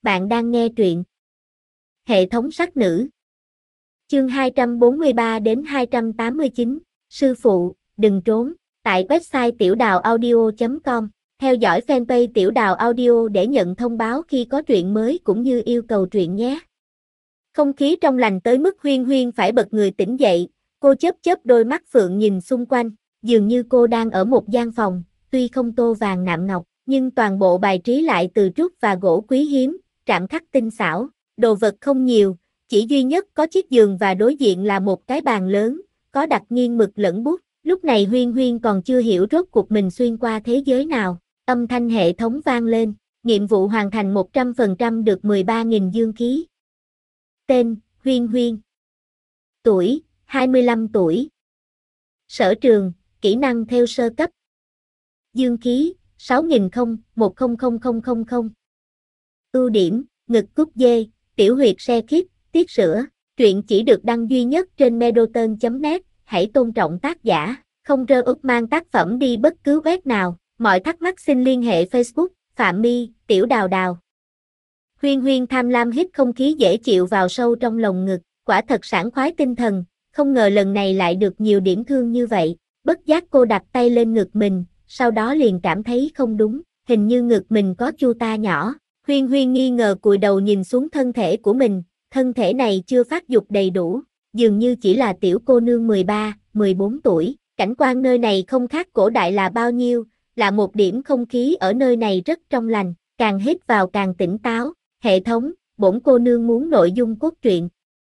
Bạn đang nghe truyện Hệ thống sắc nữ. Chương 243 đến 289, Sư phụ, đừng trốn, tại website tiểuđào audio.com. Theo dõi fanpage Tiểu Đào Audio để nhận thông báo khi có truyện mới cũng như yêu cầu truyện nhé. Không khí trong lành tới mức Huyên Huyên phải bật người tỉnh dậy, cô chớp chớp đôi mắt phượng nhìn xung quanh, dường như cô đang ở một gian phòng, tuy không tô vàng nạm ngọc, nhưng toàn bộ bài trí lại từ trúc và gỗ quý hiếm, chạm khắc tinh xảo, đồ vật không nhiều, chỉ duy nhất có chiếc giường và đối diện là một cái bàn lớn, có đặt nghiêng mực lẫn bút. Lúc này Huyên Huyên còn chưa hiểu rốt cuộc mình xuyên qua thế giới nào, âm thanh hệ thống vang lên, nhiệm vụ hoàn thành 100% được 13.000 dương khí. Tên, Huyên Huyên. Tuổi, 25 tuổi. Sở trường, kỹ năng thêu sơ cấp. Dương khí, 6.000-1000000. Ưu điểm, ngực cút dê, tiểu huyệt se khít, tiết sữa. Truyện chỉ được đăng duy nhất trên medoton.net, hãy tôn trọng tác giả, không rơ úp mang tác phẩm đi bất cứ web nào. Mọi thắc mắc xin liên hệ Facebook, Phạm My, Tiểu Đào Đào. Huyên Huyên tham lam hít không khí dễ chịu vào sâu trong lồng ngực, quả thật sảng khoái tinh thần, không ngờ lần này lại được nhiều điểm thương như vậy. Bất giác cô đặt tay lên ngực mình, sau đó liền cảm thấy không đúng, hình như ngực mình có chu ta nhỏ. Huyên Huyên nghi ngờ cúi đầu nhìn xuống thân thể của mình, thân thể này chưa phát dục đầy đủ, dường như chỉ là tiểu cô nương 13, 14 tuổi. Cảnh quan nơi này không khác cổ đại là bao nhiêu, là một điểm không khí ở nơi này rất trong lành, càng hít vào càng tỉnh táo. Hệ thống, bổn cô nương muốn nội dung cốt truyện.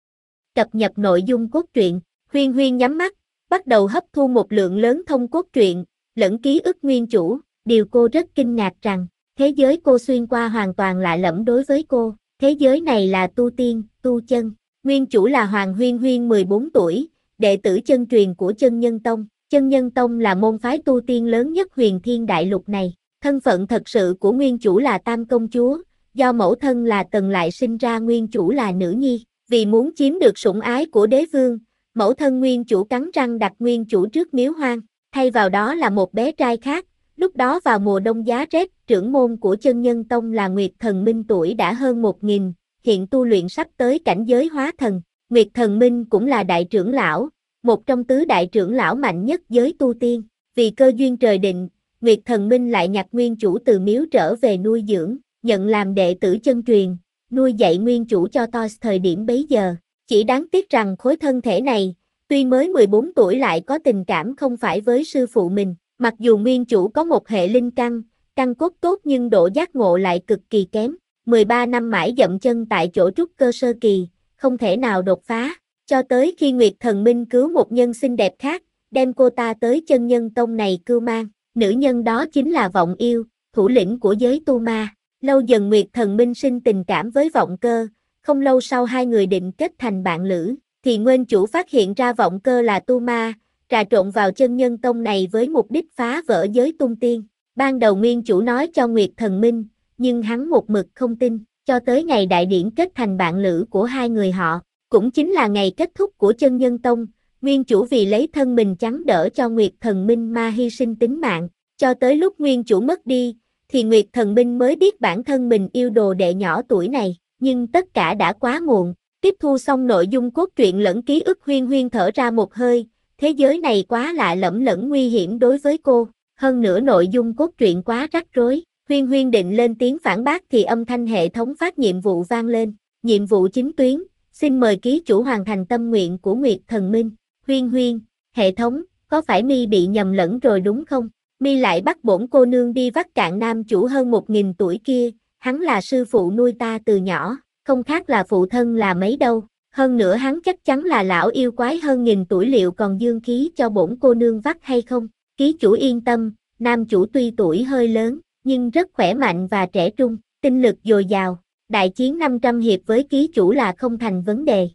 Cập nhật nội dung cốt truyện. Huyên Huyên nhắm mắt, bắt đầu hấp thu một lượng lớn thông cốt truyện, lẫn ký ức nguyên chủ. Điều cô rất kinh ngạc rằng, thế giới cô xuyên qua hoàn toàn lạ lẫm đối với cô. Thế giới này là tu tiên, tu chân. Nguyên chủ là Hoàng Huyên Huyên 14 tuổi, đệ tử chân truyền của Chân Nhân Tông. Chân Nhân Tông là môn phái tu tiên lớn nhất Huyền Thiên Đại Lục này. Thân phận thật sự của nguyên chủ là Tam Công Chúa, do mẫu thân là Tần lại sinh ra nguyên chủ là nữ nhi. Vì muốn chiếm được sủng ái của đế vương, mẫu thân nguyên chủ cắn răng đặt nguyên chủ trước miếu hoang, thay vào đó là một bé trai khác. Lúc đó vào mùa đông giá rét, trưởng môn của Chân Nhân Tông là Nguyệt Thần Minh tuổi đã hơn 1.000, hiện tu luyện sắp tới cảnh giới hóa thần. Nguyệt Thần Minh cũng là đại trưởng lão, một trong tứ đại trưởng lão mạnh nhất giới tu tiên. Vì cơ duyên trời định, Nguyệt Thần Minh lại nhặt nguyên chủ từ miếu trở về nuôi dưỡng, nhận làm đệ tử chân truyền, nuôi dạy nguyên chủ cho to thời điểm bấy giờ. Chỉ đáng tiếc rằng khối thân thể này, tuy mới 14 tuổi lại có tình cảm không phải với sư phụ mình. Mặc dù nguyên chủ có một hệ linh căn, căn cốt tốt nhưng độ giác ngộ lại cực kỳ kém. 13 năm mãi dậm chân tại chỗ trúc cơ sơ kỳ, không thể nào đột phá. Cho tới khi Nguyệt Thần Minh cứu một nhân xinh đẹp khác, đem cô ta tới Chân Nhân Tông này cưu mang. Nữ nhân đó chính là Vọng Yêu, thủ lĩnh của giới tu ma. Lâu dần Nguyệt Thần Minh sinh tình cảm với Vọng Cơ, không lâu sau hai người định kết thành bạn lữ, thì nguyên chủ phát hiện ra Vọng Cơ là tu ma, trà trộn vào Chân Nhân Tông này với mục đích phá vỡ giới tung tiên. Ban đầu nguyên chủ nói cho Nguyệt Thần Minh, nhưng hắn một mực không tin, cho tới ngày đại điển kết thành bạn lữ của hai người họ, cũng chính là ngày kết thúc của Chân Nhân Tông. Nguyên chủ vì lấy thân mình chắn đỡ cho Nguyệt Thần Minh mà hy sinh tính mạng, cho tới lúc nguyên chủ mất đi, thì Nguyệt Thần Minh mới biết bản thân mình yêu đồ đệ nhỏ tuổi này, nhưng tất cả đã quá muộn. Tiếp thu xong nội dung cốt truyện lẫn ký ức, Huyên Huyên thở ra một hơi, thế giới này quá lạ lẫm lẫn nguy hiểm đối với cô, hơn nữa nội dung cốt truyện quá rắc rối. Huyên Huyên định lên tiếng phản bác thì âm thanh hệ thống phát nhiệm vụ vang lên, nhiệm vụ chính tuyến, xin mời ký chủ hoàn thành tâm nguyện của Nguyệt Thần Minh. Huyên Huyên, hệ thống, có phải My bị nhầm lẫn rồi đúng không? My lại bắt bổn cô nương đi vắt cạn nam chủ hơn 1.000 tuổi kia, hắn là sư phụ nuôi ta từ nhỏ, không khác là phụ thân là mấy đâu. Hơn nữa hắn chắc chắn là lão yêu quái hơn 1.000 tuổi, liệu còn dương khí cho bổn cô nương vắt hay không? Ký chủ yên tâm, nam chủ tuy tuổi hơi lớn, nhưng rất khỏe mạnh và trẻ trung, tinh lực dồi dào. Đại chiến 500 hiệp với ký chủ là không thành vấn đề.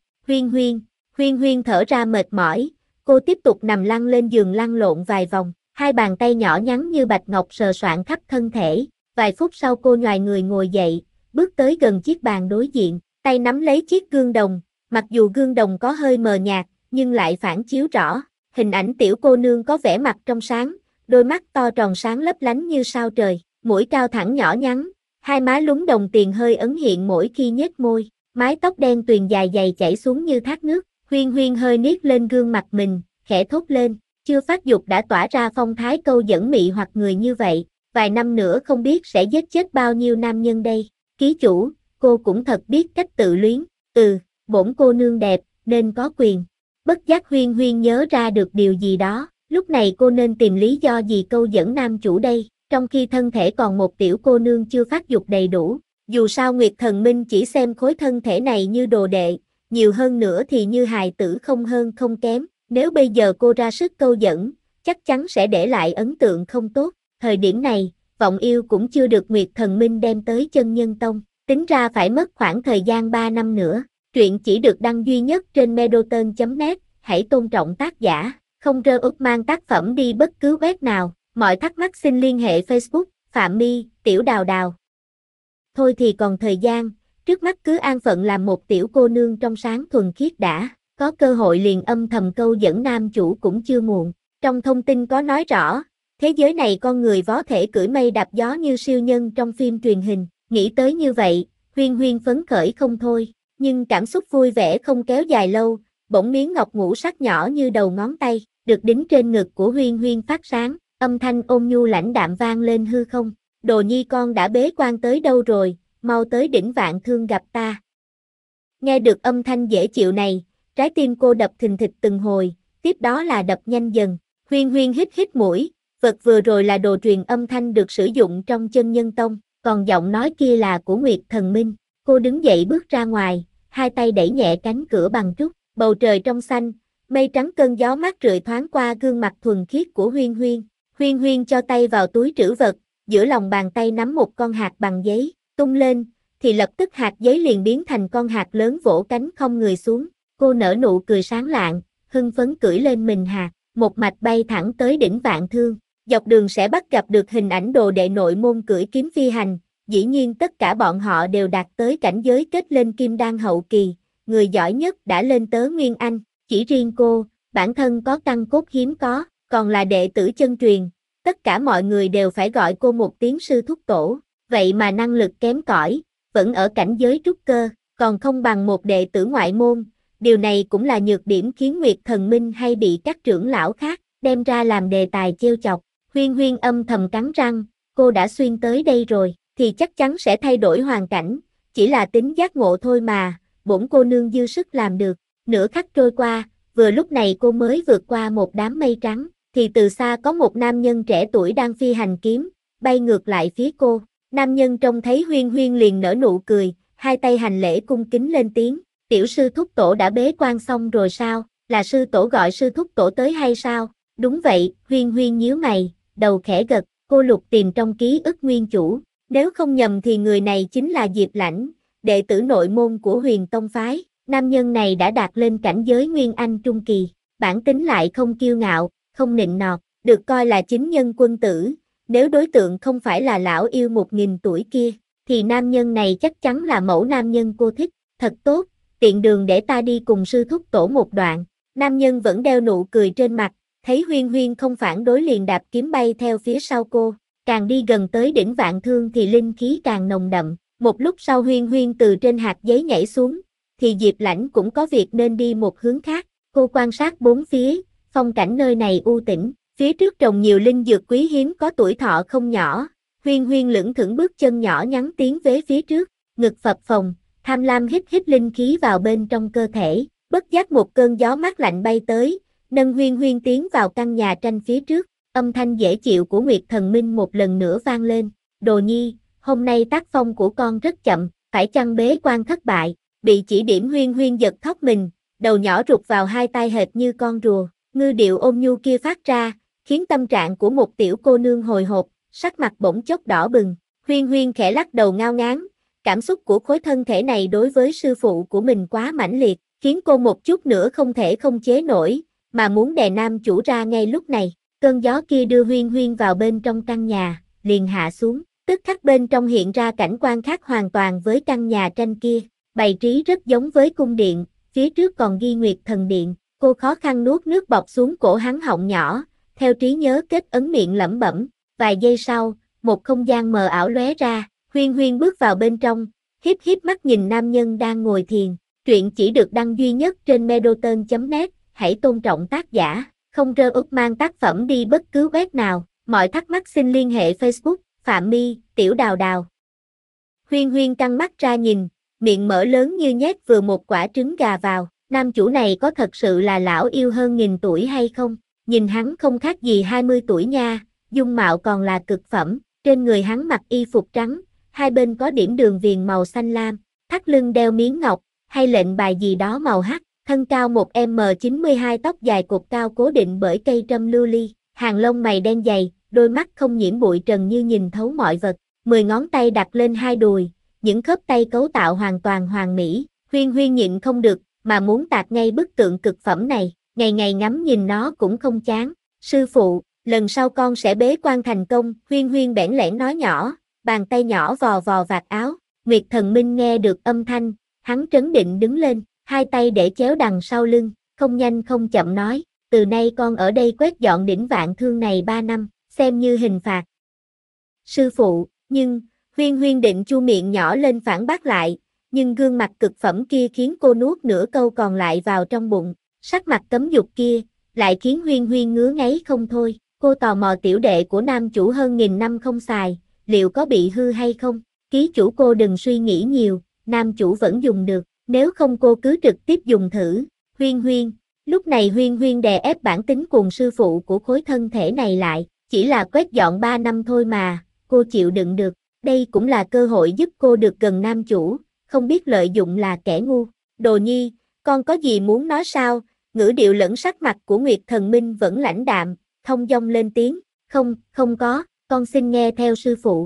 Huyên Huyên thở ra mệt mỏi, cô tiếp tục nằm lăn lên giường lăn lộn vài vòng, hai bàn tay nhỏ nhắn như bạch ngọc sờ soạng khắp thân thể. Vài phút sau cô nhoài người ngồi dậy, bước tới gần chiếc bàn đối diện, tay nắm lấy chiếc gương đồng. Mặc dù gương đồng có hơi mờ nhạt, nhưng lại phản chiếu rõ. Hình ảnh tiểu cô nương có vẻ mặt trong sáng, đôi mắt to tròn sáng lấp lánh như sao trời, mũi cao thẳng nhỏ nhắn, hai má lúm đồng tiền hơi ẩn hiện mỗi khi nhếch môi, mái tóc đen tuyền dài dày chảy xuống như thác nước, Huyên Huyên hơi niết lên gương mặt mình, khẽ thốt lên, chưa phát dục đã tỏa ra phong thái câu dẫn mị hoặc người như vậy, vài năm nữa không biết sẽ giết chết bao nhiêu nam nhân đây. Ký chủ, cô cũng thật biết cách tự luyến, bổn cô nương đẹp, nên có quyền. Bất giác Huyên Huyên nhớ ra được điều gì đó, lúc này cô nên tìm lý do gì câu dẫn nam chủ đây, trong khi thân thể còn một tiểu cô nương chưa phát dục đầy đủ. Dù sao Nguyệt Thần Minh chỉ xem khối thân thể này như đồ đệ, nhiều hơn nữa thì như hài tử không hơn không kém, nếu bây giờ cô ra sức câu dẫn, chắc chắn sẽ để lại ấn tượng không tốt. Thời điểm này, Vọng Yêu cũng chưa được Nguyệt Thần Minh đem tới Chân Nhân Tông, tính ra phải mất khoảng thời gian 3 năm nữa. Truyện chỉ được đăng duy nhất trên Medoton.net, hãy tôn trọng tác giả, không rơ úp mang tác phẩm đi bất cứ web nào. Mọi thắc mắc xin liên hệ Facebook, Phạm My, Tiểu Đào Đào. Thôi thì còn thời gian, trước mắt cứ an phận làm một tiểu cô nương trong sáng thuần khiết đã, có cơ hội liền âm thầm câu dẫn nam chủ cũng chưa muộn. Trong thông tin có nói rõ, thế giới này con người vó thể cưỡi mây đạp gió như siêu nhân trong phim truyền hình, nghĩ tới như vậy, Huyên Huyên phấn khởi không thôi, nhưng cảm xúc vui vẻ không kéo dài lâu, bỗng miếng ngọc ngũ sắc nhỏ như đầu ngón tay, được đính trên ngực của Huyên Huyên phát sáng, âm thanh ôn nhu lãnh đạm vang lên hư không, Đồ Nhi con đã bế quan tới đâu rồi, mau tới đỉnh Vạn Thương gặp ta. Nghe được âm thanh dễ chịu này, trái tim cô đập thình thịch từng hồi, tiếp đó là đập nhanh dần, Huyên Huyên hít hít mũi, vật vừa rồi là đồ truyền âm thanh được sử dụng trong Chân Nhân Tông, còn giọng nói kia là của Nguyệt Thần Minh. Cô đứng dậy bước ra ngoài, hai tay đẩy nhẹ cánh cửa bằng trúc, bầu trời trong xanh, mây trắng cơn gió mát rượi thoáng qua gương mặt thuần khiết của Huyên Huyên. Huyên Huyên cho tay vào túi trữ vật, giữa lòng bàn tay nắm một con hạt bằng giấy, tung lên, thì lập tức hạt giấy liền biến thành con hạt lớn vỗ cánh không người xuống. Cô nở nụ cười sáng lạng, hưng phấn cưỡi lên mình hạt, một mạch bay thẳng tới đỉnh Vạn Thương. Dọc đường sẽ bắt gặp được hình ảnh đồ đệ nội môn cưỡi kiếm phi hành, dĩ nhiên tất cả bọn họ đều đạt tới cảnh giới kết lên kim đan hậu kỳ, người giỏi nhất đã lên tớ Nguyên Anh, chỉ riêng cô, bản thân có căn cốt hiếm có, còn là đệ tử chân truyền, tất cả mọi người đều phải gọi cô một tiếng sư thúc tổ, vậy mà năng lực kém cỏi, vẫn ở cảnh giới trúc cơ, còn không bằng một đệ tử ngoại môn, điều này cũng là nhược điểm khiến Nguyệt Thần Minh hay bị các trưởng lão khác đem ra làm đề tài trêu chọc. Huyên Huyên âm thầm cắn răng, cô đã xuyên tới đây rồi, thì chắc chắn sẽ thay đổi hoàn cảnh, chỉ là tính giác ngộ thôi mà, bổn cô nương dư sức làm được. Nửa khắc trôi qua, vừa lúc này cô mới vượt qua một đám mây trắng, thì từ xa có một nam nhân trẻ tuổi đang phi hành kiếm, bay ngược lại phía cô. Nam nhân trông thấy Huyên Huyên liền nở nụ cười, hai tay hành lễ cung kính lên tiếng, tiểu sư thúc tổ đã bế quan xong rồi sao, là sư tổ gọi sư thúc tổ tới hay sao? Đúng vậy, Huyên Huyên nhíu mày, đầu khẽ gật, cô lục tìm trong ký ức nguyên chủ, nếu không nhầm thì người này chính là Diệp Lãnh, đệ tử nội môn của Huyền Tông phái. Nam nhân này đã đạt lên cảnh giới Nguyên Anh trung kỳ, bản tính lại không kiêu ngạo, không nịnh nọt, được coi là chính nhân quân tử. Nếu đối tượng không phải là lão yêu 1000 tuổi kia, thì nam nhân này chắc chắn là mẫu nam nhân cô thích. Thật tốt, tiện đường để ta đi cùng sư thúc tổ một đoạn. Nam nhân vẫn đeo nụ cười trên mặt, thấy Huyên Huyên không phản đối liền đạp kiếm bay theo phía sau cô. Càng đi gần tới đỉnh Vạn Thương thì linh khí càng nồng đậm. Một lúc sau Huyên Huyên từ trên hạt giấy nhảy xuống, thì Diệp Lãnh cũng có việc nên đi một hướng khác. Cô quan sát bốn phía, phong cảnh nơi này u tĩnh, phía trước trồng nhiều linh dược quý hiếm có tuổi thọ không nhỏ. Huyên Huyên lững thững bước chân nhỏ nhắn tiến về phía trước, ngực phập phồng, tham lam hít hít linh khí vào bên trong cơ thể. Bất giác một cơn gió mát lạnh bay tới, nâng Huyên Huyên tiến vào căn nhà tranh phía trước. Âm thanh dễ chịu của Nguyệt Thần Minh một lần nữa vang lên. Đồ Nhi, hôm nay tác phong của con rất chậm, phải chăng bế quan thất bại? Bị chỉ điểm Huyên Huyên giật thót mình, đầu nhỏ rụt vào hai tay hệt như con rùa. Ngư điệu ôn nhu kia phát ra, khiến tâm trạng của một tiểu cô nương hồi hộp, sắc mặt bỗng chốc đỏ bừng. Huyên Huyên khẽ lắc đầu ngao ngán, cảm xúc của khối thân thể này đối với sư phụ của mình quá mãnh liệt, khiến cô một chút nữa không thể không chế nổi, mà muốn đè nam chủ ra ngay lúc này. Cơn gió kia đưa Huyên Huyên vào bên trong căn nhà, liền hạ xuống, tức khắc bên trong hiện ra cảnh quan khác hoàn toàn với căn nhà tranh kia, bày trí rất giống với cung điện, phía trước còn ghi Nguyệt Thần Điện. Cô khó khăn nuốt nước bọt xuống cổ hắn họng nhỏ, theo trí nhớ kết ấn miệng lẩm bẩm. Vài giây sau, một không gian mờ ảo lóe ra, Huyên Huyên bước vào bên trong, híp híp mắt nhìn nam nhân đang ngồi thiền. Truyện chỉ được đăng duy nhất trên medoton.net, hãy tôn trọng tác giả, không rơ úp mang tác phẩm đi bất cứ web nào. Mọi thắc mắc xin liên hệ Facebook, Phạm My, Tiểu Đào Đào. Huyên Huyên căng mắt ra nhìn, miệng mở lớn như nhét vừa một quả trứng gà vào. Nam chủ này có thật sự là lão yêu hơn nghìn tuổi hay không? Nhìn hắn không khác gì 20 tuổi nha, dung mạo còn là cực phẩm. Trên người hắn mặc y phục trắng, hai bên có điểm đường viền màu xanh lam, thắt lưng đeo miếng ngọc, hay lệnh bài gì đó màu hắc, thân cao 1m92, tóc dài cột cao cố định bởi cây trâm lưu ly, hàng lông mày đen dày, đôi mắt không nhiễm bụi trần như nhìn thấu mọi vật, 10 ngón tay đặt lên hai đùi, những khớp tay cấu tạo hoàn toàn hoàn mỹ. Huyên Huyên nhịn không được, mà muốn tạc ngay bức tượng cực phẩm này, ngày ngày ngắm nhìn nó cũng không chán. Sư phụ, lần sau con sẽ bế quan thành công, Huyên Huyên bẽn lẽn nói nhỏ, bàn tay nhỏ vò vò vạt áo. Nguyệt Thần Minh nghe được âm thanh, hắn trấn định đứng lên, hai tay để chéo đằng sau lưng, không nhanh không chậm nói, từ nay con ở đây quét dọn đỉnh Vạn Thương này 3 năm, xem như hình phạt. Sư phụ, nhưng, Huyên Huyên định chu miệng nhỏ lên phản bác lại, nhưng gương mặt cực phẩm kia khiến cô nuốt nửa câu còn lại vào trong bụng, sắc mặt cấm dục kia, lại khiến Huyên Huyên ngứa ngáy không thôi. Cô tò mò tiểu đệ của nam chủ hơn nghìn năm không xài, liệu có bị hư hay không? Ký chủ cô đừng suy nghĩ nhiều, nam chủ vẫn dùng được, nếu không cô cứ trực tiếp dùng thử. Huyên Huyên, lúc này Huyên Huyên đè ép bản tính cùng sư phụ của khối thân thể này lại, chỉ là quét dọn 3 năm thôi mà, cô chịu đựng được, đây cũng là cơ hội giúp cô được gần nam chủ, không biết lợi dụng là kẻ ngu. Đồ Nhi, con có gì muốn nói sao? Ngữ điệu lẫn sắc mặt của Nguyệt Thần Minh vẫn lãnh đạm, thông dong lên tiếng, không có, con xin nghe theo sư phụ.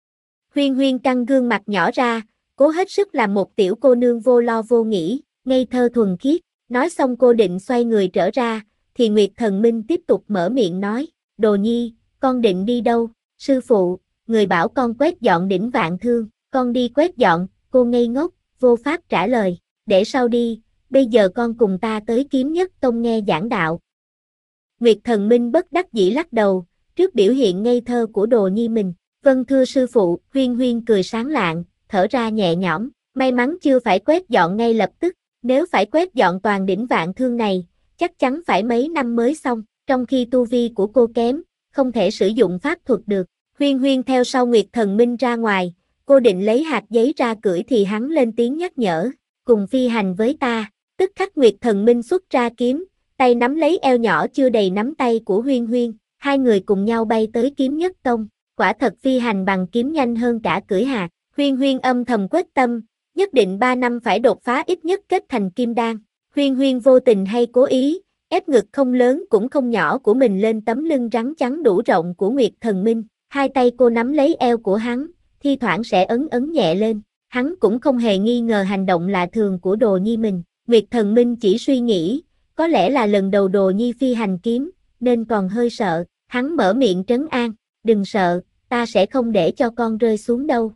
Huyên Huyên căng gương mặt nhỏ ra, cố hết sức làm một tiểu cô nương vô lo vô nghĩ, ngây thơ thuần khiết. Nói xong cô định xoay người trở ra, thì Nguyệt Thần Minh tiếp tục mở miệng nói, Đồ Nhi, con định đi đâu? Sư phụ, người bảo con quét dọn đỉnh Vạn Thương, con đi quét dọn. Cô ngây ngốc, vô pháp trả lời, để sau đi, bây giờ con cùng ta tới Kiếm Nhất Tông nghe giảng đạo. Nguyệt Thần Minh bất đắc dĩ lắc đầu, trước biểu hiện ngây thơ của Đồ Nhi mình. Vâng thưa sư phụ, Huyên Huyên cười sáng lạng, thở ra nhẹ nhõm, may mắn chưa phải quét dọn ngay lập tức, nếu phải quét dọn toàn đỉnh Vạn Thương này, chắc chắn phải mấy năm mới xong, trong khi tu vi của cô kém, không thể sử dụng pháp thuật được. Huyên Huyên theo sau Nguyệt Thần Minh ra ngoài, cô định lấy hạt giấy ra cưỡi thì hắn lên tiếng nhắc nhở, cùng phi hành với ta. Tức khắc Nguyệt Thần Minh xuất ra kiếm, tay nắm lấy eo nhỏ chưa đầy nắm tay của Huyên Huyên, hai người cùng nhau bay tới Kiếm Nhất Tông. Quả thật phi hành bằng kiếm nhanh hơn cả cưỡi hạt. Huyên Huyên âm thầm quyết tâm, nhất định 3 năm phải đột phá ít nhất kết thành kim đan. Huyên Huyên vô tình hay cố ý, ép ngực không lớn cũng không nhỏ của mình lên tấm lưng rắn trắng đủ rộng của Nguyệt Thần Minh. Hai tay cô nắm lấy eo của hắn, thi thoảng sẽ ấn ấn nhẹ lên. Hắn cũng không hề nghi ngờ hành động lạ thường của Đồ Nhi mình. Nguyệt Thần Minh chỉ suy nghĩ, có lẽ là lần đầu Đồ Nhi phi hành kiếm, nên còn hơi sợ. Hắn mở miệng trấn an, đừng sợ, ta sẽ không để cho con rơi xuống đâu.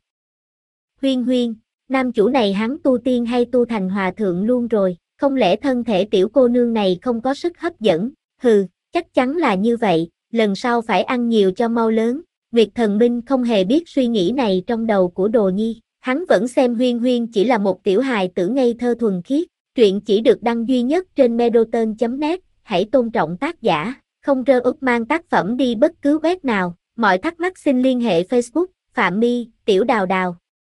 Huyên Huyên, nam chủ này hắn tu tiên hay tu thành hòa thượng luôn rồi, không lẽ thân thể tiểu cô nương này không có sức hấp dẫn? Hừ, chắc chắn là như vậy, lần sau phải ăn nhiều cho mau lớn. Nguyệt Thần Minh không hề biết suy nghĩ này trong đầu của Đồ Nhi, hắn vẫn xem Huyên Huyên chỉ là một tiểu hài tử ngây thơ thuần khiết. Truyện chỉ được đăng duy nhất trên medoton.net, hãy tôn trọng tác giả, không rơ úp mang tác phẩm đi bất cứ web nào. Mọi thắc mắc xin liên hệ Facebook, Phạm My, Tiểu Đào Đào.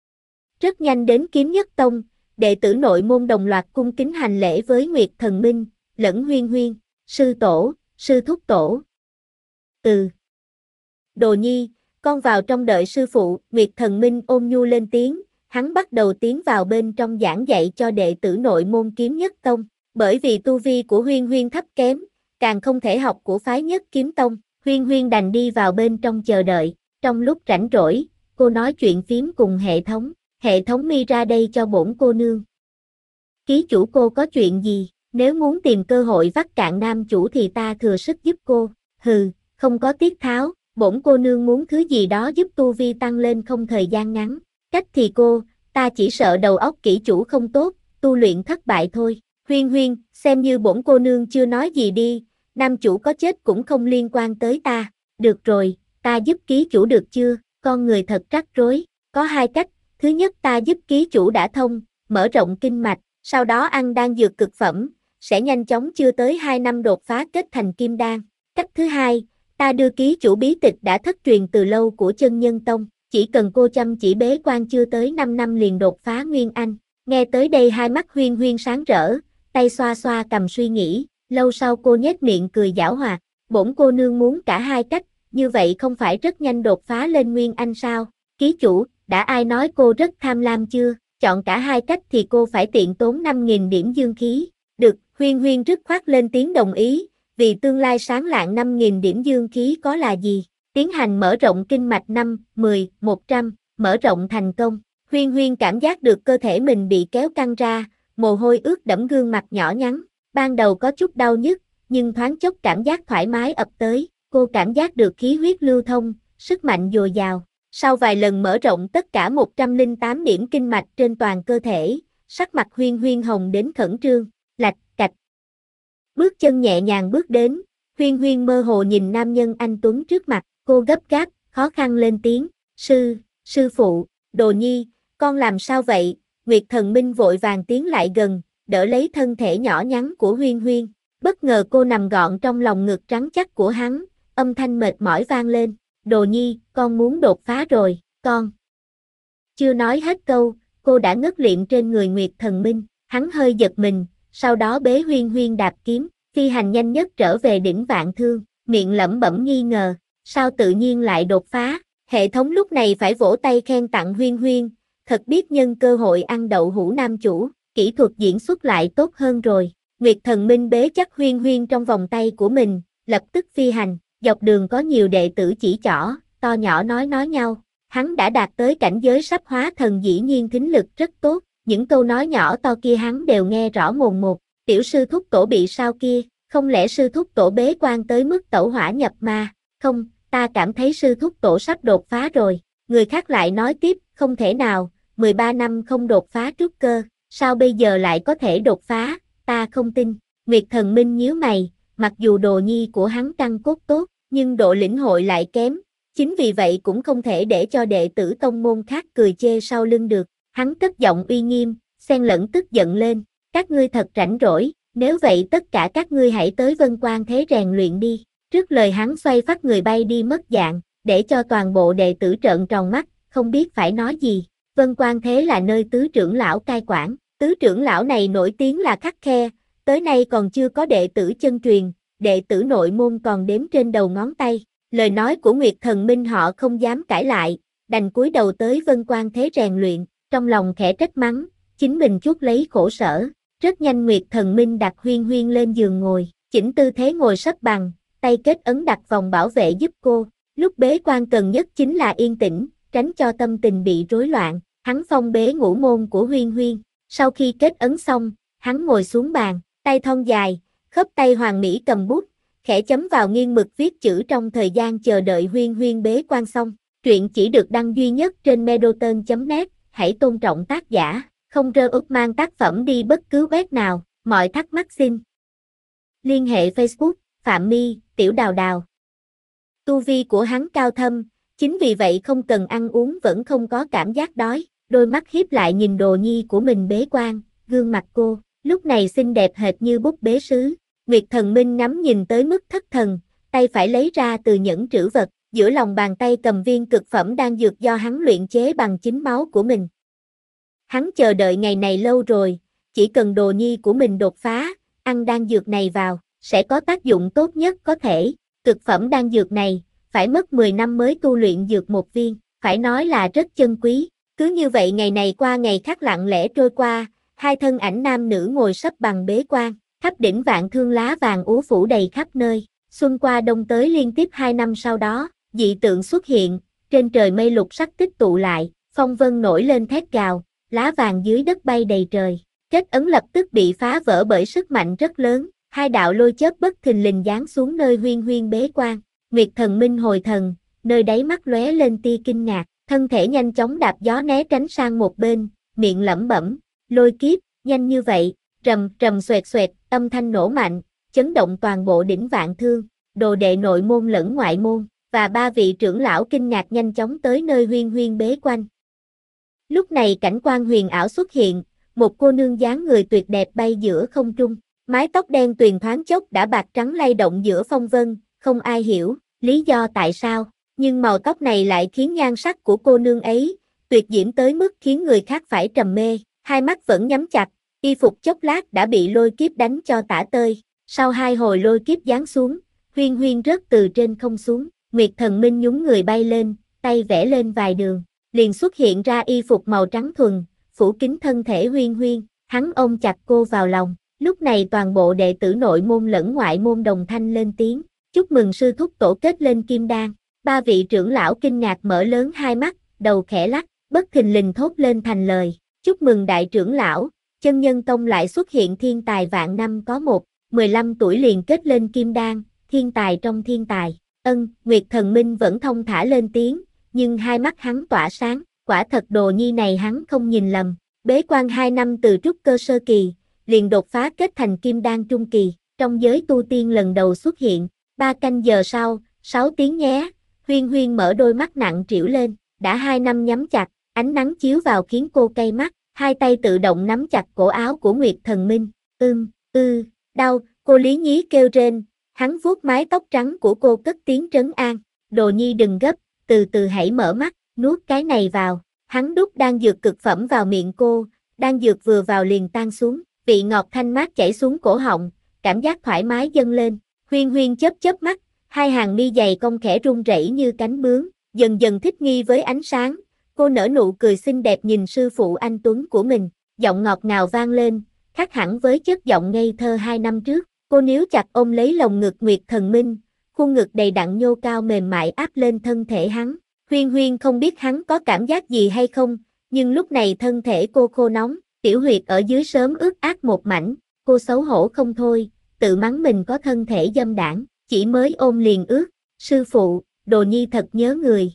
Rất nhanh đến Kiếm Nhất Tông, đệ tử nội môn đồng loạt cung kính hành lễ với Nguyệt Thần Minh, lẫn Huyên Huyên, sư tổ, sư thúc tổ. Đồ Nhi, con vào trong đợi sư phụ. Nguyệt Thần Minh ôn nhu lên tiếng, hắn bắt đầu tiến vào bên trong giảng dạy cho đệ tử nội môn Kiếm Nhất Tông. Bởi vì tu vi của Huyên Huyên thấp kém, càng không thể học của phái Nhất Kiếm Tông, Huyên Huyên đành đi vào bên trong chờ đợi. Trong lúc rảnh rỗi, cô nói chuyện phím cùng hệ thống Mi ra đây cho bổn cô nương. Ký chủ cô có chuyện gì, nếu muốn tìm cơ hội vắt cạn nam chủ thì ta thừa sức giúp cô. Hừ, không có tiết tháo, bổn cô nương muốn thứ gì đó giúp tu vi tăng lên không thời gian ngắn. Cách thì ta chỉ sợ đầu óc kỹ chủ không tốt, tu luyện thất bại thôi. Huyên Huyên, xem như bổn cô nương chưa nói gì đi, nam chủ có chết cũng không liên quan tới ta. Được rồi, ta giúp ký chủ được chưa, con người thật rắc rối. Có hai cách, thứ nhất ta giúp ký chủ đả thông, mở rộng kinh mạch, sau đó ăn đan dược cực phẩm, sẽ nhanh chóng chưa tới 2 năm đột phá kết thành kim đan. Cách thứ hai, ta đưa ký chủ bí tịch đã thất truyền từ lâu của Chân Nhân Tông, chỉ cần cô chăm chỉ bế quan chưa tới 5 năm liền đột phá Nguyên Anh. Nghe tới đây hai mắt Huyên Huyên sáng rỡ, tay xoa xoa cầm suy nghĩ, lâu sau cô nhếch miệng cười giảo hoạt, bổn cô nương muốn cả hai cách, như vậy không phải rất nhanh đột phá lên Nguyên Anh sao? Ký chủ, đã ai nói cô rất tham lam chưa? Chọn cả hai cách thì cô phải tiện tốn 5.000 điểm dương khí. Được, Huyên Huyên dứt khoát lên tiếng đồng ý, vì tương lai sáng lạng 5.000 điểm dương khí có là gì? Tiến hành mở rộng kinh mạch 5, 10, 100, mở rộng thành công. Huyên Huyên cảm giác được cơ thể mình bị kéo căng ra, mồ hôi ướt đẫm gương mặt nhỏ nhắn. Ban đầu có chút đau nhức, nhưng thoáng chốc cảm giác thoải mái ập tới, cô cảm giác được khí huyết lưu thông, sức mạnh dồi dào. Sau vài lần mở rộng tất cả 108 điểm kinh mạch trên toàn cơ thể, sắc mặt Huyên Huyên hồng đến khẩn trương, lạch cạch. Bước chân nhẹ nhàng bước đến, Huyên Huyên mơ hồ nhìn nam nhân anh tuấn trước mặt, cô gấp gáp, khó khăn lên tiếng, sư phụ, Đồ Nhi, con làm sao vậy? Nguyệt Thần Minh vội vàng tiến lại gần, đỡ lấy thân thể nhỏ nhắn của Huyên Huyên, bất ngờ cô nằm gọn trong lòng ngực trắng chắc của hắn, âm thanh mệt mỏi vang lên, Đồ Nhi, con muốn đột phá rồi, con. Chưa nói hết câu, cô đã ngất liệm trên người Nguyệt Thần Minh, hắn hơi giật mình, sau đó bế Huyên Huyên đạp kiếm, phi hành nhanh nhất trở về đỉnh Vạn Thương, miệng lẩm bẩm nghi ngờ, sao tự nhiên lại đột phá, hệ thống lúc này phải vỗ tay khen tặng Huyên Huyên, thật biết nhân cơ hội ăn đậu hũ nam chủ, kỹ thuật diễn xuất lại tốt hơn rồi, Nguyệt Thần Minh bế chắc Huyên Huyên trong vòng tay của mình, lập tức phi hành, dọc đường có nhiều đệ tử chỉ trỏ, to nhỏ nói nhau, hắn đã đạt tới cảnh giới sắp hóa thần dĩ nhiên thính lực rất tốt, những câu nói nhỏ to kia hắn đều nghe rõ mồn một, tiểu sư thúc tổ bị sao kia, không lẽ sư thúc tổ bế quan tới mức tẩu hỏa nhập ma, không, ta cảm thấy sư thúc tổ sắp đột phá rồi, người khác lại nói tiếp, không thể nào, 13 năm không đột phá trúc cơ, sao bây giờ lại có thể đột phá, ta không tin, Nguyệt Thần Minh nhíu mày, mặc dù Đồ Nhi của hắn căn cốt tốt, nhưng độ lĩnh hội lại kém, chính vì vậy cũng không thể để cho đệ tử tông môn khác cười chê sau lưng được, hắn cất giọng uy nghiêm, xen lẫn tức giận lên, các ngươi thật rảnh rỗi, nếu vậy tất cả các ngươi hãy tới Vân Quan Thế rèn luyện đi, trước lời hắn xoay phát người bay đi mất dạng, để cho toàn bộ đệ tử trợn tròn mắt, không biết phải nói gì, Vân Quan Thế là nơi tứ trưởng lão cai quản, tứ trưởng lão này nổi tiếng là khắt khe, tới nay còn chưa có đệ tử chân truyền, đệ tử nội môn còn đếm trên đầu ngón tay, lời nói của Nguyệt Thần Minh họ không dám cãi lại, đành cúi đầu tới Vân Quan Thế rèn luyện, trong lòng khẽ trách mắng, chính mình chuốc lấy khổ sở, rất nhanh Nguyệt Thần Minh đặt Huyên Huyên lên giường ngồi, chỉnh tư thế ngồi sấp bằng, tay kết ấn đặt vòng bảo vệ giúp cô, lúc bế quan cần nhất chính là yên tĩnh, tránh cho tâm tình bị rối loạn, hắn phong bế ngũ môn của Huyên Huyên, sau khi kết ấn xong, hắn ngồi xuống bàn, tay thon dài, khớp tay hoàn mỹ cầm bút, khẽ chấm vào nghiêng mực viết chữ trong thời gian chờ đợi Huyên Huyên bế quan xong. Truyện chỉ được đăng duy nhất trên medoton.net, hãy tôn trọng tác giả, không rơ úp mang tác phẩm đi bất cứ web nào, mọi thắc mắc xin liên hệ Facebook, Phạm My, Tiểu Đào Đào. Tu vi của hắn cao thâm, chính vì vậy không cần ăn uống vẫn không có cảm giác đói, đôi mắt hiếp lại nhìn Đồ Nhi của mình bế quan, gương mặt cô, lúc này xinh đẹp hệt như búp bế sứ. Nguyệt Thần Minh ngắm nhìn tới mức thất thần, tay phải lấy ra từ nhẫn trữ vật, giữa lòng bàn tay cầm viên cực phẩm đan dược do hắn luyện chế bằng chính máu của mình. Hắn chờ đợi ngày này lâu rồi, chỉ cần Đồ Nhi của mình đột phá, ăn đan dược này vào, sẽ có tác dụng tốt nhất có thể. Cực phẩm đan dược này, phải mất 10 năm mới tu luyện dược một viên, phải nói là rất chân quý. Cứ như vậy ngày này qua ngày khác lặng lẽ trôi qua, hai thân ảnh nam nữ ngồi sấp bằng bế quan, khắp đỉnh Vạn Thương lá vàng úa phủ đầy khắp nơi. Xuân qua đông tới liên tiếp 2 năm sau đó, dị tượng xuất hiện, trên trời mây lục sắc tích tụ lại, phong vân nổi lên thét gào, lá vàng dưới đất bay đầy trời. Kết ấn lập tức bị phá vỡ bởi sức mạnh rất lớn, hai đạo lôi chớp bất thình lình giáng xuống nơi Huyên Huyên bế quan. Nguyệt Thần Minh hồi thần, nơi đáy mắt lóe lên tia kinh ngạc, thân thể nhanh chóng đạp gió né tránh sang một bên, miệng lẩm bẩm, lôi kiếp, nhanh như vậy, rầm rầm xoẹt xoẹt, âm thanh nổ mạnh, chấn động toàn bộ đỉnh Vạn Thương, đồ đệ nội môn lẫn ngoại môn, và ba vị trưởng lão kinh ngạc nhanh chóng tới nơi Huyên Huyên bế quan. Lúc này cảnh quan huyền ảo xuất hiện, một cô nương dáng người tuyệt đẹp bay giữa không trung. Mái tóc đen tuyền thoáng chốc đã bạc trắng lay động giữa phong vân, không ai hiểu lý do tại sao, nhưng màu tóc này lại khiến nhan sắc của cô nương ấy tuyệt diễm tới mức khiến người khác phải trầm mê. Hai mắt vẫn nhắm chặt, y phục chốc lát đã bị lôi kiếp đánh cho tả tơi. Sau hai hồi lôi kiếp giáng xuống, Huyên Huyên rớt từ trên không xuống. Nguyệt Thần Minh nhún người bay lên, tay vẽ lên vài đường, liền xuất hiện ra y phục màu trắng thuần, phủ kín thân thể Huyên Huyên. Hắn ôm chặt cô vào lòng. Lúc này toàn bộ đệ tử nội môn lẫn ngoại môn đồng thanh lên tiếng, chúc mừng sư thúc tổ kết lên kim đan. Ba vị trưởng lão kinh ngạc mở lớn hai mắt, đầu khẽ lắc, bất thình lình thốt lên thành lời, chúc mừng đại trưởng lão, Chân Nhân Tông lại xuất hiện thiên tài vạn năm có một, 15 tuổi liền kết lên kim đan, thiên tài trong thiên tài. Nguyệt Thần Minh vẫn thông thả lên tiếng, nhưng hai mắt hắn tỏa sáng, quả thật Đồ Nhi này hắn không nhìn lầm, bế quan 2 năm từ trúc cơ sơ kỳ, liền đột phá kết thành kim đan trung kỳ, trong giới tu tiên lần đầu xuất hiện. 3 canh giờ sau, 6 tiếng nhé, Huyên Huyên mở đôi mắt nặng trĩu lên, đã 2 năm nhắm chặt, ánh nắng chiếu vào khiến cô cay mắt, hai tay tự động nắm chặt cổ áo của Nguyệt Thần Minh. Đau, cô lý nhí kêu rên, hắn vuốt mái tóc trắng của cô cất tiếng trấn an, Đồ Nhi đừng gấp, từ từ hãy mở mắt, nuốt cái này vào. Hắn đút đan dược cực phẩm vào miệng cô, đan dược vừa vào liền tan xuống, vị ngọt thanh mát chảy xuống cổ họng, cảm giác thoải mái dâng lên. Huyên Huyên chớp chớp mắt, hai hàng mi dày cong khẽ run rẩy như cánh bướm, dần dần thích nghi với ánh sáng. Cô nở nụ cười xinh đẹp nhìn sư phụ anh tuấn của mình, giọng ngọt ngào vang lên, khác hẳn với chất giọng ngây thơ 2 năm trước. Cô níu chặt ôm lấy lồng ngực Nguyệt Thần Minh, khuôn ngực đầy đặn nhô cao mềm mại áp lên thân thể hắn. Huyên Huyên không biết hắn có cảm giác gì hay không, nhưng lúc này thân thể cô khô nóng, tiểu huyệt ở dưới sớm ướt át một mảnh, cô xấu hổ không thôi, tự mắng mình có thân thể dâm đãng, chỉ mới ôm liền ướt. Sư phụ, Đồ Nhi thật nhớ người.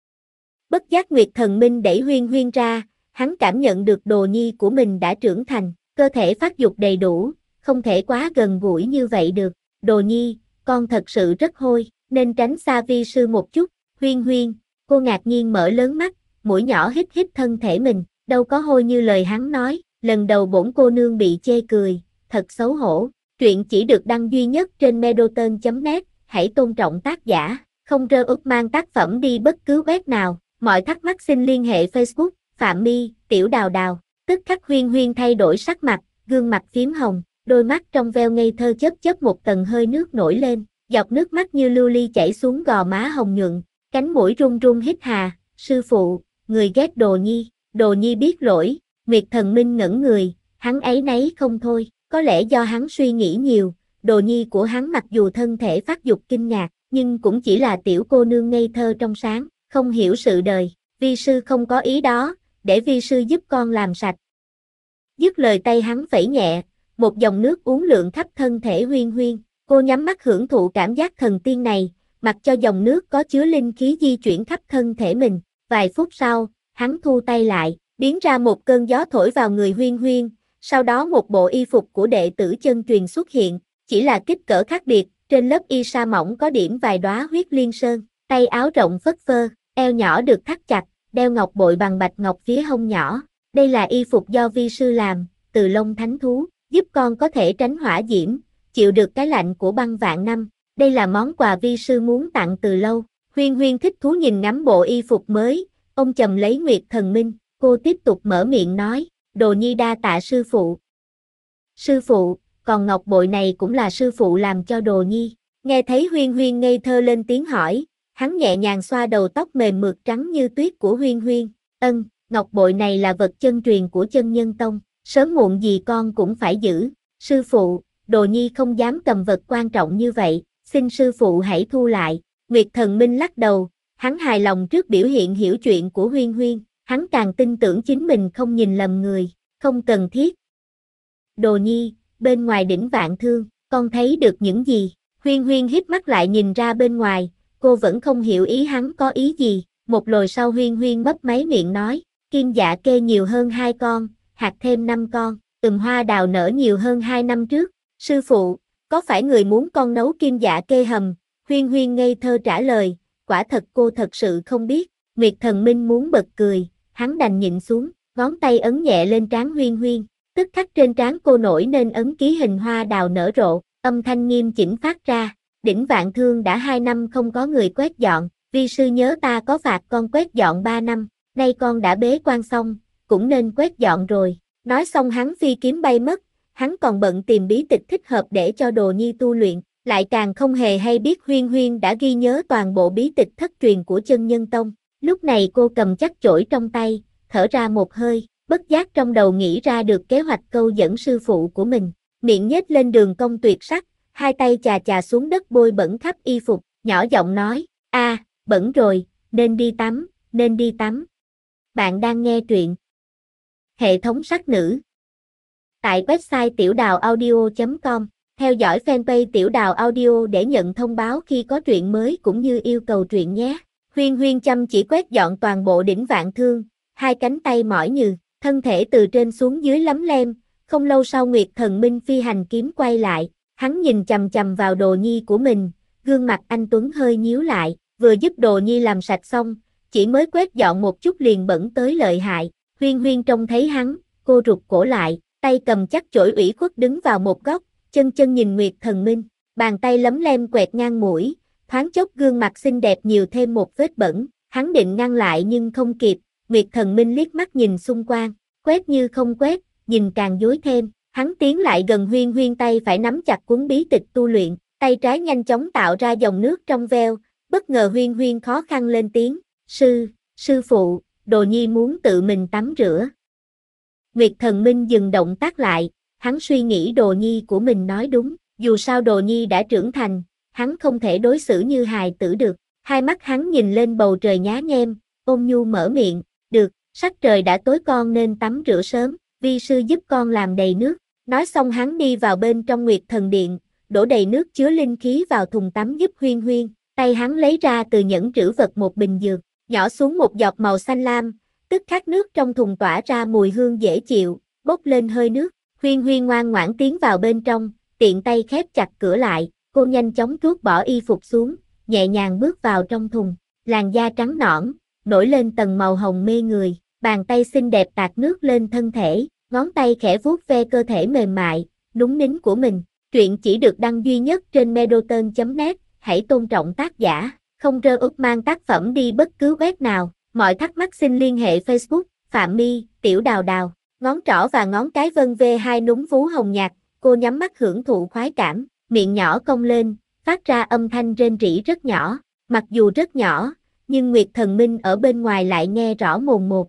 Bất giác Nguyệt Thần Minh đẩy Huyên Huyên ra, hắn cảm nhận được Đồ Nhi của mình đã trưởng thành, cơ thể phát dục đầy đủ, không thể quá gần gũi như vậy được. Đồ Nhi, con thật sự rất hôi, nên tránh xa vi sư một chút. Huyên Huyên, cô ngạc nhiên mở lớn mắt, mũi nhỏ hít hít thân thể mình, đâu có hôi như lời hắn nói. Lần đầu bổn cô nương bị chê cười, thật xấu hổ. Truyện chỉ được đăng duy nhất trên medoton.net, hãy tôn trọng tác giả, không rơ úp mang tác phẩm đi bất cứ web nào. Mọi thắc mắc xin liên hệ Facebook, Phạm My, Tiểu Đào Đào. Tức khắc Huyên Huyên thay đổi sắc mặt, gương mặt phím hồng, đôi mắt trong veo ngây thơ chớp chớp một tầng hơi nước nổi lên, giọt nước mắt như lưu ly chảy xuống gò má hồng nhuận, cánh mũi run run hít hà. Sư phụ, người ghét Đồ Nhi, Đồ Nhi biết lỗi. Nguyệt Thần Minh ngẩn người, hắn áy náy không thôi, có lẽ do hắn suy nghĩ nhiều, Đồ Nhi của hắn mặc dù thân thể phát dục kinh ngạc, nhưng cũng chỉ là tiểu cô nương ngây thơ trong sáng, không hiểu sự đời, vi sư không có ý đó, để vi sư giúp con làm sạch. Dứt lời tay hắn phẩy nhẹ, một dòng nước uốn lượn khắp thân thể Huyên Huyên, cô nhắm mắt hưởng thụ cảm giác thần tiên này, mặc cho dòng nước có chứa linh khí di chuyển khắp thân thể mình. Vài phút sau, hắn thu tay lại, biến ra một cơn gió thổi vào người Huyên Huyên, sau đó một bộ y phục của đệ tử chân truyền xuất hiện, chỉ là kích cỡ khác biệt, trên lớp y sa mỏng có điểm vài đóa huyết liên sơn, tay áo rộng phất phơ, eo nhỏ được thắt chặt, đeo ngọc bội bằng bạch ngọc phía hông nhỏ. Đây là y phục do vi sư làm, từ lông thánh thú, giúp con có thể tránh hỏa diễm, chịu được cái lạnh của băng vạn năm. Đây là món quà vi sư muốn tặng từ lâu. Huyên Huyên thích thú nhìn ngắm bộ y phục mới, ông chầm lấy Nguyệt Thần Minh, cô tiếp tục mở miệng nói, Đồ Nhi đa tạ sư phụ. Sư phụ, còn ngọc bội này cũng là sư phụ làm cho Đồ Nhi. Nghe thấy Huyên Huyên ngây thơ lên tiếng hỏi, hắn nhẹ nhàng xoa đầu tóc mềm mượt trắng như tuyết của Huyên Huyên. Ngọc bội này là vật chân truyền của Chân Nhân Tông, sớm muộn gì con cũng phải giữ. Sư phụ, Đồ Nhi không dám cầm vật quan trọng như vậy, xin sư phụ hãy thu lại. Nguyệt Thần Minh lắc đầu, hắn hài lòng trước biểu hiện hiểu chuyện của Huyên Huyên, hắn càng tin tưởng chính mình không nhìn lầm người, không cần thiết. Đồ Nhi, bên ngoài đỉnh Vạn Thương, con thấy được những gì? Huyên Huyên híp mắt lại nhìn ra bên ngoài, cô vẫn không hiểu ý hắn có ý gì. Một lồi sau Huyên Huyên mấp máy miệng nói, kim dạ kê nhiều hơn 2 con, hạt thêm 5 con, hoa đào nở nhiều hơn 2 năm trước. Sư phụ, có phải người muốn con nấu kim dạ kê hầm? Huyên Huyên ngây thơ trả lời, quả thật cô thật sự không biết. Nguyệt Thần Minh muốn bật cười, hắn đành nhịn xuống, ngón tay ấn nhẹ lên trán Huyên Huyên, tức khắc trên trán cô nổi nên ấn ký hình hoa đào nở rộ, âm thanh nghiêm chỉnh phát ra, Đỉnh Vạn Thương đã 2 năm không có người quét dọn, vi sư nhớ ta có phạt con quét dọn 3 năm, nay con đã bế quan xong, cũng nên quét dọn rồi, nói xong hắn phi kiếm bay mất, hắn còn bận tìm bí tịch thích hợp để cho Đồ Nhi tu luyện, lại càng không hề hay biết Huyên Huyên đã ghi nhớ toàn bộ bí tịch thất truyền của Chân Nhân Tông, lúc này cô cầm chắc chổi trong tay, thở ra một hơi, bất giác trong đầu nghĩ ra được kế hoạch câu dẫn sư phụ của mình, miệng nhếch lên đường cong tuyệt sắc, hai tay chà chà xuống đất bôi bẩn khắp y phục, nhỏ giọng nói, bẩn rồi, nên đi tắm, nên đi tắm. Bạn đang nghe truyện hệ thống sắc nữ tại website tiểuđào audio.com, theo dõi fanpage Tiểu Đào Audio để nhận thông báo khi có truyện mới cũng như yêu cầu truyện nhé. Huyên Huyên chăm chỉ quét dọn toàn bộ Đỉnh Vạn Thương, hai cánh tay mỏi nhừ, thân thể từ trên xuống dưới lấm lem, không lâu sau Nguyệt Thần Minh phi hành kiếm quay lại, hắn nhìn chằm chằm vào Đồ Nhi của mình, gương mặt anh tuấn hơi nhíu lại, vừa giúp Đồ Nhi làm sạch xong, chỉ mới quét dọn một chút liền bẩn tới lợi hại, Huyên Huyên trông thấy hắn, cô rụt cổ lại, tay cầm chắc chổi ủy khuất đứng vào một góc, chân chân nhìn Nguyệt Thần Minh, bàn tay lấm lem quẹt ngang mũi, thoáng chốc gương mặt xinh đẹp nhiều thêm một vết bẩn, hắn định ngăn lại nhưng không kịp, Nguyệt Thần Minh liếc mắt nhìn xung quanh, quét như không quét, nhìn càng dối thêm, hắn tiến lại gần Huyên Huyên tay phải nắm chặt cuốn bí tịch tu luyện, tay trái nhanh chóng tạo ra dòng nước trong veo, bất ngờ Huyên Huyên khó khăn lên tiếng, sư phụ, Đồ Nhi muốn tự mình tắm rửa. Nguyệt Thần Minh dừng động tác lại, hắn suy nghĩ Đồ Nhi của mình nói đúng, dù sao Đồ Nhi đã trưởng thành, hắn không thể đối xử như hài tử được, hai mắt hắn nhìn lên bầu trời nhá nhem, ôn nhu mở miệng, được, sắc trời đã tối con nên tắm rửa sớm, vi sư giúp con làm đầy nước, nói xong hắn đi vào bên trong Nguyệt Thần Điện, đổ đầy nước chứa linh khí vào thùng tắm giúp Huyên Huyên, tay hắn lấy ra từ nhẫn trữ vật một bình dược, nhỏ xuống một giọt màu xanh lam, tức khắc nước trong thùng tỏa ra mùi hương dễ chịu, bốc lên hơi nước, Huyên Huyên ngoan ngoãn tiến vào bên trong, tiện tay khép chặt cửa lại, cô nhanh chóng trút bỏ y phục xuống, nhẹ nhàng bước vào trong thùng, làn da trắng nõn, nổi lên tầng màu hồng mê người, bàn tay xinh đẹp tạt nước lên thân thể, ngón tay khẽ vuốt ve cơ thể mềm mại, núng nính của mình, truyện chỉ được đăng duy nhất trên medoton.net, hãy tôn trọng tác giả, không rơ úp mang tác phẩm đi bất cứ web nào, mọi thắc mắc xin liên hệ Facebook, Phạm My, Tiểu Đào Đào, ngón trỏ và ngón cái vân vê hai núm vú hồng nhạt, cô nhắm mắt hưởng thụ khoái cảm, miệng nhỏ cong lên, phát ra âm thanh rên rỉ rất nhỏ, mặc dù rất nhỏ, nhưng Nguyệt Thần Minh ở bên ngoài lại nghe rõ mồn một,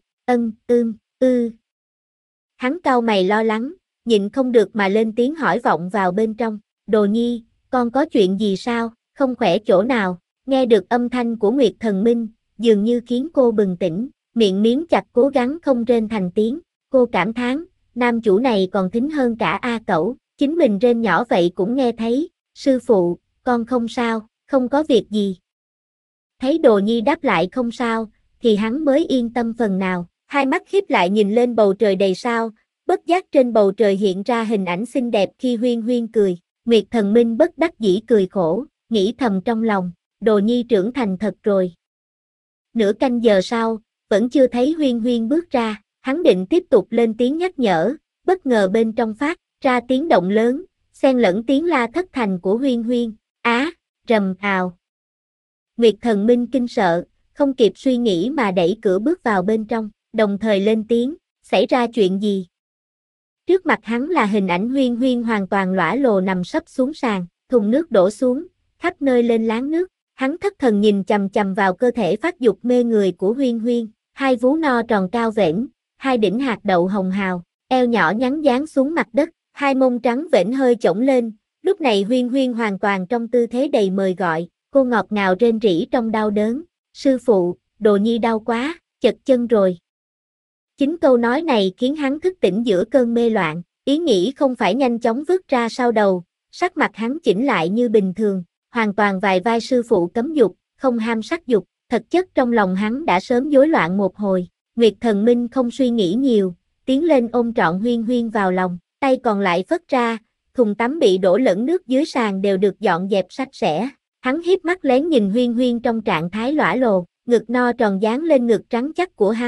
Hắn cau mày lo lắng, nhịn không được mà lên tiếng hỏi vọng vào bên trong, Đồ Nhi, con có chuyện gì sao, không khỏe chỗ nào, nghe được âm thanh của Nguyệt Thần Minh, dường như khiến cô bừng tỉnh, miệng miếm chặt cố gắng không rên thành tiếng, cô cảm thán, nam chủ này còn thính hơn cả A Cẩu, chính mình rên nhỏ vậy cũng nghe thấy, sư phụ, con không sao, không có việc gì. Thấy Đồ Nhi đáp lại không sao, thì hắn mới yên tâm phần nào, hai mắt híp lại nhìn lên bầu trời đầy sao, bất giác trên bầu trời hiện ra hình ảnh xinh đẹp khi Huyên Huyên cười, Nguyệt Thần Minh bất đắc dĩ cười khổ, nghĩ thầm trong lòng, Đồ Nhi trưởng thành thật rồi. Nửa canh giờ sau, vẫn chưa thấy Huyên Huyên bước ra, hắn định tiếp tục lên tiếng nhắc nhở, bất ngờ bên trong phát ra tiếng động lớn, xen lẫn tiếng la thất thành của Huyên Huyên, rầm ào. Nguyệt Thần Minh kinh sợ, không kịp suy nghĩ mà đẩy cửa bước vào bên trong, đồng thời lên tiếng, xảy ra chuyện gì? Trước mặt hắn là hình ảnh Huyên Huyên hoàn toàn lõa lồ nằm sấp xuống sàn, thùng nước đổ xuống, khắp nơi lên láng nước, hắn thất thần nhìn chằm chằm vào cơ thể phát dục mê người của Huyên Huyên, hai vú no tròn cao vểnh, hai đỉnh hạt đậu hồng hào, eo nhỏ nhắn dán xuống mặt đất, hai mông trắng vểnh hơi chổng lên, lúc này Huyên Huyên hoàn toàn trong tư thế đầy mời gọi, cô ngọt ngào rên rỉ trong đau đớn, sư phụ, Đồ Nhi đau quá, chật chân rồi. Chính câu nói này khiến hắn thức tỉnh giữa cơn mê loạn, ý nghĩ không phải nhanh chóng vứt ra sau đầu, sắc mặt hắn chỉnh lại như bình thường, hoàn toàn vài vai sư phụ cấm dục, không ham sắc dục, thực chất trong lòng hắn đã sớm rối loạn một hồi, Nguyệt Thần Minh không suy nghĩ nhiều, tiến lên ôm trọn Huyên Huyên vào lòng, tay còn lại phất ra, thùng tắm bị đổ lẫn nước dưới sàn đều được dọn dẹp sạch sẽ, hắn híp mắt lén nhìn Huyên Huyên trong trạng thái lõa lồ, ngực no tròn dán lên ngực trắng chắc của hắn,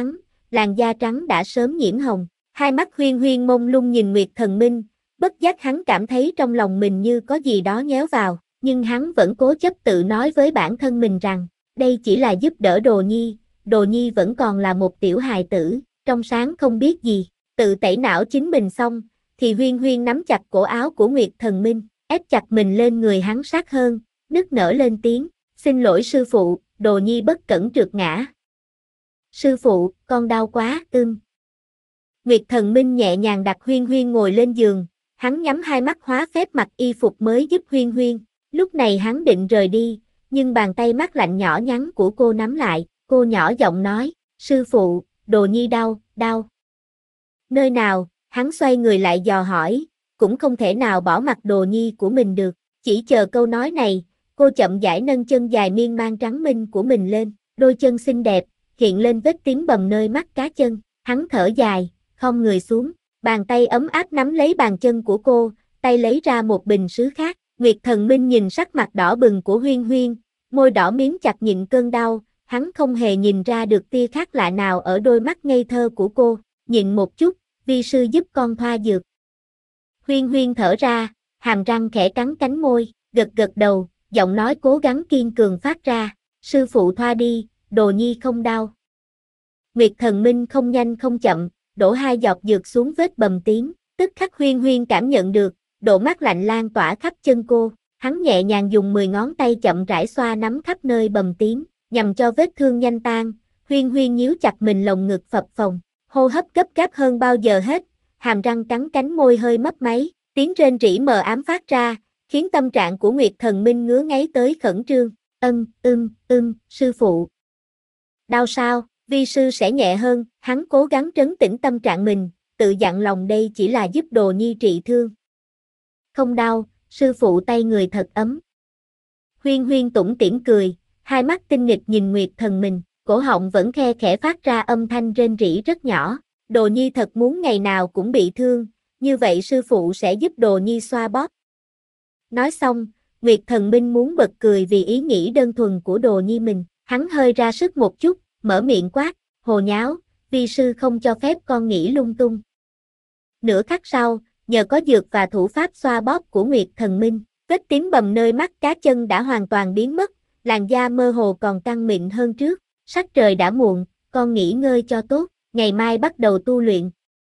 làn da trắng đã sớm nhiễm hồng. Hai mắt Huyên Huyên mông lung nhìn Nguyệt Thần Minh, bất giác hắn cảm thấy trong lòng mình như có gì đó nhéo vào, nhưng hắn vẫn cố chấp tự nói với bản thân mình rằng, đây chỉ là giúp đỡ Đồ Nhi vẫn còn là một tiểu hài tử, trong sáng không biết gì. Tự tẩy não chính mình xong, thì Huyên Huyên nắm chặt cổ áo của Nguyệt Thần Minh, ép chặt mình lên người hắn sát hơn, nức nở lên tiếng, xin lỗi sư phụ, Đồ Nhi bất cẩn trượt ngã. Sư phụ, con đau quá, Nguyệt Thần Minh nhẹ nhàng đặt Huyên Huyên ngồi lên giường, hắn nhắm hai mắt hóa phép mặc y phục mới giúp Huyên Huyên. Lúc này hắn định rời đi, nhưng bàn tay mắt lạnh nhỏ nhắn của cô nắm lại, cô nhỏ giọng nói, sư phụ, Đồ Nhi đau. Nơi nào, hắn xoay người lại dò hỏi, cũng không thể nào bỏ mặc Đồ Nhi của mình được, chỉ chờ câu nói này, cô chậm rãi nâng chân dài miên man trắng minh của mình lên, đôi chân xinh đẹp, hiện lên vết tím bầm nơi mắt cá chân, hắn thở dài, khom người xuống, bàn tay ấm áp nắm lấy bàn chân của cô, tay lấy ra một bình sứ khác, Nguyệt Thần Minh nhìn sắc mặt đỏ bừng của Huyên Huyên, môi đỏ miếm chặt nhịn cơn đau, hắn không hề nhìn ra được tia khác lạ nào ở đôi mắt ngây thơ của cô, nhịn một chút, vi sư giúp con thoa dược. Huyên Huyên thở ra, hàm răng khẽ cắn cánh môi, gật đầu, giọng nói cố gắng kiên cường phát ra, sư phụ thoa đi, Đồ Nhi không đau. Nguyệt Thần Minh không nhanh không chậm, đổ 2 giọt dược xuống vết bầm tím, tức khắc Huyên Huyên cảm nhận được, độ mát lạnh lan tỏa khắp chân cô, hắn nhẹ nhàng dùng 10 ngón tay chậm rãi xoa nắm khắp nơi bầm tím, nhằm cho vết thương nhanh tan. Huyên Huyên nhíu chặt mình lồng ngực phập phồng, hô hấp gấp gáp hơn bao giờ hết, hàm răng cắn cánh môi hơi mấp máy, tiếng rên rỉ mờ ám phát ra, khiến tâm trạng của Nguyệt Thần Minh ngứa ngáy tới khẩn trương. Sư phụ. Đau sao? Vi sư sẽ nhẹ hơn, hắn cố gắng trấn tĩnh tâm trạng mình, tự dặn lòng đây chỉ là giúp Đồ Nhi trị thương. Không đau, sư phụ tay người thật ấm. Huyên Huyên tủm tỉm cười, hai mắt tinh nghịch nhìn Nguyệt Thần Minh, cổ họng vẫn khe khẽ phát ra âm thanh rên rỉ rất nhỏ. Đồ Nhi thật muốn ngày nào cũng bị thương, như vậy sư phụ sẽ giúp Đồ Nhi xoa bóp. Nói xong, Nguyệt Thần Minh muốn bật cười vì ý nghĩ đơn thuần của Đồ Nhi mình, hắn hơi ra sức một chút, mở miệng quát, hồ nháo, vi sư không cho phép con nghĩ lung tung. Nửa khắc sau, nhờ có dược và thủ pháp xoa bóp của Nguyệt Thần Minh, vết tím bầm nơi mắt cá chân đã hoàn toàn biến mất, làn da mơ hồ còn căng mịn hơn trước, sắc trời đã muộn, con nghỉ ngơi cho tốt, ngày mai bắt đầu tu luyện.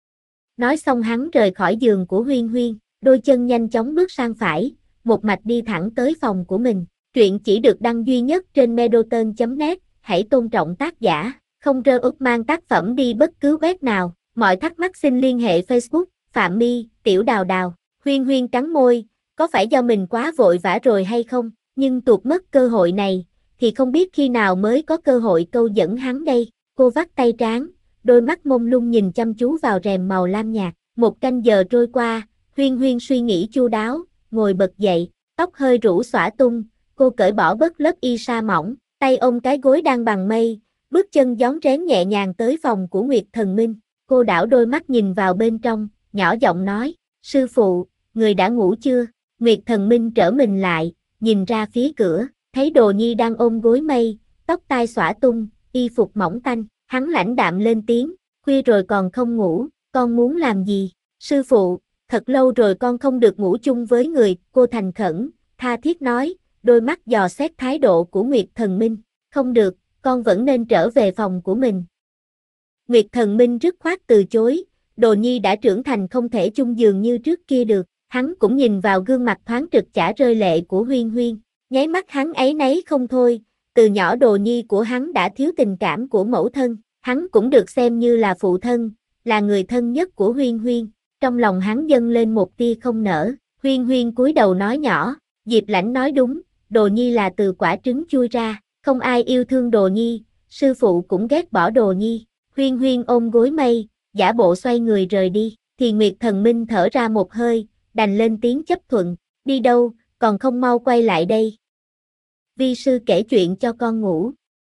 Nói xong hắn rời khỏi giường của Huyên Huyên, đôi chân nhanh chóng bước sang phải, một mạch đi thẳng tới phòng của mình. Truyện chỉ được đăng duy nhất trên Medoton.net, hãy tôn trọng tác giả, không rơ úp mang tác phẩm đi bất cứ web nào. Mọi thắc mắc xin liên hệ Facebook, Phạm My, Tiểu Đào Đào. Huyên Huyên cắn môi, có phải do mình quá vội vã rồi hay không, nhưng tuột mất cơ hội này, thì không biết khi nào mới có cơ hội câu dẫn hắn đây. Cô vắt tay trán, đôi mắt mông lung nhìn chăm chú vào rèm màu lam nhạt. 1 canh giờ trôi qua, Huyên Huyên suy nghĩ chu đáo, ngồi bật dậy, tóc hơi rủ xõa tung, cô cởi bỏ bớt lớp y sa mỏng, tay ôm cái gối đang bằng mây, bước chân gión rén nhẹ nhàng tới phòng của Nguyệt Thần Minh. Cô đảo đôi mắt nhìn vào bên trong, nhỏ giọng nói, sư phụ, người đã ngủ chưa? Nguyệt Thần Minh trở mình lại, nhìn ra phía cửa, thấy Đồ Nhi đang ôm gối mây, tóc tai xõa tung, y phục mỏng tanh, hắn lãnh đạm lên tiếng, khuya rồi còn không ngủ, con muốn làm gì? Sư phụ, thật lâu rồi con không được ngủ chung với người, cô thành khẩn, tha thiết nói, đôi mắt dò xét thái độ của Nguyệt Thần Minh, không được, con vẫn nên trở về phòng của mình. Nguyệt Thần Minh dứt khoát từ chối, Đồ Nhi đã trưởng thành không thể chung giường như trước kia được, hắn cũng nhìn vào gương mặt thoáng trực chả rơi lệ của Huyên Huyên, nháy mắt hắn áy náy không thôi, từ nhỏ Đồ Nhi của hắn đã thiếu tình cảm của mẫu thân, hắn cũng được xem như là phụ thân, là người thân nhất của Huyên Huyên, trong lòng hắn dâng lên một tia không nở. Huyên Huyên cúi đầu nói nhỏ, Diệp Lãnh nói đúng, Đồ Nhi là từ quả trứng chui ra, không ai yêu thương Đồ Nhi, sư phụ cũng ghét bỏ Đồ Nhi. Huyên Huyên ôm gối mây, giả bộ xoay người rời đi, thì Nguyệt Thần Minh thở ra một hơi, đành lên tiếng chấp thuận, đi đâu, còn không mau quay lại đây. Vi sư kể chuyện cho con ngủ.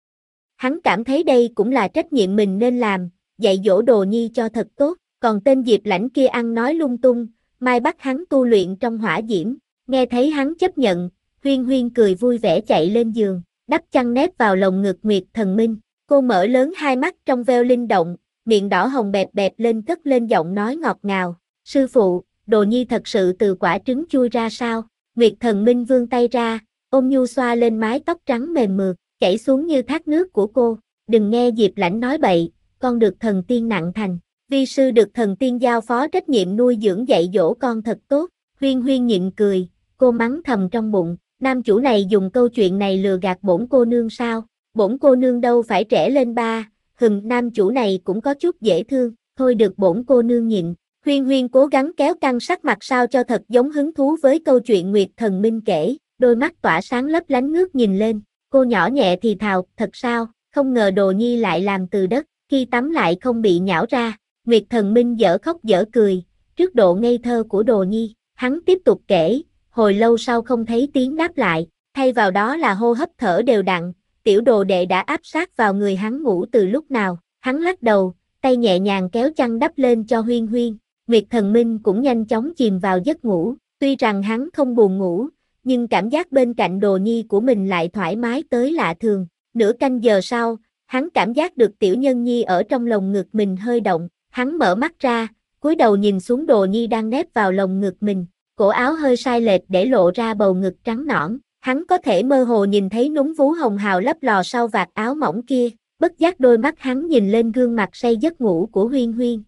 Hắn cảm thấy đây cũng là trách nhiệm mình nên làm, dạy dỗ Đồ Nhi cho thật tốt, còn tên Diệp Lãnh kia ăn nói lung tung, mai bắt hắn tu luyện trong hỏa diễm. Nghe thấy hắn chấp nhận, Huyên Huyên cười vui vẻ chạy lên giường, đắp chăn nép vào lồng ngực Nguyệt Thần Minh. Cô mở lớn hai mắt trong veo linh động, miệng đỏ hồng bẹp bẹp lên cất lên giọng nói ngọt ngào. Sư phụ, Đồ Nhi thật sự từ quả trứng chui ra sao? Nguyệt Thần Minh vươn tay ra, ôm nhu xoa lên mái tóc trắng mềm mượt, chảy xuống như thác nước của cô. Đừng nghe Diệp Lãnh nói bậy, con được thần tiên nặng thành. Vi sư được thần tiên giao phó trách nhiệm nuôi dưỡng dạy dỗ con thật tốt. Huyên Huyên nhịn cười, cô mắng thầm trong bụng, nam chủ này dùng câu chuyện này lừa gạt bổn cô nương sao? Bổn cô nương đâu phải trẻ lên ba, nam chủ này cũng có chút dễ thương, thôi được bổn cô nương nhịn. Huyên Huyên cố gắng kéo căng sắc mặt sao cho thật giống hứng thú với câu chuyện Nguyệt Thần Minh kể, đôi mắt tỏa sáng lấp lánh ngước nhìn lên, cô nhỏ nhẹ thì thào, thật sao, không ngờ Đồ Nhi lại làm từ đất, khi tắm lại không bị nhão ra. Nguyệt Thần Minh dở khóc dở cười, trước độ ngây thơ của Đồ Nhi, hắn tiếp tục kể, hồi lâu sau không thấy tiếng đáp lại, thay vào đó là hô hấp thở đều đặn, tiểu đồ đệ đã áp sát vào người hắn ngủ từ lúc nào, hắn lắc đầu, tay nhẹ nhàng kéo chăn đắp lên cho Huyên Huyên. Nguyệt Thần Minh cũng nhanh chóng chìm vào giấc ngủ, tuy rằng hắn không buồn ngủ, nhưng cảm giác bên cạnh Đồ Nhi của mình lại thoải mái tới lạ thường. Nửa canh giờ sau, hắn cảm giác được tiểu nhân nhi ở trong lồng ngực mình hơi động, hắn mở mắt ra, cúi đầu nhìn xuống Đồ Nhi đang nép vào lồng ngực mình, cổ áo hơi sai lệch để lộ ra bầu ngực trắng nõn, hắn có thể mơ hồ nhìn thấy núm vú hồng hào lấp lò sau vạt áo mỏng kia, bất giác đôi mắt hắn nhìn lên gương mặt say giấc ngủ của Huyên Huyên.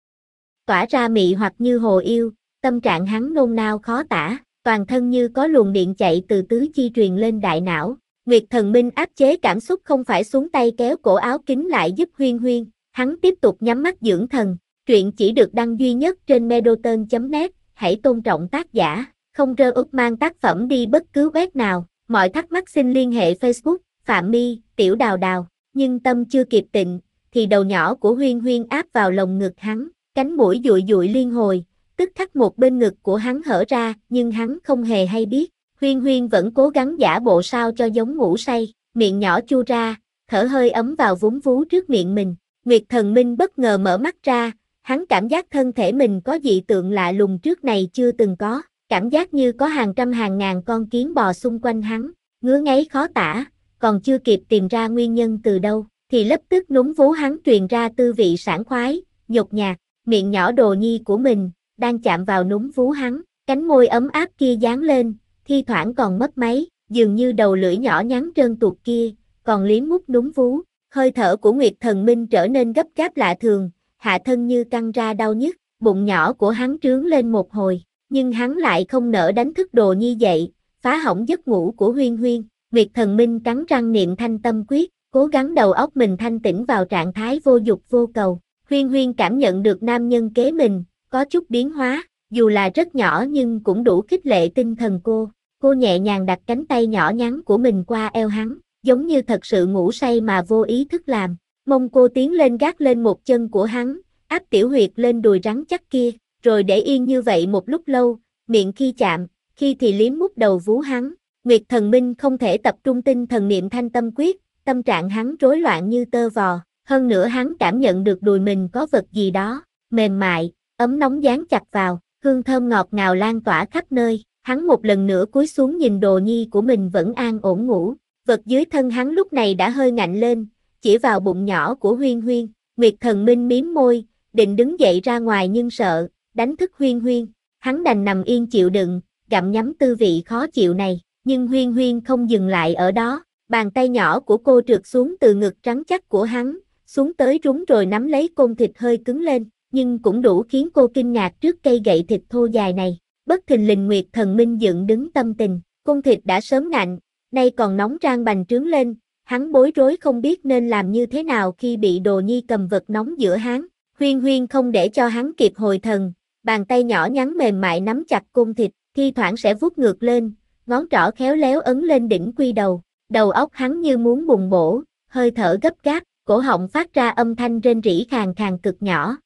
Tỏa ra mị hoặc như hồ yêu, tâm trạng hắn nôn nao khó tả, toàn thân như có luồng điện chạy từ tứ chi truyền lên đại não. Nguyệt Thần Minh áp chế cảm xúc không phải xuống tay kéo cổ áo kín lại giúp Huyên Huyên, hắn tiếp tục nhắm mắt dưỡng thần. Truyện chỉ được đăng duy nhất trên Medoton.net, hãy tôn trọng tác giả, không rơ úp mang tác phẩm đi bất cứ web nào. Mọi thắc mắc xin liên hệ Facebook, Phạm My, Tiểu Đào Đào. Nhưng tâm chưa kịp tịnh, thì đầu nhỏ của Huyên Huyên áp vào lồng ngực hắn, cánh mũi dụi dụi liên hồi, tức khắc một bên ngực của hắn hở ra, nhưng hắn không hề hay biết. Huyên Huyên vẫn cố gắng giả bộ sao cho giống ngủ say, miệng nhỏ chu ra, thở hơi ấm vào vúm vú trước miệng mình. Nguyệt Thần Minh bất ngờ mở mắt ra, hắn cảm giác thân thể mình có dị tượng lạ lùng trước này chưa từng có, cảm giác như có hàng trăm hàng ngàn con kiến bò xung quanh hắn, ngứa ngáy khó tả, còn chưa kịp tìm ra nguyên nhân từ đâu, thì lập tức núm vú hắn truyền ra tư vị sảng khoái, nhột nhạt, miệng nhỏ Đồ Nhi của mình, đang chạm vào núm vú hắn, cánh môi ấm áp kia dán lên, thi thoảng còn mấp máy, dường như đầu lưỡi nhỏ nhắn trơn tuột kia, còn liếm mút núm vú. Hơi thở của Nguyệt Thần Minh trở nên gấp gáp lạ thường, hạ thân như căng ra đau nhức, bụng nhỏ của hắn trướng lên một hồi, nhưng hắn lại không nỡ đánh thức Đồ Nhi dậy, phá hỏng giấc ngủ của Huyên Huyên. Nguyệt Thần Minh cắn răng niệm thanh tâm quyết, cố gắng đầu óc mình thanh tĩnh vào trạng thái vô dục vô cầu. Huyên Huyên cảm nhận được nam nhân kế mình, có chút biến hóa, dù là rất nhỏ nhưng cũng đủ khích lệ tinh thần cô. Cô nhẹ nhàng đặt cánh tay nhỏ nhắn của mình qua eo hắn, giống như thật sự ngủ say mà vô ý thức làm. Mông cô tiến lên gác lên một chân của hắn, áp tiểu huyệt lên đùi rắn chắc kia, rồi để yên như vậy một lúc lâu, miệng khi chạm, khi thì liếm mút đầu vú hắn. Nguyệt Thần Minh không thể tập trung tinh thần niệm thanh tâm quyết, tâm trạng hắn rối loạn như tơ vò, hơn nữa hắn cảm nhận được đùi mình có vật gì đó, mềm mại, ấm nóng dán chặt vào, hương thơm ngọt ngào lan tỏa khắp nơi. Hắn một lần nữa cúi xuống nhìn Đồ Nhi của mình vẫn an ổn ngủ, vật dưới thân hắn lúc này đã hơi ngạnh lên, chỉ vào bụng nhỏ của Huyên Huyên. Nguyệt Thần Minh mím môi, định đứng dậy ra ngoài nhưng sợ đánh thức Huyên Huyên, hắn đành nằm yên chịu đựng, gặm nhấm tư vị khó chịu này, nhưng Huyên Huyên không dừng lại ở đó, bàn tay nhỏ của cô trượt xuống từ ngực trắng chắc của hắn, xuống tới rúng rồi nắm lấy côn thịt hơi cứng lên, nhưng cũng đủ khiến cô kinh ngạc trước cây gậy thịt thô dài này. Bất thình lình Nguyệt Thần Minh dựng đứng tâm tình, côn thịt đã sớm ngạnh, nay còn nóng rang bành trướng lên, hắn bối rối không biết nên làm như thế nào khi bị Đồ Nhi cầm vật nóng giữa hắn. Huyên Huyên không để cho hắn kịp hồi thần, bàn tay nhỏ nhắn mềm mại nắm chặt côn thịt, thi thoảng sẽ vuốt ngược lên, ngón trỏ khéo léo ấn lên đỉnh quy đầu, đầu óc hắn như muốn bùng bổ, hơi thở gấp gáp, cổ họng phát ra âm thanh rên rỉ khàn khàn cực nhỏ,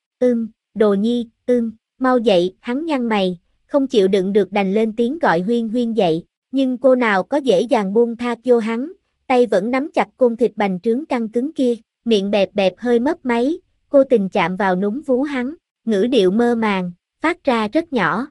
Đồ Nhi, mau dậy, hắn nhăn mày, không chịu đựng được đành lên tiếng gọi Huyên Huyên dậy, nhưng cô nào có dễ dàng buông tha vô hắn, tay vẫn nắm chặt côn thịt bành trướng căng cứng kia, miệng bẹp bẹp hơi mấp máy, cô tình chạm vào núm vú hắn, ngữ điệu mơ màng, phát ra rất nhỏ,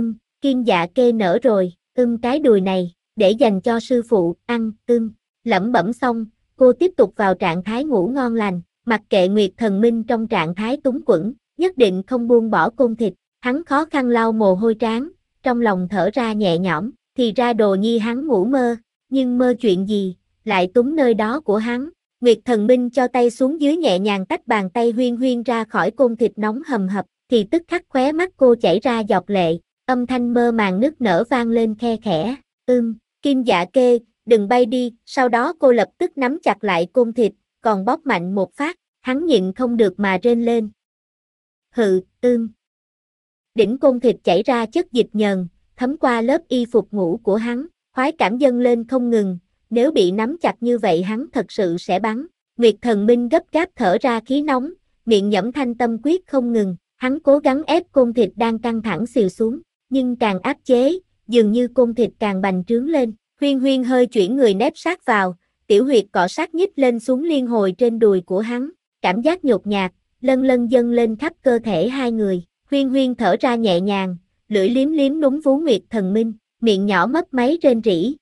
Kim Dạ Kê nở rồi, cái đùi này, để dành cho sư phụ, ăn, lẩm bẩm xong, cô tiếp tục vào trạng thái ngủ ngon lành, Mặc kệ Nguyệt Thần Minh trong trạng thái túng quẫn, nhất định không buông bỏ Côn Thịt, hắn khó khăn lau mồ hôi trán, trong lòng thở ra nhẹ nhõm, thì ra Đồ Nhi hắn ngủ mơ, nhưng mơ chuyện gì, lại túng nơi đó của hắn. Nguyệt Thần Minh cho tay xuống dưới nhẹ nhàng tách bàn tay Huyên Huyên ra khỏi Côn Thịt nóng hầm hập, thì tức khắc khóe mắt cô chảy ra giọt lệ, âm thanh mơ màng nức nở vang lên khe khẽ, Kim Dạ Kê, đừng bay đi, sau đó cô lập tức nắm chặt lại Côn Thịt, còn bóp mạnh một phát, hắn nhịn không được mà rên lên. Hự, Đỉnh Côn Thịt chảy ra chất dịch nhờn, thấm qua lớp y phục ngủ của hắn, khoái cảm dâng lên không ngừng, nếu bị nắm chặt như vậy hắn thật sự sẽ bắn. Nguyệt Thần Minh gấp gáp thở ra khí nóng, miệng nhẩm thanh tâm quyết không ngừng, hắn cố gắng ép Côn Thịt đang căng thẳng xìu xuống, nhưng càng áp chế, dường như Côn Thịt càng bành trướng lên. Huyên Huyên hơi chuyển người nép sát vào, tiểu huyệt cọ sát nhích lên xuống liên hồi trên đùi của hắn, cảm giác nhột nhạt, lân lân dâng lên khắp cơ thể hai người. Huyên Huyên thở ra nhẹ nhàng, lưỡi liếm liếm núm vú Nguyệt Thần Minh, miệng nhỏ mấp máy rên rỉ,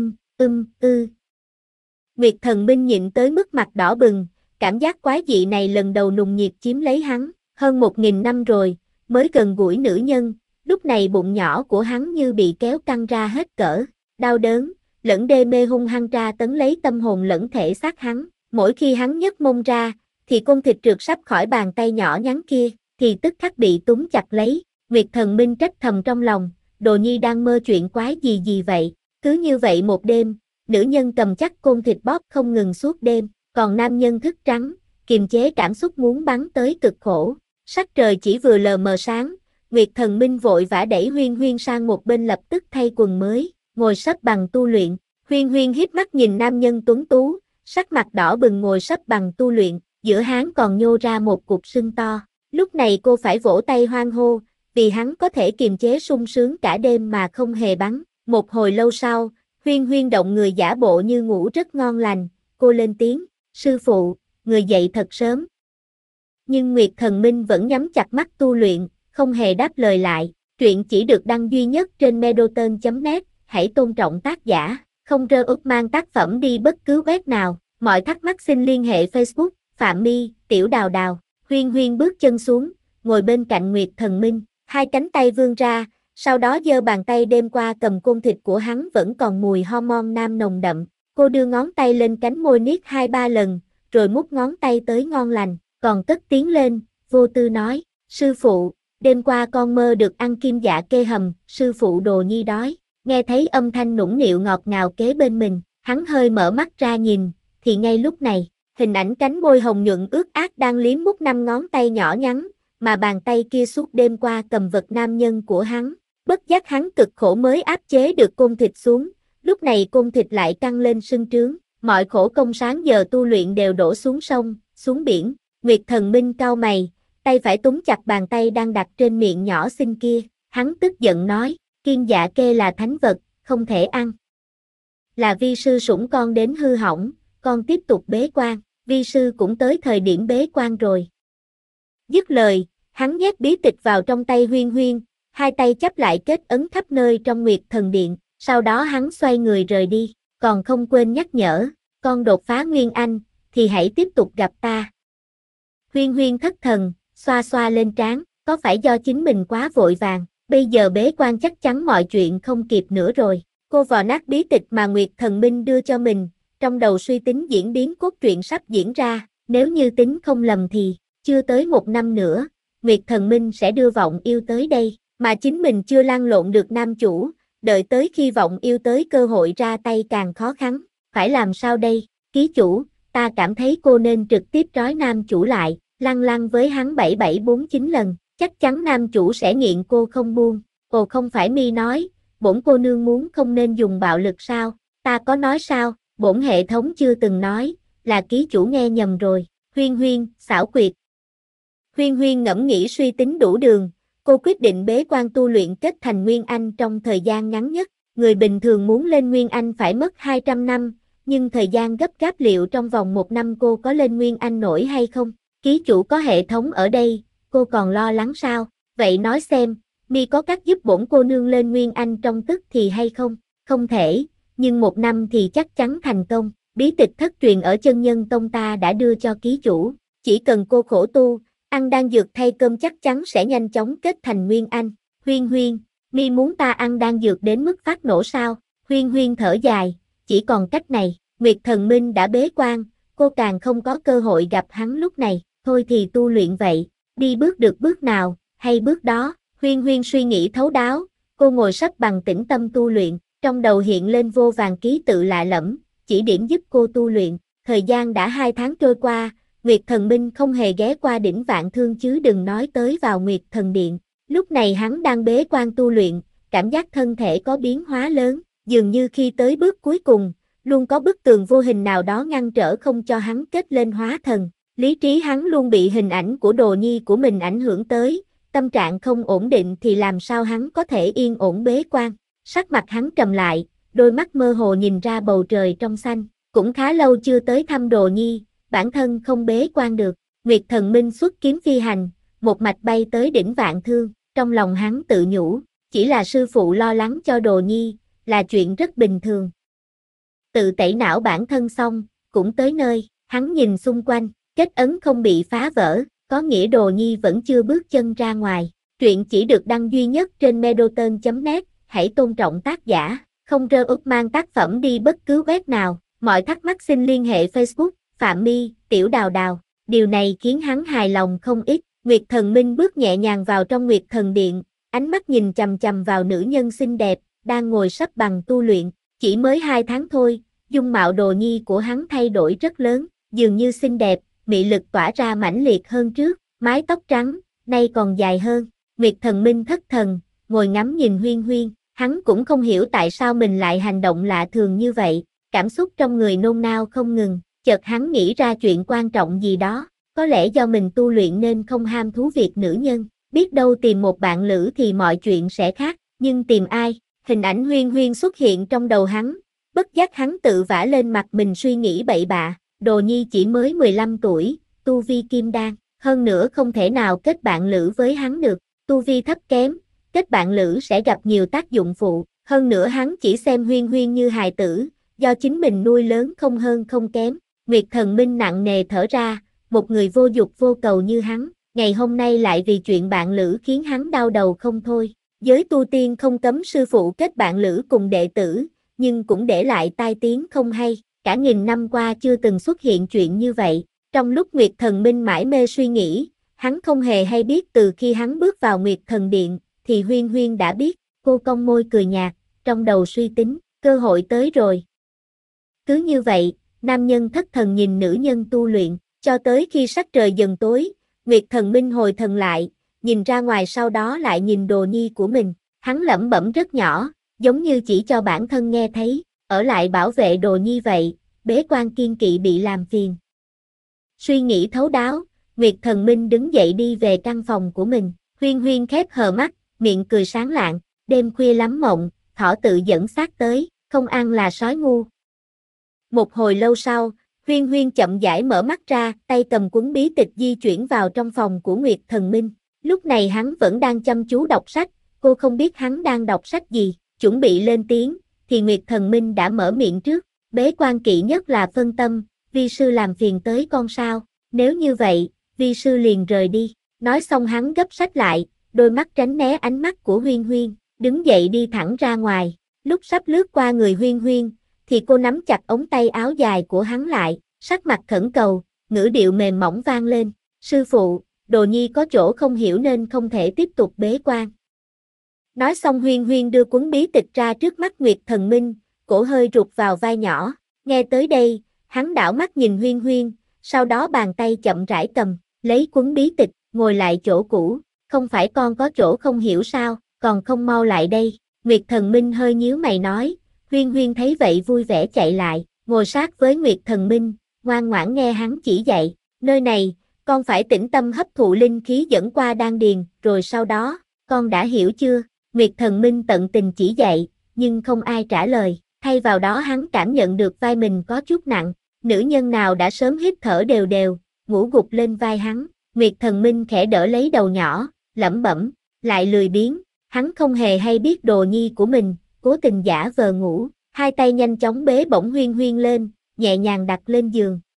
Nguyệt Thần Minh nhịn tới mức mặt đỏ bừng, cảm giác quái dị này lần đầu nùng nhiệt chiếm lấy hắn, hơn 1000 năm rồi, mới gần gũi nữ nhân, lúc này bụng nhỏ của hắn như bị kéo căng ra hết cỡ, đau đớn, lẫn đê mê hung hăng tra tấn lấy tâm hồn lẫn thể xác hắn, mỗi khi hắn nhấc mông ra, thì Côn Thịt trượt sắp khỏi bàn tay nhỏ nhắn kia, thì tức khắc bị túm chặt lấy. Nguyệt Thần Minh trách thầm trong lòng, Đồ Nhi đang mơ chuyện quái gì vậy, cứ như vậy một đêm, nữ nhân cầm chắc Côn Thịt bóp không ngừng suốt đêm, còn nam nhân thức trắng, kiềm chế cảm xúc muốn bắn tới cực khổ. Sắc trời chỉ vừa lờ mờ sáng, Nguyệt Thần Minh vội vã đẩy Huyên Huyên sang một bên lập tức thay quần mới, ngồi sấp bằng tu luyện. Huyên Huyên híp mắt nhìn nam nhân tuấn tú, sắc mặt đỏ bừng ngồi sấp bằng tu luyện, giữa háng còn nhô ra một cục sưng to. Lúc này cô phải vỗ tay hoan hô, vì hắn có thể kiềm chế sung sướng cả đêm mà không hề bắn. Một hồi lâu sau, Huyên Huyên động người giả bộ như ngủ rất ngon lành, cô lên tiếng, sư phụ, người dậy thật sớm. Nhưng Nguyệt Thần Minh vẫn nhắm chặt mắt tu luyện, không hề đáp lời lại. Truyện chỉ được đăng duy nhất trên Medoton.net, hãy tôn trọng tác giả, không rơ úp mang tác phẩm đi bất cứ web nào. Mọi thắc mắc xin liên hệ Facebook, Phạm My, Tiểu Đào Đào. Huyên Huyên bước chân xuống, ngồi bên cạnh Nguyệt Thần Minh, hai cánh tay vươn ra, sau đó giơ bàn tay đêm qua cầm Côn Thịt của hắn vẫn còn mùi hormone nam nồng đậm. Cô đưa ngón tay lên cánh môi niết 2-3 lần, rồi mút ngón tay tới ngon lành, còn cất tiếng lên, vô tư nói, sư phụ, đêm qua con mơ được ăn Kim Dạ Kê hầm, sư phụ Đồ Nhi đói. Nghe thấy âm thanh nũng nịu ngọt ngào kế bên mình, hắn hơi mở mắt ra nhìn, thì ngay lúc này, hình ảnh cánh môi hồng nhuận ướt át đang liếm mút 5 ngón tay nhỏ nhắn, mà bàn tay kia suốt đêm qua cầm vật nam nhân của hắn. Bất giác hắn cực khổ mới áp chế được Côn Thịt xuống, lúc này Côn Thịt lại căng lên sưng trướng, mọi khổ công sáng giờ tu luyện đều đổ xuống sông, xuống biển. Nguyệt Thần Minh cau mày, tay phải túm chặt bàn tay đang đặt trên miệng nhỏ xinh kia, hắn tức giận nói, Kim Dạ Kê là thánh vật, không thể ăn. Là vi sư sủng con đến hư hỏng, con tiếp tục bế quan, vi sư cũng tới thời điểm bế quan rồi. Dứt lời, hắn nhét bí tịch vào trong tay Huyên Huyên, hai tay chắp lại kết ấn khắp nơi trong Nguyệt Thần Điện, sau đó hắn xoay người rời đi, còn không quên nhắc nhở, con đột phá Nguyên Anh, thì hãy tiếp tục gặp ta. Huyên Huyên thất thần, xoa xoa lên trán, có phải do chính mình quá vội vàng, bây giờ bế quan chắc chắn mọi chuyện không kịp nữa rồi. Cô vò nát bí tịch mà Nguyệt Thần Minh đưa cho mình, trong đầu suy tính diễn biến cốt truyện sắp diễn ra, nếu như tính không lầm thì, chưa tới 1 năm nữa, Nguyệt Thần Minh sẽ đưa Vọng Yêu tới đây, mà chính mình chưa lăn lộn được nam chủ, đợi tới khi Vọng Yêu tới cơ hội ra tay càng khó khăn, phải làm sao đây, ký chủ, ta cảm thấy cô nên trực tiếp trói nam chủ lại, lăng lăng với hắn 7749 lần, chắc chắn nam chủ sẽ nghiện cô không buông. Ồ không phải Mi nói, bổn cô nương muốn không nên dùng bạo lực sao, ta có nói sao, bổn hệ thống chưa từng nói, là ký chủ nghe nhầm rồi. Huyên Huyên, xảo quyệt. Huyên Huyên ngẫm nghĩ suy tính đủ đường, cô quyết định bế quan tu luyện kết thành Nguyên Anh trong thời gian ngắn nhất. Người bình thường muốn lên Nguyên Anh phải mất 200 năm, nhưng thời gian gấp gáp liệu trong vòng 1 năm cô có lên Nguyên Anh nổi hay không? Ký chủ có hệ thống ở đây, cô còn lo lắng sao? Vậy nói xem, Mi có cách giúp bổn cô nương lên Nguyên Anh trong tức thì hay không? Không thể, nhưng 1 năm thì chắc chắn thành công. Bí tịch thất truyền ở Chân Nhân Tông ta đã đưa cho ký chủ. Chỉ cần cô khổ tu, ăn đan dược thay cơm chắc chắn sẽ nhanh chóng kết thành Nguyên Anh. Huyên Huyên, mi muốn ta ăn đan dược đến mức phát nổ sao? Huyên Huyên thở dài, chỉ còn cách này. Nguyệt Thần Minh đã bế quan, cô càng không có cơ hội gặp hắn lúc này. Thôi thì tu luyện vậy, đi bước được bước nào, hay bước đó. Huyên Huyên suy nghĩ thấu đáo, cô ngồi sấp bằng tĩnh tâm tu luyện, trong đầu hiện lên vô vàn ký tự lạ lẫm, chỉ điểm giúp cô tu luyện. Thời gian đã 2 tháng trôi qua, Nguyệt Thần Minh không hề ghé qua đỉnh Vạn Thương chứ đừng nói tới vào Nguyệt Thần Điện. Lúc này hắn đang bế quan tu luyện, cảm giác thân thể có biến hóa lớn, dường như khi tới bước cuối cùng, luôn có bức tường vô hình nào đó ngăn trở không cho hắn kết lên hóa thần. Lý trí hắn luôn bị hình ảnh của đồ nhi của mình ảnh hưởng tới, tâm trạng không ổn định thì làm sao hắn có thể yên ổn bế quan. Sắc mặt hắn trầm lại, đôi mắt mơ hồ nhìn ra bầu trời trong xanh, cũng khá lâu chưa tới thăm đồ nhi, bản thân không bế quan được. Nguyệt Thần Minh xuất kiếm phi hành, một mạch bay tới đỉnh Vạn Thương, trong lòng hắn tự nhủ, chỉ là sư phụ lo lắng cho đồ nhi, là chuyện rất bình thường. Tự tẩy não bản thân xong, cũng tới nơi, hắn nhìn xung quanh, kết ấn không bị phá vỡ, có nghĩa đồ nhi vẫn chưa bước chân ra ngoài. Truyện chỉ được đăng duy nhất trên medoton.net, hãy tôn trọng tác giả, không rơ úp mang tác phẩm đi bất cứ web nào. Mọi thắc mắc xin liên hệ Facebook, Phạm My, Tiểu Đào Đào. Điều này khiến hắn hài lòng không ít. Nguyệt Thần Minh bước nhẹ nhàng vào trong Nguyệt Thần Điện, ánh mắt nhìn chằm chằm vào nữ nhân xinh đẹp, đang ngồi sấp bằng tu luyện. Chỉ mới 2 tháng thôi, dung mạo đồ nhi của hắn thay đổi rất lớn, dường như xinh đẹp, mị lực tỏa ra mãnh liệt hơn trước, mái tóc trắng, nay còn dài hơn. Nguyệt Thần Minh thất thần, ngồi ngắm nhìn Huyên Huyên, hắn cũng không hiểu tại sao mình lại hành động lạ thường như vậy, cảm xúc trong người nôn nao không ngừng, chợt hắn nghĩ ra chuyện quan trọng gì đó, có lẽ do mình tu luyện nên không ham thú việc nữ nhân, biết đâu tìm một bạn lữ thì mọi chuyện sẽ khác, nhưng tìm ai? Hình ảnh Huyên Huyên xuất hiện trong đầu hắn, bất giác hắn tự vả lên mặt mình suy nghĩ bậy bạ. Đồ nhi chỉ mới 15 tuổi, tu vi kim đan, hơn nữa không thể nào kết bạn lữ với hắn được, tu vi thấp kém, kết bạn lữ sẽ gặp nhiều tác dụng phụ, hơn nữa hắn chỉ xem Huyên Huyên như hài tử, do chính mình nuôi lớn không hơn không kém. Nguyệt Thần Minh nặng nề thở ra, một người vô dục vô cầu như hắn, ngày hôm nay lại vì chuyện bạn lữ khiến hắn đau đầu không thôi. Giới tu tiên không cấm sư phụ kết bạn lữ cùng đệ tử, nhưng cũng để lại tai tiếng không hay. Cả nghìn năm qua chưa từng xuất hiện chuyện như vậy. Trong lúc Nguyệt Thần Minh mải mê suy nghĩ, hắn không hề hay biết từ khi hắn bước vào Nguyệt Thần Điện, thì Huyên Huyên đã biết. Cô cong môi cười nhạt, trong đầu suy tính, cơ hội tới rồi. Cứ như vậy, nam nhân thất thần nhìn nữ nhân tu luyện, cho tới khi sắc trời dần tối, Nguyệt Thần Minh hồi thần lại, nhìn ra ngoài sau đó lại nhìn đồ nhi của mình. Hắn lẩm bẩm rất nhỏ, giống như chỉ cho bản thân nghe thấy. Ở lại bảo vệ đồ nhi vậy, bế quan kiên kỵ bị làm phiền. Suy nghĩ thấu đáo, Nguyệt Thần Minh đứng dậy đi về căn phòng của mình. Huyên Huyên khép hờ mắt, miệng cười sáng lạng, đêm khuya lắm mộng, thỏ tự dẫn xác tới, không ăn là sói ngu. Một hồi lâu sau, Huyên Huyên chậm rãi mở mắt ra, tay cầm cuốn bí tịch di chuyển vào trong phòng của Nguyệt Thần Minh. Lúc này hắn vẫn đang chăm chú đọc sách, cô không biết hắn đang đọc sách gì, chuẩn bị lên tiếng, thì Nguyệt Thần Minh đã mở miệng trước, bế quan kỵ nhất là phân tâm, vi sư làm phiền tới con sao, nếu như vậy, vi sư liền rời đi. Nói xong hắn gấp sách lại, đôi mắt tránh né ánh mắt của Huyên Huyên, đứng dậy đi thẳng ra ngoài. Lúc sắp lướt qua người Huyên Huyên, thì cô nắm chặt ống tay áo dài của hắn lại, sắc mặt khẩn cầu, ngữ điệu mềm mỏng vang lên, sư phụ, đồ nhi có chỗ không hiểu nên không thể tiếp tục bế quan. Nói xong Huyên Huyên đưa cuốn bí tịch ra trước mắt Nguyệt Thần Minh, cổ hơi rụt vào vai nhỏ, nghe tới đây, hắn đảo mắt nhìn Huyên Huyên, sau đó bàn tay chậm rãi cầm, lấy cuốn bí tịch, ngồi lại chỗ cũ, không phải con có chỗ không hiểu sao, còn không mau lại đây. Nguyệt Thần Minh hơi nhíu mày nói, Huyên Huyên thấy vậy vui vẻ chạy lại, ngồi sát với Nguyệt Thần Minh, ngoan ngoãn nghe hắn chỉ dạy, nơi này, con phải tĩnh tâm hấp thụ linh khí dẫn qua đan điền, rồi sau đó, con đã hiểu chưa? Nguyệt Thần Minh tận tình chỉ dạy, nhưng không ai trả lời, thay vào đó hắn cảm nhận được vai mình có chút nặng, nữ nhân nào đã sớm hít thở đều đều, ngủ gục lên vai hắn, Nguyệt Thần Minh khẽ đỡ lấy đầu nhỏ, lẩm bẩm, lại lười biếng, hắn không hề hay biết đồ nhi của mình, cố tình giả vờ ngủ, hai tay nhanh chóng bế bổng Huyên Huyên lên, nhẹ nhàng đặt lên giường,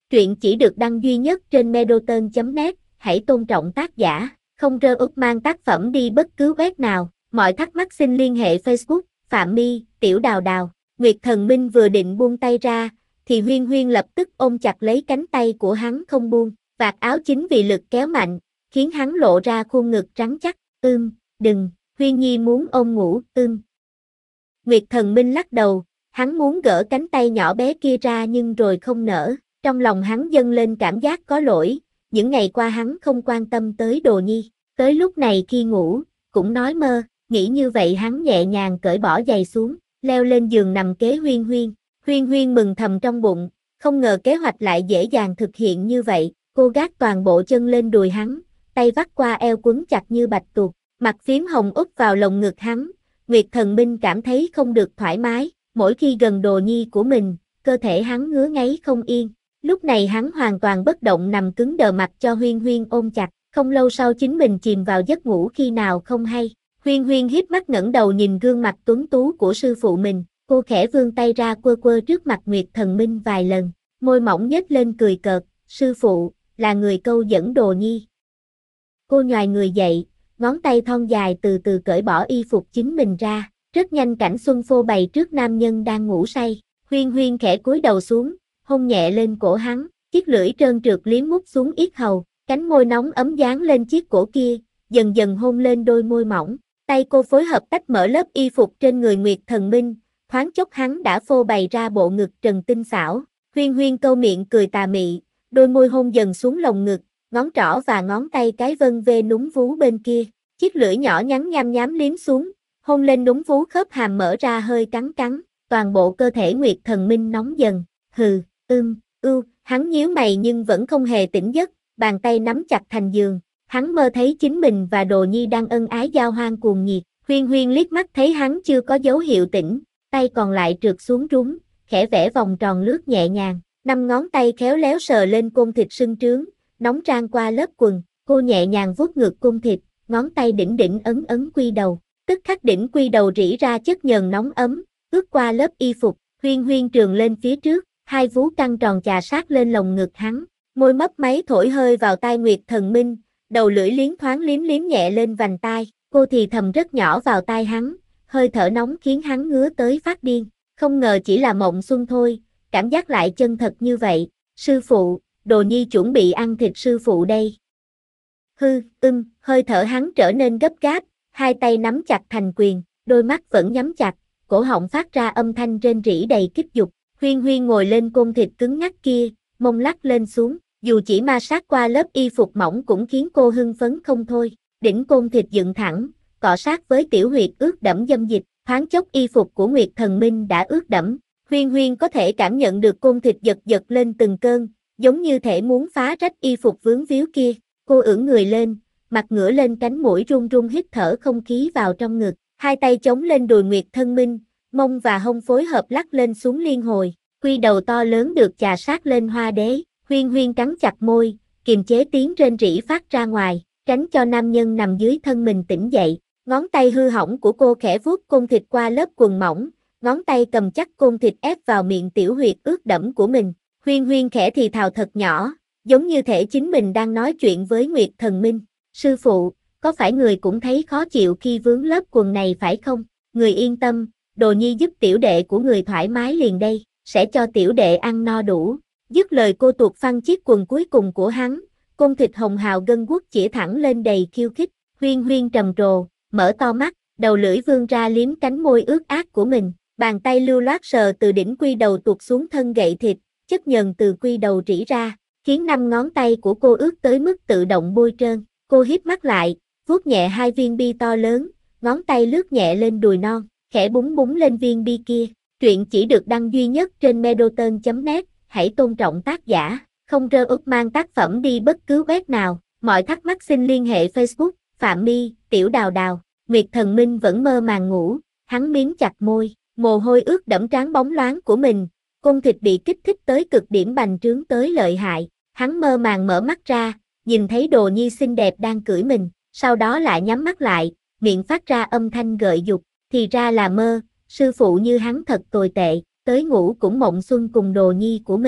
Truyện chỉ được đăng duy nhất trên Medoton.net, hãy tôn trọng tác giả, không rơ úp mang tác phẩm đi bất cứ web nào. Mọi thắc mắc xin liên hệ Facebook, Phạm My, Tiểu Đào Đào. Nguyệt Thần Minh vừa định buông tay ra, thì Huyên Huyên lập tức ôm chặt lấy cánh tay của hắn không buông. Vạt áo chính vì lực kéo mạnh, khiến hắn lộ ra khuôn ngực rắn chắc. Đừng, Huyên Nhi muốn ôm ngủ, Nguyệt Thần Minh lắc đầu, hắn muốn gỡ cánh tay nhỏ bé kia ra nhưng rồi không nỡ. Trong lòng hắn dâng lên cảm giác có lỗi, những ngày qua hắn không quan tâm tới Đồ Nhi. Tới lúc này khi ngủ, cũng nói mơ, nghĩ như vậy hắn nhẹ nhàng cởi bỏ giày xuống, leo lên giường nằm kế Huyên Huyên. Huyên Huyên mừng thầm trong bụng, không ngờ kế hoạch lại dễ dàng thực hiện như vậy. Cô gác toàn bộ chân lên đùi hắn, tay vắt qua eo quấn chặt như bạch tuộc, mặt phím hồng úp vào lồng ngực hắn. Nguyệt Thần Minh cảm thấy không được thoải mái, mỗi khi gần Đồ Nhi của mình, cơ thể hắn ngứa ngáy không yên. Lúc này hắn hoàn toàn bất động nằm cứng đờ mặt cho Huyên Huyên ôm chặt, không lâu sau chính mình chìm vào giấc ngủ khi nào không hay. Huyên Huyên híp mắt ngẩng đầu nhìn gương mặt tuấn tú của sư phụ mình, cô khẽ vươn tay ra quơ quơ trước mặt Nguyệt Thần Minh vài lần, môi mỏng nhếch lên cười cợt, sư phụ, là người câu dẫn Đồ Nhi. Cô nhoài người dậy, ngón tay thon dài từ từ cởi bỏ y phục chính mình ra, rất nhanh cảnh xuân phô bày trước nam nhân đang ngủ say. Huyên Huyên khẽ cúi đầu xuống, hôn nhẹ lên cổ hắn, chiếc lưỡi trơn trượt liếm mút xuống yết hầu, cánh môi nóng ấm dán lên chiếc cổ kia, dần dần hôn lên đôi môi mỏng. Tay cô phối hợp tách mở lớp y phục trên người Nguyệt Thần Minh, thoáng chốc hắn đã phô bày ra bộ ngực trần tinh xảo. Huyên Huyên câu miệng cười tà mị, đôi môi hôn dần xuống lồng ngực, ngón trỏ và ngón tay cái vân vê núm vú bên kia, chiếc lưỡi nhỏ nhắn nham nhám liếm xuống, hôn lên núm vú khớp hàm mở ra hơi cắn cắn, toàn bộ cơ thể Nguyệt Thần Minh nóng dần. Hắn nhíu mày nhưng vẫn không hề tỉnh giấc, bàn tay nắm chặt thành giường, hắn mơ thấy chính mình và Đồ Nhi đang ân ái giao hoan cuồng nhiệt. Huyên Huyên liếc mắt thấy hắn chưa có dấu hiệu tỉnh, tay còn lại trượt xuống rúng, khẽ vẽ vòng tròn lướt nhẹ nhàng, 5 ngón tay khéo léo sờ lên côn thịt sưng trướng, nóng rang qua lớp quần, cô nhẹ nhàng vuốt ngực côn thịt, ngón tay đỉnh đỉnh ấn ấn quy đầu, tức khắc đỉnh quy đầu rỉ ra chất nhờn nóng ấm, ướt qua lớp y phục. Huyên Huyên trường lên phía trước, hai vú căng tròn chà sát lên lồng ngực hắn, môi mấp máy thổi hơi vào tai Nguyệt Thần Minh, đầu lưỡi liếm thoáng liếm liếm nhẹ lên vành tai, cô thì thầm rất nhỏ vào tai hắn, hơi thở nóng khiến hắn ngứa tới phát điên, không ngờ chỉ là mộng xuân thôi, cảm giác lại chân thật như vậy. Sư phụ, Đồ Nhi chuẩn bị ăn thịt sư phụ đây. Hơi thở hắn trở nên gấp gáp, hai tay nắm chặt thành quyền, đôi mắt vẫn nhắm chặt, cổ họng phát ra âm thanh rên rỉ đầy kích dục. Huyên Huyên ngồi lên côn thịt cứng ngắc kia, mông lắc lên xuống, dù chỉ ma sát qua lớp y phục mỏng cũng khiến cô hưng phấn không thôi. Đỉnh côn thịt dựng thẳng, cọ sát với tiểu huyệt ướt đẫm dâm dịch, thoáng chốc y phục của Nguyệt Thần Minh đã ướt đẫm. Huyên Huyên có thể cảm nhận được côn thịt giật giật lên từng cơn, giống như thể muốn phá rách y phục vướng víu kia. Cô ưỡn người lên, mặt ngửa lên cánh mũi run run hít thở không khí vào trong ngực, hai tay chống lên đùi Nguyệt Thần Minh, mông và hông phối hợp lắc lên xuống liên hồi, quy đầu to lớn được chà sát lên hoa đế. Huyên Huyên cắn chặt môi, kiềm chế tiếng rên rỉ phát ra ngoài, tránh cho nam nhân nằm dưới thân mình tỉnh dậy. Ngón tay hư hỏng của cô khẽ vuốt côn thịt qua lớp quần mỏng, ngón tay cầm chắc côn thịt ép vào miệng tiểu huyệt ướt đẫm của mình. Huyên Huyên khẽ thì thào thật nhỏ, giống như thể chính mình đang nói chuyện với Nguyệt Thần Minh. Sư phụ, có phải người cũng thấy khó chịu khi vướng lớp quần này phải không? Người yên tâm, Đồ Nhi giúp tiểu đệ của người thoải mái liền đây, sẽ cho tiểu đệ ăn no đủ. Dứt lời cô tuột phăng chiếc quần cuối cùng của hắn, côn thịt hồng hào gân guốc chĩa thẳng lên đầy khiêu khích. Huyên Huyên trầm trồ, mở to mắt, đầu lưỡi vươn ra liếm cánh môi ướt át của mình, bàn tay lưu loát sờ từ đỉnh quy đầu tuột xuống thân gậy thịt, chất nhờn từ quy đầu rỉ ra, khiến 5 ngón tay của cô ướt tới mức tự động bôi trơn. Cô híp mắt lại, vuốt nhẹ hai viên bi to lớn, ngón tay lướt nhẹ lên đùi non, khẽ búng búng lên viên bi kia. Truyện chỉ được đăng duy nhất trên Medoton.net, hãy tôn trọng tác giả, không rơ úp mang tác phẩm đi bất cứ web nào. Mọi thắc mắc xin liên hệ Facebook, Phạm My, Tiểu Đào Đào. Nguyệt Thần Minh vẫn mơ màng ngủ, hắn miếm chặt môi, mồ hôi ướt đẫm trán bóng loáng của mình, côn thịt bị kích thích tới cực điểm bành trướng tới lợi hại. Hắn mơ màng mở mắt ra, nhìn thấy Đồ Nhi xinh đẹp đang cưỡi mình, sau đó lại nhắm mắt lại, miệng phát ra âm thanh gợi dục, thì ra là mơ, sư phụ như hắn thật tồi tệ, tới ngủ cũng mộng xuân cùng Đồ Nhi của mình.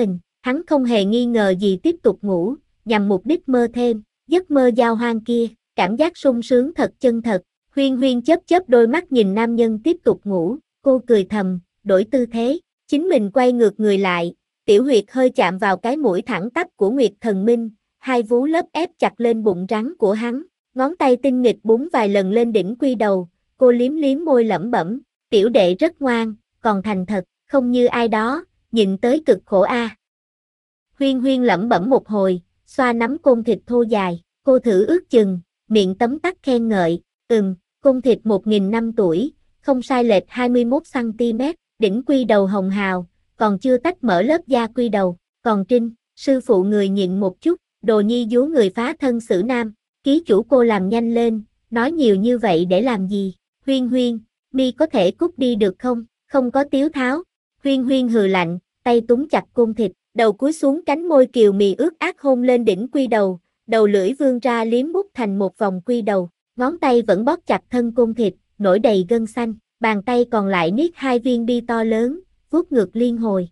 Hắn không hề nghi ngờ gì tiếp tục ngủ, nhằm mục đích mơ thêm, giấc mơ giao hoang kia, cảm giác sung sướng thật chân thật. Huyên Huyên chớp chớp đôi mắt nhìn nam nhân tiếp tục ngủ, cô cười thầm, đổi tư thế, chính mình quay ngược người lại, tiểu huyệt hơi chạm vào cái mũi thẳng tắp của Nguyệt Thần Minh, hai vú lớp ép chặt lên bụng rắn của hắn, ngón tay tinh nghịch búng vài lần lên đỉnh quy đầu, cô liếm liếm môi lẩm bẩm, tiểu đệ rất ngoan, còn thành thật, không như ai đó, nhịn tới cực khổ a. Huyên Huyên lẩm bẩm một hồi, xoa nắm côn thịt thô dài, cô thử ước chừng, miệng tấm tắc khen ngợi, côn thịt 1000 năm tuổi, không sai lệch 21cm, đỉnh quy đầu hồng hào, còn chưa tách mở lớp da quy đầu, còn Trinh, sư phụ người nhịn một chút, đồ nhi vú người phá thân xử nam, ký chủ cô làm nhanh lên, nói nhiều như vậy để làm gì, Huyên Huyên, mi có thể cút đi được không, không có tiếu tháo, Huyên Huyên hừ lạnh, tay túm chặt côn thịt, đầu cúi xuống cánh môi kiều mì ướt át hôn lên đỉnh quy đầu, đầu lưỡi vươn ra liếm mút thành một vòng quy đầu, ngón tay vẫn bóp chặt thân côn thịt, nổi đầy gân xanh, bàn tay còn lại niết hai viên bi to lớn, vuốt ngược liên hồi,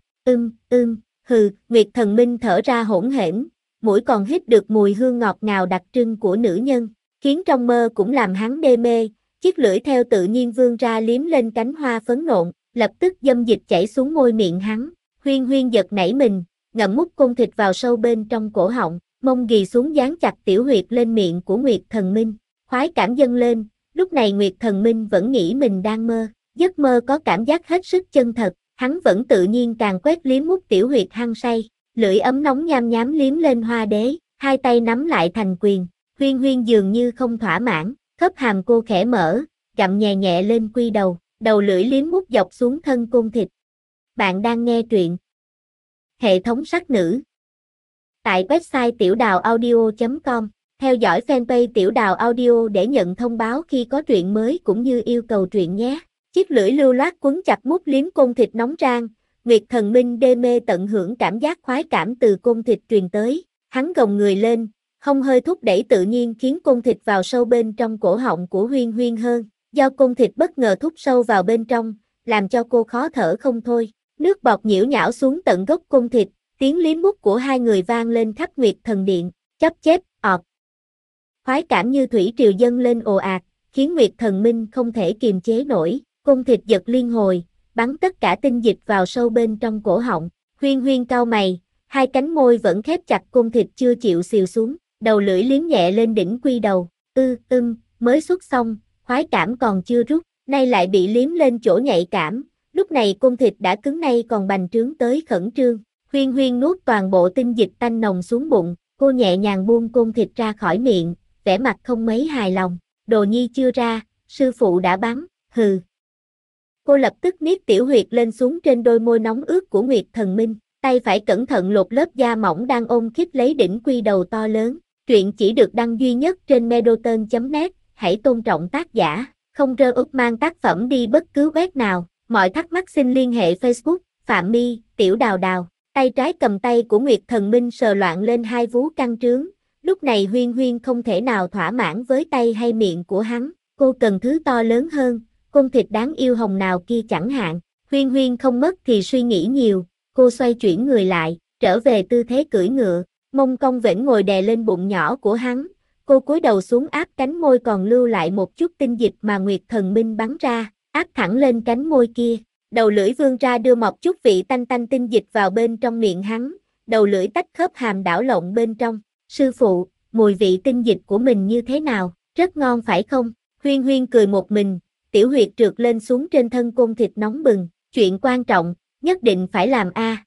hừ, Nguyệt Thần Minh thở ra hỗn hển, mũi còn hít được mùi hương ngọt ngào đặc trưng của nữ nhân, khiến trong mơ cũng làm hắn đê mê, chiếc lưỡi theo tự nhiên vươn ra liếm lên cánh hoa phấn nộn, lập tức dâm dịch chảy xuống môi miệng hắn, Huyên Huyên giật nảy mình, ngậm mút côn thịt vào sâu bên trong cổ họng, mông ghì xuống dán chặt tiểu huyệt lên miệng của Nguyệt Thần Minh, khoái cảm dâng lên, lúc này Nguyệt Thần Minh vẫn nghĩ mình đang mơ, giấc mơ có cảm giác hết sức chân thật, hắn vẫn tự nhiên càng quét liếm mút tiểu huyệt hăng say, lưỡi ấm nóng nham nhám liếm lên hoa đế, hai tay nắm lại thành quyền, Huyên Huyên dường như không thỏa mãn, khớp hàm cô khẽ mở, gặm nhẹ nhẹ lên quy đầu, đầu lưỡi liếm mút dọc xuống thân côn thịt. Bạn đang nghe truyện hệ thống sắc nữ tại website tiểuđào audio.com. Theo dõi fanpage Tiểu Đào Audio để nhận thông báo khi có truyện mới cũng như yêu cầu truyện nhé. Chiếc lưỡi lưu loát quấn chặt mút liếm côn thịt nóng rang, Nguyệt Thần Minh đê mê tận hưởng cảm giác khoái cảm từ côn thịt truyền tới. Hắn gồng người lên, hông hơi thúc đẩy tự nhiên khiến côn thịt vào sâu bên trong cổ họng của Huyên Huyên hơn. Do côn thịt bất ngờ thúc sâu vào bên trong, làm cho cô khó thở không thôi. Nước bọt nhiễu nhão xuống tận gốc côn thịt, tiếng liếm mút của hai người vang lên khắp Nguyệt Thần Điện, chóp chép, ọt. Khoái cảm như thủy triều dâng lên ồ ạt, khiến Nguyệt Thần Minh không thể kiềm chế nổi, côn thịt giật liên hồi, bắn tất cả tinh dịch vào sâu bên trong cổ họng. Huyên Huyên cau mày, hai cánh môi vẫn khép chặt côn thịt chưa chịu xìu xuống, đầu lưỡi liếm nhẹ lên đỉnh quy đầu, mới xuất xong, khoái cảm còn chưa rút, nay lại bị liếm lên chỗ nhạy cảm, lúc này côn thịt đã cứng nay còn bành trướng tới khẩn trương. Huyên Huyên nuốt toàn bộ tinh dịch tanh nồng xuống bụng, cô nhẹ nhàng buông côn thịt ra khỏi miệng, vẻ mặt không mấy hài lòng, đồ nhi chưa ra, sư phụ đã bắn, hừ. Cô lập tức niết tiểu huyệt lên xuống trên đôi môi nóng ướt của Nguyệt Thần Minh, tay phải cẩn thận lột lớp da mỏng đang ôm khít lấy đỉnh quy đầu to lớn. Truyện chỉ được đăng duy nhất trên medoton.net, hãy tôn trọng tác giả, không rơ úp mang tác phẩm đi bất cứ web nào. Mọi thắc mắc xin liên hệ Facebook, Phạm My, Tiểu Đào Đào. Tay trái cầm tay của Nguyệt Thần Minh sờ loạn lên hai vú căng trướng. Lúc này Huyên Huyên không thể nào thỏa mãn với tay hay miệng của hắn. Cô cần thứ to lớn hơn, côn thịt đáng yêu hồng nào kia chẳng hạn. Huyên Huyên không mất thì suy nghĩ nhiều. Cô xoay chuyển người lại, trở về tư thế cưỡi ngựa. Mông cong vểnh ngồi đè lên bụng nhỏ của hắn. Cô cúi đầu xuống áp cánh môi còn lưu lại một chút tinh dịch mà Nguyệt Thần Minh bắn ra, áp thẳng lên cánh môi kia. Đầu lưỡi vươn ra đưa một chút vị tanh tanh tinh dịch vào bên trong miệng hắn, đầu lưỡi tách khớp hàm đảo lộn bên trong. Sư phụ, mùi vị tinh dịch của mình như thế nào, rất ngon phải không? Huyên Huyên cười một mình, tiểu huyệt trượt lên xuống trên thân côn thịt nóng bừng, chuyện quan trọng, nhất định phải làm a.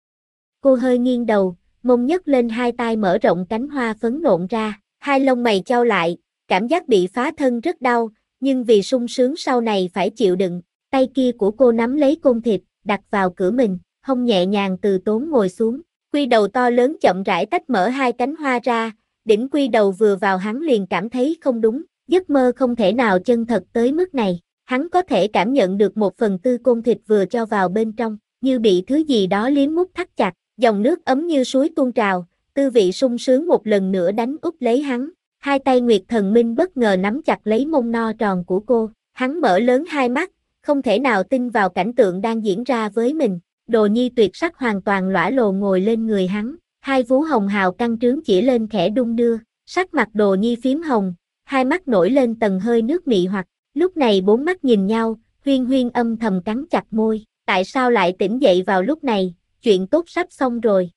Cô hơi nghiêng đầu, mông nhấc lên hai tay mở rộng cánh hoa phấn nộn ra, hai lông mày chau lại, cảm giác bị phá thân rất đau, nhưng vì sung sướng sau này phải chịu đựng. Tay kia của cô nắm lấy côn thịt, đặt vào cửa mình, hông nhẹ nhàng từ tốn ngồi xuống. Quy đầu to lớn chậm rãi tách mở hai cánh hoa ra, đỉnh quy đầu vừa vào hắn liền cảm thấy không đúng, giấc mơ không thể nào chân thật tới mức này. Hắn có thể cảm nhận được 1/4 côn thịt vừa cho vào bên trong, như bị thứ gì đó liếm mút thắt chặt, dòng nước ấm như suối tuôn trào, tư vị sung sướng một lần nữa đánh úp lấy hắn. Hai tay Nguyệt Thần Minh bất ngờ nắm chặt lấy mông no tròn của cô, hắn mở lớn hai mắt, không thể nào tin vào cảnh tượng đang diễn ra với mình. Đồ Nhi tuyệt sắc hoàn toàn lõa lồ ngồi lên người hắn, hai vú hồng hào căng trướng chỉ lên khẽ đung đưa, sắc mặt Đồ Nhi phím hồng, hai mắt nổi lên tầng hơi nước mị hoặc, lúc này bốn mắt nhìn nhau, Huyên Huyên âm thầm cắn chặt môi, tại sao lại tỉnh dậy vào lúc này, chuyện tốt sắp xong rồi.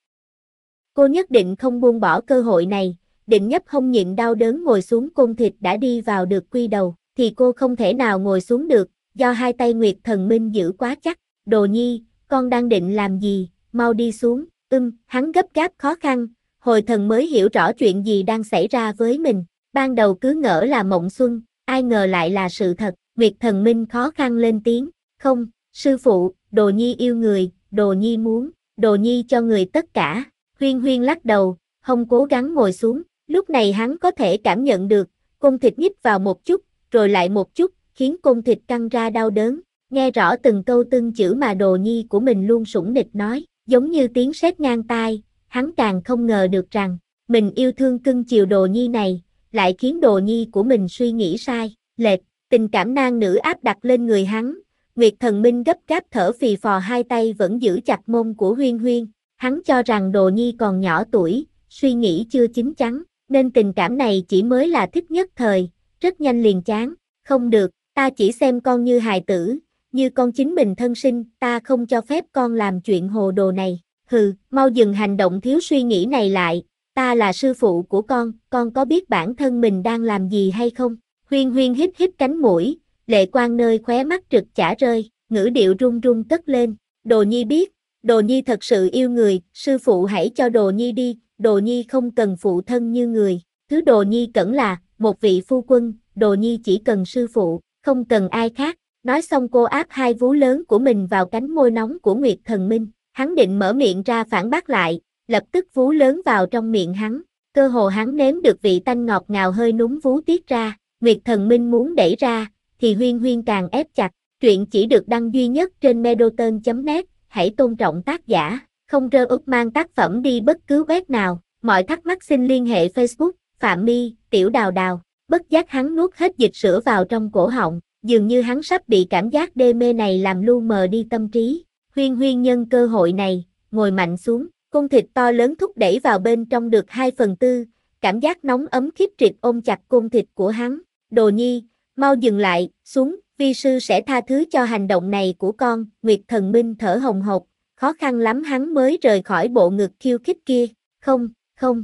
Cô nhất định không buông bỏ cơ hội này, định nhấp hông nhịn đau đớn ngồi xuống. Côn Thịt đã đi vào được quy đầu, thì cô không thể nào ngồi xuống được, do hai tay Nguyệt Thần Minh giữ quá chắc. Đồ Nhi, con đang định làm gì, mau đi xuống. Hắn gấp gáp khó khăn, hồi thần mới hiểu rõ chuyện gì đang xảy ra với mình. Ban đầu cứ ngỡ là mộng xuân, ai ngờ lại là sự thật. Nguyệt Thần Minh khó khăn lên tiếng, không, sư phụ, Đồ Nhi yêu người, Đồ Nhi muốn, Đồ Nhi cho người tất cả. Huyên Huyên lắc đầu, không cố gắng ngồi xuống, lúc này hắn có thể cảm nhận được, Côn Thịt nhích vào một chút, rồi lại một chút, khiến Côn Thịt căng ra đau đớn, nghe rõ từng câu từng chữ mà Đồ Nhi của mình luôn sủng nịch nói, giống như tiếng sét ngang tai, hắn càng không ngờ được rằng, mình yêu thương cưng chiều Đồ Nhi này, lại khiến Đồ Nhi của mình suy nghĩ sai, lệch, tình cảm nam nữ áp đặt lên người hắn. Nguyệt Thần Minh gấp gáp thở phì phò, hai tay vẫn giữ chặt mông của Huyên Huyên. Hắn cho rằng Đồ Nhi còn nhỏ tuổi, suy nghĩ chưa chín chắn, nên tình cảm này chỉ mới là thích nhất thời, rất nhanh liền chán. Không được, ta chỉ xem con như hài tử, như con chính mình thân sinh, ta không cho phép con làm chuyện hồ đồ này. Hừ, mau dừng hành động thiếu suy nghĩ này lại, ta là sư phụ của con có biết bản thân mình đang làm gì hay không? Huyên Huyên hít hít cánh mũi, lệ quang nơi khóe mắt trực chả rơi, ngữ điệu run run cất lên. Đồ Nhi biết, Đồ Nhi thật sự yêu người, sư phụ hãy cho Đồ Nhi đi, Đồ Nhi không cần phụ thân như người, thứ Đồ Nhi cần là một vị phu quân, Đồ Nhi chỉ cần sư phụ, không cần ai khác. Nói xong cô áp hai vú lớn của mình vào cánh môi nóng của Nguyệt Thần Minh, hắn định mở miệng ra phản bác lại, lập tức vú lớn vào trong miệng hắn, cơ hồ hắn nếm được vị tanh ngọt ngào hơi núm vú tiết ra. Nguyệt Thần Minh muốn đẩy ra, thì Huyên Huyên càng ép chặt. Truyện chỉ được đăng duy nhất trên Medoton.net, hãy tôn trọng tác giả, không rơ úp mang tác phẩm đi bất cứ web nào. Mọi thắc mắc xin liên hệ Facebook, Phạm My, Tiểu Đào Đào. Bất giác hắn nuốt hết dịch sữa vào trong cổ họng, dường như hắn sắp bị cảm giác đê mê này làm lu mờ đi tâm trí. Huyên Huyên nhân cơ hội này, ngồi mạnh xuống, Côn Thịt to lớn thúc đẩy vào bên trong được 2/4, cảm giác nóng ấm khiếp trịch ôm chặt Côn Thịt của hắn. Đồ Nhi, mau dừng lại, xuống, vi sư sẽ tha thứ cho hành động này của con. Nguyệt Thần Minh thở hồng hộc, khó khăn lắm hắn mới rời khỏi bộ ngực khiêu khích kia. Không.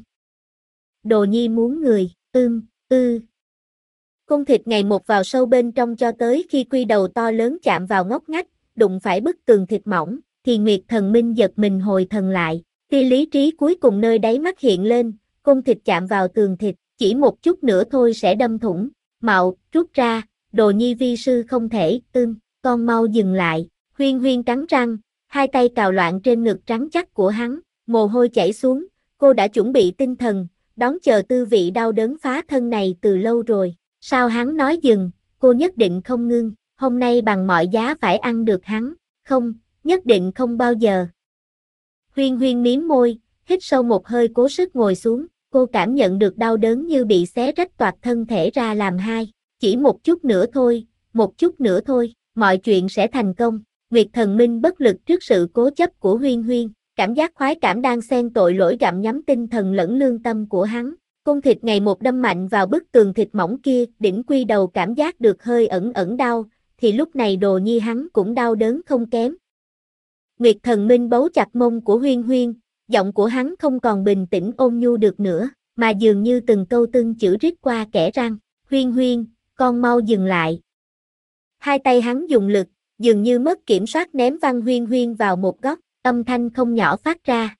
Đồ Nhi muốn người, Côn Thịt ngày một vào sâu bên trong cho tới khi quy đầu to lớn chạm vào ngóc ngách, đụng phải bức tường thịt mỏng, thì Nguyệt Thần Minh giật mình hồi thần lại. Tia lý trí cuối cùng nơi đáy mắt hiện lên, Côn Thịt chạm vào tường thịt, chỉ một chút nữa thôi sẽ đâm thủng. Mạo, rút ra, Đồ Nhi vi sư không thể, con mau dừng lại. Huyên Huyên cắn răng, hai tay cào loạn trên ngực trắng chắc của hắn, mồ hôi chảy xuống, cô đã chuẩn bị tinh thần, đón chờ tư vị đau đớn phá thân này từ lâu rồi. Sao hắn nói dừng, cô nhất định không ngưng, hôm nay bằng mọi giá phải ăn được hắn, không, nhất định không bao giờ. Huyên Huyên mím môi, hít sâu một hơi cố sức ngồi xuống, cô cảm nhận được đau đớn như bị xé rách toạc thân thể ra làm hai, chỉ một chút nữa thôi, mọi chuyện sẽ thành công. Nguyệt Thần Minh bất lực trước sự cố chấp của Huyên Huyên, cảm giác khoái cảm đang xen tội lỗi gặm nhấm tinh thần lẫn lương tâm của hắn. Côn Thịt ngày một đâm mạnh vào bức tường thịt mỏng kia, đỉnh quy đầu cảm giác được hơi ẩn đau, thì lúc này Đồ Nhi hắn cũng đau đớn không kém. Nguyệt Thần Minh bấu chặt mông của Huyên Huyên, giọng của hắn không còn bình tĩnh ôn nhu được nữa, mà dường như từng câu từng chữ rít qua kẽ răng. Huyên Huyên, con mau dừng lại. Hai tay hắn dùng lực, dường như mất kiểm soát ném văng Huyên Huyên vào một góc, âm thanh không nhỏ phát ra,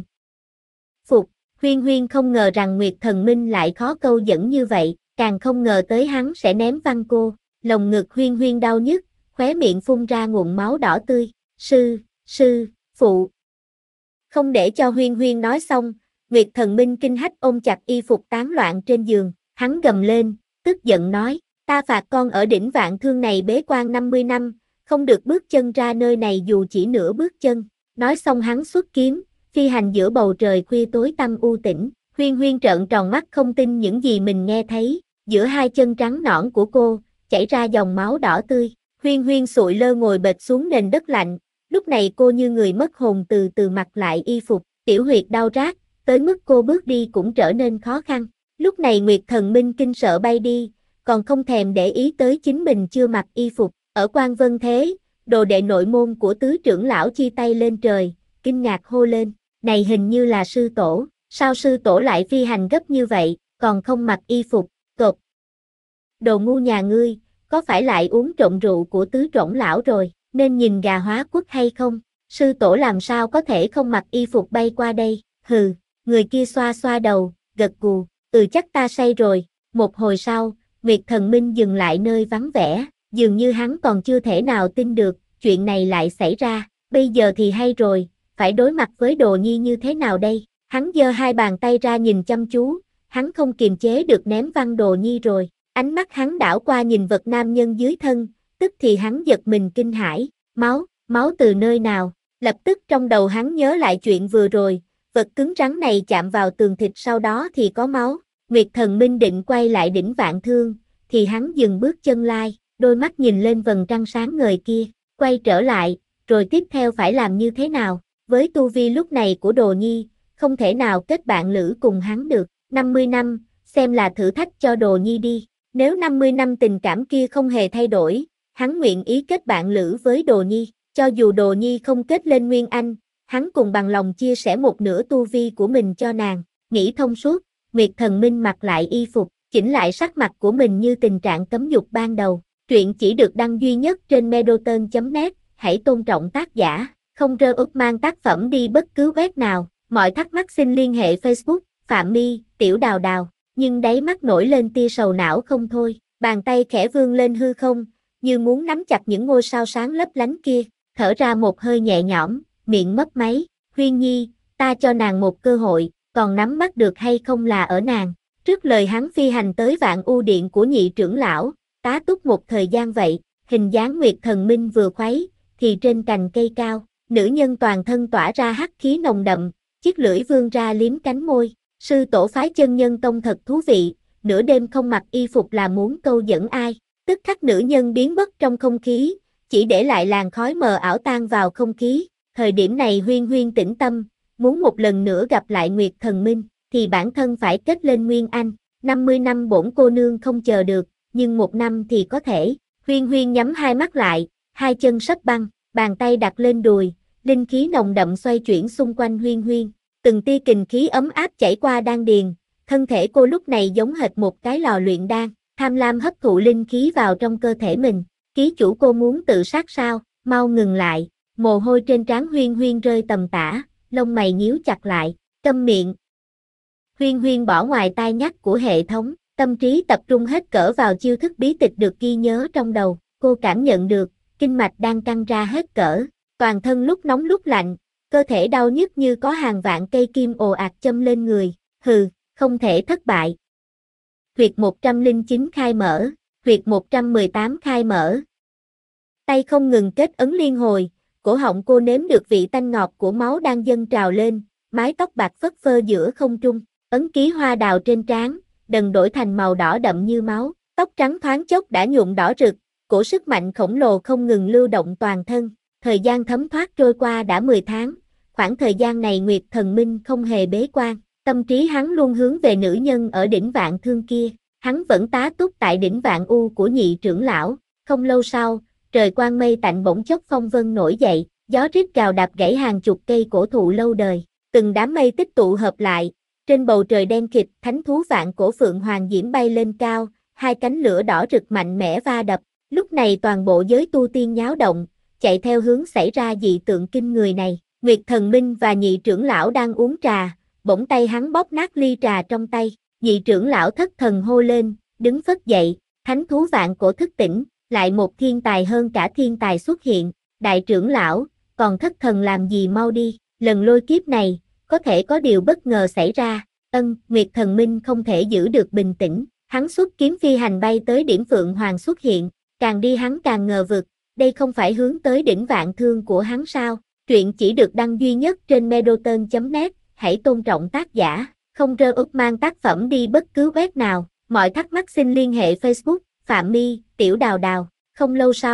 Phục. Huyên Huyên không ngờ rằng Nguyệt Thần Minh lại khó câu dẫn như vậy, càng không ngờ tới hắn sẽ ném văng cô. Lồng ngực Huyên Huyên đau nhức, khóe miệng phun ra nguồn máu đỏ tươi. Sư phụ. Không để cho Huyên Huyên nói xong, Nguyệt Thần Minh kinh hách ôm chặt y phục tán loạn trên giường, hắn gầm lên, tức giận nói, ta phạt con ở đỉnh Vạn Thương này bế quan 50 năm, không được bước chân ra nơi này dù chỉ nửa bước chân. Nói xong hắn xuất kiếm, phi hành giữa bầu trời khuya tối tăm u tĩnh. Huyên Huyên trợn tròn mắt không tin những gì mình nghe thấy, giữa hai chân trắng nõn của cô, chảy ra dòng máu đỏ tươi. Huyên Huyên sụi lơ ngồi bệt xuống nền đất lạnh, Lúc này cô như người mất hồn từ từ mặc lại y phục, tiểu huyệt đau rát, tới mức cô bước đi cũng trở nên khó khăn. Lúc này Nguyệt Thần Minh kinh sợ bay đi, còn không thèm để ý tới chính mình chưa mặc y phục. Ở Quan Vân Thế, đồ đệ nội môn của tứ trưởng lão chia tay lên trời, kinh ngạc hô lên, này hình như là sư tổ, sao sư tổ lại phi hành gấp như vậy, còn không mặc y phục, cộp. Đồ ngu nhà ngươi, có phải lại uống trộm rượu của tứ trưởng lão rồi, nên nhìn gà hóa quốc hay không, sư tổ làm sao có thể không mặc y phục bay qua đây, hừ, người kia xoa xoa đầu, gật gù, chắc ta say rồi, một hồi sau, Nguyệt Thần Minh dừng lại nơi vắng vẻ, dường như hắn còn chưa thể nào tin được, chuyện này lại xảy ra, bây giờ thì hay rồi, phải đối mặt với Đồ Nhi như thế nào đây, hắn giơ hai bàn tay ra nhìn chăm chú, hắn không kiềm chế được ném văng Đồ Nhi rồi, ánh mắt hắn đảo qua nhìn vật nam nhân dưới thân, tức thì hắn giật mình kinh hãi, máu từ nơi nào, lập tức trong đầu hắn nhớ lại chuyện vừa rồi, vật cứng rắn này chạm vào tường thịt sau đó thì có máu, Nguyệt Thần Minh định quay lại đỉnh Vạn Thương, thì hắn dừng bước chân lai, đôi mắt nhìn lên vầng trăng sáng ngời kia, quay trở lại, rồi tiếp theo phải làm như thế nào, với tu vi lúc này của Đồ Nhi, không thể nào kết bạn lữ cùng hắn được, 50 năm, xem là thử thách cho Đồ Nhi đi, nếu 50 năm tình cảm kia không hề thay đổi, hắn nguyện ý kết bạn lữ với Đồ Nhi, cho dù Đồ Nhi không kết lên Nguyên Anh, hắn cùng bằng lòng chia sẻ một nửa tu vi của mình cho nàng, nghĩ thông suốt, Nguyệt Thần Minh mặc lại y phục, chỉnh lại sắc mặt của mình như tình trạng cấm dục ban đầu. Truyện chỉ được đăng duy nhất trên medoton.net, hãy tôn trọng tác giả, không rơ ức mang tác phẩm đi bất cứ web nào, mọi thắc mắc xin liên hệ Facebook, Phạm My, Tiểu Đào Đào, nhưng đáy mắt nổi lên tia sầu não không thôi, bàn tay khẽ vươn lên hư không, như muốn nắm chặt những ngôi sao sáng lấp lánh kia, thở ra một hơi nhẹ nhõm, miệng mấp máy, Huyên Nhi, ta cho nàng một cơ hội, còn nắm bắt được hay không là ở nàng. Trước lời hắn phi hành tới Vạn U Điện của nhị trưởng lão, tá túc một thời gian vậy, hình dáng Nguyệt Thần Minh vừa khuấy, thì trên cành cây cao, nữ nhân toàn thân tỏa ra hắc khí nồng đậm, chiếc lưỡi vươn ra liếm cánh môi, sư tổ phái Chân Nhân Tông thật thú vị, nửa đêm không mặc y phục là muốn câu dẫn ai, tức khắc nữ nhân biến mất trong không khí, chỉ để lại làn khói mờ ảo tan vào không khí, thời điểm này Huyên Huyên tĩnh tâm, muốn một lần nữa gặp lại Nguyệt Thần Minh, thì bản thân phải kết lên Nguyên Anh, 50 năm bổn cô nương không chờ được, nhưng 1 năm thì có thể, Huyên Huyên nhắm hai mắt lại, hai chân sắp băng, bàn tay đặt lên đùi, linh khí nồng đậm xoay chuyển xung quanh Huyên Huyên, từng tia kình khí ấm áp chảy qua đan điền, thân thể cô lúc này giống hệt một cái lò luyện đan, tham lam hấp thụ linh khí vào trong cơ thể mình, ký chủ cô muốn tự sát sao, mau ngừng lại, mồ hôi trên trán Huyên Huyên rơi tầm tã, lông mày nhíu chặt lại, câm miệng. Huyên Huyên bỏ ngoài tai nhắc của hệ thống, tâm trí tập trung hết cỡ vào chiêu thức bí tịch được ghi nhớ trong đầu, cô cảm nhận được, kinh mạch đang căng ra hết cỡ, toàn thân lúc nóng lúc lạnh, cơ thể đau nhức như có hàng vạn cây kim ồ ạt châm lên người, hừ, không thể thất bại. Huyệt 109 khai mở, huyệt 118 khai mở. Tay không ngừng kết ấn liên hồi, cổ họng cô nếm được vị tanh ngọt của máu đang dâng trào lên, mái tóc bạc phất phơ giữa không trung, ấn ký hoa đào trên trán, dần đổi thành màu đỏ đậm như máu, tóc trắng thoáng chốc đã nhuộm đỏ rực, cổ sức mạnh khổng lồ không ngừng lưu động toàn thân, thời gian thấm thoát trôi qua đã 10 tháng, khoảng thời gian này Nguyệt Thần Minh không hề bế quan, tâm trí hắn luôn hướng về nữ nhân ở đỉnh Vạn Thương kia, hắn vẫn tá túc tại đỉnh Vạn U của nhị trưởng lão, không lâu sau, trời quang mây tạnh bỗng chốc phong vân nổi dậy, gió rít gào đạp gãy hàng chục cây cổ thụ lâu đời, từng đám mây tích tụ hợp lại, trên bầu trời đen kịt, thánh thú vạn cổ phượng hoàng diễm bay lên cao, hai cánh lửa đỏ rực mạnh mẽ va đập, lúc này toàn bộ giới tu tiên nháo động, chạy theo hướng xảy ra dị tượng kinh người này, Nguyệt Thần Minh và nhị trưởng lão đang uống trà, bỗng tay hắn bóp nát ly trà trong tay, nhị trưởng lão thất thần hô lên, đứng phất dậy, thánh thú vạn cổ thức tỉnh, lại một thiên tài hơn cả thiên tài xuất hiện, đại trưởng lão, còn thất thần làm gì mau đi, lần lôi kiếp này, có thể có điều bất ngờ xảy ra, Nguyệt Thần Minh không thể giữ được bình tĩnh, hắn xuất kiếm phi hành bay tới điểm Phượng Hoàng xuất hiện, càng đi hắn càng ngờ vực, đây không phải hướng tới đỉnh Vạn Thương của hắn sao, truyện chỉ được đăng duy nhất trên medoton.net, hãy tôn trọng tác giả, không rơ ức mang tác phẩm đi bất cứ web nào, mọi thắc mắc xin liên hệ Facebook, Phạm My, Tiểu Đào Đào, không lâu sau,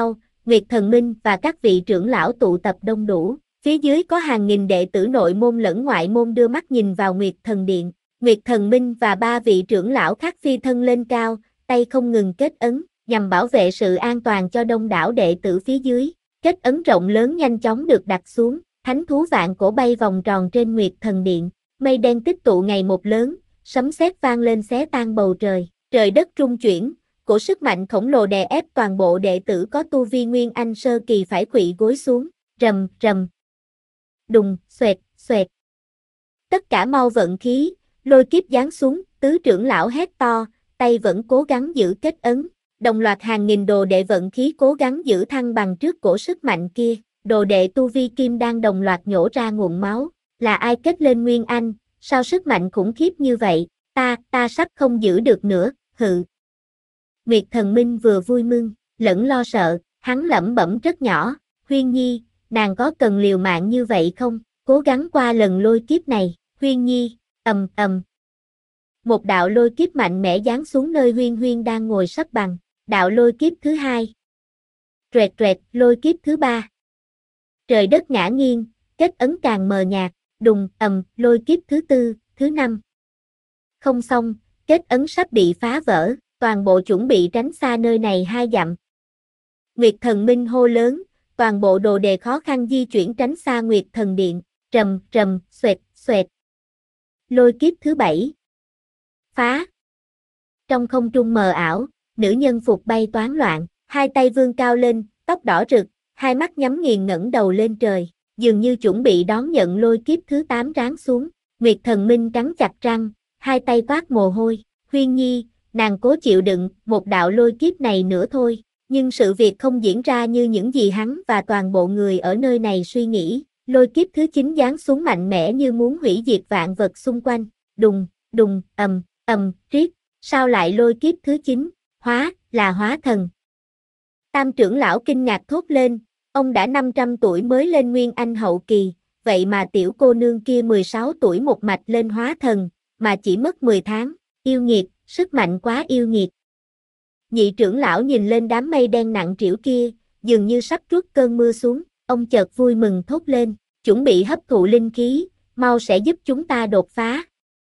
Nguyệt Thần Minh và các vị trưởng lão tụ tập đông đủ, phía dưới có hàng nghìn đệ tử nội môn lẫn ngoại môn đưa mắt nhìn vào Nguyệt Thần Điện. Nguyệt Thần Minh và 3 vị trưởng lão khác phi thân lên cao, tay không ngừng kết ấn, nhằm bảo vệ sự an toàn cho đông đảo đệ tử phía dưới. Kết ấn rộng lớn nhanh chóng được đặt xuống, thánh thú vạn cổ bay vòng tròn trên Nguyệt Thần Điện, mây đen tích tụ ngày một lớn, sấm sét vang lên xé tan bầu trời, trời đất rung chuyển, cổ sức mạnh khổng lồ đè ép toàn bộ đệ tử có tu vi Nguyên Anh sơ kỳ phải khuỵu gối xuống, rầm rầm, đùng, xoẹt, xoẹt. Tất cả mau vận khí, lôi kiếp giáng xuống, tứ trưởng lão hét to, tay vẫn cố gắng giữ kết ấn. Đồng loạt hàng nghìn đồ đệ vận khí cố gắng giữ thăng bằng trước cổ sức mạnh kia, đồ đệ tu vi kim đang đồng loạt nhổ ra nguồn máu, là ai kết lên Nguyên Anh, sao sức mạnh khủng khiếp như vậy, ta sắp không giữ được nữa, hự. Nguyệt Thần Minh vừa vui mừng, lẫn lo sợ, hắn lẩm bẩm rất nhỏ, Huyên Nhi, nàng có cần liều mạng như vậy không, cố gắng qua lần lôi kiếp này, Huyên Nhi, ầm ầm. Một đạo lôi kiếp mạnh mẽ giáng xuống nơi Huyên Huyên đang ngồi sấp bằng. Đạo lôi kiếp thứ hai. Rẹt rẹt, lôi kiếp thứ ba. Trời đất ngã nghiêng, kết ấn càng mờ nhạt, đùng, ầm, lôi kiếp thứ tư, thứ năm. Không xong, kết ấn sắp bị phá vỡ, toàn bộ chuẩn bị tránh xa nơi này 2 dặm. Nguyệt Thần Minh hô lớn, toàn bộ đồ đề khó khăn di chuyển tránh xa Nguyệt Thần Điện, trầm, trầm, xoẹt, xoẹt. Lôi kiếp thứ 7. Phá. Trong không trung mờ ảo, nữ nhân phục bay toán loạn, hai tay vươn cao lên, tóc đỏ rực, hai mắt nhắm nghiền ngẩng đầu lên trời, dường như chuẩn bị đón nhận lôi kiếp thứ 8 ráng xuống. Nguyệt Thần Minh cắn chặt răng, hai tay toát mồ hôi, Huyên Nhi, nàng cố chịu đựng một đạo lôi kiếp này nữa thôi, nhưng sự việc không diễn ra như những gì hắn và toàn bộ người ở nơi này suy nghĩ, lôi kiếp thứ 9 giáng xuống mạnh mẽ như muốn hủy diệt vạn vật xung quanh, đùng, đùng, ầm, ầm, riết, sao lại lôi kiếp thứ 9? Là hóa thần. Tam trưởng lão kinh ngạc thốt lên, ông đã 500 tuổi mới lên Nguyên Anh hậu kỳ, vậy mà tiểu cô nương kia 16 tuổi một mạch lên hóa thần, mà chỉ mất 10 tháng, yêu nghiệt, sức mạnh quá yêu nghiệt. Nhị trưởng lão nhìn lên đám mây đen nặng trĩu kia, dường như sắp trút cơn mưa xuống, ông chợt vui mừng thốt lên, chuẩn bị hấp thụ linh khí, mau sẽ giúp chúng ta đột phá.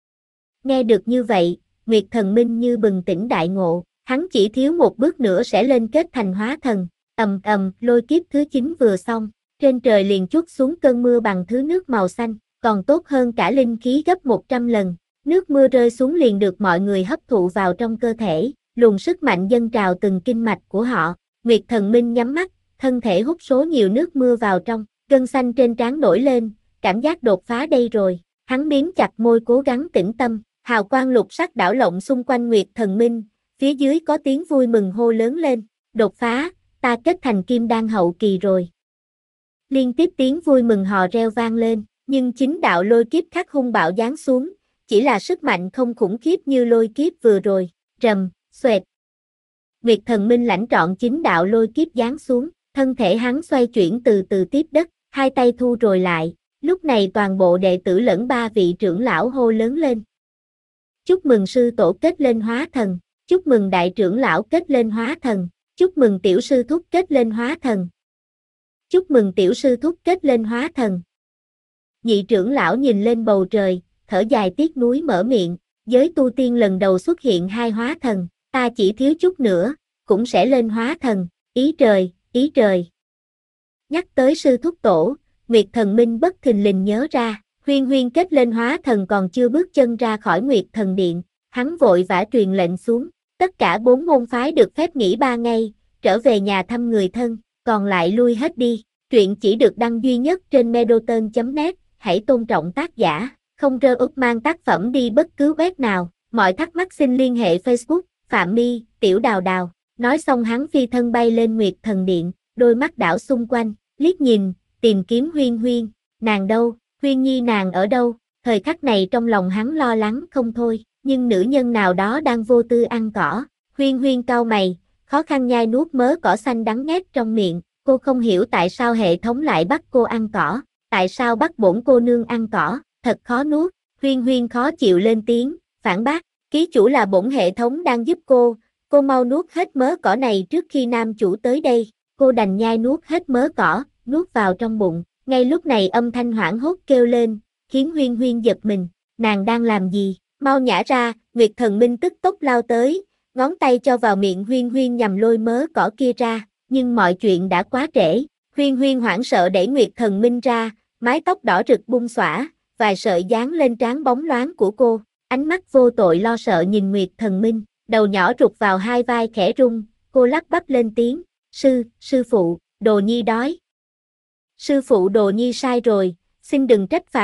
Nghe được như vậy, Nguyệt Thần Minh như bừng tỉnh đại ngộ. Hắn chỉ thiếu một bước nữa sẽ lên kết thành hóa thần, ầm ầm, lôi kiếp thứ 9 vừa xong, trên trời liền trút xuống cơn mưa bằng thứ nước màu xanh, còn tốt hơn cả linh khí gấp 100 lần, nước mưa rơi xuống liền được mọi người hấp thụ vào trong cơ thể, luồng sức mạnh dâng trào từng kinh mạch của họ, Nguyệt Thần Minh nhắm mắt, thân thể hút số nhiều nước mưa vào trong, gân xanh trên trán nổi lên, cảm giác đột phá đây rồi, hắn miếm chặt môi cố gắng tĩnh tâm, hào quang lục sắc đảo lộn xung quanh Nguyệt Thần Minh. Phía dưới có tiếng vui mừng hô lớn lên, đột phá, ta kết thành kim đan hậu kỳ rồi. Liên tiếp tiếng vui mừng hò reo vang lên, nhưng chính đạo lôi kiếp khắc hung bạo giáng xuống, chỉ là sức mạnh không khủng khiếp như lôi kiếp vừa rồi, rầm, xoẹt. Nguyệt Thần Minh lãnh trọn chính đạo lôi kiếp giáng xuống, thân thể hắn xoay chuyển từ từ tiếp đất, hai tay thu rồi lại, lúc này toàn bộ đệ tử lẫn 3 vị trưởng lão hô lớn lên. Chúc mừng sư tổ kết lên hóa thần. Chúc mừng đại trưởng lão kết lên hóa thần, chúc mừng tiểu sư thúc kết lên hóa thần. Chúc mừng tiểu sư thúc kết lên hóa thần. Nhị trưởng lão nhìn lên bầu trời, thở dài tiếc nuối mở miệng, giới tu tiên lần đầu xuất hiện 2 hóa thần, ta chỉ thiếu chút nữa, cũng sẽ lên hóa thần, ý trời, ý trời. Nhắc tới sư thúc tổ, Nguyệt Thần Minh bất thình lình nhớ ra, Huyên Huyên kết lên hóa thần còn chưa bước chân ra khỏi Nguyệt Thần Điện, hắn vội vã truyền lệnh xuống. Tất cả 4 môn phái được phép nghỉ 3 ngày, trở về nhà thăm người thân, còn lại lui hết đi. Truyện chỉ được đăng duy nhất trên medoton.net, hãy tôn trọng tác giả, không rơ ức mang tác phẩm đi bất cứ web nào. Mọi thắc mắc xin liên hệ Facebook, Phạm My, Tiểu Đào Đào. Nói xong hắn phi thân bay lên Nguyệt Thần Điện, đôi mắt đảo xung quanh, liếc nhìn, tìm kiếm Huyên Huyên. Nàng đâu, Huyên Nhi nàng ở đâu? Thời khắc này trong lòng hắn lo lắng không thôi. Nhưng nữ nhân nào đó đang vô tư ăn cỏ, Huyên Huyên cau mày, khó khăn nhai nuốt mớ cỏ xanh đắng nghét trong miệng, cô không hiểu tại sao hệ thống lại bắt cô ăn cỏ, tại sao bắt bổn cô nương ăn cỏ, thật khó nuốt, Huyên Huyên khó chịu lên tiếng, phản bác, ký chủ là bổn hệ thống đang giúp cô mau nuốt hết mớ cỏ này trước khi nam chủ tới đây, cô đành nhai nuốt hết mớ cỏ, nuốt vào trong bụng. Ngay lúc này âm thanh hoảng hốt kêu lên, khiến Huyên Huyên giật mình. Nàng đang làm gì? Mau nhả ra, Nguyệt Thần Minh tức tốc lao tới, ngón tay cho vào miệng Huyên Huyên nhằm lôi mớ cỏ kia ra, nhưng mọi chuyện đã quá trễ. Huyên Huyên hoảng sợ đẩy Nguyệt Thần Minh ra, mái tóc đỏ rực bung xõa, vài sợi dán lên trán bóng loáng của cô, ánh mắt vô tội lo sợ nhìn Nguyệt Thần Minh, đầu nhỏ rụt vào hai vai khẽ rung, cô lắp bắp lên tiếng, sư phụ, Đồ Nhi đói. Sư phụ, Đồ Nhi sai rồi, xin đừng trách phạt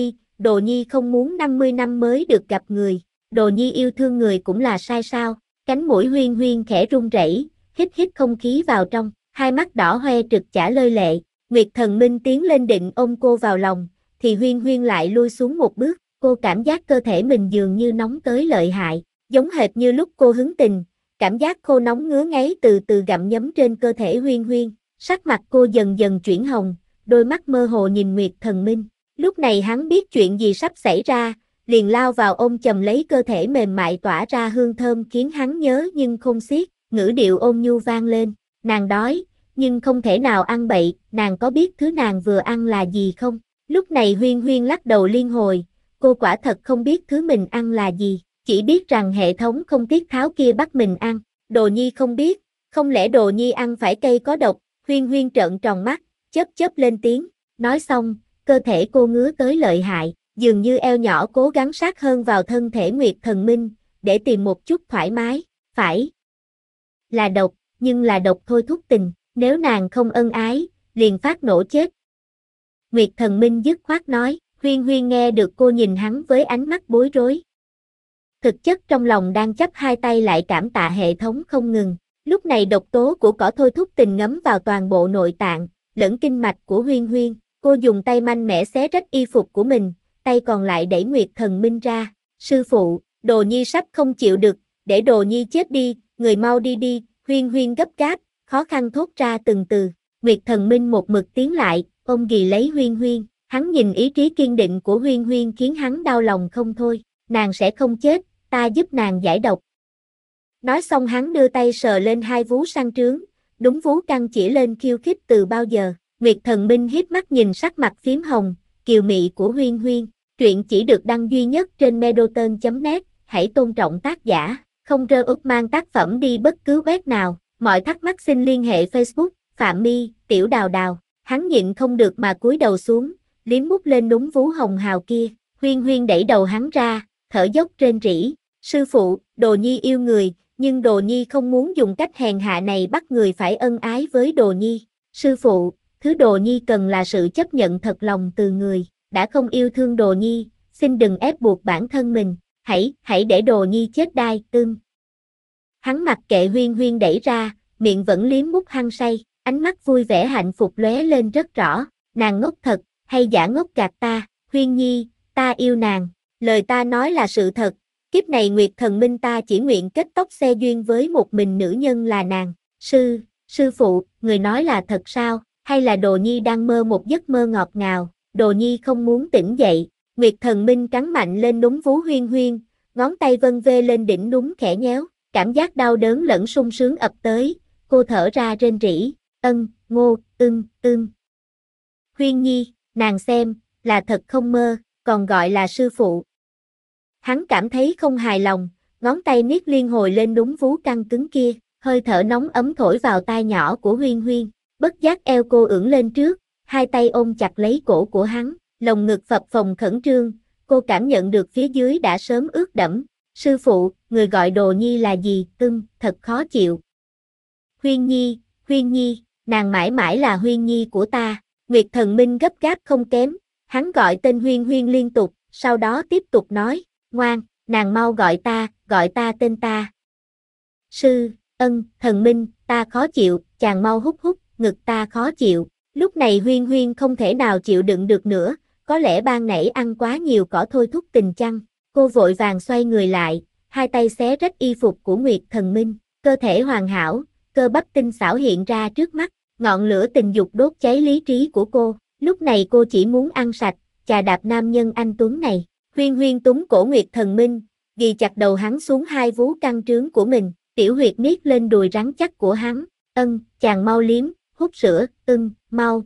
Đồ Nhi không muốn 50 năm mới được gặp người, Đồ Nhi yêu thương người cũng là sai sao? Cánh mũi Huyên Huyên khẽ run rẩy, hít không khí vào trong, hai mắt đỏ hoe trực chả lơi lệ. Nguyệt Thần Minh tiến lên định ôm cô vào lòng, thì Huyên Huyên lại lui xuống một bước, cô cảm giác cơ thể mình dường như nóng tới lợi hại, giống hệt như lúc cô hứng tình, cảm giác khô nóng ngứa ngáy từ từ gặm nhấm trên cơ thể Huyên Huyên, sắc mặt cô dần dần chuyển hồng, đôi mắt mơ hồ nhìn Nguyệt Thần Minh. Lúc này hắn biết chuyện gì sắp xảy ra, liền lao vào ôm chầm lấy cơ thể mềm mại tỏa ra hương thơm khiến hắn nhớ nhưng không xiết, ngữ điệu ôn nhu vang lên, nàng đói, nhưng không thể nào ăn bậy, nàng có biết thứ nàng vừa ăn là gì không? Lúc này Huyên Huyên lắc đầu liên hồi, cô quả thật không biết thứ mình ăn là gì, chỉ biết rằng hệ thống không tiết tháo kia bắt mình ăn, Đồ Nhi không biết, không lẽ Đồ Nhi ăn phải cây có độc? Huyên Huyên trợn tròn mắt, chớp lên tiếng, nói xong, cơ thể cô ngứa tới lợi hại, dường như eo nhỏ cố gắng sát hơn vào thân thể Nguyệt Thần Minh, để tìm một chút thoải mái, phải là độc, nhưng là độc thôi thúc tình, nếu nàng không ân ái, liền phát nổ chết. Nguyệt Thần Minh dứt khoát nói, Huyên Huyên nghe được cô nhìn hắn với ánh mắt bối rối. Thực chất trong lòng đang chắp hai tay lại cảm tạ hệ thống không ngừng, lúc này độc tố của cỏ thôi thúc tình ngấm vào toàn bộ nội tạng, lẫn kinh mạch của Huyên Huyên, cô dùng tay mạnh mẽ xé rách y phục của mình, tay còn lại đẩy Nguyệt Thần Minh ra, sư phụ, Đồ Nhi sắp không chịu được, để Đồ Nhi chết đi, người mau đi, Huyên Huyên gấp gáp, khó khăn thốt ra từng từ, Nguyệt Thần Minh một mực tiến lại, ôm ghì lấy Huyên Huyên, hắn nhìn ý chí kiên định của Huyên Huyên khiến hắn đau lòng không thôi, nàng sẽ không chết, ta giúp nàng giải độc. Nói xong hắn đưa tay sờ lên hai vú săn trướng, đúng vú căng chỉ lên khiêu khích từ bao giờ, Nguyệt Thần Minh híp mắt nhìn sắc mặt phím hồng, kiều mị của Huyên Huyên, truyện chỉ được đăng duy nhất trên Medoton.net, hãy tôn trọng tác giả, không rơ ức mang tác phẩm đi bất cứ web nào, mọi thắc mắc xin liên hệ Facebook, Phạm My, Tiểu Đào Đào, hắn nhịn không được mà cúi đầu xuống, liếm mút lên núm vú hồng hào kia, Huyên Huyên đẩy đầu hắn ra, thở dốc rên rỉ, sư phụ, Đồ Nhi yêu người, nhưng Đồ Nhi không muốn dùng cách hèn hạ này bắt người phải ân ái với Đồ Nhi, sư phụ, thứ Đồ Nhi cần là sự chấp nhận thật lòng từ người, đã không yêu thương Đồ Nhi, xin đừng ép buộc bản thân mình, hãy để Đồ Nhi chết đai, Hắn mặc kệ Huyên Huyên đẩy ra, miệng vẫn liếm mút hăng say, ánh mắt vui vẻ hạnh phúc lóe lên rất rõ, nàng ngốc thật, hay giả ngốc gạt ta, Huyên Nhi, ta yêu nàng, lời ta nói là sự thật, kiếp này Nguyệt Thần Minh ta chỉ nguyện kết tóc xe duyên với một mình nữ nhân là nàng, sư phụ, người nói là thật sao, hay là Đồ Nhi đang mơ một giấc mơ ngọt ngào, Đồ Nhi không muốn tỉnh dậy, Nguyệt Thần Minh cắn mạnh lên núm vú Huyên Huyên, ngón tay vân vê lên đỉnh núm khẽ nhéo, cảm giác đau đớn lẫn sung sướng ập tới, cô thở ra rên rỉ, ngô, Huyên Nhi, nàng xem, là thật không mơ, còn gọi là sư phụ. Hắn cảm thấy không hài lòng, ngón tay niết liên hồi lên núm vú căng cứng kia, hơi thở nóng ấm thổi vào tai nhỏ của Huyên Huyên, bất giác eo cô ưỡn lên trước, hai tay ôm chặt lấy cổ của hắn, lồng ngực phập phồng khẩn trương, cô cảm nhận được phía dưới đã sớm ướt đẫm. Sư phụ, người gọi Đồ Nhi là gì? Thật khó chịu. Huyên Nhi, nàng mãi mãi là Huyên Nhi của ta. Nguyệt Thần Minh gấp gáp không kém, hắn gọi tên Huyên Huyên liên tục, sau đó tiếp tục nói, ngoan, nàng mau gọi ta tên ta. Thần Minh, ta khó chịu, chàng mau hút, ngực ta khó chịu. Lúc này Huyên Huyên không thể nào chịu đựng được nữa, có lẽ ban nãy ăn quá nhiều cỏ thôi thúc tình chăng. Cô vội vàng xoay người lại, hai tay xé rách y phục của Nguyệt Thần Minh, cơ thể hoàn hảo, cơ bắp tinh xảo hiện ra trước mắt, ngọn lửa tình dục đốt cháy lý trí của cô, lúc này cô chỉ muốn ăn sạch, chà đạp nam nhân anh tuấn này. Huyên Huyên túm cổ Nguyệt Thần Minh, ghì chặt đầu hắn xuống hai vú căng trướng của mình, tiểu huyệt miết lên đùi rắn chắc của hắn, chàng mau liếm, hút sữa, mau,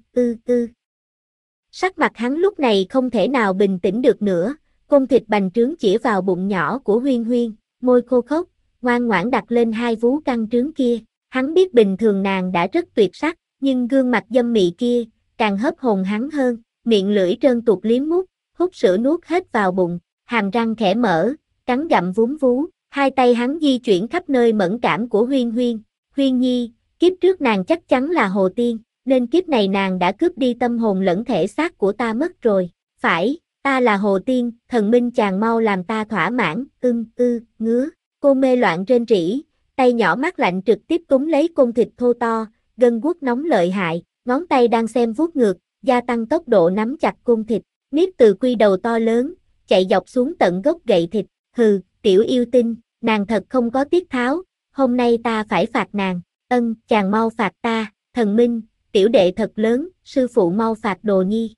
Sắc mặt hắn lúc này không thể nào bình tĩnh được nữa, côn thịt bành trướng chĩa vào bụng nhỏ của Huyên Huyên, môi khô khốc, ngoan ngoãn đặt lên hai vú căng trướng kia. Hắn biết bình thường nàng đã rất tuyệt sắc, nhưng gương mặt dâm mị kia, càng hấp hồn hắn hơn, miệng lưỡi trơn tuột liếm mút, hút sữa nuốt hết vào bụng, hàm răng khẽ mở, cắn gặm vúm vú, hai tay hắn di chuyển khắp nơi mẫn cảm của Huyên Huyên. Huyên Nhi, kiếp trước nàng chắc chắn là hồ tiên, nên kiếp này nàng đã cướp đi tâm hồn lẫn thể xác của ta mất rồi. Phải, ta là hồ tiên, thần minh chàng mau làm ta thỏa mãn, ngứa. Cô mê loạn rên rỉ, tay nhỏ mát lạnh trực tiếp túm lấy côn thịt thô to, gân guốc nóng lợi hại, ngón tay đang xem vuốt ngược, gia tăng tốc độ nắm chặt côn thịt, miết từ quy đầu to lớn, chạy dọc xuống tận gốc gậy thịt. Hừ, tiểu yêu tinh, nàng thật không có tiết tháo, hôm nay ta phải phạt nàng. Chàng mau phạt ta, thần minh, tiểu đệ thật lớn, sư phụ mau phạt Đồ Nhi.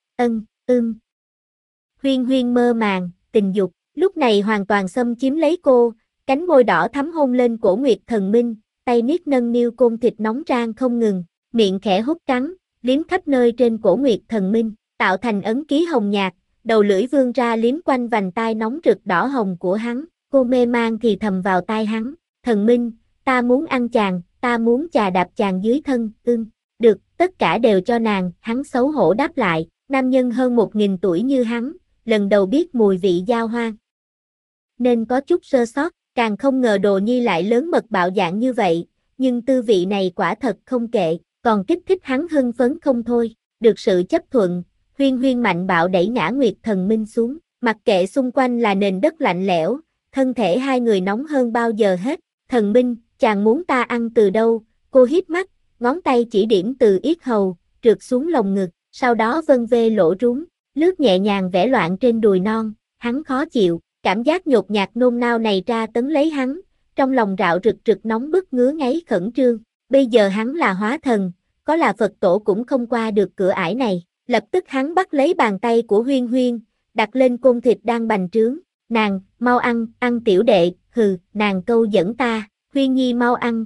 Huyên Huyên mơ màng, tình dục, lúc này hoàn toàn xâm chiếm lấy cô, cánh môi đỏ thắm hôn lên cổ Nguyệt Thần Minh, tay niết nâng niu côn thịt nóng rang không ngừng, miệng khẽ hút cắn, liếm khắp nơi trên cổ Nguyệt Thần Minh, tạo thành ấn ký hồng nhạt, đầu lưỡi vươn ra liếm quanh vành tai nóng rực đỏ hồng của hắn, cô mê man thì thầm vào tai hắn, Thần Minh, ta muốn ăn chàng, ta muốn chà đạp chàng dưới thân, được, tất cả đều cho nàng, hắn xấu hổ đáp lại, nam nhân hơn 1000 tuổi như hắn, lần đầu biết mùi vị giao hoang. Nên có chút sơ sót, càng không ngờ Đồ Nhi lại lớn mật bạo dạn như vậy, nhưng tư vị này quả thật không kệ, còn kích thích hắn hưng phấn không thôi, được sự chấp thuận, Huyên Huyên mạnh bạo đẩy ngã Nguyệt Thần Minh xuống, mặc kệ xung quanh là nền đất lạnh lẽo, thân thể hai người nóng hơn bao giờ hết, Thần Minh, chàng muốn ta ăn từ đâu, cô híp mắt, ngón tay chỉ điểm từ yết hầu, trượt xuống lồng ngực, sau đó vân vê lỗ rúng, lướt nhẹ nhàng vẽ loạn trên đùi non, hắn khó chịu, cảm giác nhột nhạt nôn nao này tra tấn lấy hắn, trong lòng rạo rực rực nóng bức ngứa ngáy khẩn trương, bây giờ hắn là hóa thần, có là Phật tổ cũng không qua được cửa ải này, lập tức hắn bắt lấy bàn tay của Huyên Huyên, đặt lên côn thịt đang bành trướng, nàng, mau ăn, ăn tiểu đệ, hừ, nàng câu dẫn ta, Huyên Nhi mau ăn,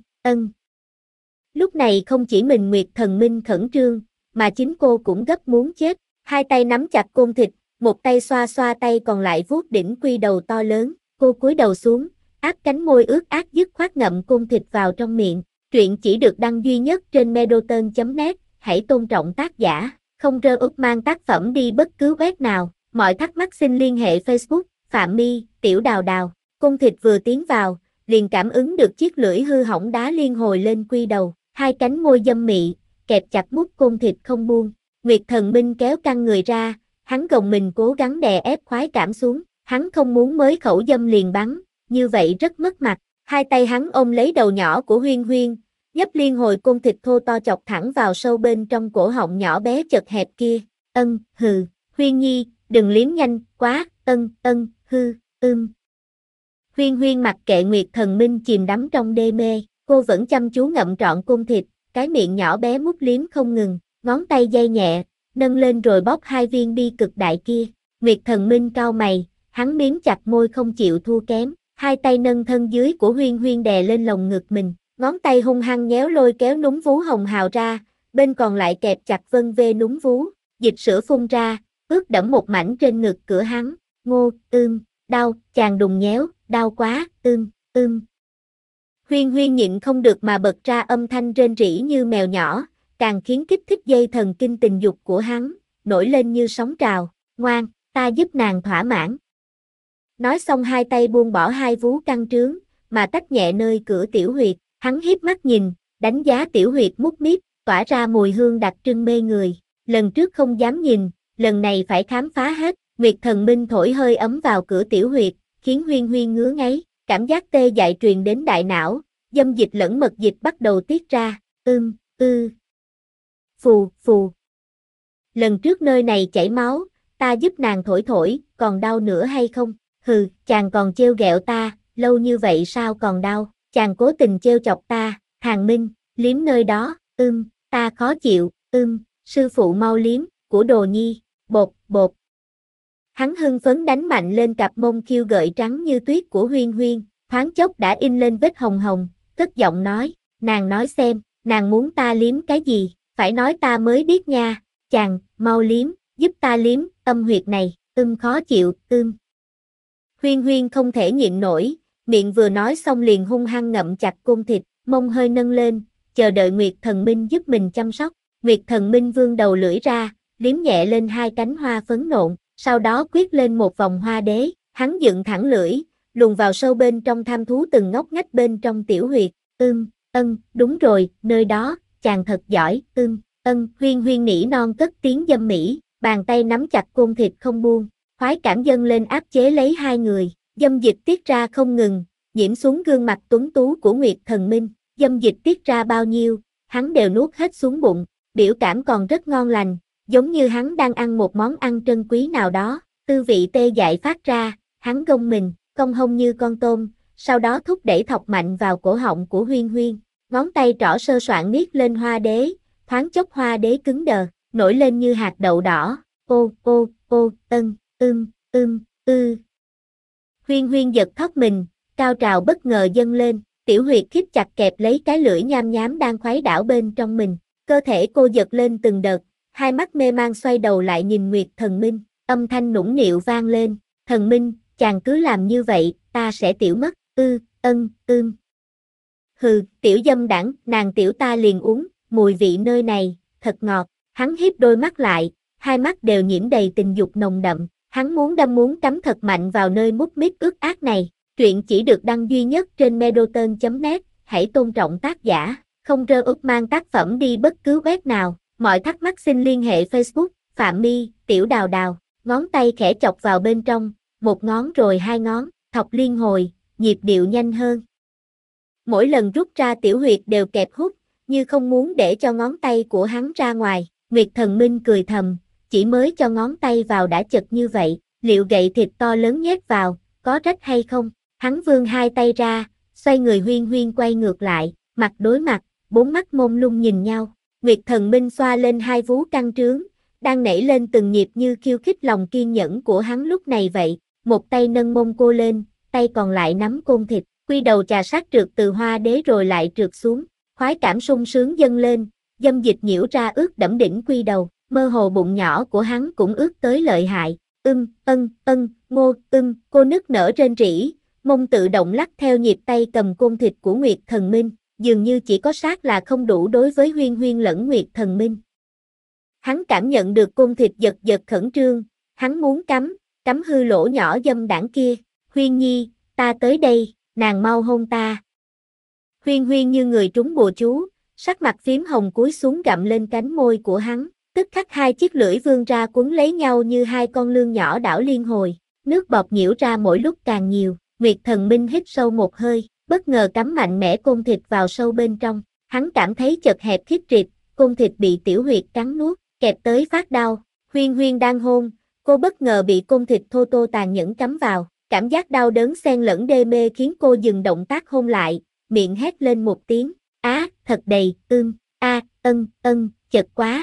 Lúc này không chỉ mình Nguyệt Thần Minh khẩn trương, mà chính cô cũng gấp muốn chết, hai tay nắm chặt côn thịt, một tay xoa xoa tay còn lại vuốt đỉnh quy đầu to lớn, cô cúi đầu xuống, áp cánh môi ướt át dứt khoát ngậm côn thịt vào trong miệng. Truyện chỉ được đăng duy nhất trên Medoton.net, hãy tôn trọng tác giả, không rơ úp mang tác phẩm đi bất cứ web nào. Mọi thắc mắc xin liên hệ Facebook, Phạm My, Tiểu Đào Đào. Côn thịt vừa tiến vào, liền cảm ứng được chiếc lưỡi hư hỏng đá liên hồi lên quy đầu, hai cánh môi dâm mị, kẹp chặt mút côn thịt không buông. Nguyệt Thần Minh kéo căng người ra, hắn gồng mình cố gắng đè ép khoái cảm xuống, hắn không muốn mới khẩu dâm liền bắn, như vậy rất mất mặt. Hai tay hắn ôm lấy đầu nhỏ của Huyên Huyên, nhấp liên hồi côn thịt thô to chọc thẳng vào sâu bên trong cổ họng nhỏ bé chật hẹp kia. Hừ, Huyên Nhi, đừng liếm nhanh, quá, hư, Huyên Huyên mặc kệ Nguyệt Thần Minh chìm đắm trong đê mê, cô vẫn chăm chú ngậm trọn côn thịt, cái miệng nhỏ bé mút liếm không ngừng, ngón tay day nhẹ, nâng lên rồi bóp hai viên bi cực đại kia. Nguyệt Thần Minh cau mày, hắn miếm chặt môi không chịu thua kém, hai tay nâng thân dưới của Huyên Huyên đè lên lồng ngực mình, ngón tay hung hăng nhéo lôi kéo núm vú hồng hào ra, bên còn lại kẹp chặt vân vê núm vú, dịch sữa phun ra, ướt đẫm một mảnh trên ngực cửa hắn. Ngô, đau, chàng đùng nhéo, đau quá, Huyên Huyên nhịn không được mà bật ra âm thanh rên rỉ như mèo nhỏ, càng khiến kích thích dây thần kinh tình dục của hắn, nổi lên như sóng trào. Ngoan, ta giúp nàng thỏa mãn. Nói xong hai tay buông bỏ hai vú căng trướng, mà tách nhẹ nơi cửa tiểu huyệt, hắn híp mắt nhìn, đánh giá tiểu huyệt mút míp, tỏa ra mùi hương đặc trưng mê người. Lần trước không dám nhìn, lần này phải khám phá hết. Nguyệt Thần Minh thổi hơi ấm vào cửa tiểu huyệt, khiến Huyên Huyên ngứa ngáy, cảm giác tê dại truyền đến đại não, dâm dịch lẫn mật dịch bắt đầu tiết ra. Phù. Lần trước nơi này chảy máu, ta giúp nàng thổi thổi, còn đau nữa hay không? Hừ, chàng còn trêu ghẹo ta, lâu như vậy sao còn đau? Chàng cố tình trêu chọc ta, Thằng Minh, liếm nơi đó, ta khó chịu, sư phụ mau liếm, của Đồ Nhi, bột. Hắn hưng phấn đánh mạnh lên cặp mông khiêu gợi trắng như tuyết của Huyên Huyên, thoáng chốc đã in lên vết hồng hồng, cất giọng nói, nàng nói xem, nàng muốn ta liếm cái gì, phải nói ta mới biết nha, chàng, mau liếm, giúp ta liếm, âm huyệt này, khó chịu, Huyên Huyên không thể nhịn nổi, miệng vừa nói xong liền hung hăng ngậm chặt côn thịt, mông hơi nâng lên, chờ đợi Nguyệt Thần Minh giúp mình chăm sóc. Nguyệt Thần Minh vươn đầu lưỡi ra, liếm nhẹ lên hai cánh hoa phấn nộn, sau đó quyết lên một vòng hoa đế, hắn dựng thẳng lưỡi, luồn vào sâu bên trong tham thú từng ngóc ngách bên trong tiểu huyệt, đúng rồi, nơi đó, chàng thật giỏi, Huyên Huyên nỉ non cất tiếng dâm mỹ, bàn tay nắm chặt côn thịt không buông, khoái cảm dâng lên áp chế lấy hai người, dâm dịch tiết ra không ngừng, nhiễm xuống gương mặt tuấn tú của Nguyệt Thần Minh, dâm dịch tiết ra bao nhiêu, hắn đều nuốt hết xuống bụng, biểu cảm còn rất ngon lành, giống như hắn đang ăn một món ăn trân quý nào đó, tư vị tê dại phát ra, hắn gông mình, cong hông như con tôm, sau đó thúc đẩy thọc mạnh vào cổ họng của Huyên Huyên, ngón tay trỏ sơ soạn miết lên hoa đế, thoáng chốc hoa đế cứng đờ, nổi lên như hạt đậu đỏ, Huyên Huyên giật thót mình, cao trào bất ngờ dâng lên, tiểu huyệt khiếp chặt kẹp lấy cái lưỡi nham nhám đang khuấy đảo bên trong mình, cơ thể cô giật lên từng đợt, hai mắt mê man xoay đầu lại nhìn Nguyệt Thần Minh, âm thanh nũng nịu vang lên, Thần Minh, chàng cứ làm như vậy, ta sẽ tiểu mất, Hừ, tiểu dâm đảng, nàng tiểu ta liền uống, mùi vị nơi này, thật ngọt, hắn hiếp đôi mắt lại, hai mắt đều nhiễm đầy tình dục nồng đậm, hắn muốn cắm thật mạnh vào nơi mút mít ướt át này, truyện chỉ được đăng duy nhất trên medoton.net, hãy tôn trọng tác giả, không rơ ức mang tác phẩm đi bất cứ web nào, mọi thắc mắc xin liên hệ Facebook, Phạm My, Tiểu Đào Đào, ngón tay khẽ chọc vào bên trong, một ngón rồi hai ngón, thọc liên hồi, nhịp điệu nhanh hơn. Mỗi lần rút ra tiểu huyệt đều kẹp hút, như không muốn để cho ngón tay của hắn ra ngoài, Nguyệt Thần Minh cười thầm, chỉ mới cho ngón tay vào đã chật như vậy, liệu gậy thịt to lớn nhét vào, có rách hay không? Hắn vươn hai tay ra, xoay người Huyên Huyên quay ngược lại, mặt đối mặt, bốn mắt mông lung nhìn nhau, Nguyệt Thần Minh xoa lên hai vú căng trướng, đang nảy lên từng nhịp như khiêu khích lòng kiên nhẫn của hắn lúc này vậy, một tay nâng mông cô lên, tay còn lại nắm côn thịt, quy đầu chà sát trượt từ hoa đế rồi lại trượt xuống, khoái cảm sung sướng dâng lên, dâm dịch nhiễu ra ướt đẫm đỉnh quy đầu, mơ hồ bụng nhỏ của hắn cũng ướt tới lợi hại, cô nức nở rên rỉ, mông tự động lắc theo nhịp tay cầm côn thịt của Nguyệt Thần Minh, dường như chỉ có sát là không đủ đối với Huyên Huyên lẫn Nguyệt Thần Minh. Hắn cảm nhận được côn thịt giật giật khẩn trương, hắn muốn cắm hư lỗ nhỏ dâm đảng kia, Huyên Nhi, ta tới đây, nàng mau hôn ta. Huyên Huyên như người trúng bùa chú, sắc mặt phím hồng cúi xuống gặm lên cánh môi của hắn, tức khắc hai chiếc lưỡi vươn ra quấn lấy nhau như hai con lươn nhỏ đảo liên hồi, nước bọt nhiễu ra mỗi lúc càng nhiều, Nguyệt Thần Minh hít sâu một hơi, bất ngờ cắm mạnh mẽ côn thịt vào sâu bên trong, hắn cảm thấy chật hẹp khít rịt, côn thịt bị tiểu huyệt cắn nuốt, kẹp tới phát đau, Huyên Huyên đang hôn, cô bất ngờ bị côn thịt thô tô tàn nhẫn cắm vào, cảm giác đau đớn xen lẫn đê mê khiến cô dừng động tác hôn lại, miệng hét lên một tiếng, thật đầy, chật quá,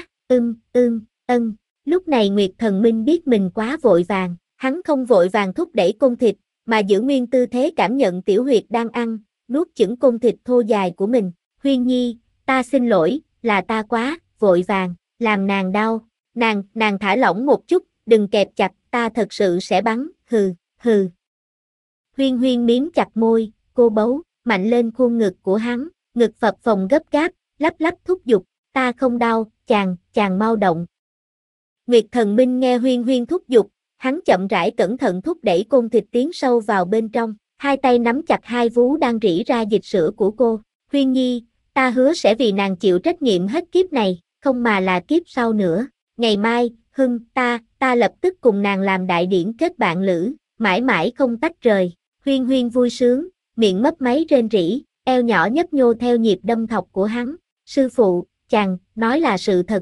Lúc này Nguyệt Thần Minh biết mình quá vội vàng, hắn không vội vàng thúc đẩy côn thịt, mà giữ nguyên tư thế cảm nhận tiểu huyệt đang ăn, nuốt chửng côn thịt thô dài của mình, Huyên Nhi, ta xin lỗi, là ta quá, vội vàng, làm nàng đau, nàng thả lỏng một chút, đừng kẹp chặt, ta thật sự sẽ bắn, hừ. Huyên Huyên miếm chặt môi, cô bấu mạnh lên khuôn ngực của hắn, ngực phập phồng gấp gáp, lắp thúc giục, ta không đau, chàng mau động. Nguyệt Thần Minh nghe Huyên Huyên thúc giục, hắn chậm rãi cẩn thận thúc đẩy côn thịt tiến sâu vào bên trong, hai tay nắm chặt hai vú đang rỉ ra dịch sữa của cô. Huyên Nhi, ta hứa sẽ vì nàng chịu trách nhiệm hết kiếp này, không mà là kiếp sau nữa. Ngày mai, ta lập tức cùng nàng làm đại điển kết bạn lữ, mãi mãi không tách rời. Huyên Huyên vui sướng, miệng mấp máy rên rỉ, eo nhỏ nhấp nhô theo nhịp đâm thọc của hắn. Sư phụ, chàng, nói là sự thật,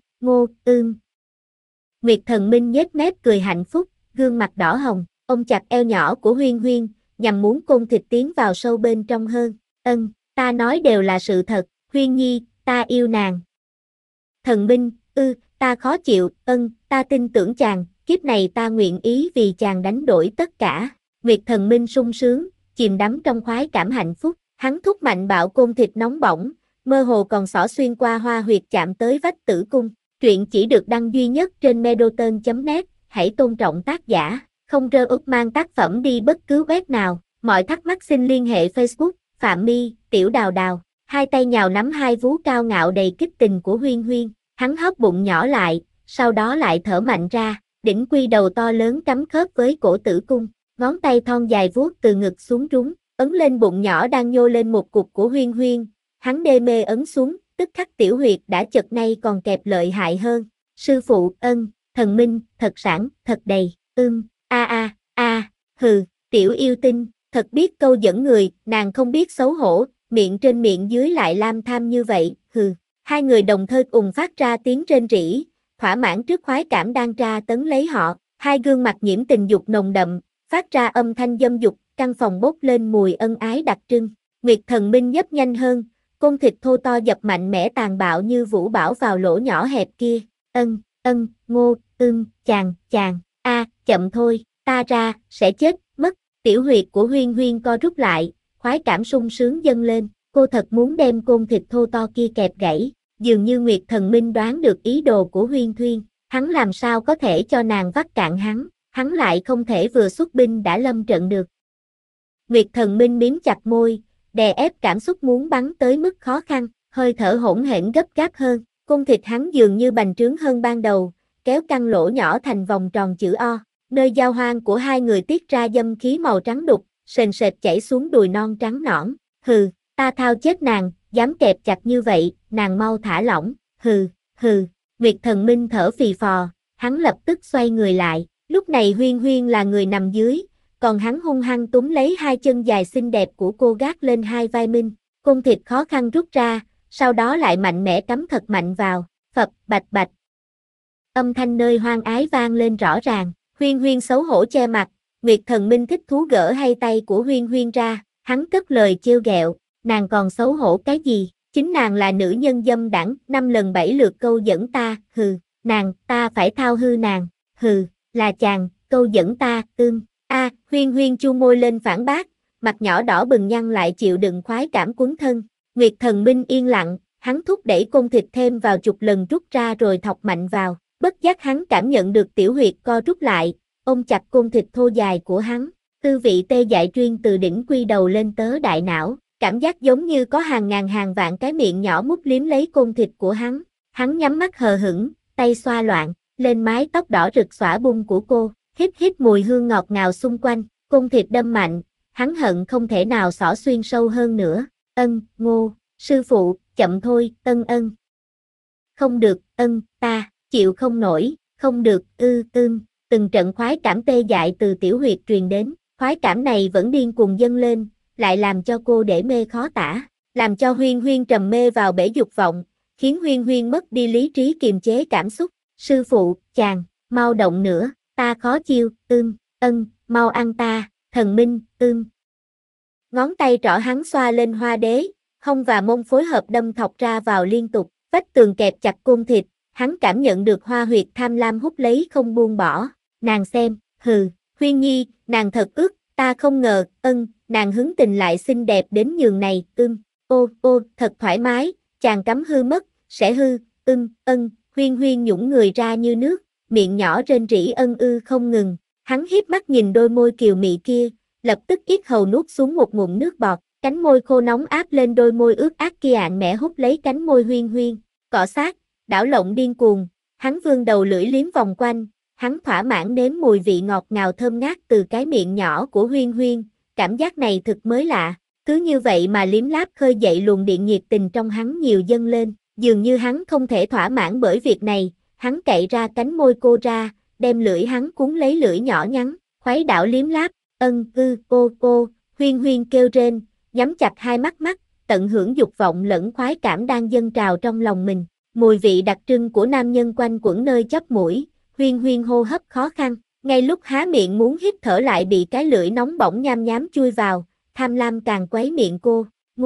Nguyệt Thần Minh nhếch mép cười hạnh phúc, gương mặt đỏ hồng, ôm chặt eo nhỏ của Huyên Huyên, nhằm muốn côn thịt tiến vào sâu bên trong hơn. Ta nói đều là sự thật, Huyên Nhi, ta yêu nàng. Thần Minh, ta khó chịu, ta tin tưởng chàng, kiếp này ta nguyện ý vì chàng đánh đổi tất cả. Nguyệt Thần Minh sung sướng, chìm đắm trong khoái cảm hạnh phúc, hắn thúc mạnh bạo côn thịt nóng bỏng, mơ hồ còn xỏ xuyên qua hoa huyệt chạm tới vách tử cung. Truyện chỉ được đăng duy nhất trên medoton.net, hãy tôn trọng tác giả, không rơ ức mang tác phẩm đi bất cứ web nào. Mọi thắc mắc xin liên hệ Facebook, Phạm My, Tiểu Đào Đào. Hai tay nhào nắm hai vú cao ngạo đầy kích tình của Huyên Huyên, hắn hóp bụng nhỏ lại, sau đó lại thở mạnh ra, đỉnh quy đầu to lớn cắm khớp với cổ tử cung, ngón tay thon dài vuốt từ ngực xuống trúng, ấn lên bụng nhỏ đang nhô lên một cục của Huyên Huyên, hắn đê mê ấn xuống, tức khắc tiểu huyệt đã chật nay còn kẹp lợi hại hơn. Sư phụ, thần minh, thật sảng, thật đầy, hừ, tiểu yêu tinh, thật biết câu dẫn người, nàng không biết xấu hổ, miệng trên miệng dưới lại lam tham như vậy, hừ. Hai người đồng thời phát ra tiếng rên rỉ, thỏa mãn trước khoái cảm đang tra tấn lấy họ, hai gương mặt nhiễm tình dục nồng đậm, phát ra âm thanh dâm dục, căn phòng bốc lên mùi ân ái đặc trưng. Nguyệt Thần Minh nhấp nhanh hơn, côn thịt thô to dập mạnh mẽ tàn bạo như vũ bão vào lỗ nhỏ hẹp kia. Ngô, chàng, chậm thôi, ta ra, sẽ chết, mất. Tiểu huyệt của Huyên Huyên co rút lại, khoái cảm sung sướng dâng lên, cô thật muốn đem côn thịt thô to kia kẹp gãy. Dường như Nguyệt Thần Minh đoán được ý đồ của Huyên Huyên, hắn làm sao có thể cho nàng vắt cạn hắn lại không thể vừa xuất binh đã lâm trận được. Nguyệt Thần Minh miếm chặt môi, đè ép cảm xúc muốn bắn tới mức khó khăn, hơi thở hỗn hển gấp gáp hơn, côn thịt hắn dường như bành trướng hơn ban đầu, kéo căng lỗ nhỏ thành vòng tròn chữ O, nơi giao hoang của hai người tiết ra dâm khí màu trắng đục, sền sệt chảy xuống đùi non trắng nõn. Hừ, ta thao chết nàng, dám kẹp chặt như vậy, nàng mau thả lỏng, hừ. Nguyệt Thần Minh thở phì phò, hắn lập tức xoay người lại, lúc này Huyên Huyên là người nằm dưới, còn hắn hung hăng túm lấy hai chân dài xinh đẹp của cô gác lên hai vai Minh, côn thịt khó khăn rút ra, sau đó lại mạnh mẽ cắm thật mạnh vào, phập, bạch. Âm thanh nơi hoang ái vang lên rõ ràng, Huyên Huyên xấu hổ che mặt, Nguyệt Thần Minh thích thú gỡ hai tay của Huyên Huyên ra, hắn cất lời trêu ghẹo, nàng còn xấu hổ cái gì, chính nàng là nữ nhân dâm đãng, 5 lần 7 lượt câu dẫn ta, hừ, ta phải thao hư nàng, hừ, là chàng, câu dẫn ta, Huyên Huyên chu môi lên phản bác, mặt nhỏ đỏ bừng nhăn lại chịu đựng khoái cảm quấn thân, Nguyệt Thần Minh yên lặng, hắn thúc đẩy côn thịt thêm vào chục lần rút ra rồi thọc mạnh vào, bất giác hắn cảm nhận được tiểu huyệt co rút lại, ôm chặt côn thịt thô dài của hắn, tư vị tê dại truyền từ đỉnh quy đầu lên tớ đại não, cảm giác giống như có hàng ngàn hàng vạn cái miệng nhỏ mút liếm lấy côn thịt của hắn nhắm mắt hờ hững, tay xoa loạn, lên mái tóc đỏ rực xõa bung của cô, hít mùi hương ngọt ngào xung quanh, côn thịt đâm mạnh, hắn hận không thể nào xỏ xuyên sâu hơn nữa, Ngô, sư phụ, chậm thôi, không được, ta, chịu không nổi, không được, từng trận khoái cảm tê dại từ tiểu huyệt truyền đến, khoái cảm này vẫn điên cuồng dâng lên, lại làm cho cô để mê khó tả, làm cho Huyên Huyên trầm mê vào bể dục vọng, khiến Huyên Huyên mất đi lý trí kiềm chế cảm xúc, sư phụ, chàng, mau động nữa, ta khó chiêu, mau ăn ta, Thần Minh, Ngón tay trỏ hắn xoa lên hoa đế, hông và mông phối hợp đâm thọc ra vào liên tục, vách tường kẹp chặt côn thịt, hắn cảm nhận được hoa huyệt tham lam hút lấy không buông bỏ, nàng xem, hừ, Huyên Nhi, nàng thật ức, ta không ngờ, nàng hứng tình lại xinh đẹp đến nhường này, thật thoải mái, chàng cắm hư mất, sẽ hư, Huyên Huyên nhũng người ra như nước, miệng nhỏ rên rỉ không ngừng, hắn hiếp mắt nhìn đôi môi kiều mị kia, lập tức yết hầu nuốt xuống một ngụm nước bọt, cánh môi khô nóng áp lên đôi môi ướt át kia ạn mẽ hút lấy cánh môi Huyên Huyên, cọ sát, đảo lộn điên cuồng, hắn vươn đầu lưỡi liếm vòng quanh, hắn thỏa mãn nếm mùi vị ngọt ngào thơm ngát từ cái miệng nhỏ của Huyên Huyên, cảm giác này thực mới lạ, cứ như vậy mà liếm láp khơi dậy luồng điện nhiệt tình trong hắn nhiều dâng lên, dường như hắn không thể thỏa mãn bởi việc này, hắn cậy ra cánh môi cô ra, đem lưỡi hắn cuốn lấy lưỡi nhỏ nhắn, khuấy đảo liếm láp, Huyên Huyên kêu rên, nhắm chặt hai mắt, tận hưởng dục vọng lẫn khoái cảm đang dâng trào trong lòng mình, mùi vị đặc trưng của nam nhân quanh quẩn nơi chóp mũi, Huyên Huyên hô hấp khó khăn, ngay lúc há miệng muốn hít thở lại bị cái lưỡi nóng bỏng nham nhám chui vào, tham lam càng quấy miệng cô,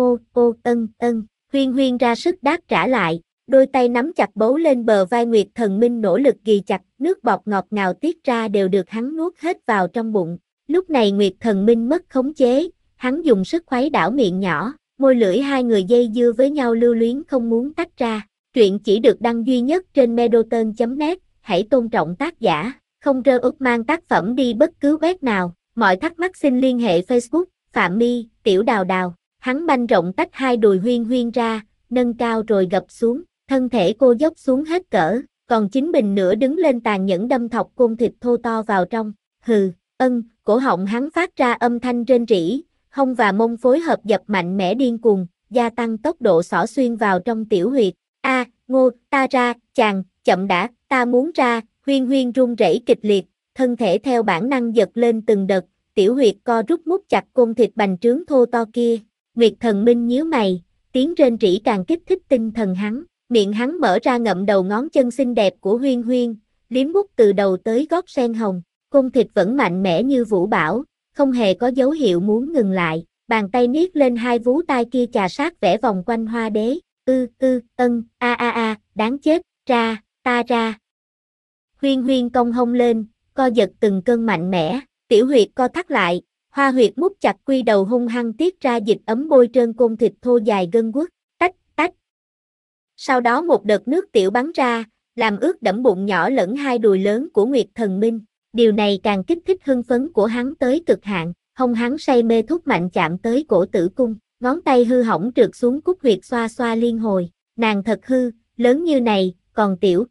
Huyên Huyên ra sức đáp trả lại, đôi tay nắm chặt bấu lên bờ vai Nguyệt Thần Minh nỗ lực ghì chặt, nước bọt ngọt ngào tiết ra đều được hắn nuốt hết vào trong bụng. Lúc này Nguyệt Thần Minh mất khống chế, hắn dùng sức khuấy đảo miệng nhỏ, Môi lưỡi hai người dây dưa với nhau lưu luyến không muốn tách ra. Truyện chỉ được đăng duy nhất trên medoton.net, hãy tôn trọng tác giả, không rơ ức mang tác phẩm đi bất cứ web nào. Mọi thắc mắc xin liên hệ Facebook, Phạm My, Tiểu Đào Đào. Hắn banh rộng tách hai đùi Huyên Huyên ra, nâng cao rồi gập xuống, thân thể cô dốc xuống hết cỡ, còn chính mình nửa đứng lên tàn nhẫn đâm thọc côn thịt thô to vào trong. Hừ, cổ họng hắn phát ra âm thanh rên rỉ, hông và mông phối hợp dập mạnh mẽ điên cuồng, gia tăng tốc độ xỏ xuyên vào trong tiểu huyệt. Ngô, ta ra, chàng, chậm đã, ta muốn ra. Huyên Huyên run rẩy kịch liệt, thân thể theo bản năng giật lên từng đợt, tiểu huyệt co rút mút chặt côn thịt bành trướng thô to kia. Nguyệt Thần Minh nhíu mày, tiếng rên rỉ càng kích thích tinh thần hắn, miệng hắn mở ra ngậm đầu ngón chân xinh đẹp của Huyên Huyên, liếm mút từ đầu tới gót sen hồng, côn thịt vẫn mạnh mẽ như vũ bão, không hề có dấu hiệu muốn ngừng lại, bàn tay niết lên hai vú tai kia chà sát vẽ vòng quanh hoa đế, đáng chết, ra, ta ra. Huyên Huyên cong hông lên, co giật từng cơn mạnh mẽ, tiểu huyệt co thắt lại, hoa huyệt mút chặt quy đầu hung hăng tiết ra dịch ấm bôi trơn côn thịt thô dài gân guốc, tách, tách. Sau đó một đợt nước tiểu bắn ra, làm ướt đẫm bụng nhỏ lẫn hai đùi lớn của Nguyệt Thần Minh. Điều này càng kích thích hưng phấn của hắn tới cực hạn, hông hắn say mê thúc mạnh chạm tới cổ tử cung, ngón tay hư hỏng trượt xuống cúc huyệt xoa xoa liên hồi, nàng thật hư, lớn như này, còn tiểu,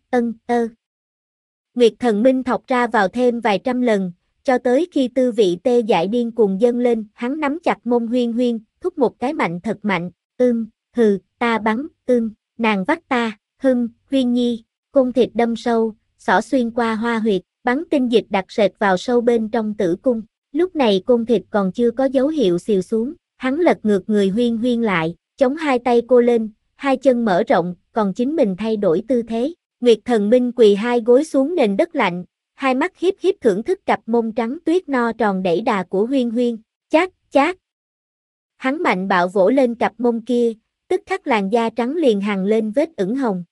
Nguyệt Thần Minh thọc ra vào thêm vài trăm lần, cho tới khi tư vị tê dại điên cuồng dâng lên, hắn nắm chặt mông Huyên Huyên, thúc một cái mạnh thật mạnh, ta bắn, nàng vắt ta, Huyên Nhi, côn thịt đâm sâu, xỏ xuyên qua hoa huyệt, bắn tinh dịch đặc sệt vào sâu bên trong tử cung. Lúc này côn thịt còn chưa có dấu hiệu xìu xuống, hắn lật ngược người Huyên Huyên lại, chống hai tay cô lên, hai chân mở rộng, còn chính mình thay đổi tư thế. Nguyệt Thần Minh quỳ hai gối xuống nền đất lạnh, hai mắt hiếp hiếp thưởng thức cặp mông trắng tuyết no tròn đẩy đà của Huyên Huyên, chát, chát. Hắn mạnh bạo vỗ lên cặp mông kia, tức khắc làn da trắng liền hằn lên vết ửng hồng.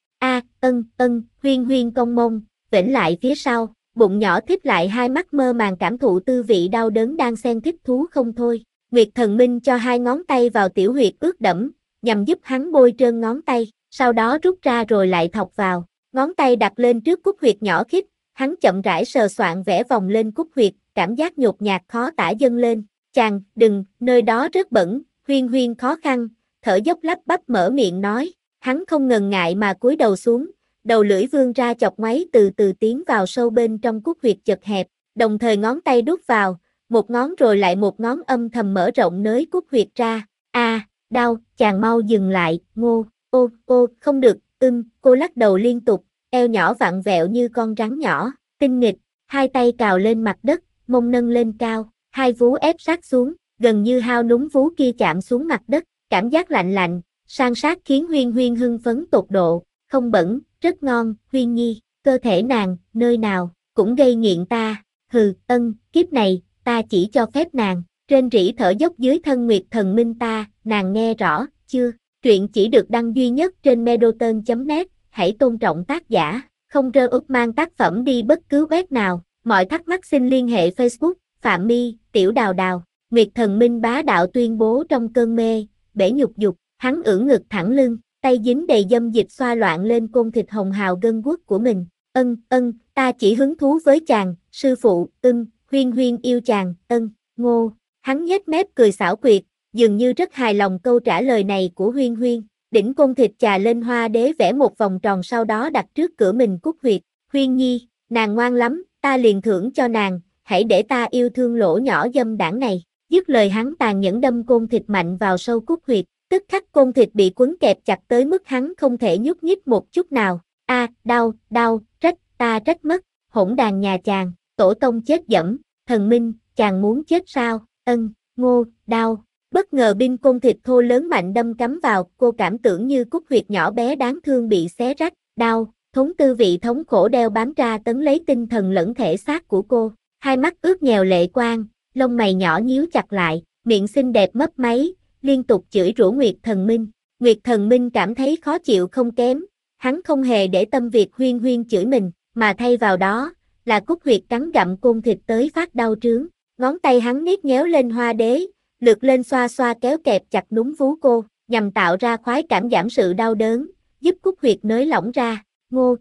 Huyên Huyên cong mông, vểnh lại phía sau, bụng nhỏ thít lại hai mắt mơ màng cảm thụ tư vị đau đớn đang xen thích thú không thôi. Nguyệt Thần Minh cho hai ngón tay vào tiểu huyệt ướt đẫm, nhằm giúp hắn bôi trơn ngón tay, sau đó rút ra rồi lại thọc vào. Ngón tay đặt lên trước cúc huyệt nhỏ khít, hắn chậm rãi sờ soạn vẽ vòng lên cúc huyệt, cảm giác nhột nhạt khó tả dâng lên. Chàng, đừng, nơi đó rất bẩn. Huyên Huyên khó khăn, thở dốc lắp bắp mở miệng nói. Hắn không ngần ngại mà cúi đầu xuống, đầu lưỡi vươn ra chọc ngoáy từ từ tiến vào sâu bên trong cúc huyệt chật hẹp, đồng thời ngón tay đút vào, một ngón rồi lại một ngón âm thầm mở rộng nới cúc huyệt ra. Đau, chàng mau dừng lại. Ngô, không được, cô lắc đầu liên tục, eo nhỏ vặn vẹo như con rắn nhỏ, tinh nghịch, hai tay cào lên mặt đất, mông nâng lên cao, hai vú ép sát xuống, gần như hao núng vú kia chạm xuống mặt đất, cảm giác lạnh lạnh, san sát khiến Huyên Huyên hưng phấn tột độ, không bẩn, rất ngon. Huyên Nhi, cơ thể nàng, nơi nào, cũng gây nghiện ta. Kiếp này, ta chỉ cho phép nàng, rên rỉ thở dốc dưới thân Nguyệt Thần Minh ta, nàng nghe rõ, chưa? Truyện chỉ được đăng duy nhất trên medoton.net, hãy tôn trọng tác giả, không rơ ức mang tác phẩm đi bất cứ web nào. Mọi thắc mắc xin liên hệ Facebook, Phạm My, Tiểu Đào Đào. Nguyệt Thần Minh bá đạo tuyên bố trong cơn mê, bể nhục dục, hắn ưỡn ngực thẳng lưng, tay dính đầy dâm dịch xoa loạn lên côn thịt hồng hào gân guốc của mình. Ta chỉ hứng thú với chàng, sư phụ. Huyên Huyên yêu chàng. Ngô, hắn nhếch mép cười xảo quyệt, dường như rất hài lòng câu trả lời này của Huyên Huyên. Đỉnh côn thịt chà lên hoa đế vẽ một vòng tròn sau đó đặt trước cửa mình cúc huyệt. Huyên Nhi, nàng ngoan lắm, ta liền thưởng cho nàng, hãy để ta yêu thương lỗ nhỏ dâm đảng này. Dứt lời hắn tàn nhẫn đâm côn thịt mạnh vào sâu cúc huyệt, tức khắc côn thịt bị quấn kẹp chặt tới mức hắn không thể nhúc nhích một chút nào. Đau, ta trách mất, hỗn đàn nhà chàng, tổ tông chết dẫm. Thần Minh, chàng muốn chết sao? Ngô, đau. Bất ngờ binh côn thịt thô lớn mạnh đâm cắm vào, cô cảm tưởng như cúc huyệt nhỏ bé đáng thương bị xé rách, đau, thốn tư vị thống khổ đeo bám ra tấn lấy tinh thần lẫn thể xác của cô. Hai mắt ướt nhèo lệ quang, lông mày nhỏ nhíu chặt lại, miệng xinh đẹp mấp máy, liên tục chửi rủa Nguyệt Thần Minh. Nguyệt Thần Minh cảm thấy khó chịu không kém, hắn không hề để tâm việc Huyên Huyên chửi mình, mà thay vào đó là cúc huyệt cắn gặm côn thịt tới phát đau trướng. Ngón tay hắn niết nhéo lên hoa đế, lượt lên xoa xoa kéo kẹp chặt núm vú cô, nhằm tạo ra khoái cảm giảm sự đau đớn, giúp cúc huyệt nới lỏng ra. Ngô,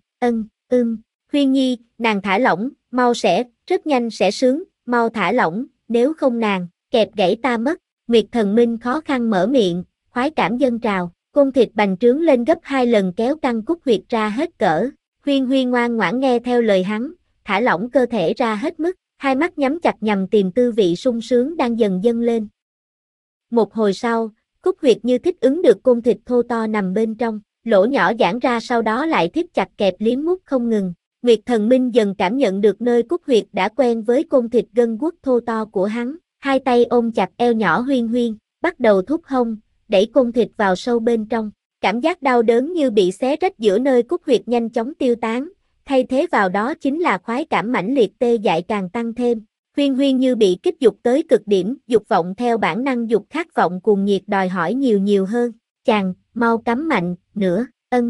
Huyên Nhi, nàng thả lỏng, mau rất nhanh sẽ sướng, mau thả lỏng, nếu không nàng, kẹp gãy ta mất. Nguyệt Thần Minh khó khăn mở miệng, khoái cảm dâng trào, côn thịt bành trướng lên gấp 2 lần kéo căng cúc huyệt ra hết cỡ. Huyên Huyên ngoan ngoãn nghe theo lời hắn, thả lỏng cơ thể ra hết mức, hai mắt nhắm chặt nhằm tìm tư vị sung sướng đang dần dâng lên. Một hồi sau, cúc huyệt như thích ứng được côn thịt thô to nằm bên trong, lỗ nhỏ giãn ra sau đó lại thít chặt kẹp liếm mút không ngừng. Nguyệt Thần Minh dần cảm nhận được nơi cúc huyệt đã quen với côn thịt gân guốc thô to của hắn, hai tay ôm chặt eo nhỏ Huyên Huyên, bắt đầu thúc hông, đẩy côn thịt vào sâu bên trong. Cảm giác đau đớn như bị xé rách giữa nơi cúc huyệt nhanh chóng tiêu tán, thay thế vào đó chính là khoái cảm mãnh liệt tê dại càng tăng thêm. Huyên Huyên như bị kích dục tới cực điểm, dục vọng theo bản năng dục khát vọng cuồng nhiệt đòi hỏi nhiều hơn. Chàng, mau cắm mạnh, nữa,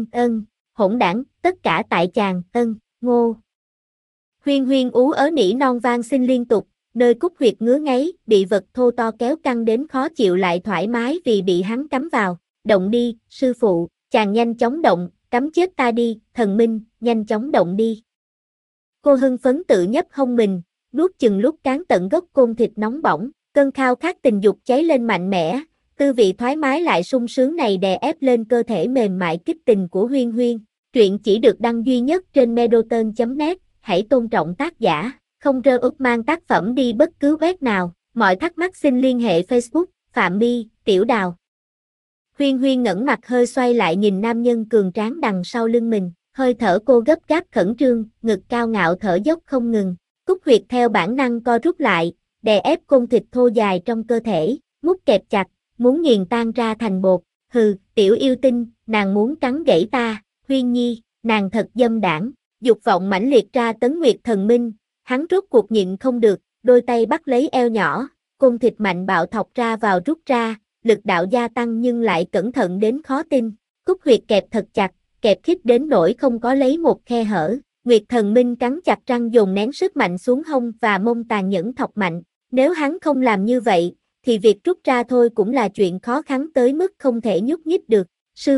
hỗn đảng, tất cả tại chàng, Ngô. Huyên Huyên ú ớ nỉ non vang xin liên tục, nơi cúc huyệt ngứa ngáy, bị vật thô to kéo căng đến khó chịu lại thoải mái vì bị hắn cắm vào. Động đi, sư phụ, chàng nhanh chóng động, cắm chết ta đi, Thần Minh, nhanh chóng động đi. Cô hưng phấn tự nhấp hông mình, nuốt chừng lúc cán tận gốc côn thịt nóng bỏng, cơn khao khát tình dục cháy lên mạnh mẽ, tư vị thoải mái lại sung sướng này đè ép lên cơ thể mềm mại kích tình của Huyên Huyên. Truyện chỉ được đăng duy nhất trên medoton.net, hãy tôn trọng tác giả, không rơ úp mang tác phẩm đi bất cứ web nào, mọi thắc mắc xin liên hệ Facebook, Phạm My, Tiểu Đào. Huyên Huyên ngẩng mặt hơi xoay lại nhìn nam nhân cường tráng đằng sau lưng mình, hơi thở cô gấp gáp khẩn trương, ngực cao ngạo thở dốc không ngừng, cúc huyệt theo bản năng co rút lại, đè ép côn thịt thô dài trong cơ thể, mút kẹp chặt, muốn nghiền tan ra thành bột. Hừ, tiểu yêu tinh, nàng muốn cắn gãy ta. Huyên Nhi, nàng thật dâm đảng, dục vọng mãnh liệt ra tấn Nguyệt Thần Minh, hắn rốt cuộc nhịn không được, đôi tay bắt lấy eo nhỏ, côn thịt mạnh bạo thọc ra vào rút ra, lực đạo gia tăng nhưng lại cẩn thận đến khó tin, cúc huyệt kẹp thật chặt, kẹp khít đến nỗi không có lấy một khe hở. Nguyệt Thần Minh cắn chặt răng dồn nén sức mạnh xuống hông và mông tàn nhẫn thọc mạnh, nếu hắn không làm như vậy, thì việc rút ra thôi cũng là chuyện khó khăn tới mức không thể nhúc nhích được.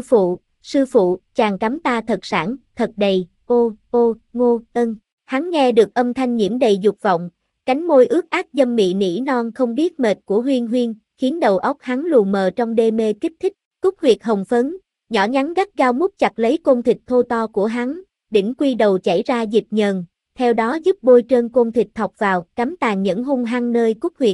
Sư phụ, chàng cắm ta thật sảng, thật đầy, Ngô, Hắn nghe được âm thanh nhiễm đầy dục vọng, cánh môi ướt át dâm mị nỉ non không biết mệt của Huyên Huyên, khiến đầu óc hắn lù mờ trong đê mê kích thích, cúc huyệt hồng phấn, nhỏ nhắn gắt gao mút chặt lấy côn thịt thô to của hắn, đỉnh quy đầu chảy ra dịch nhờn, theo đó giúp bôi trơn côn thịt thọc vào, cắm tàn nhẫn hung hăng nơi cúc huyệt.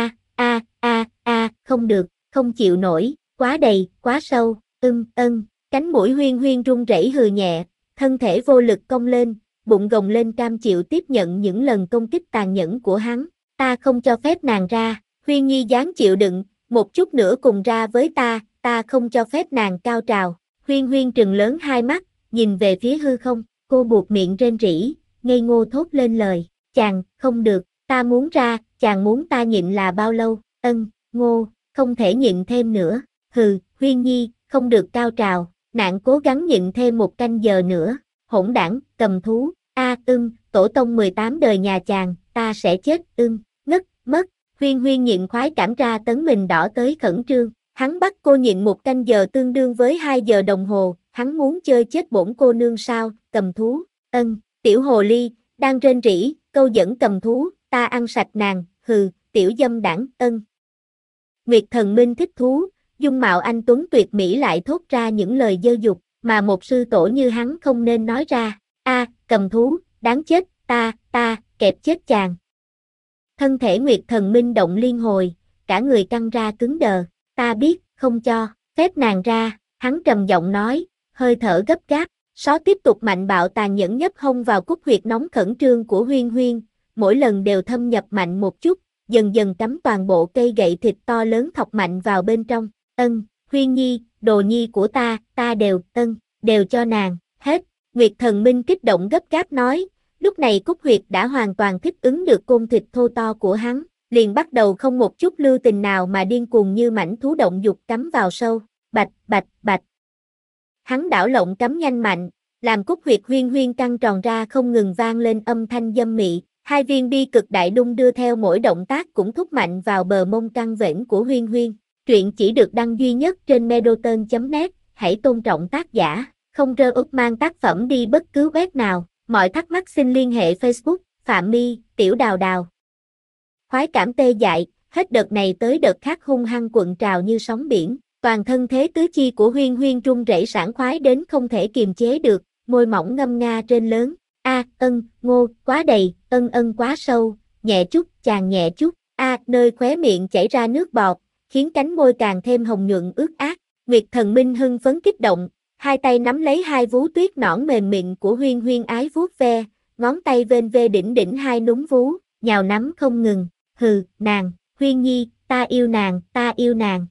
Không được, không chịu nổi, quá đầy, quá sâu, cánh mũi Huyên Huyên run rẩy hừ nhẹ, thân thể vô lực cong lên, bụng gồng lên cam chịu tiếp nhận những lần công kích tàn nhẫn của hắn. Ta không cho phép nàng ra, Huyên Nhi dáng chịu đựng, một chút nữa cùng ra với ta không cho phép nàng cao trào. Huyên Huyên trừng lớn hai mắt, nhìn về phía hư không, cô buộc miệng rên rỉ, ngây ngô thốt lên lời, chàng, không được, ta muốn ra, chàng muốn ta nhịn là bao lâu, Ngô, không thể nhịn thêm nữa, hừ, Huyên Nhi, không được cao trào, nạn cố gắng nhịn thêm 1 canh giờ nữa, hỗn đảng, cầm thú, tổ tông 18 đời nhà chàng, ta sẽ chết, ngất, mất, Huyên Huyên nhịn khoái cảm ra tấn mình đỏ tới khẩn trương, hắn bắt cô nhịn 1 canh giờ tương đương với 2 giờ đồng hồ, hắn muốn chơi chết bổn cô nương sao, cầm thú, tiểu hồ ly, đang rên rỉ, câu dẫn cầm thú, ta ăn sạch nàng, hừ, tiểu dâm đảng, Nguyệt Thần Minh thích thú, dung mạo anh tuấn tuyệt mỹ lại thốt ra những lời dơ dục, mà một sư tổ như hắn không nên nói ra, cầm thú, đáng chết, ta, kẹp chết chàng. Thân thể Nguyệt Thần Minh động liên hồi, cả người căng ra cứng đờ, ta biết, không cho phép nàng ra, hắn trầm giọng nói, hơi thở gấp gáp, xó tiếp tục mạnh bạo tàn nhẫn nhấp hông vào cúc huyệt nóng khẩn trương của Huyên Huyên, mỗi lần đều thâm nhập mạnh một chút, dần dần cắm toàn bộ cây gậy thịt to lớn thọc mạnh vào bên trong, Huyên Nhi, đồ nhi của ta đều cho nàng, hết, Nguyệt Thần Minh kích động gấp gáp nói, lúc này cúc huyệt đã hoàn toàn thích ứng được côn thịt thô to của hắn, liền bắt đầu không một chút lưu tình nào mà điên cuồng như mãnh thú động dục cắm vào sâu, bạch. Hắn đảo lộn cắm nhanh mạnh, làm cúc huyệt Huyên Huyên căng tròn ra không ngừng vang lên âm thanh dâm mị, Hai viên bi cực đại đung đưa theo mỗi động tác cũng thúc mạnh vào bờ mông căng vểnh của Huyên Huyên. Truyện chỉ được đăng duy nhất trên medoton.net, hãy tôn trọng tác giả, không rơ úp mang tác phẩm đi bất cứ web nào. Mọi thắc mắc xin liên hệ Facebook, Phạm My, Tiểu Đào Đào. Khoái cảm tê dại, hết đợt này tới đợt khác hung hăng cuộn trào như sóng biển. Toàn thân thế tứ chi của Huyên Huyên run rẩy sảng khoái đến không thể kiềm chế được, môi mỏng ngâm nga trên lớn. Ngô, quá đầy, quá sâu, nhẹ chút, chàng nhẹ chút. Nơi khóe miệng chảy ra nước bọt, khiến cánh môi càng thêm hồng nhuận ướt át. Nguyệt Thần Minh hưng phấn kích động, hai tay nắm lấy hai vú tuyết nõn mềm mịn của Huyên Huyên ái vuốt ve, ngón tay vênh vê đỉnh đỉnh hai núm vú, nhào nắm không ngừng. Hừ, nàng, Huyên Nhi, ta yêu nàng,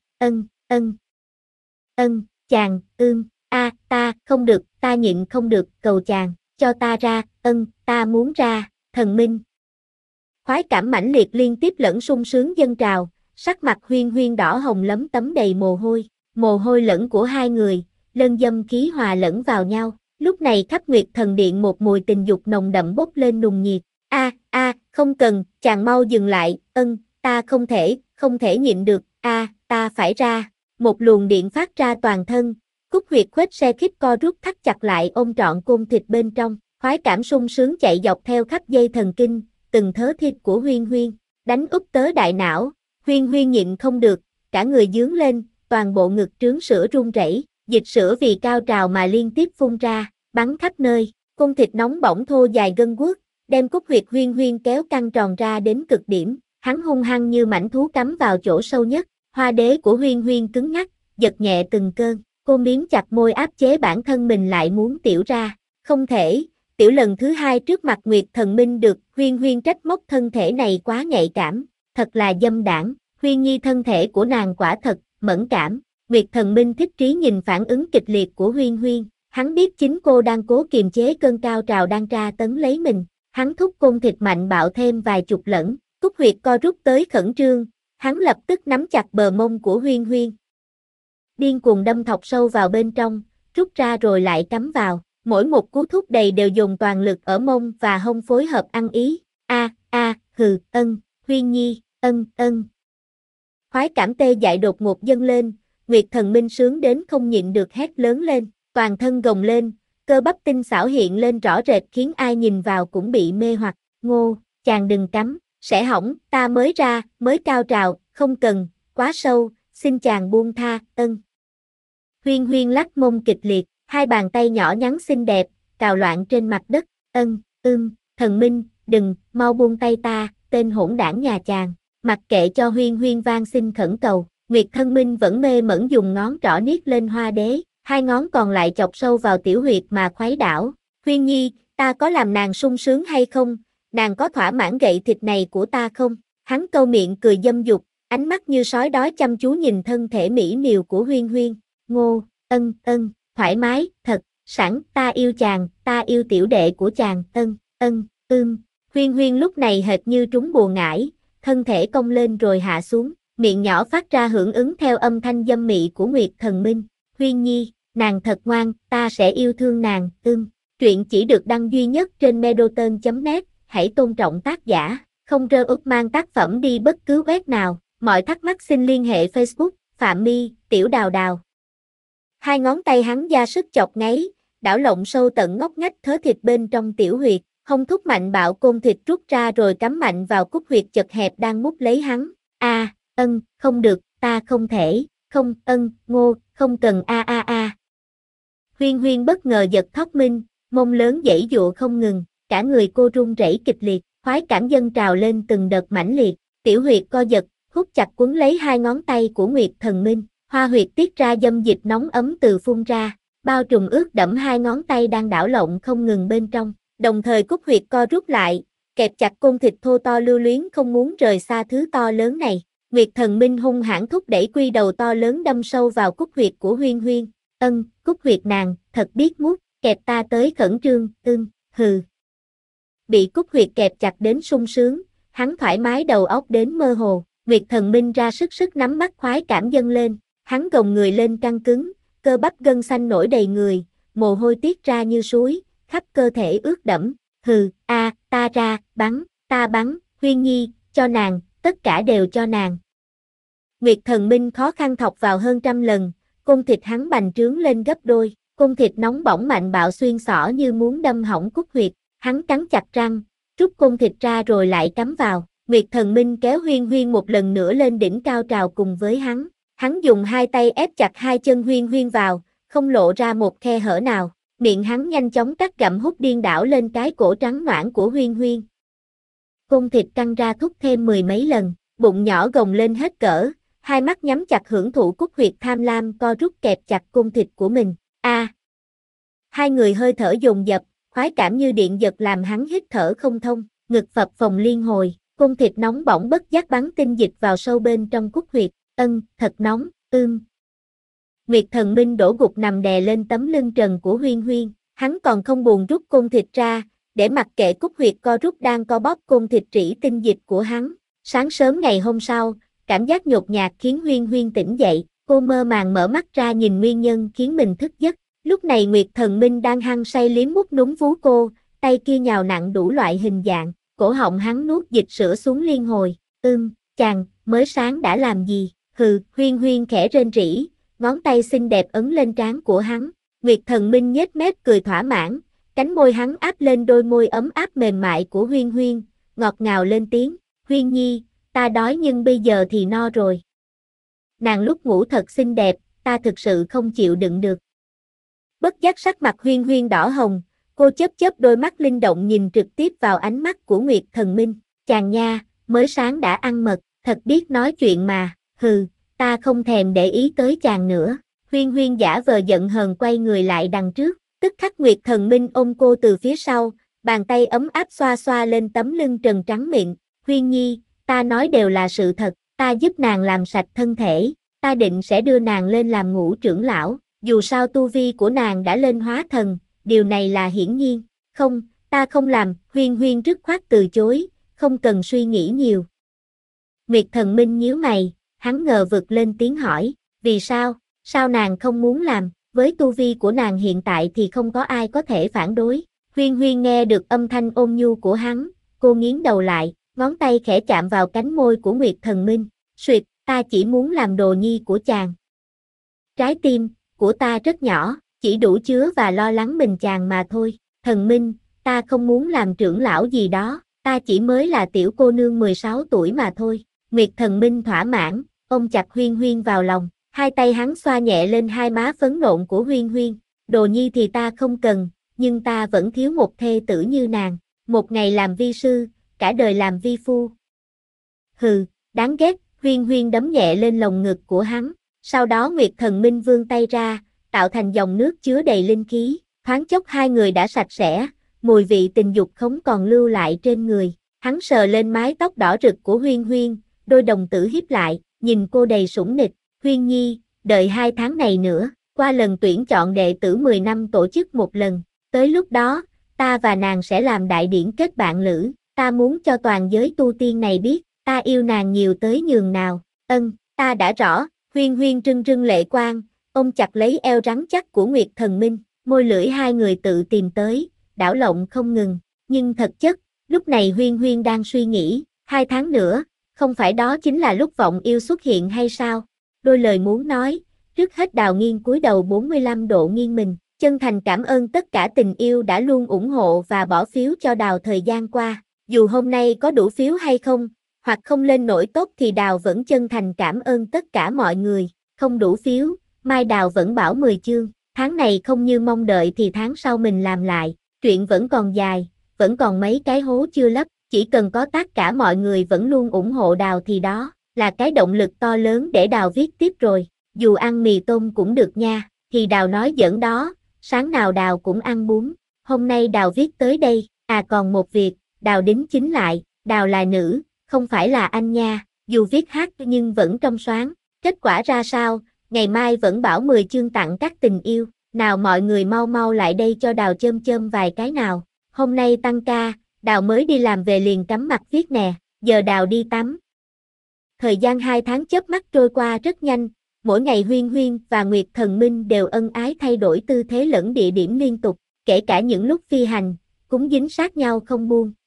chàng, ta, không được, ta nhịn không được, cầu chàng, cho ta ra, ta muốn ra, Thần Minh. Khoái cảm mãnh liệt liên tiếp lẫn sung sướng dâng trào, sắc mặt Huyên Huyên đỏ hồng lấm tấm đầy mồ hôi lẫn của hai người, lân dâm khí hòa lẫn vào nhau. Lúc này khắp Nguyệt Thần Điện một mùi tình dục nồng đậm bốc lên nùng nhiệt. Không cần, chàng mau dừng lại, ta không thể nhịn được, ta phải ra. Một luồng điện phát ra toàn thân, cúc huyệt khuếch xe khít co rút thắt chặt lại ôm trọn côn thịt bên trong, khoái cảm sung sướng chạy dọc theo khắp dây thần kinh, từng thớ thịt của Huyên Huyên, đánh úp tới đại não. Huyên Huyên nhịn không được, cả người dướng lên, toàn bộ ngực trướng sữa run rẩy, dịch sữa vì cao trào mà liên tiếp phun ra, bắn khắp nơi, côn thịt nóng bỏng thô dài gân guốc, đem cúc huyệt Huyên Huyên kéo căng tròn ra đến cực điểm, hắn hung hăng như mãnh thú cắm vào chỗ sâu nhất, hoa đế của Huyên Huyên cứng ngắc, giật nhẹ từng cơn, cô miếm chặt môi áp chế bản thân mình lại muốn tiểu ra, không thể, tiểu lần thứ hai trước mặt Nguyệt Thần Minh được. Huyên Huyên trách móc thân thể này quá nhạy cảm, thật là dâm đảng. Huyên Nhi thân thể của nàng quả thật mẫn cảm. Nguyệt Thần Minh thích trí nhìn phản ứng kịch liệt của Huyên Huyên, hắn biết chính cô đang cố kiềm chế cơn cao trào đang tra tấn lấy mình, hắn thúc côn thịt mạnh bạo thêm vài chục lẫn, cúc huyệt co rút tới khẩn trương, hắn lập tức nắm chặt bờ mông của Huyên Huyên, điên cuồng đâm thọc sâu vào bên trong, rút ra rồi lại cắm vào, mỗi một cú thúc đầy đều dùng toàn lực ở mông và hông phối hợp ăn ý. Huyên Nhi, Khoái cảm tê dại đột ngột dâng lên, Nguyệt Thần Minh sướng đến không nhịn được hét lớn lên, toàn thân gồng lên, cơ bắp tinh xảo hiện lên rõ rệt khiến ai nhìn vào cũng bị mê hoặc. Ngô, chàng đừng cắm, sẽ hỏng, ta mới ra, mới cao trào, không cần, quá sâu, xin chàng buông tha. Huyên Huyên lắc mông kịch liệt, hai bàn tay nhỏ nhắn xinh đẹp, cào loạn trên mặt đất. Thần Minh, đừng, mau buông tay ta, tên hỗn đảng nhà chàng. Mặc kệ cho Huyên Huyên van xin khẩn cầu, Nguyệt Thần Minh vẫn mê mẩn dùng ngón trỏ niết lên hoa đế, hai ngón còn lại chọc sâu vào tiểu huyệt mà khuấy đảo. Huyên Nhi, ta có làm nàng sung sướng hay không? Nàng có thỏa mãn gậy thịt này của ta không? Hắn câu miệng cười dâm dục, ánh mắt như sói đói chăm chú nhìn thân thể mỹ miều của Huyên Huyên. Ngô, thoải mái, thật, sẵn, ta yêu chàng, ta yêu tiểu đệ của chàng, Huyên Huyên lúc này hệt như trúng bùa ngải, thân thể cong lên rồi hạ xuống, miệng nhỏ phát ra hưởng ứng theo âm thanh dâm mị của Nguyệt Thần Minh. Huyên Nhi, nàng thật ngoan, ta sẽ yêu thương nàng, Truyện chỉ được đăng duy nhất trên medoton.net, hãy tôn trọng tác giả, không rơ úp mang tác phẩm đi bất cứ web nào. Mọi thắc mắc xin liên hệ Facebook, Phạm My, Tiểu Đào Đào. Hai ngón tay hắn ra sức chọc ngáy, đảo lộn sâu tận ngóc ngách thớ thịt bên trong tiểu huyệt, hông thúc mạnh bạo côn thịt rút ra rồi cắm mạnh vào cúc huyệt chật hẹp đang mút lấy hắn. Không được, ta không thể, không, Ngô, không cần Huyên Huyên bất ngờ giật thót minh, mông lớn giãy giụa không ngừng, cả người cô run rẩy kịch liệt, khoái cảm dâng trào lên từng đợt mãnh liệt, tiểu huyệt co giật, hút chặt quấn lấy hai ngón tay của Nguyệt Thần Minh, hoa huyệt tiết ra dâm dịch nóng ấm từ phun ra, bao trùm ướt đẫm hai ngón tay đang đảo lộn không ngừng bên trong, đồng thời cúc huyệt co rút lại, kẹp chặt côn thịt thô to lưu luyến không muốn rời xa thứ to lớn này. Nguyệt Thần Minh hung hãn thúc đẩy quy đầu to lớn đâm sâu vào cúc huyệt của Huyên Huyên. Cúc huyệt nàng, thật biết mút, kẹp ta tới khẩn trương, hừ. Bị cúc huyệt kẹp chặt đến sung sướng, hắn thoải mái đầu óc đến mơ hồ. Nguyệt Thần Minh ra sức nắm bắt khoái cảm dâng lên, hắn gồng người lên căng cứng, cơ bắp gân xanh nổi đầy người, mồ hôi tiết ra như suối, khắp cơ thể ướt đẫm. Ta ra, bắn, ta bắn, Huyên Nhi, cho nàng, tất cả đều cho nàng. Nguyệt Thần Minh khó khăn thọc vào hơn 100 lần, côn thịt hắn bành trướng lên gấp đôi, côn thịt nóng bỏng mạnh bạo xuyên xỏ như muốn đâm hỏng cốt huyệt, hắn cắn chặt răng, rút côn thịt ra rồi lại cắm vào. Nguyệt Thần Minh kéo Huyên Huyên một lần nữa lên đỉnh cao trào cùng với hắn dùng hai tay ép chặt hai chân Huyên Huyên vào, không lộ ra một khe hở nào, miệng hắn nhanh chóng cắt gặm hút điên đảo lên cái cổ trắng nõn của Huyên Huyên. Côn thịt căng ra thúc thêm 10 mấy lần, bụng nhỏ gồng lên hết cỡ, hai mắt nhắm chặt hưởng thụ cốt huyệt tham lam co rút kẹp chặt côn thịt của mình. Hai người hơi thở dồn dập, khoái cảm như điện giật làm hắn hít thở không thông, ngực phập phồng liên hồi, côn thịt nóng bỏng bất giác bắn tinh dịch vào sâu bên trong cốt huyệt, thật nóng, Nguyệt Thần Minh đổ gục nằm đè lên tấm lưng trần của Huyên Huyên, hắn còn không buồn rút côn thịt ra, để mặc kệ cốt huyệt co rút đang co bóp côn thịt rỉ tinh dịch của hắn. Sáng sớm ngày hôm sau, cảm giác nhột nhạt khiến Huyên Huyên tỉnh dậy, cô mơ màng mở mắt ra nhìn nguyên nhân khiến mình thức giấc. Lúc này Nguyệt Thần Minh đang hăng say liếm mút núm vú cô, tay kia nhào nặn đủ loại hình dạng, cổ họng hắn nuốt dịch sữa xuống liên hồi. Chàng, mới sáng đã làm gì? Hừ, Huyên Huyên khẽ rên rỉ, ngón tay xinh đẹp ấn lên trán của hắn. Nguyệt Thần Minh nhếch mép cười thỏa mãn, cánh môi hắn áp lên đôi môi ấm áp mềm mại của Huyên Huyên, ngọt ngào lên tiếng, Huyên Nhi, ta đói nhưng bây giờ thì no rồi. Nàng lúc ngủ thật xinh đẹp, ta thực sự không chịu đựng được. Bất giác sắc mặt Huyên Huyên đỏ hồng, cô chớp chớp đôi mắt linh động nhìn trực tiếp vào ánh mắt của Nguyệt Thần Minh. Chàng nha, mới sáng đã ăn mật, thật biết nói chuyện mà, hừ, ta không thèm để ý tới chàng nữa. Huyên Huyên giả vờ giận hờn quay người lại đằng trước, tức khắc Nguyệt Thần Minh ôm cô từ phía sau, bàn tay ấm áp xoa xoa lên tấm lưng trần trắng mịn. Huyên Nhi, ta nói đều là sự thật, ta giúp nàng làm sạch thân thể, ta định sẽ đưa nàng lên làm ngũ trưởng lão, dù sao tu vi của nàng đã lên hóa thần, điều này là hiển nhiên. Không, ta không làm, Huyên Huyên dứt khoát từ chối, không cần suy nghĩ nhiều. Nguyệt Thần Minh nhíu mày, hắn ngờ vực lên tiếng hỏi, vì sao, sao nàng không muốn làm, với tu vi của nàng hiện tại thì không có ai có thể phản đối. Huyên Huyên nghe được âm thanh ôn nhu của hắn, cô nghiến đầu lại, ngón tay khẽ chạm vào cánh môi của Nguyệt Thần Minh, suyệt, ta chỉ muốn làm đồ nhi của chàng. Trái tim của ta rất nhỏ, chỉ đủ chứa và lo lắng mình chàng mà thôi. Thần Minh, ta không muốn làm trưởng lão gì đó, ta chỉ mới là tiểu cô nương 16 tuổi mà thôi. Nguyệt Thần Minh thỏa mãn, ôm chặt Huyên Huyên vào lòng, hai tay hắn xoa nhẹ lên hai má phấn nộn của Huyên Huyên. Đồ nhi thì ta không cần, nhưng ta vẫn thiếu một thê tử như nàng, một ngày làm vi sư, cả đời làm vi phu. Hừ, đáng ghét, Huyên Huyên đấm nhẹ lên lồng ngực của hắn, sau đó Nguyệt Thần Minh vươn tay ra, tạo thành dòng nước chứa đầy linh khí, thoáng chốc hai người đã sạch sẽ, mùi vị tình dục không còn lưu lại trên người. Hắn sờ lên mái tóc đỏ rực của Huyên Huyên, đôi đồng tử híp lại, nhìn cô đầy sủng nịch. Huyên Nhi, đợi 2 tháng này nữa, qua lần tuyển chọn đệ tử 10 năm tổ chức một lần, tới lúc đó, ta và nàng sẽ làm đại điển kết bạn lữ, ta muốn cho toàn giới tu tiên này biết, ta yêu nàng nhiều tới nhường nào. Ta đã rõ. Huyên Huyên trưng trưng lệ quang, ôm chặt lấy eo rắn chắc của Nguyệt Thần Minh, môi lưỡi hai người tự tìm tới, đảo lộn không ngừng, nhưng thật chất, lúc này Huyên Huyên đang suy nghĩ, 2 tháng nữa, không phải đó chính là lúc vọng yêu xuất hiện hay sao? Đôi lời muốn nói, trước hết Đào Nghiên cúi đầu 45 độ nghiêng mình, chân thành cảm ơn tất cả tình yêu đã luôn ủng hộ và bỏ phiếu cho Đào thời gian qua, dù hôm nay có đủ phiếu hay không, hoặc không lên nổi tốt thì Đào vẫn chân thành cảm ơn tất cả mọi người, không đủ phiếu, mai Đào vẫn bảo 10 chương, tháng này không như mong đợi thì tháng sau mình làm lại, truyện vẫn còn dài, vẫn còn mấy cái hố chưa lấp, chỉ cần có tất cả mọi người vẫn luôn ủng hộ Đào thì đó là cái động lực to lớn để Đào viết tiếp rồi, dù ăn mì tôm cũng được nha, thì Đào nói giỡn đó, sáng nào Đào cũng ăn bún, hôm nay Đào viết tới đây, còn một việc, Đào đính chính lại, Đào là nữ, không phải là anh nha, dù viết hát nhưng vẫn trong sáng, kết quả ra sao, ngày mai vẫn bảo 10 chương tặng các tình yêu, nào mọi người mau mau lại đây cho Đào chơm chơm vài cái nào, hôm nay tăng ca, Đào mới đi làm về liền cắm mặt viết nè, giờ Đào đi tắm. Thời gian 2 tháng chớp mắt trôi qua rất nhanh, mỗi ngày Huyên Huyên và Nguyệt Thần Minh đều ân ái thay đổi tư thế lẫn địa điểm liên tục, kể cả những lúc phi hành, cũng dính sát nhau không buông.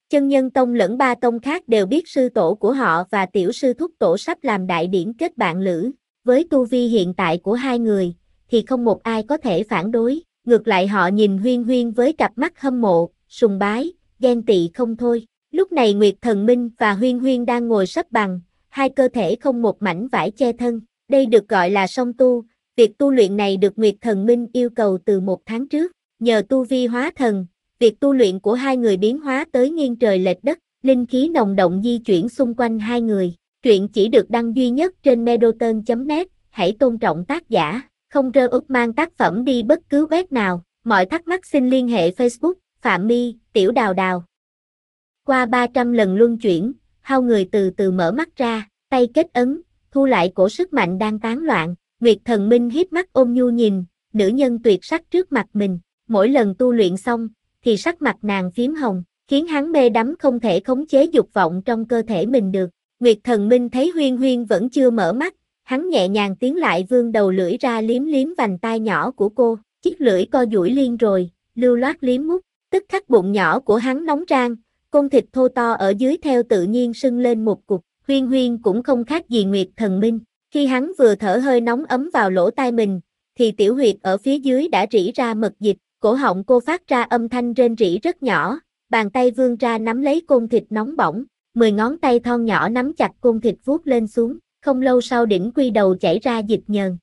Chân Nhân Tông lẫn ba tông khác đều biết sư tổ của họ và tiểu sư thúc tổ sắp làm đại điển kết bạn lữ. Với tu vi hiện tại của hai người, thì không một ai có thể phản đối. Ngược lại họ nhìn Huyên Huyên với cặp mắt hâm mộ, sùng bái, ghen tị không thôi. Lúc này Nguyệt Thần Minh và Huyên Huyên đang ngồi xếp bằng, hai cơ thể không một mảnh vải che thân. Đây được gọi là song tu. Việc tu luyện này được Nguyệt Thần Minh yêu cầu từ 1 tháng trước. Nhờ tu vi hóa thần, việc tu luyện của hai người biến hóa tới nghiêng trời lệch đất, linh khí nồng động di chuyển xung quanh hai người. Truyện chỉ được đăng duy nhất trên medoton.net, hãy tôn trọng tác giả, không rơ ức mang tác phẩm đi bất cứ web nào. Mọi thắc mắc xin liên hệ Facebook, Phạm My, Tiểu Đào Đào. Qua 300 lần luân chuyển, hao người từ từ mở mắt ra, tay kết ấn, thu lại cổ sức mạnh đang tán loạn. Nguyệt Thần Minh hiếp mắt ôm nhu nhìn, nữ nhân tuyệt sắc trước mặt mình. Mỗi lần tu luyện xong, thì sắc mặt nàng phím hồng, khiến hắn mê đắm không thể khống chế dục vọng trong cơ thể mình được. Nguyệt Thần Minh thấy Huyên Huyên vẫn chưa mở mắt, hắn nhẹ nhàng tiến lại vươn đầu lưỡi ra liếm liếm vành tai nhỏ của cô, chiếc lưỡi co duỗi liên rồi, lưu loát liếm mút, tức khắc bụng nhỏ của hắn nóng rang, côn thịt thô to ở dưới theo tự nhiên sưng lên một cục. Huyên Huyên cũng không khác gì Nguyệt Thần Minh, khi hắn vừa thở hơi nóng ấm vào lỗ tai mình, thì tiểu huyệt ở phía dưới đã rỉ ra mật dịch, cổ họng cô phát ra âm thanh rên rỉ rất nhỏ, bàn tay vươn ra nắm lấy côn thịt nóng bỏng, 10 ngón tay thon nhỏ nắm chặt côn thịt vuốt lên xuống, không lâu sau đỉnh quy đầu chảy ra dịch nhờn,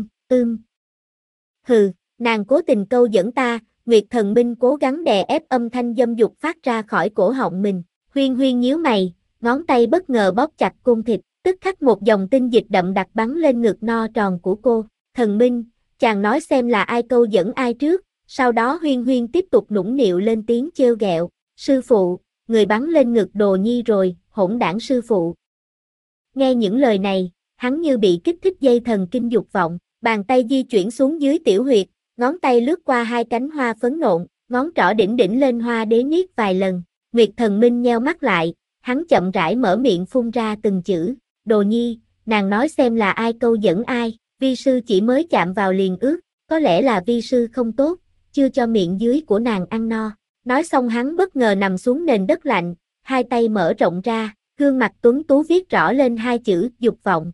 hừ, nàng cố tình câu dẫn ta. Nguyệt Thần Minh cố gắng đè ép âm thanh dâm dục phát ra khỏi cổ họng mình. Huyên Huyên nhíu mày, ngón tay bất ngờ bóp chặt côn thịt, tức khắc một dòng tinh dịch đậm đặc bắn lên ngực no tròn của cô. Thần Minh, chàng nói xem là ai câu dẫn ai trước. Sau đó Huyên Huyên tiếp tục nũng nịu lên tiếng trêu ghẹo, sư phụ, người bắn lên ngực Đồ Nhi rồi, hỗn đản sư phụ. Nghe những lời này, hắn như bị kích thích dây thần kinh dục vọng, bàn tay di chuyển xuống dưới tiểu huyệt, ngón tay lướt qua hai cánh hoa phấn nộn, ngón trỏ đỉnh đỉnh lên hoa đế niết vài lần. Nguyệt Thần Minh nheo mắt lại, hắn chậm rãi mở miệng phun ra từng chữ, Đồ Nhi, nàng nói xem là ai câu dẫn ai, vi sư chỉ mới chạm vào liền ướt, có lẽ là vi sư không tốt, chưa cho miệng dưới của nàng ăn no. Nói xong hắn bất ngờ nằm xuống nền đất lạnh, hai tay mở rộng ra, gương mặt tuấn tú viết rõ lên hai chữ dục vọng.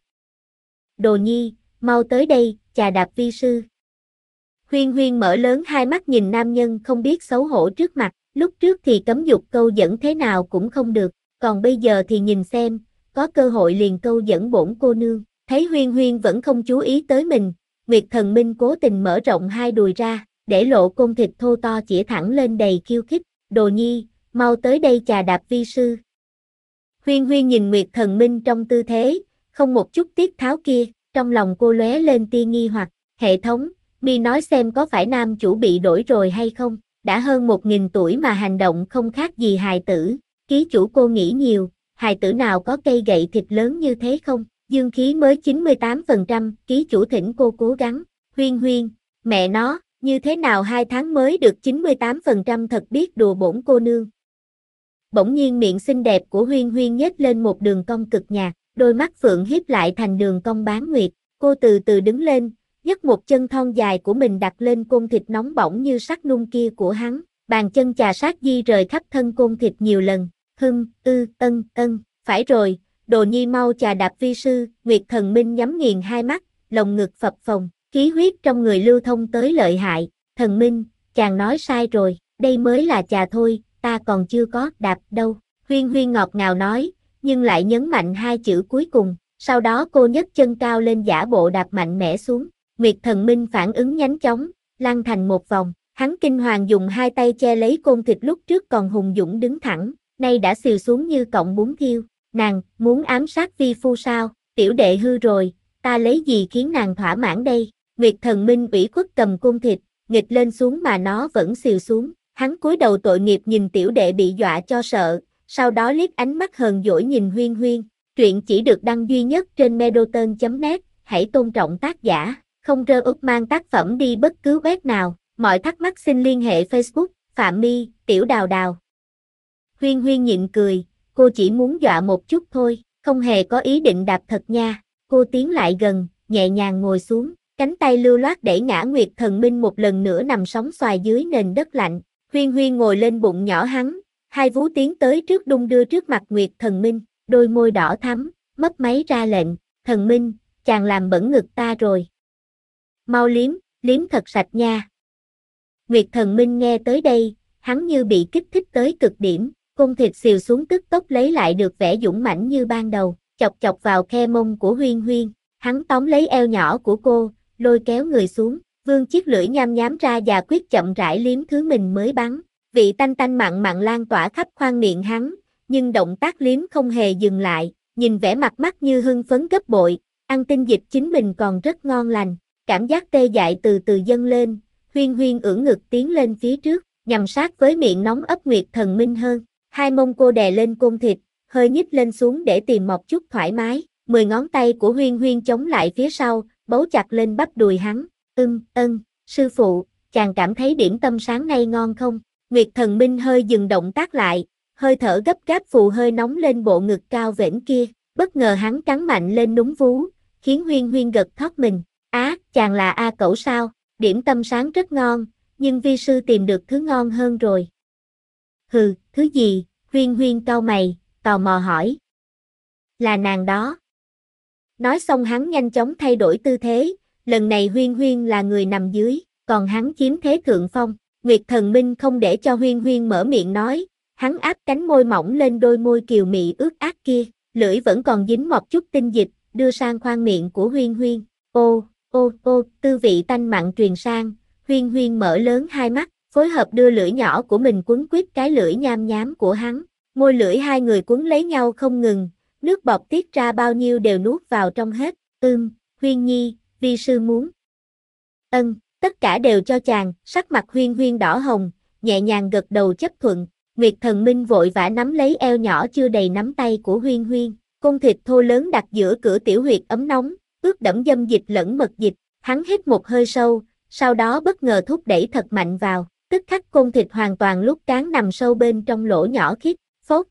Đồ Nhi, mau tới đây, chà đạp vi sư. Huyên Huyên mở lớn hai mắt nhìn nam nhân không biết xấu hổ trước mặt, lúc trước thì cấm dục câu dẫn thế nào cũng không được, còn bây giờ thì nhìn xem, có cơ hội liền câu dẫn bổn cô nương. Thấy Huyên Huyên vẫn không chú ý tới mình, Nguyệt Thần Minh cố tình mở rộng hai đùi ra, để lộ côn thịt thô to chĩa thẳng lên đầy khiêu khích, Đồ Nhi, mau tới đây chà đạp vi sư. Huyên Huyên nhìn Nguyệt Thần Minh trong tư thế, không một chút tiết tháo kia, trong lòng cô lóe lên tia nghi hoặc, hệ thống, mi nói xem có phải nam chủ bị đổi rồi hay không, đã hơn 1000 tuổi mà hành động không khác gì hài tử, ký chủ cô nghĩ nhiều, hài tử nào có cây gậy thịt lớn như thế không, dương khí mới 98%, ký chủ thỉnh cô cố gắng, Huyên Huyên, mẹ nó, như thế nào 2 tháng mới được 98% thật biết đùa bổn cô nương. Bỗng nhiên miệng xinh đẹp của Huyên Huyên nhếch lên một đường cong cực nhạt, đôi mắt phượng hiếp lại thành đường cong bán nguyệt, cô từ từ đứng lên, nhấc một chân thon dài của mình đặt lên côn thịt nóng bỏng như sắt nung kia của hắn, bàn chân chà sát di rời khắp thân côn thịt nhiều lần, phải rồi, Đồ Nhi mau chà đạp vi sư. Nguyệt Thần Minh nhắm nghiền hai mắt, lồng ngực phập phồng, khí huyết trong người lưu thông tới lợi hại, Thần Minh, chàng nói sai rồi, đây mới là chà thôi, ta còn chưa có đạp đâu. Huyên Huyên ngọt ngào nói, nhưng lại nhấn mạnh hai chữ cuối cùng, sau đó cô nhấc chân cao lên giả bộ đạp mạnh mẽ xuống. Nguyệt Thần Minh phản ứng nhanh chóng, lăn thành một vòng, hắn kinh hoàng dùng hai tay che lấy côn thịt lúc trước còn hùng dũng đứng thẳng, nay đã xìu xuống như cọng bún thiêu. Nàng, muốn ám sát vi phu sao, tiểu đệ hư rồi, ta lấy gì khiến nàng thỏa mãn đây. Nguyệt Thần Minh ủy khuất cầm côn thịt, nghịch lên xuống mà nó vẫn xìu xuống, hắn cúi đầu tội nghiệp nhìn tiểu đệ bị dọa cho sợ, sau đó liếc ánh mắt hờn dỗi nhìn Huyên Huyên. Truyện chỉ được đăng duy nhất trên medoton.net, hãy tôn trọng tác giả, không rơ ức mang tác phẩm đi bất cứ web nào. Mọi thắc mắc xin liên hệ Facebook, Phạm My, Tiểu Đào Đào. Huyên Huyên nhịn cười, cô chỉ muốn dọa một chút thôi, không hề có ý định đạp thật nha. Cô tiến lại gần, nhẹ nhàng ngồi xuống, cánh tay lưu loát đẩy ngã Nguyệt Thần Minh một lần nữa nằm sóng xoài dưới nền đất lạnh. Huyên Huyên ngồi lên bụng nhỏ hắn, Hai vú tiến tới trước đung đưa trước mặt Nguyệt Thần Minh, đôi môi đỏ thắm, mấp máy ra lệnh, Thần Minh, chàng làm bẩn ngực ta rồi. Mau liếm thật sạch nha. Nguyệt Thần Minh nghe tới đây, hắn như bị kích thích tới cực điểm, cung thịt xìu xuống tức tốc lấy lại được vẻ dũng mãnh như ban đầu, chọc chọc vào khe mông của Huyên Huyên, hắn tóm lấy eo nhỏ của cô, lôi kéo người xuống, vươn chiếc lưỡi nham nhám ra và quyết chậm rãi liếm thứ mình mới bắn. Vị tanh tanh mặn mặn lan tỏa khắp khoang miệng hắn, nhưng động tác liếm không hề dừng lại, nhìn vẻ mặt mắt như hưng phấn gấp bội, ăn tinh dịch chính mình còn rất ngon lành, cảm giác tê dại từ từ dâng lên, Huyên Huyên ưỡn ngực tiến lên phía trước, nhằm sát với miệng nóng ấp Nguyệt Thần Minh hơn, hai mông cô đè lên côn thịt, hơi nhích lên xuống để tìm một chút thoải mái, 10 ngón tay của Huyên Huyên chống lại phía sau, bấu chặt lên bắp đùi hắn, sư phụ, chàng cảm thấy điểm tâm sáng nay ngon không? Nguyệt Thần Minh hơi dừng động tác lại, hơi thở gấp gáp phù hơi nóng lên bộ ngực cao vểnh kia, bất ngờ hắn cắn mạnh lên núm vú, khiến Huyên Huyên gật thót mình, chàng là A Cẩu sao, điểm tâm sáng rất ngon, nhưng vi sư tìm được thứ ngon hơn rồi. Hừ, thứ gì? Huyên Huyên cau mày, tò mò hỏi. Là nàng đó. Nói xong hắn nhanh chóng thay đổi tư thế, lần này Huyên Huyên là người nằm dưới, còn hắn chiếm thế thượng phong. Nguyệt Thần Minh không để cho Huyên Huyên mở miệng nói, hắn áp cánh môi mỏng lên đôi môi kiều mị ướt át kia, lưỡi vẫn còn dính một chút tinh dịch, đưa sang khoang miệng của Huyên Huyên. Ô, tư vị tanh mặn truyền sang, Huyên Huyên mở lớn hai mắt, phối hợp đưa lưỡi nhỏ của mình quấn quýt cái lưỡi nham nhám của hắn. Môi lưỡi hai người quấn lấy nhau không ngừng, nước bọt tiết ra bao nhiêu đều nuốt vào trong hết. Huyên Nhi, vi sư muốn. Tất cả đều cho chàng, sắc mặt Huyên Huyên đỏ hồng, nhẹ nhàng gật đầu chấp thuận. Nguyệt Thần Minh vội vã nắm lấy eo nhỏ chưa đầy nắm tay của Huyên Huyên, côn thịt thô lớn đặt giữa cửa tiểu huyệt ấm nóng, ướt đẫm dâm dịch lẫn mật dịch, hắn hít một hơi sâu, sau đó bất ngờ thúc đẩy thật mạnh vào, tức khắc côn thịt hoàn toàn lúc cán nằm sâu bên trong lỗ nhỏ khít, phốt.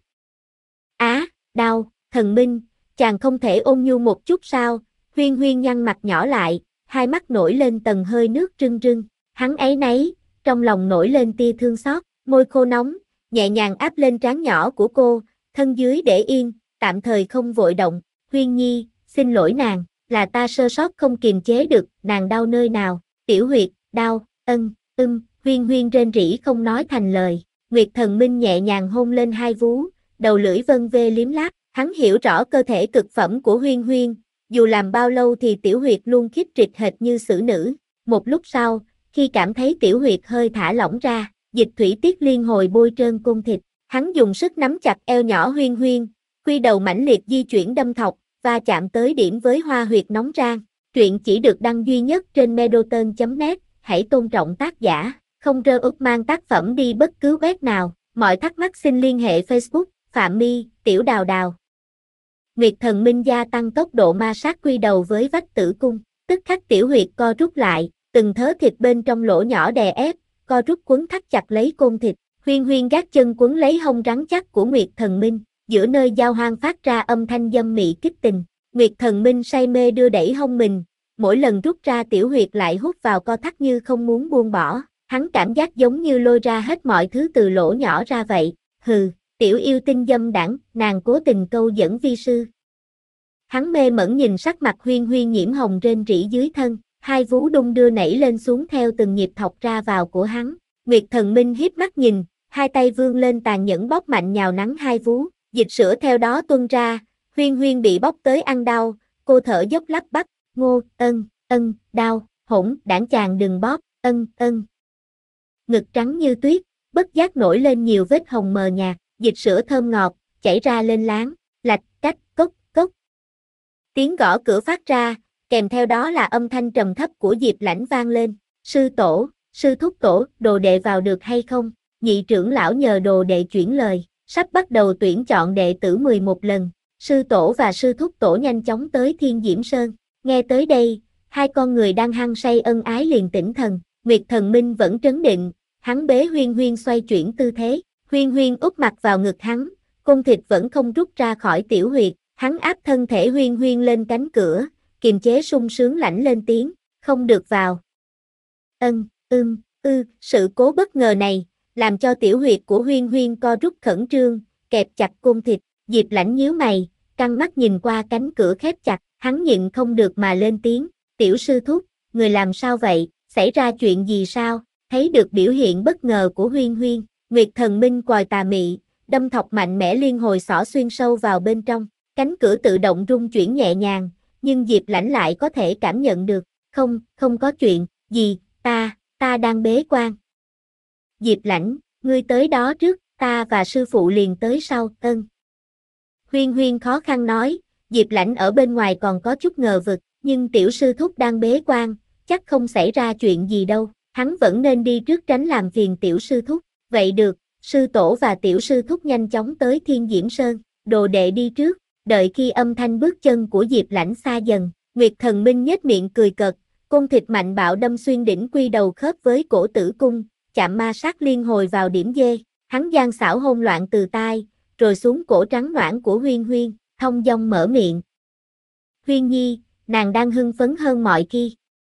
Đau, Thần Minh, chàng không thể ôn nhu một chút sao? Huyên Huyên nhăn mặt nhỏ lại, hai mắt nổi lên tầng hơi nước rưng rưng, hắn áy náy, trong lòng nổi lên tia thương xót, môi khô nóng, nhẹ nhàng áp lên trán nhỏ của cô, thân dưới để yên, tạm thời không vội động. Huyên Nhi, xin lỗi nàng, là ta sơ sót không kiềm chế được, nàng đau nơi nào? Tiểu huyệt, đau. Huyên Huyên rên rỉ không nói thành lời. Nguyệt Thần Minh nhẹ nhàng hôn lên hai vú, đầu lưỡi vân vê liếm láp, hắn hiểu rõ cơ thể cực phẩm của Huyên Huyên, dù làm bao lâu thì tiểu huyệt luôn khít trịch hệt như xử nữ. Một lúc sau, khi cảm thấy tiểu huyệt hơi thả lỏng ra, dịch thủy tiết liên hồi bôi trơn côn thịt, hắn dùng sức nắm chặt eo nhỏ Huyên Huyên, quy đầu mãnh liệt di chuyển đâm thọc, và chạm tới điểm với hoa huyệt nóng rang. Truyện chỉ được đăng duy nhất trên medoton.net, hãy tôn trọng tác giả, không rơ úp mang tác phẩm đi bất cứ web nào. Mọi thắc mắc xin liên hệ Facebook, Phạm My, Tiểu Đào Đào. Nguyệt Thần Minh gia tăng tốc độ ma sát quy đầu với vách tử cung, tức khắc tiểu huyệt co rút lại, từng thớ thịt bên trong lỗ nhỏ đè ép, co rút quấn thắt chặt lấy côn thịt. Huyên Huyên gác chân quấn lấy hông rắn chắc của Nguyệt Thần Minh, giữa nơi giao hoang phát ra âm thanh dâm mị kích tình. Nguyệt Thần Minh say mê đưa đẩy hông mình, mỗi lần rút ra tiểu huyệt lại hút vào co thắt như không muốn buông bỏ, hắn cảm giác giống như lôi ra hết mọi thứ từ lỗ nhỏ ra vậy. Hừ, tiểu yêu tinh dâm đảng, nàng cố tình câu dẫn vi sư. Hắn mê mẩn nhìn sắc mặt Huyên Huyên nhiễm hồng rên rỉ dưới thân, hai vú đung đưa nảy lên xuống theo từng nhịp thọc ra vào của hắn. Nguyệt Thần Minh híp mắt nhìn, hai tay vươn lên tàn nhẫn bóp mạnh nhào nắn hai vú, dịch sữa theo đó tuôn ra. Huyên Huyên bị bóp tới ăn đau, cô thở dốc lắp bắp, ngô, đau, hỗn, đảng chàng đừng bóp, Ngực trắng như tuyết, bất giác nổi lên nhiều vết hồng mờ nhạt, dịch sữa thơm ngọt, chảy ra lên láng, lạch, cách, cốc, cốc. Tiếng gõ cửa phát ra, kèm theo đó là âm thanh trầm thấp của Diệp Lãnh vang lên, sư tổ, sư thúc tổ, đồ đệ vào được hay không? Nhị trưởng lão nhờ đồ đệ chuyển lời, sắp bắt đầu tuyển chọn đệ tử 11 lần. Sư tổ và sư thúc tổ nhanh chóng tới Thiên Diễm Sơn. Nghe tới đây, hai con người đang hăng say ân ái liền tỉnh thần. Nguyệt Thần Minh vẫn trấn định, hắn bế Huyên Huyên xoay chuyển tư thế. Huyên Huyên úp mặt vào ngực hắn, côn thịt vẫn không rút ra khỏi tiểu huyệt. Hắn áp thân thể Huyên Huyên lên cánh cửa, kiềm chế sung sướng lãnh lên tiếng, không được vào. Sự cố bất ngờ này, làm cho tiểu huyệt của Huyên Huyên co rút khẩn trương, kẹp chặt côn thịt. Diệp Lãnh nhíu mày, căng mắt nhìn qua cánh cửa khép chặt, hắn nhịn không được mà lên tiếng, tiểu sư thúc, người làm sao vậy, xảy ra chuyện gì sao? Thấy được biểu hiện bất ngờ của Huyên Huyên, Nguyệt Thần Minh còi tà mị, đâm thọc mạnh mẽ liên hồi xỏ xuyên sâu vào bên trong, cánh cửa tự động rung chuyển nhẹ nhàng, nhưng Diệp Lãnh lại có thể cảm nhận được, không có chuyện gì, ta đang bế quan. Diệp Lãnh, ngươi tới đó trước, ta và sư phụ liền tới sau, Huyên Huyên khó khăn nói, Diệp Lãnh ở bên ngoài còn có chút ngờ vực, nhưng tiểu sư thúc đang bế quan, chắc không xảy ra chuyện gì đâu, hắn vẫn nên đi trước tránh làm phiền tiểu sư thúc. Vậy được, sư tổ và tiểu sư thúc nhanh chóng tới Thiên Diễm Sơn, đồ đệ đi trước, đợi khi âm thanh bước chân của Diệp Lãnh xa dần, Nguyệt Thần Minh nhếch miệng cười cợt, côn thịt mạnh bạo đâm xuyên đỉnh quy đầu khớp với cổ tử cung, chạm ma sát liên hồi vào điểm dê, hắn gian xảo hôn loạn từ tai, rồi xuống cổ trắng noãn của Huyên Huyên, thông dong mở miệng. Huyên Nhi, nàng đang hưng phấn hơn mọi khi.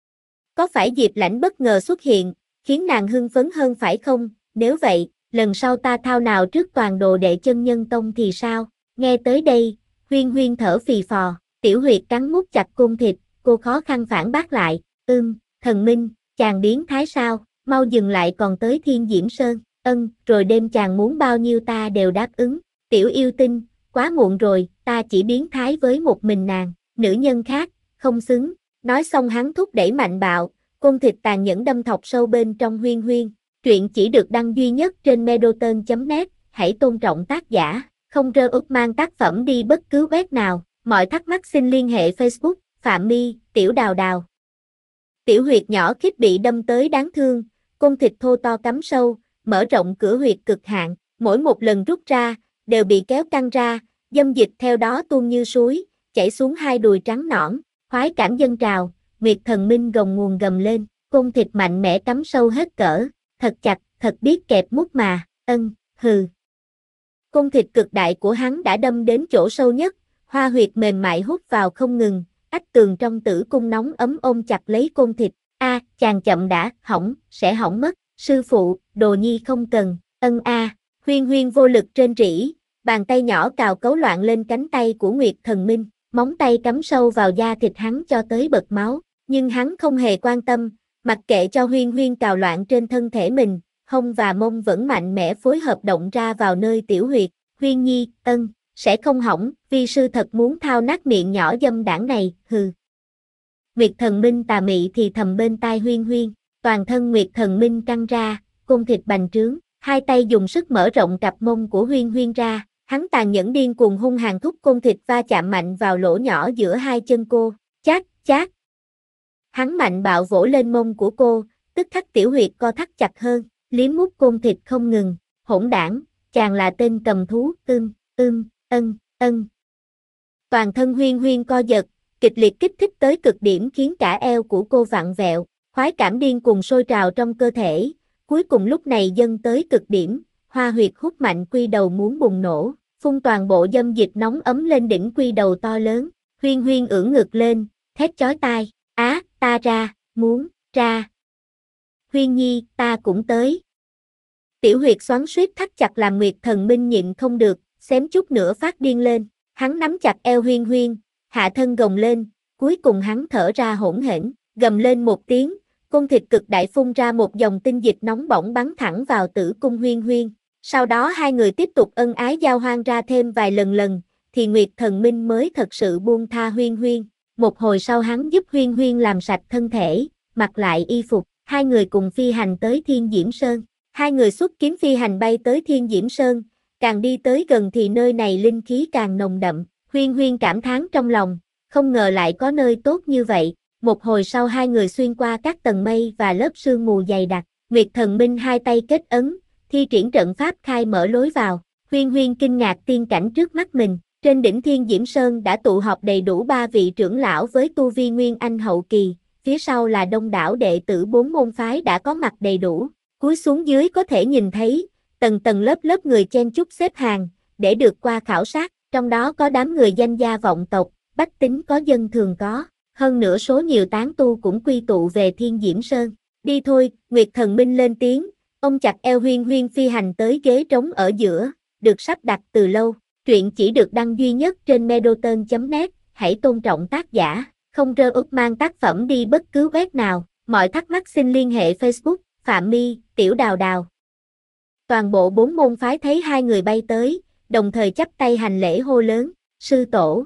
Có phải Diệp Lãnh bất ngờ xuất hiện, khiến nàng hưng phấn hơn phải không? Nếu vậy, lần sau ta thao nào trước toàn đồ đệ chân nhân tông thì sao? Nghe tới đây, Huyên Huyên thở phì phò, tiểu huyệt cắn mút chặt côn thịt, cô khó khăn phản bác lại, Thần Minh, chàng biến thái sao, mau dừng lại còn tới Thiên Diễm Sơn, rồi đêm chàng muốn bao nhiêu ta đều đáp ứng, tiểu yêu tinh, quá muộn rồi, ta chỉ biến thái với một mình nàng, nữ nhân khác, không xứng, nói xong hắn thúc đẩy mạnh bạo, côn thịt tàn nhẫn đâm thọc sâu bên trong Huyên Huyên, truyện chỉ được đăng duy nhất trên medoton.net, hãy tôn trọng tác giả, không rơ úp mang tác phẩm đi bất cứ web nào, mọi thắc mắc xin liên hệ Facebook, Phạm My, Tiểu Đào Đào. Tiểu huyệt nhỏ khít bị đâm tới đáng thương, côn thịt thô to cắm sâu, mở rộng cửa huyệt cực hạn, mỗi một lần rút ra, đều bị kéo căng ra, dâm dịch theo đó tuôn như suối, chảy xuống hai đùi trắng nõn, khoái cảm dâng trào, Nguyệt Thần Minh gồng nguồn gầm lên, côn thịt mạnh mẽ cắm sâu hết cỡ, thật chặt, thật biết kẹp mút mà, hừ. Côn thịt cực đại của hắn đã đâm đến chỗ sâu nhất, hoa huyệt mềm mại hút vào không ngừng, ách tường trong tử cung nóng ấm ôm chặt lấy côn thịt, chàng chậm đã, sẽ hỏng mất, sư phụ, đồ nhi không cần, Huyên Huyên vô lực trên rỉ, bàn tay nhỏ cào cấu loạn lên cánh tay của Nguyệt Thần Minh, móng tay cắm sâu vào da thịt hắn cho tới bật máu, nhưng hắn không hề quan tâm, mặc kệ cho Huyên Huyên cào loạn trên thân thể mình, hông và mông vẫn mạnh mẽ phối hợp động ra vào nơi tiểu huyệt, Huyên Nhi, sẽ không hỏng, vi sư thật muốn thao nát miệng nhỏ dâm đảng này, hừ. Nguyệt Thần Minh tà mị thì thầm bên tai Huyên Huyên, toàn thân Nguyệt Thần Minh căng ra, côn thịt bành trướng, hai tay dùng sức mở rộng cặp mông của Huyên Huyên ra, hắn tàn nhẫn điên cuồng hung hăng thúc côn thịt va chạm mạnh vào lỗ nhỏ giữa hai chân cô, chát. Hắn mạnh bạo vỗ lên mông của cô, tức khắc tiểu huyệt co thắt chặt hơn, liếm mút côn thịt không ngừng, hỗn đảng, chàng là tên cầm thú, Toàn thân Huyên Huyên co giật, kịch liệt kích thích tới cực điểm khiến cả eo của cô vặn vẹo, khoái cảm điên cuồng sôi trào trong cơ thể, cuối cùng lúc này dâng tới cực điểm, hoa huyệt hút mạnh quy đầu muốn bùng nổ, phun toàn bộ dâm dịch nóng ấm lên đỉnh quy đầu to lớn, Huyên Huyên ưỡn ngực lên, thét chói tai, ta ra, muốn, ra. Huyên Nhi, ta cũng tới. Tiểu huyệt xoắn xuýt thắt chặt làm Nguyệt Thần Minh nhịn không được, xém chút nữa phát điên lên, hắn nắm chặt eo Huyên Huyên, hạ thân gồng lên, cuối cùng hắn thở ra hỗn hển, gầm lên một tiếng, côn thịt cực đại phun ra một dòng tinh dịch nóng bỏng bắn thẳng vào tử cung Huyên Huyên. Sau đó hai người tiếp tục ân ái giao hoan ra thêm vài lần, thì Nguyệt Thần Minh mới thật sự buông tha Huyên Huyên. Một hồi sau hắn giúp Huyên Huyên làm sạch thân thể, mặc lại y phục, hai người cùng phi hành tới Thiên Diễm Sơn. Hai người xuất kiếm phi hành bay tới Thiên Diễm Sơn, càng đi tới gần thì nơi này linh khí càng nồng đậm. Huyên Huyên cảm thán trong lòng, không ngờ lại có nơi tốt như vậy. Một hồi sau hai người xuyên qua các tầng mây và lớp sương mù dày đặc, Nguyệt Thần Minh hai tay kết ấn, thi triển trận pháp khai mở lối vào. Huyên Huyên kinh ngạc tiên cảnh trước mắt mình, trên đỉnh Thiên Diễm Sơn đã tụ họp đầy đủ 3 vị trưởng lão với tu vi Nguyên Anh hậu kỳ, phía sau là đông đảo đệ tử 4 môn phái đã có mặt đầy đủ. Cúi xuống dưới có thể nhìn thấy, tầng tầng lớp người chen chúc xếp hàng, để được qua khảo sát, trong đó có đám người danh gia vọng tộc, bách tính có dân thường có. Hơn nữa số nhiều tán tu cũng quy tụ về Thiên Diễm Sơn. Đi thôi, Nguyệt Thần Minh lên tiếng, Ông chặt eo Huyên Huyên phi hành tới ghế trống ở giữa, được sắp đặt từ lâu. Truyện chỉ được đăng duy nhất trên Medoton.net, hãy tôn trọng tác giả, không rơ úp mang tác phẩm đi bất cứ web nào. Mọi thắc mắc xin liên hệ Facebook, Phạm My, Tiểu Đào Đào. Toàn bộ 4 môn phái thấy hai người bay tới, đồng thời chắp tay hành lễ hô lớn, sư tổ,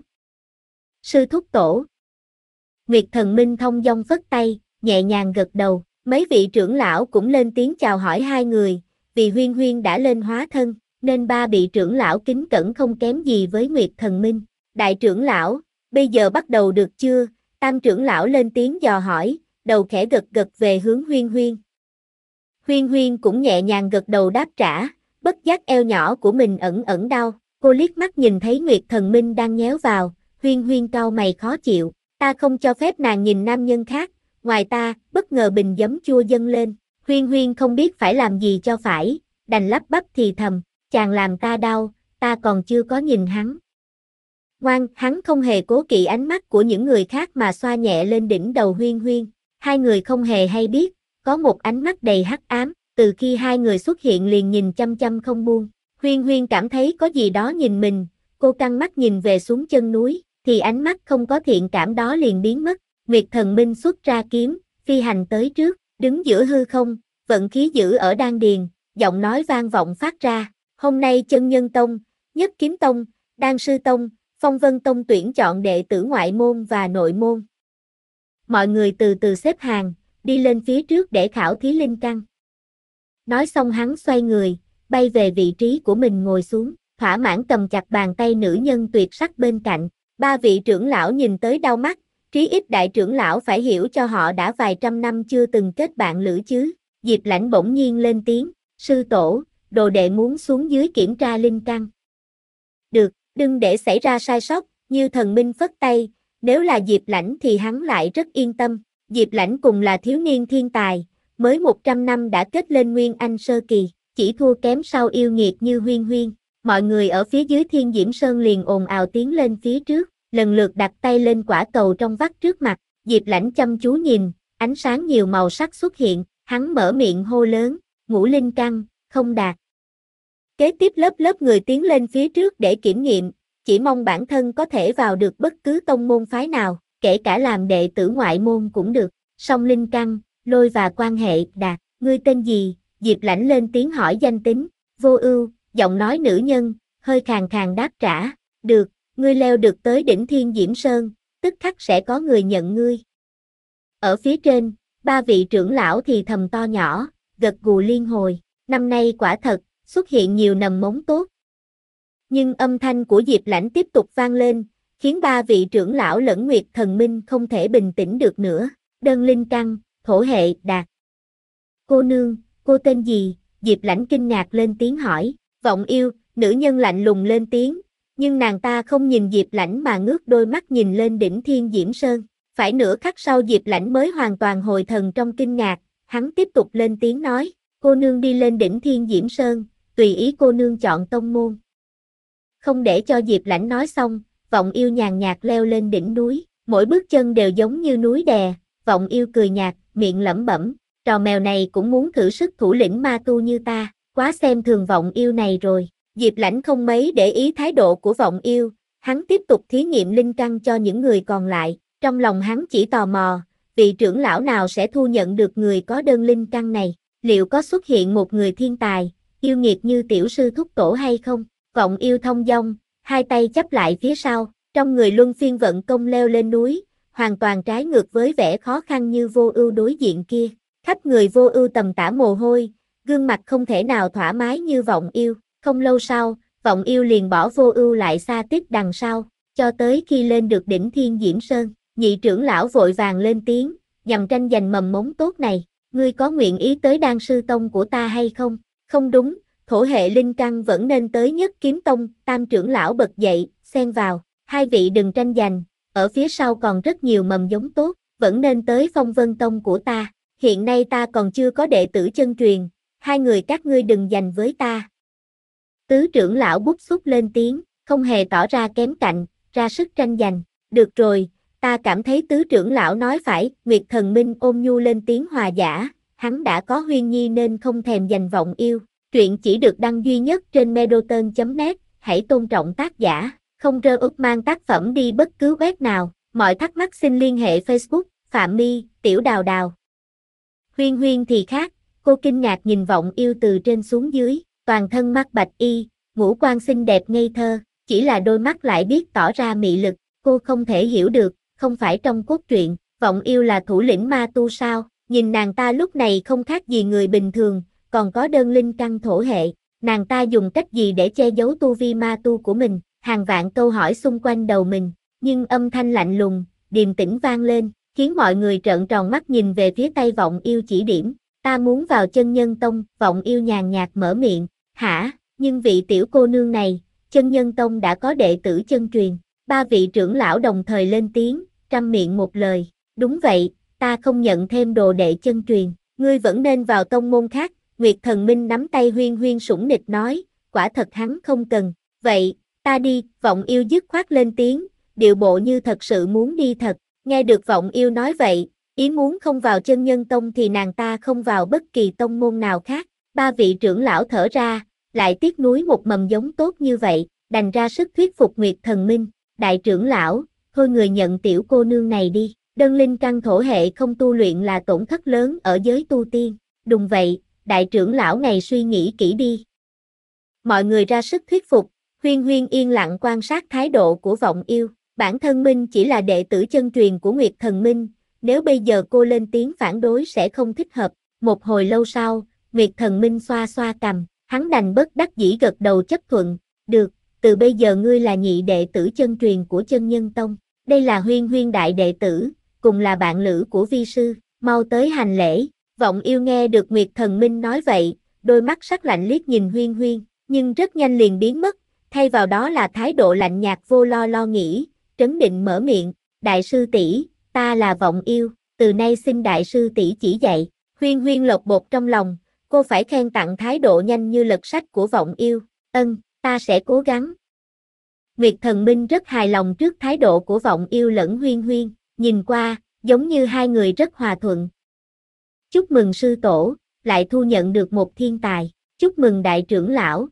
sư thúc tổ. Nguyệt Thần Minh thông dong phất tay, nhẹ nhàng gật đầu, mấy vị trưởng lão cũng lên tiếng chào hỏi hai người, vì Huyên Huyên đã lên hóa thân, nên ba vị trưởng lão kính cẩn không kém gì với Nguyệt Thần Minh. Đại trưởng lão, bây giờ bắt đầu được chưa? Tam trưởng lão lên tiếng dò hỏi, đầu khẽ gật gật về hướng Huyên Huyên. Huyên Huyên cũng nhẹ nhàng gật đầu đáp trả, bất giác eo nhỏ của mình ẩn ẩn đau. Cô liếc mắt nhìn thấy Nguyệt Thần Minh đang nhéo vào, Huyên Huyên cau mày khó chịu. Ta không cho phép nàng nhìn nam nhân khác, ngoài ta, bất ngờ bình giấm chua dâng lên. Huyên Huyên không biết phải làm gì cho phải, đành lắp bắp thì thầm, chàng làm ta đau, ta còn chưa có nhìn hắn. Ngoan, hắn không hề cố kỵ ánh mắt của những người khác mà xoa nhẹ lên đỉnh đầu Huyên Huyên. Hai người không hề hay biết, có một ánh mắt đầy hắc ám, từ khi hai người xuất hiện liền nhìn chăm chăm không buông. Huyên Huyên cảm thấy có gì đó nhìn mình, cô căng mắt nhìn về xuống chân núi, thì ánh mắt không có thiện cảm đó liền biến mất. Nguyệt Thần Minh xuất ra kiếm, phi hành tới trước, đứng giữa hư không, vận khí giữ ở đan điền, giọng nói vang vọng phát ra. Hôm nay Chân Nhân Tông, Nhất Kiếm Tông, Đan Sư Tông, Phong Vân Tông tuyển chọn đệ tử ngoại môn và nội môn. Mọi người từ từ xếp hàng, đi lên phía trước để khảo thí linh căn. Nói xong hắn xoay người, bay về vị trí của mình ngồi xuống, thỏa mãn cầm chặt bàn tay nữ nhân tuyệt sắc bên cạnh. Ba vị trưởng lão nhìn tới đau mắt, trí ít đại trưởng lão phải hiểu cho họ đã vài trăm năm chưa từng kết bạn lữ chứ. Diệp Lãnh bỗng nhiên lên tiếng, sư tổ, đồ đệ muốn xuống dưới kiểm tra linh căn. Được, đừng để xảy ra sai sót, Như Thần Minh phất tay, nếu là Diệp Lãnh thì hắn lại rất yên tâm. Diệp Lãnh cùng là thiếu niên thiên tài, mới 100 năm đã kết lên Nguyên Anh sơ kỳ, chỉ thua kém sau yêu nghiệt như Huyên Huyên. Mọi người ở phía dưới Thiên Diễm Sơn liền ồn ào tiến lên phía trước, lần lượt đặt tay lên quả cầu trong vắt trước mặt. Diệp Lãnh chăm chú nhìn, ánh sáng nhiều màu sắc xuất hiện, hắn mở miệng hô lớn, ngũ linh căn, không đạt. Kế tiếp lớp người tiến lên phía trước để kiểm nghiệm, chỉ mong bản thân có thể vào được bất cứ tông môn phái nào, kể cả làm đệ tử ngoại môn cũng được. Song linh căn, lôi và quan hệ, đạt. Ngươi tên gì? Diệp Lãnh lên tiếng hỏi danh tính. Vô Ưu, giọng nói nữ nhân, hơi khàn khàn đáp trả. Được, ngươi leo được tới đỉnh Thiên Diễm Sơn, tức khắc sẽ có người nhận ngươi. Ở phía trên, ba vị trưởng lão thì thầm to nhỏ, gật gù liên hồi. Năm nay quả thật, xuất hiện nhiều nầm móng tốt. Nhưng âm thanh của Diệp Lãnh tiếp tục vang lên, khiến ba vị trưởng lão lẫn Nguyệt Thần Minh không thể bình tĩnh được nữa. Đơn linh căn, thổ hệ, đạt. Cô nương, cô tên gì? Diệp Lãnh kinh ngạc lên tiếng hỏi. Vọng Yêu, nữ nhân lạnh lùng lên tiếng, nhưng nàng ta không nhìn Diệp Lãnh mà ngước đôi mắt nhìn lên đỉnh Thiên Diễm Sơn. Phải nửa khắc sau Diệp Lãnh mới hoàn toàn hồi thần trong kinh ngạc, hắn tiếp tục lên tiếng nói, cô nương đi lên đỉnh Thiên Diễm Sơn, tùy ý cô nương chọn tông môn. Không để cho Diệp Lãnh nói xong, Vọng Yêu nhàn nhạt leo lên đỉnh núi, mỗi bước chân đều giống như núi đè. Vọng Yêu cười nhạt, miệng lẩm bẩm, trò mèo này cũng muốn thử sức thủ lĩnh ma tu như ta, quá xem thường Vọng Yêu này rồi. Diệp Lãnh không mấy để ý thái độ của Vọng Yêu, hắn tiếp tục thí nghiệm linh căn cho những người còn lại, trong lòng hắn chỉ tò mò, vị trưởng lão nào sẽ thu nhận được người có đơn linh căn này, liệu có xuất hiện một người thiên tài, yêu nghiệt như tiểu sư thúc tổ hay không? Vọng Yêu thông dong, hai tay chắp lại phía sau, trong người luân phiên vận công leo lên núi, hoàn toàn trái ngược với vẻ khó khăn như Vô Ưu đối diện kia. Khắp người Vô Ưu tầm tã mồ hôi, gương mặt không thể nào thoải mái như Vọng Yêu. Không lâu sau, Vọng Yêu liền bỏ Vô Ưu lại xa tít đằng sau, cho tới khi lên được đỉnh Thiên Diễm Sơn, nhị trưởng lão vội vàng lên tiếng, nhằm tranh giành mầm mống tốt này, ngươi có nguyện ý tới Đan Sư Tông của ta hay không? Không đúng, thổ hệ linh căn vẫn nên tới Nhất Kiếm Tông. Tam trưởng lão bật dậy, xen vào, hai vị đừng tranh giành, ở phía sau còn rất nhiều mầm giống tốt, vẫn nên tới Phong Vân Tông của ta, hiện nay ta còn chưa có đệ tử chân truyền, hai người các ngươi đừng giành với ta. Tứ trưởng lão bút xúc lên tiếng, không hề tỏ ra kém cạnh, ra sức tranh giành. Được rồi, ta cảm thấy tứ trưởng lão nói phải. Nguyệt Thần Minh ôn nhu lên tiếng hòa giải, hắn đã có Huyên Nhi nên không thèm giành vọng yêu. Truyện chỉ được đăng duy nhất trên Medoton.net, hãy tôn trọng tác giả, không rơ úp mang tác phẩm đi bất cứ web nào. Mọi thắc mắc xin liên hệ Facebook, Phạm My, Tiểu Đào Đào. Huyên Huyên thì khác, cô kinh ngạc nhìn vọng yêu từ trên xuống dưới, toàn thân mắt bạch y, ngũ quan xinh đẹp ngây thơ, chỉ là đôi mắt lại biết tỏ ra mị lực, cô không thể hiểu được, không phải trong cốt truyện, vọng yêu là thủ lĩnh ma tu sao, nhìn nàng ta lúc này không khác gì người bình thường, còn có đơn linh căn thổ hệ, nàng ta dùng cách gì để che giấu tu vi ma tu của mình, hàng vạn câu hỏi xung quanh đầu mình, nhưng âm thanh lạnh lùng, điềm tĩnh vang lên, khiến mọi người trợn tròn mắt nhìn về phía tay vọng yêu chỉ điểm, ta muốn vào chân nhân tông, vọng yêu nhàn nhạt mở miệng, hả, nhưng vị tiểu cô nương này, chân nhân tông đã có đệ tử chân truyền, ba vị trưởng lão đồng thời lên tiếng, trăm miệng một lời, đúng vậy, ta không nhận thêm đồ đệ chân truyền, ngươi vẫn nên vào tông môn khác, Nguyệt Thần Minh nắm tay Huyên Huyên sủng nịch nói, quả thật hắn không cần, vậy, ta đi, vọng yêu dứt khoát lên tiếng, điệu bộ như thật sự muốn đi thật, nghe được vọng yêu nói vậy, ý muốn không vào chân nhân tông thì nàng ta không vào bất kỳ tông môn nào khác, ba vị trưởng lão thở ra, lại tiếc nuối một mầm giống tốt như vậy, đành ra sức thuyết phục Nguyệt Thần Minh, đại trưởng lão, thôi người nhận tiểu cô nương này đi, đơn linh căn thổ hệ không tu luyện là tổn thất lớn ở giới tu tiên, đúng vậy, đại trưởng lão này suy nghĩ kỹ đi. Mọi người ra sức thuyết phục, Huyên Huyên yên lặng quan sát thái độ của vọng yêu, bản thân Minh chỉ là đệ tử chân truyền của Nguyệt Thần Minh, nếu bây giờ cô lên tiếng phản đối sẽ không thích hợp, một hồi lâu sau, Nguyệt Thần Minh xoa xoa cằm, hắn đành bất đắc dĩ gật đầu chấp thuận, được, từ bây giờ ngươi là nhị đệ tử chân truyền của chân nhân tông, đây là Huyên Huyên đại đệ tử, cùng là bạn lữ của vi sư, mau tới hành lễ, vọng yêu nghe được Nguyệt Thần Minh nói vậy, đôi mắt sắc lạnh liếc nhìn Huyên Huyên, nhưng rất nhanh liền biến mất, thay vào đó là thái độ lạnh nhạt vô lo nghĩ, trấn định mở miệng, đại sư tỷ, ta là vọng yêu, từ nay xin đại sư tỷ chỉ dạy, Huyên Huyên lột bột trong lòng, cô phải khen tặng thái độ nhanh như lật sách của vọng yêu, ta sẽ cố gắng. Nguyệt Thần Minh rất hài lòng trước thái độ của vọng yêu lẫn Huyên Huyên, nhìn qua, giống như hai người rất hòa thuận. Chúc mừng sư tổ, lại thu nhận được một thiên tài, chúc mừng đại trưởng lão.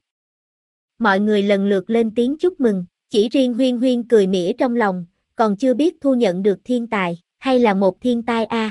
Mọi người lần lượt lên tiếng chúc mừng, chỉ riêng Huyên Huyên cười mỉa trong lòng, còn chưa biết thu nhận được thiên tài, hay là một thiên tai a.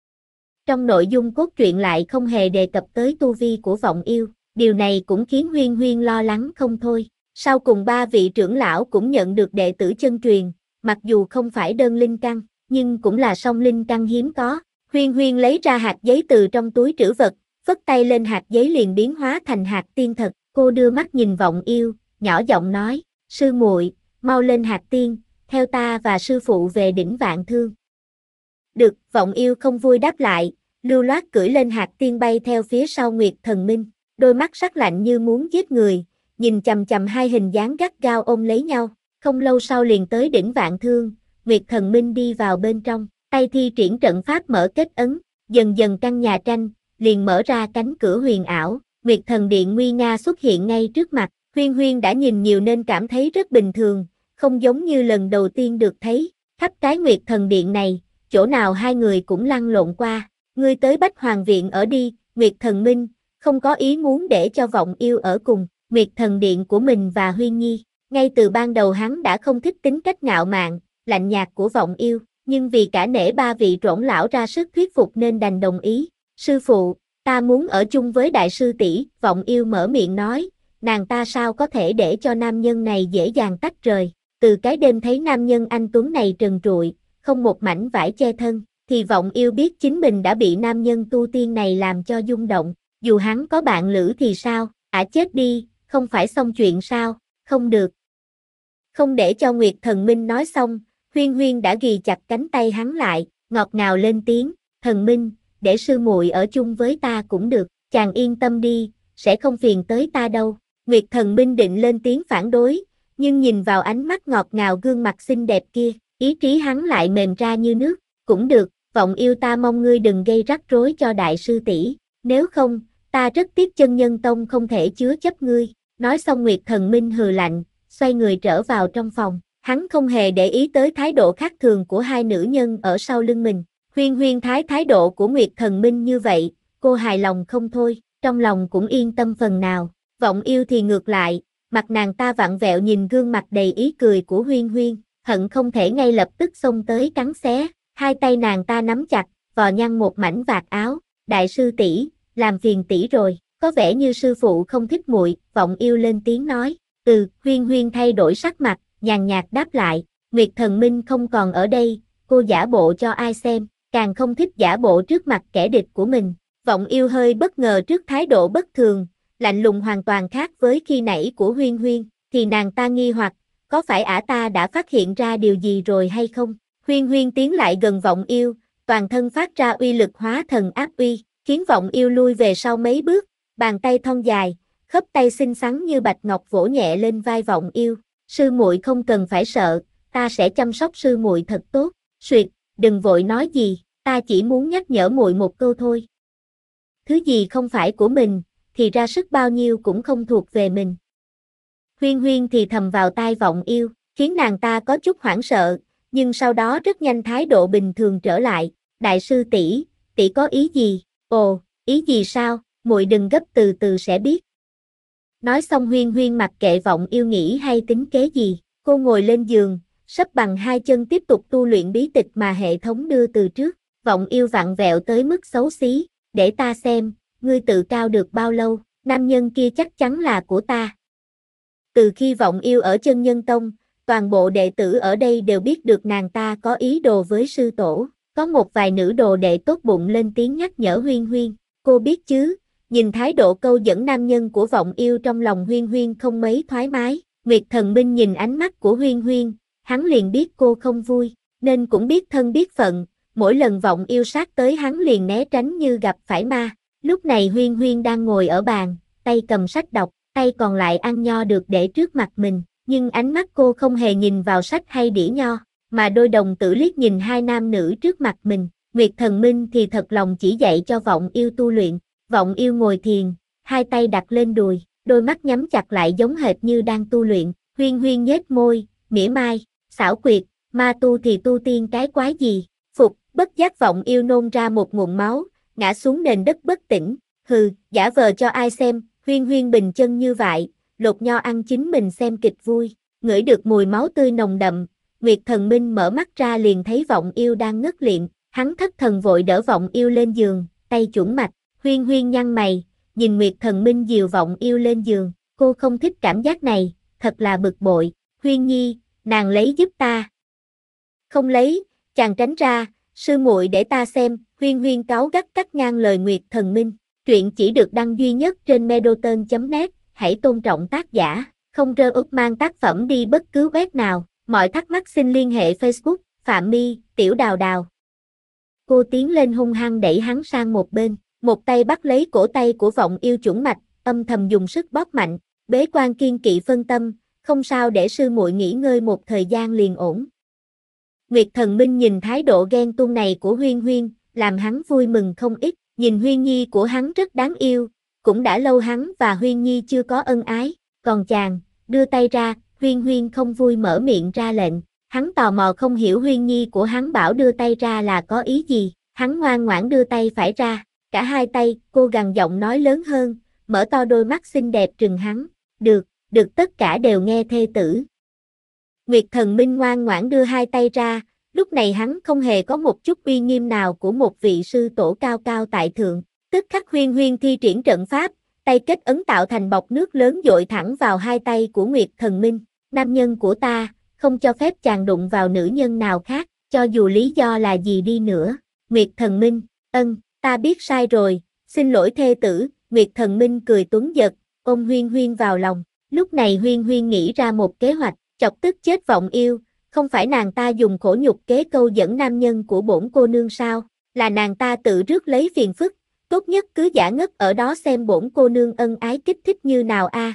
Trong nội dung cốt truyện lại không hề đề cập tới tu vi của vọng yêu, điều này cũng khiến Huyên Huyên lo lắng không thôi. Sau cùng ba vị trưởng lão cũng nhận được đệ tử chân truyền, mặc dù không phải đơn linh căn, nhưng cũng là song linh căn hiếm có. Huyên Huyên lấy ra hạt giấy từ trong túi trữ vật, phất tay lên hạt giấy liền biến hóa thành hạt tiên thật. Cô đưa mắt nhìn vọng yêu, nhỏ giọng nói, sư muội, mau lên hạt tiên, theo ta và sư phụ về đỉnh Vạn Thương. Được, vọng yêu không vui đáp lại, lưu loát cưỡi lên hạt tiên bay theo phía sau Nguyệt Thần Minh, đôi mắt sắc lạnh như muốn giết người, nhìn chằm chằm hai hình dáng gắt gao ôm lấy nhau, không lâu sau liền tới đỉnh Vạn Thương, Nguyệt Thần Minh đi vào bên trong, tay thi triển trận pháp mở kết ấn, dần dần căn nhà tranh, liền mở ra cánh cửa huyền ảo, Nguyệt Thần Điện nguy nga xuất hiện ngay trước mặt, Huyên Huyên đã nhìn nhiều nên cảm thấy rất bình thường, không giống như lần đầu tiên được thấy, khắp cái Nguyệt Thần Điện này, chỗ nào hai người cũng lăn lộn qua, ngươi tới Bách Hoàng Viện ở đi, Nguyệt Thần Minh, không có ý muốn để cho vọng yêu ở cùng, Nguyệt Thần Điện của mình và Huyên Nhi, ngay từ ban đầu hắn đã không thích tính cách ngạo mạn, lạnh nhạt của vọng yêu, nhưng vì cả nể ba vị trưởng lão ra sức thuyết phục nên đành đồng ý, sư phụ, ta muốn ở chung với đại sư tỷ, vọng yêu mở miệng nói, nàng ta sao có thể để cho nam nhân này dễ dàng tách rời, từ cái đêm thấy nam nhân anh tuấn này trần trụi, không một mảnh vải che thân, thì vọng yêu biết chính mình đã bị nam nhân tu tiên này làm cho rung động, dù hắn có bạn lữ thì sao, chết đi, không phải xong chuyện sao, không được. Không để cho Nguyệt Thần Minh nói xong, Huyên Huyên đã ghì chặt cánh tay hắn lại, ngọt ngào lên tiếng, Thần Minh, để sư muội ở chung với ta cũng được, chàng yên tâm đi, sẽ không phiền tới ta đâu. Nguyệt Thần Minh định lên tiếng phản đối, nhưng nhìn vào ánh mắt ngọt ngào gương mặt xinh đẹp kia, ý chí hắn lại mềm ra như nước, cũng được, vọng yêu ta mong ngươi đừng gây rắc rối cho đại sư tỷ, nếu không, ta rất tiếc chân nhân tông không thể chứa chấp ngươi. Nói xong Nguyệt Thần Minh hừ lạnh, xoay người trở vào trong phòng, hắn không hề để ý tới thái độ khác thường của hai nữ nhân ở sau lưng mình. Huyên Huyên thái độ của Nguyệt Thần Minh như vậy, cô hài lòng không thôi, trong lòng cũng yên tâm phần nào. Vọng Yêu thì ngược lại, mặt nàng ta vặn vẹo nhìn gương mặt đầy ý cười của Huyên Huyên, hận không thể ngay lập tức xông tới cắn xé. Hai tay nàng ta nắm chặt, vò nhăn một mảnh vạt áo. Đại sư tỷ, làm phiền tỷ rồi, có vẻ như sư phụ không thích muội. Vọng Yêu lên tiếng nói. Huyên Huyên thay đổi sắc mặt, nhàn nhạt đáp lại. Nguyệt Thần Minh không còn ở đây, cô giả bộ cho ai xem, càng không thích giả bộ trước mặt kẻ địch của mình. Vọng Yêu hơi bất ngờ trước thái độ bất thường, lạnh lùng hoàn toàn khác với khi nãy của Huyên Huyên, thì nàng ta nghi hoặc, có phải ả ta đã phát hiện ra điều gì rồi hay không? Huyên Huyên tiến lại gần Vọng Yêu, toàn thân phát ra uy lực hóa thần áp uy, khiến Vọng Yêu lui về sau mấy bước, bàn tay thon dài, khớp tay xinh xắn như bạch ngọc vỗ nhẹ lên vai Vọng Yêu. Sư muội không cần phải sợ, ta sẽ chăm sóc sư muội thật tốt. Suyệt, đừng vội nói gì, ta chỉ muốn nhắc nhở muội một câu thôi. Thứ gì không phải của mình, thì ra sức bao nhiêu cũng không thuộc về mình. Huyên Huyên thì thầm vào tai Vọng Yêu, khiến nàng ta có chút hoảng sợ, nhưng sau đó rất nhanh thái độ bình thường trở lại. Đại sư tỷ, tỷ có ý gì? Ồ, ý gì sao? Muội đừng gấp, từ từ sẽ biết. Nói xong Huyên Huyên mặc kệ Vọng Yêu nghĩ hay tính kế gì, cô ngồi lên giường, sấp bằng hai chân tiếp tục tu luyện bí tịch mà hệ thống đưa từ trước. Vọng Yêu vặn vẹo tới mức xấu xí, để ta xem, ngươi tự cao được bao lâu, nam nhân kia chắc chắn là của ta. Từ khi Vọng Yêu ở Chân Nhân Tông, toàn bộ đệ tử ở đây đều biết được nàng ta có ý đồ với sư tổ, có một vài nữ đồ đệ tốt bụng lên tiếng nhắc nhở Huyên Huyên, cô biết chứ, nhìn thái độ câu dẫn nam nhân của Vọng Yêu trong lòng Huyên Huyên không mấy thoải mái. Nguyệt Thần Minh nhìn ánh mắt của Huyên Huyên, hắn liền biết cô không vui, nên cũng biết thân biết phận, mỗi lần Vọng Yêu sát tới hắn liền né tránh như gặp phải ma. Lúc này Huyên Huyên đang ngồi ở bàn, tay cầm sách đọc, tay còn lại ăn nho được để trước mặt mình, nhưng ánh mắt cô không hề nhìn vào sách hay đĩa nho, mà đôi đồng tử liếc nhìn hai nam nữ trước mặt mình. Nguyệt Thần Minh thì thật lòng chỉ dạy cho Vọng Yêu tu luyện. Vọng Yêu ngồi thiền, hai tay đặt lên đùi, đôi mắt nhắm chặt lại giống hệt như đang tu luyện. Huyên Huyên nhếch môi, mỉa mai, xảo quyệt, ma tu thì tu tiên cái quái gì? Phục, bất giác Vọng Yêu nôn ra một ngụm máu, ngã xuống nền đất bất tỉnh. Hừ, giả vờ cho ai xem? Huyên Huyên bình chân như vậy, lột nho ăn chính mình xem kịch vui. Ngửi được mùi máu tươi nồng đậm, Nguyệt Thần Minh mở mắt ra liền thấy Vọng Yêu đang ngất liệm, hắn thất thần vội đỡ Vọng Yêu lên giường, tay chuẩn mạch. Huyên Huyên nhăn mày, nhìn Nguyệt Thần Minh dìu Vọng Yêu lên giường, cô không thích cảm giác này, thật là bực bội. Huyên Nhi, nàng lấy giúp ta. Không lấy, chàng tránh ra, sư muội để ta xem. Huyên Huyên cáu gắt cắt ngang lời Nguyệt Thần Minh. Truyện chỉ được đăng duy nhất trên Medoton.net, hãy tôn trọng tác giả, không rơ úp mang tác phẩm đi bất cứ web nào. Mọi thắc mắc xin liên hệ Facebook, Phạm My, Tiểu Đào Đào. Cô tiến lên hung hăng đẩy hắn sang một bên, một tay bắt lấy cổ tay của Vọng Yêu chuẩn mạch, âm thầm dùng sức bóp mạnh. Bế Quan kiên kỵ phân tâm, không sao, để sư muội nghỉ ngơi một thời gian liền ổn. Nguyệt Thần Minh nhìn thái độ ghen tuông này của Huyên Huyên, làm hắn vui mừng không ít. Nhìn Huyên Nhi của hắn rất đáng yêu, cũng đã lâu hắn và Huyên Nhi chưa có ân ái. Còn chàng, đưa tay ra. Huyên Huyên không vui mở miệng ra lệnh. Hắn tò mò không hiểu Huyên Nhi của hắn bảo đưa tay ra là có ý gì. Hắn ngoan ngoãn đưa tay phải ra, cả hai tay. Cô gằn giọng nói lớn hơn, mở to đôi mắt xinh đẹp trừng hắn. Được tất cả đều nghe thê tử. Nguyệt Thần Minh ngoan ngoãn đưa hai tay ra, lúc này hắn không hề có một chút uy nghiêm nào của một vị sư tổ cao cao tại thượng. Tức khắc Huyên Huyên thi triển trận pháp, tay kết ấn tạo thành bọt nước lớn dội thẳng vào hai tay của Nguyệt Thần Minh. Nam nhân của ta, không cho phép chàng đụng vào nữ nhân nào khác, cho dù lý do là gì đi nữa. Nguyệt Thần Minh, ta biết sai rồi, xin lỗi thê tử. Nguyệt Thần Minh cười tuấn giật, ôm Huyên Huyên vào lòng. Lúc này Huyên Huyên nghĩ ra một kế hoạch, chọc tức chết Vọng Yêu. Không phải nàng ta dùng khổ nhục kế câu dẫn nam nhân của bổn cô nương sao? Là nàng ta tự rước lấy phiền phức, tốt nhất cứ giả ngất ở đó xem bổn cô nương ân ái kích thích như nào a.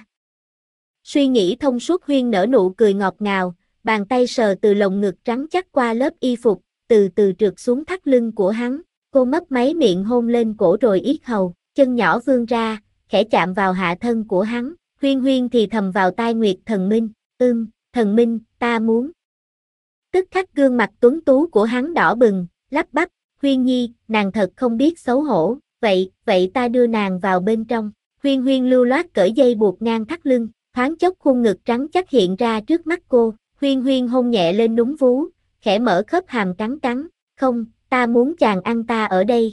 Suy nghĩ thông suốt Huyên nở nụ cười ngọt ngào, bàn tay sờ từ lồng ngực trắng chắc qua lớp y phục, từ từ trượt xuống thắt lưng của hắn. Cô mấp máy miệng hôn lên cổ rồi yết hầu, chân nhỏ vươn ra, khẽ chạm vào hạ thân của hắn. Huyên Huyên thì thầm vào tai Nguyệt Thần Minh, Thần Minh, ta muốn. Tức khắc gương mặt tuấn tú của hắn đỏ bừng, lắp bắp, Huyên Nhi, nàng thật không biết xấu hổ, vậy ta đưa nàng vào bên trong. Huyên Huyên lưu loát cởi dây buộc ngang thắt lưng, thoáng chốc khuôn ngực trắng chắc hiện ra trước mắt cô. Huyên Huyên hôn nhẹ lên núm vú, khẽ mở khớp hàm cắn cắn. Không, ta muốn chàng ăn ta ở đây.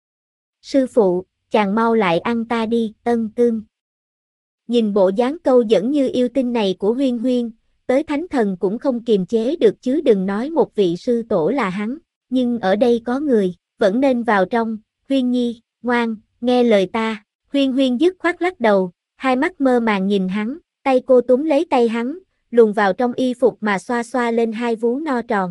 Sư phụ, chàng mau lại ăn ta đi, ân tương. Nhìn bộ dáng câu dẫn như yêu tinh này của Huyên Huyên, tới thánh thần cũng không kiềm chế được chứ đừng nói một vị sư tổ là hắn. Nhưng ở đây có người, vẫn nên vào trong. Huyên Nhi, ngoan, nghe lời ta. Huyên Huyên dứt khoát lắc đầu, hai mắt mơ màng nhìn hắn, tay cô túm lấy tay hắn, luồn vào trong y phục mà xoa xoa lên hai vú no tròn.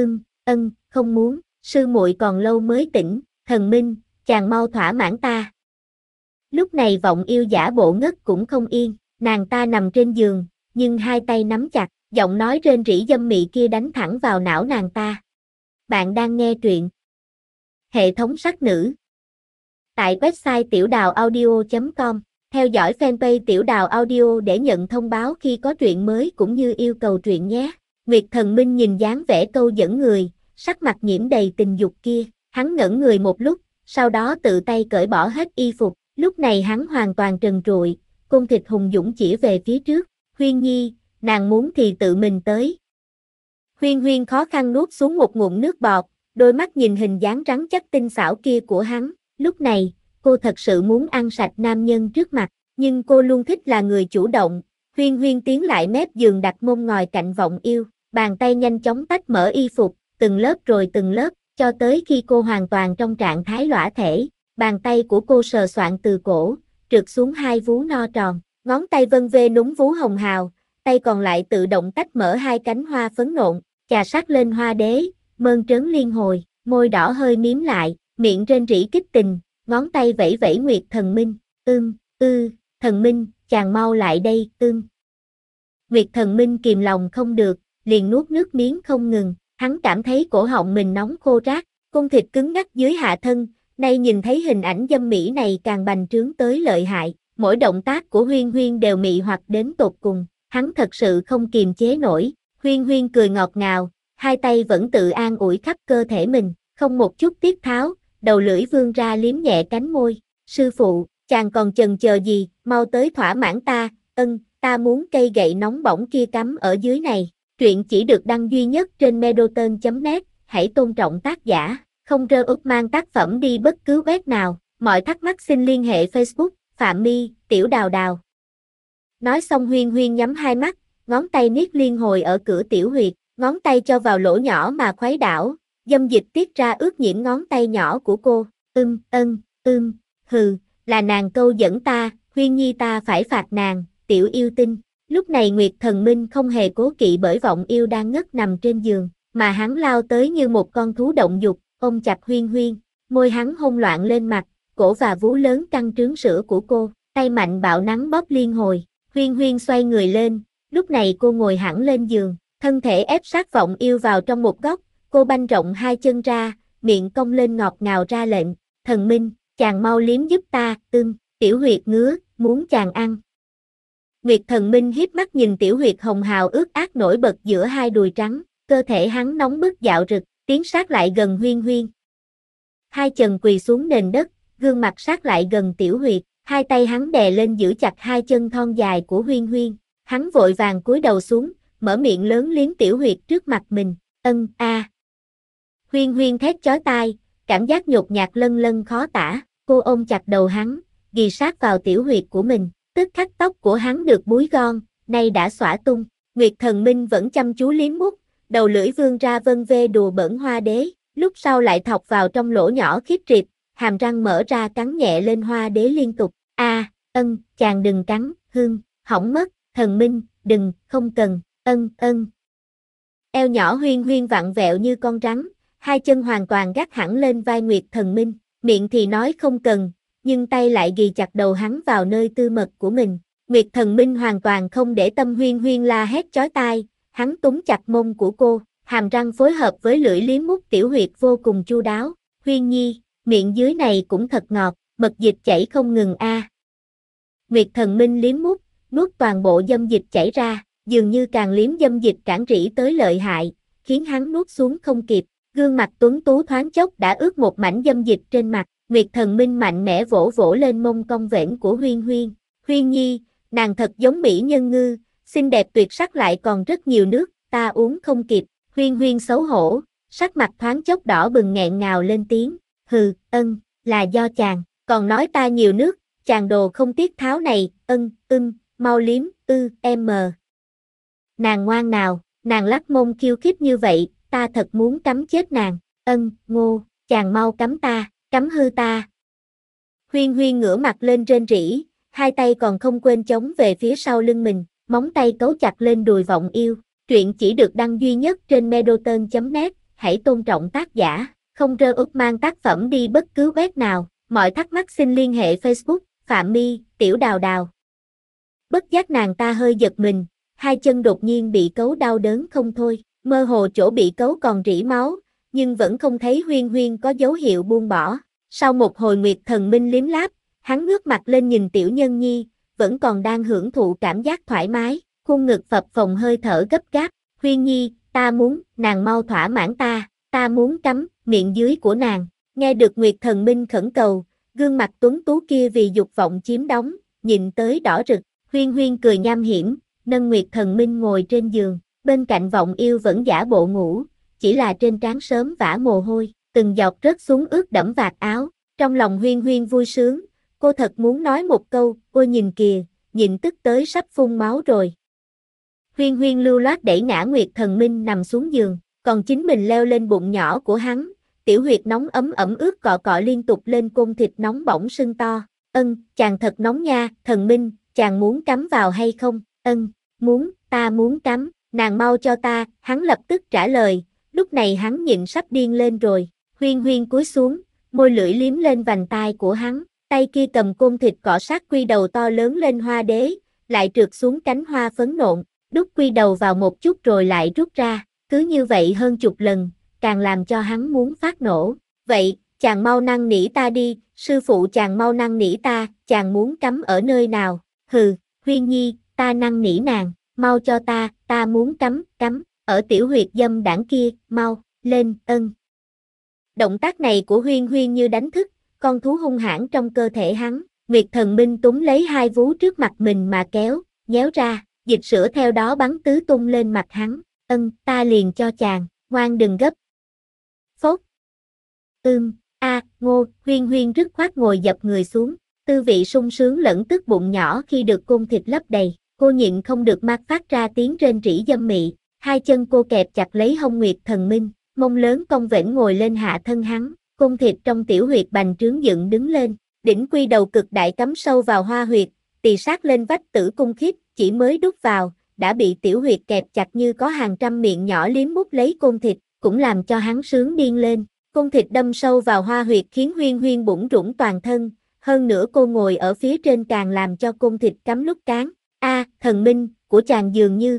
Không muốn, sư muội còn lâu mới tỉnh, Thần Minh, chàng mau thỏa mãn ta. Lúc này Vọng Yêu giả bộ ngất cũng không yên, nàng ta nằm trên giường, nhưng hai tay nắm chặt, giọng nói rên rỉ dâm mị kia đánh thẳng vào não nàng ta. Bạn đang nghe truyện hệ thống sắc nữ tại website tiểuđào audio.com. Theo dõi fanpage Tiểu Đào Audio để nhận thông báo khi có truyện mới cũng như yêu cầu truyện nhé. Nguyệt Thần Minh nhìn dáng vẻ câu dẫn người, sắc mặt nhiễm đầy tình dục kia, hắn ngẩn người một lúc, sau đó tự tay cởi bỏ hết y phục, lúc này hắn hoàn toàn trần trụi, côn thịt hùng dũng chỉ về phía trước. Huyên Nhi, nàng muốn thì tự mình tới. Huyên Huyên khó khăn nuốt xuống một ngụm nước bọt, đôi mắt nhìn hình dáng rắn chắc tinh xảo kia của hắn, lúc này, cô thật sự muốn ăn sạch nam nhân trước mặt, nhưng cô luôn thích là người chủ động. Huyên Huyên tiến lại mép giường đặt mông ngồi cạnh Vọng Yêu, bàn tay nhanh chóng tách mở y phục, từng lớp rồi từng lớp, cho tới khi cô hoàn toàn trong trạng thái lõa thể. Bàn tay của cô sờ soạng từ cổ, trượt xuống hai vú no tròn, ngón tay vân vê núm vú hồng hào, tay còn lại tự động tách mở hai cánh hoa phấn nộn, chà sát lên hoa đế, mơn trớn liên hồi, môi đỏ hơi miếm lại, miệng rên rỉ kích tình, ngón tay vẫy vẫy Nguyệt Thần Minh. Thần Minh, chàng mau lại đây, Nguyệt Thần Minh kìm lòng không được, liền nuốt nước miếng không ngừng, hắn cảm thấy cổ họng mình nóng khô rát, cung thịt cứng ngắc dưới hạ thân, nay nhìn thấy hình ảnh dâm mỹ này càng bành trướng tới lợi hại, mỗi động tác của Huyên Huyên đều mị hoặc đến tột cùng, hắn thật sự không kiềm chế nổi. Huyên Huyên cười ngọt ngào, hai tay vẫn tự an ủi khắp cơ thể mình, không một chút tiết tháo, đầu lưỡi vươn ra liếm nhẹ cánh môi. Sư phụ, chàng còn chần chờ gì, mau tới thỏa mãn ta. Ta muốn cây gậy nóng bỏng kia cắm ở dưới này. Truyện chỉ được đăng duy nhất trên medoton.net, hãy tôn trọng tác giả, không rơ úp mang tác phẩm đi bất cứ web nào. Mọi thắc mắc xin liên hệ Facebook, Phạm My, Tiểu Đào Đào. Nói xong Huyên Huyên nhắm hai mắt, ngón tay niết liên hồi ở cửa tiểu huyệt, ngón tay cho vào lỗ nhỏ mà khuấy đảo, dâm dịch tiết ra ướt nhiễm ngón tay nhỏ của cô. Là nàng câu dẫn ta, Huyên Nhi ta phải phạt nàng, tiểu yêu tinh. Lúc này Nguyệt Thần Minh không hề cố kỵ bởi Vọng Yêu đang ngất nằm trên giường, mà hắn lao tới như một con thú động dục, ôm chặt Huyên Huyên, môi hắn hôn loạn lên mặt, cổ và vú lớn căng trướng sữa của cô, tay mạnh bạo nắng bóp liên hồi. Huyên Huyên xoay người lên, lúc này cô ngồi hẳn lên giường, thân thể ép sát Vọng Yêu vào trong một góc, cô banh rộng hai chân ra, miệng cong lên ngọt ngào ra lệnh. Thần Minh, chàng mau liếm giúp ta, tiểu huyệt ngứa, muốn chàng ăn. Nguyệt Thần Minh hiếp mắt nhìn tiểu huyệt hồng hào ướt át nổi bật giữa hai đùi trắng, cơ thể hắn nóng bức dạo rực, tiến sát lại gần Huyên Huyên. Hai chân quỳ xuống nền đất, gương mặt sát lại gần tiểu huyệt, hai tay hắn đè lên giữ chặt hai chân thon dài của Huyên Huyên. Hắn vội vàng cúi đầu xuống, mở miệng lớn liếm tiểu huyệt trước mặt mình. Huyên Huyên thét chói tai, cảm giác nhột nhạt lân lân khó tả, cô ôm chặt đầu hắn, ghì sát vào tiểu huyệt của mình, tức khắc tóc của hắn được búi gòn, nay đã xõa tung. Nguyệt Thần Minh vẫn chăm chú liếm mút, đầu lưỡi vươn ra vân vê đùa bỡn hoa đế, lúc sau lại thọc vào trong lỗ nhỏ khiếp trịt, hàm răng mở ra cắn nhẹ lên hoa đế liên tục. Chàng đừng cắn, hỏng mất, Thần Minh, đừng, không cần, Eo nhỏ Huyên Huyên vặn vẹo như con rắn, hai chân hoàn toàn gác hẳn lên vai Nguyệt Thần Minh, miệng thì nói không cần, nhưng tay lại ghì chặt đầu hắn vào nơi tư mật của mình. Nguyệt Thần Minh hoàn toàn không để tâm Huyên Huyên la hét chói tai, hắn túm chặt mông của cô, hàm răng phối hợp với lưỡi liếm mút tiểu huyệt vô cùng chu đáo. Huyên Nhi, miệng dưới này cũng thật ngọt, mật dịch chảy không ngừng a. Nguyệt Thần Minh liếm mút, nuốt toàn bộ dâm dịch chảy ra, dường như càng liếm dâm dịch cản rỉ tới lợi hại, khiến hắn nuốt xuống không kịp. Gương mặt tuấn tú thoáng chốc đã ướt một mảnh dâm dịch trên mặt, Nguyệt Thần Minh mạnh mẽ vỗ vỗ lên mông cong vểnh của Huyên Huyên. Huyên Nhi, nàng thật giống mỹ nhân ngư, xinh đẹp tuyệt sắc lại còn rất nhiều nước, ta uống không kịp. Huyên Huyên xấu hổ, sắc mặt thoáng chốc đỏ bừng nghẹn ngào lên tiếng. Hừ, là do chàng, còn nói ta nhiều nước, chàng đồ không tiếc tháo này, mau liếm, Nàng ngoan nào, nàng lắc mông khiêu khích như vậy, ta thật muốn cắm chết nàng. Ngô, chàng mau cắm ta, cắm hư ta. Huyên Huyên ngửa mặt lên rên rỉ, hai tay còn không quên chống về phía sau lưng mình, móng tay cấu chặt lên đùi Vọng Yêu. Truyện chỉ được đăng duy nhất trên Medoton.net, hãy tôn trọng tác giả, không rơ úp mang tác phẩm đi bất cứ web nào. Mọi thắc mắc xin liên hệ Facebook, Phạm My, Tiểu Đào Đào. Bất giác nàng ta hơi giật mình, hai chân đột nhiên bị cấu đau đớn không thôi, mơ hồ chỗ bị cấu còn rỉ máu, nhưng vẫn không thấy Huyên Huyên có dấu hiệu buông bỏ. Sau một hồi Nguyệt Thần Minh liếm láp, hắn ngước mặt lên nhìn Tiểu Nhân Nhi, vẫn còn đang hưởng thụ cảm giác thoải mái, khuôn ngực phập phồng hơi thở gấp gáp. Huyên Nhi, ta muốn, nàng mau thỏa mãn ta muốn cắm, miệng dưới của nàng. Nghe được Nguyệt Thần Minh khẩn cầu, gương mặt tuấn tú kia vì dục vọng chiếm đóng, nhìn tới đỏ rực. Huyên Huyên cười nham hiểm, nâng Nguyệt Thần Minh ngồi trên giường, bên cạnh Vọng Yêu vẫn giả bộ ngủ, chỉ là trên trán sớm vã mồ hôi, từng giọt rớt xuống ướt đẫm vạt áo. Trong lòng Huyên Huyên vui sướng, cô thật muốn nói một câu, ôi nhìn kìa, nhìn tức tới sắp phun máu rồi. Huyên Huyên lưu loát đẩy ngã Nguyệt Thần Minh nằm xuống giường, còn chính mình leo lên bụng nhỏ của hắn, tiểu huyệt nóng ấm ẩm ướt cọ cọ liên tục lên côn thịt nóng bỏng sưng to. Chàng thật nóng nha, Thần Minh, chàng muốn cắm vào hay không? Muốn, ta muốn cắm, nàng mau cho ta, hắn lập tức trả lời, lúc này hắn nhịn sắp điên lên rồi. Huyên Huyên cúi xuống, môi lưỡi liếm lên vành tai của hắn, tay kia cầm côn thịt cọ sát quy đầu to lớn lên hoa đế, lại trượt xuống cánh hoa phấn nộn, đút quy đầu vào một chút rồi lại rút ra, cứ như vậy hơn chục lần, càng làm cho hắn muốn phát nổ. Vậy, chàng mau năn nỉ ta đi, sư phụ chàng mau năn nỉ ta, chàng muốn cắm ở nơi nào? Hừ, Huyên Nhi, ta năn nỉ nàng, mau cho ta muốn cắm, ở tiểu huyệt dâm đảng kia, mau, lên, Động tác này của Huyên Huyên như đánh thức con thú hung hãn trong cơ thể hắn. Nguyệt Thần Minh túm lấy hai vú trước mặt mình mà kéo, nhéo ra, dịch sữa theo đó bắn tứ tung lên mặt hắn. Ta liền cho chàng, ngoan đừng gấp. Phốt. Ngô, Huyên Huyên dứt khoát ngồi dập người xuống, tư vị sung sướng lẫn tức bụng nhỏ khi được côn thịt lấp đầy, cô nhịn không được mắt phát ra tiếng rên rỉ dâm mị, hai chân cô kẹp chặt lấy hông Nguyệt Thần Minh, mông lớn cong vểnh ngồi lên hạ thân hắn, côn thịt trong tiểu huyệt bành trướng dựng đứng lên, đỉnh quy đầu cực đại cắm sâu vào hoa huyệt, tì sát lên vách tử cung khiếp, chỉ mới đút vào, đã bị tiểu huyệt kẹp chặt như có hàng trăm miệng nhỏ liếm mút lấy côn thịt, cũng làm cho hắn sướng điên lên. Côn thịt đâm sâu vào hoa huyệt khiến Huyên Huyên bủn rủn toàn thân, hơn nữa cô ngồi ở phía trên càng làm cho côn thịt cắm lúc cán. Thần Minh, của chàng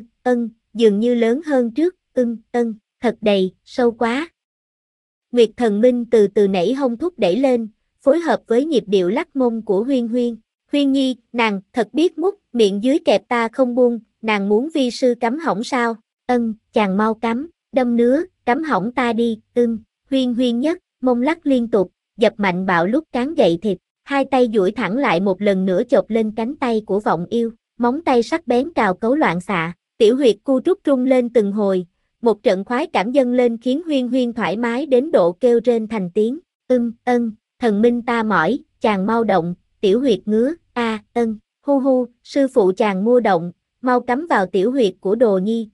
dường như lớn hơn trước, thật đầy, sâu quá. Nguyệt Thần Minh từ từ nảy hông thúc đẩy lên, phối hợp với nhịp điệu lắc mông của Huyên Huyên. Huyên Nhi, nàng thật biết mút, miệng dưới kẹp ta không buông, nàng muốn vi sư cắm hỏng sao? Chàng mau cắm, đâm nứa, cắm hỏng ta đi, Huyên Huyên nhất, mông lắc liên tục, dập mạnh bạo lúc cán gậy thịt, hai tay duỗi thẳng lại một lần nữa chộp lên cánh tay của Vọng Yêu, móng tay sắc bén cào cấu loạn xạ, tiểu huyệt cu rút rung lên từng hồi, một trận khoái cảm dâng lên khiến Huyên Huyên thoải mái đến độ kêu rên thành tiếng. Thần Minh ta mỏi, chàng mau động, tiểu huyệt ngứa, hu, sư phụ chàng mua động, mau cắm vào tiểu huyệt của Đồ Nhi,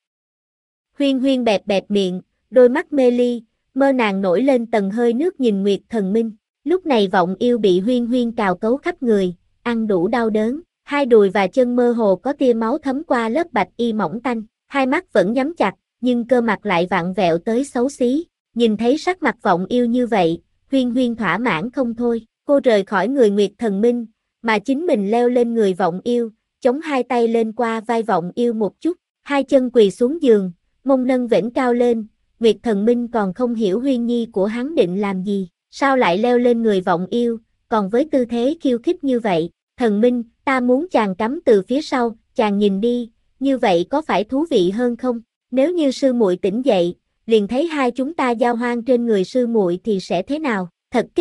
Huyên Huyên bẹp bẹp miệng, đôi mắt mê ly, mơ nàng nổi lên tầng hơi nước nhìn Nguyệt Thần Minh. Lúc này Vọng Yêu bị Huyên Huyên cào cấu khắp người, ăn đủ đau đớn, hai đùi và chân mơ hồ có tia máu thấm qua lớp bạch y mỏng tanh, hai mắt vẫn nhắm chặt, nhưng cơ mặt lại vặn vẹo tới xấu xí. Nhìn thấy sắc mặt Vọng Yêu như vậy, Huyên Huyên thỏa mãn không thôi, cô rời khỏi người Nguyệt Thần Minh, mà chính mình leo lên người Vọng Yêu, chống hai tay lên qua vai Vọng Yêu một chút, hai chân quỳ xuống giường, mông nâng vểnh cao lên. Nguyệt Thần Minh còn không hiểu Huyên Nhi của hắn định làm gì, sao lại leo lên người Vọng Yêu, còn với tư thế khiêu khích như vậy. Thần Minh, ta muốn chàng cắm từ phía sau, chàng nhìn đi, như vậy có phải thú vị hơn không? Nếu như sư muội tỉnh dậy, liền thấy hai chúng ta giao hoan trên người sư muội thì sẽ thế nào? Thật kích thích,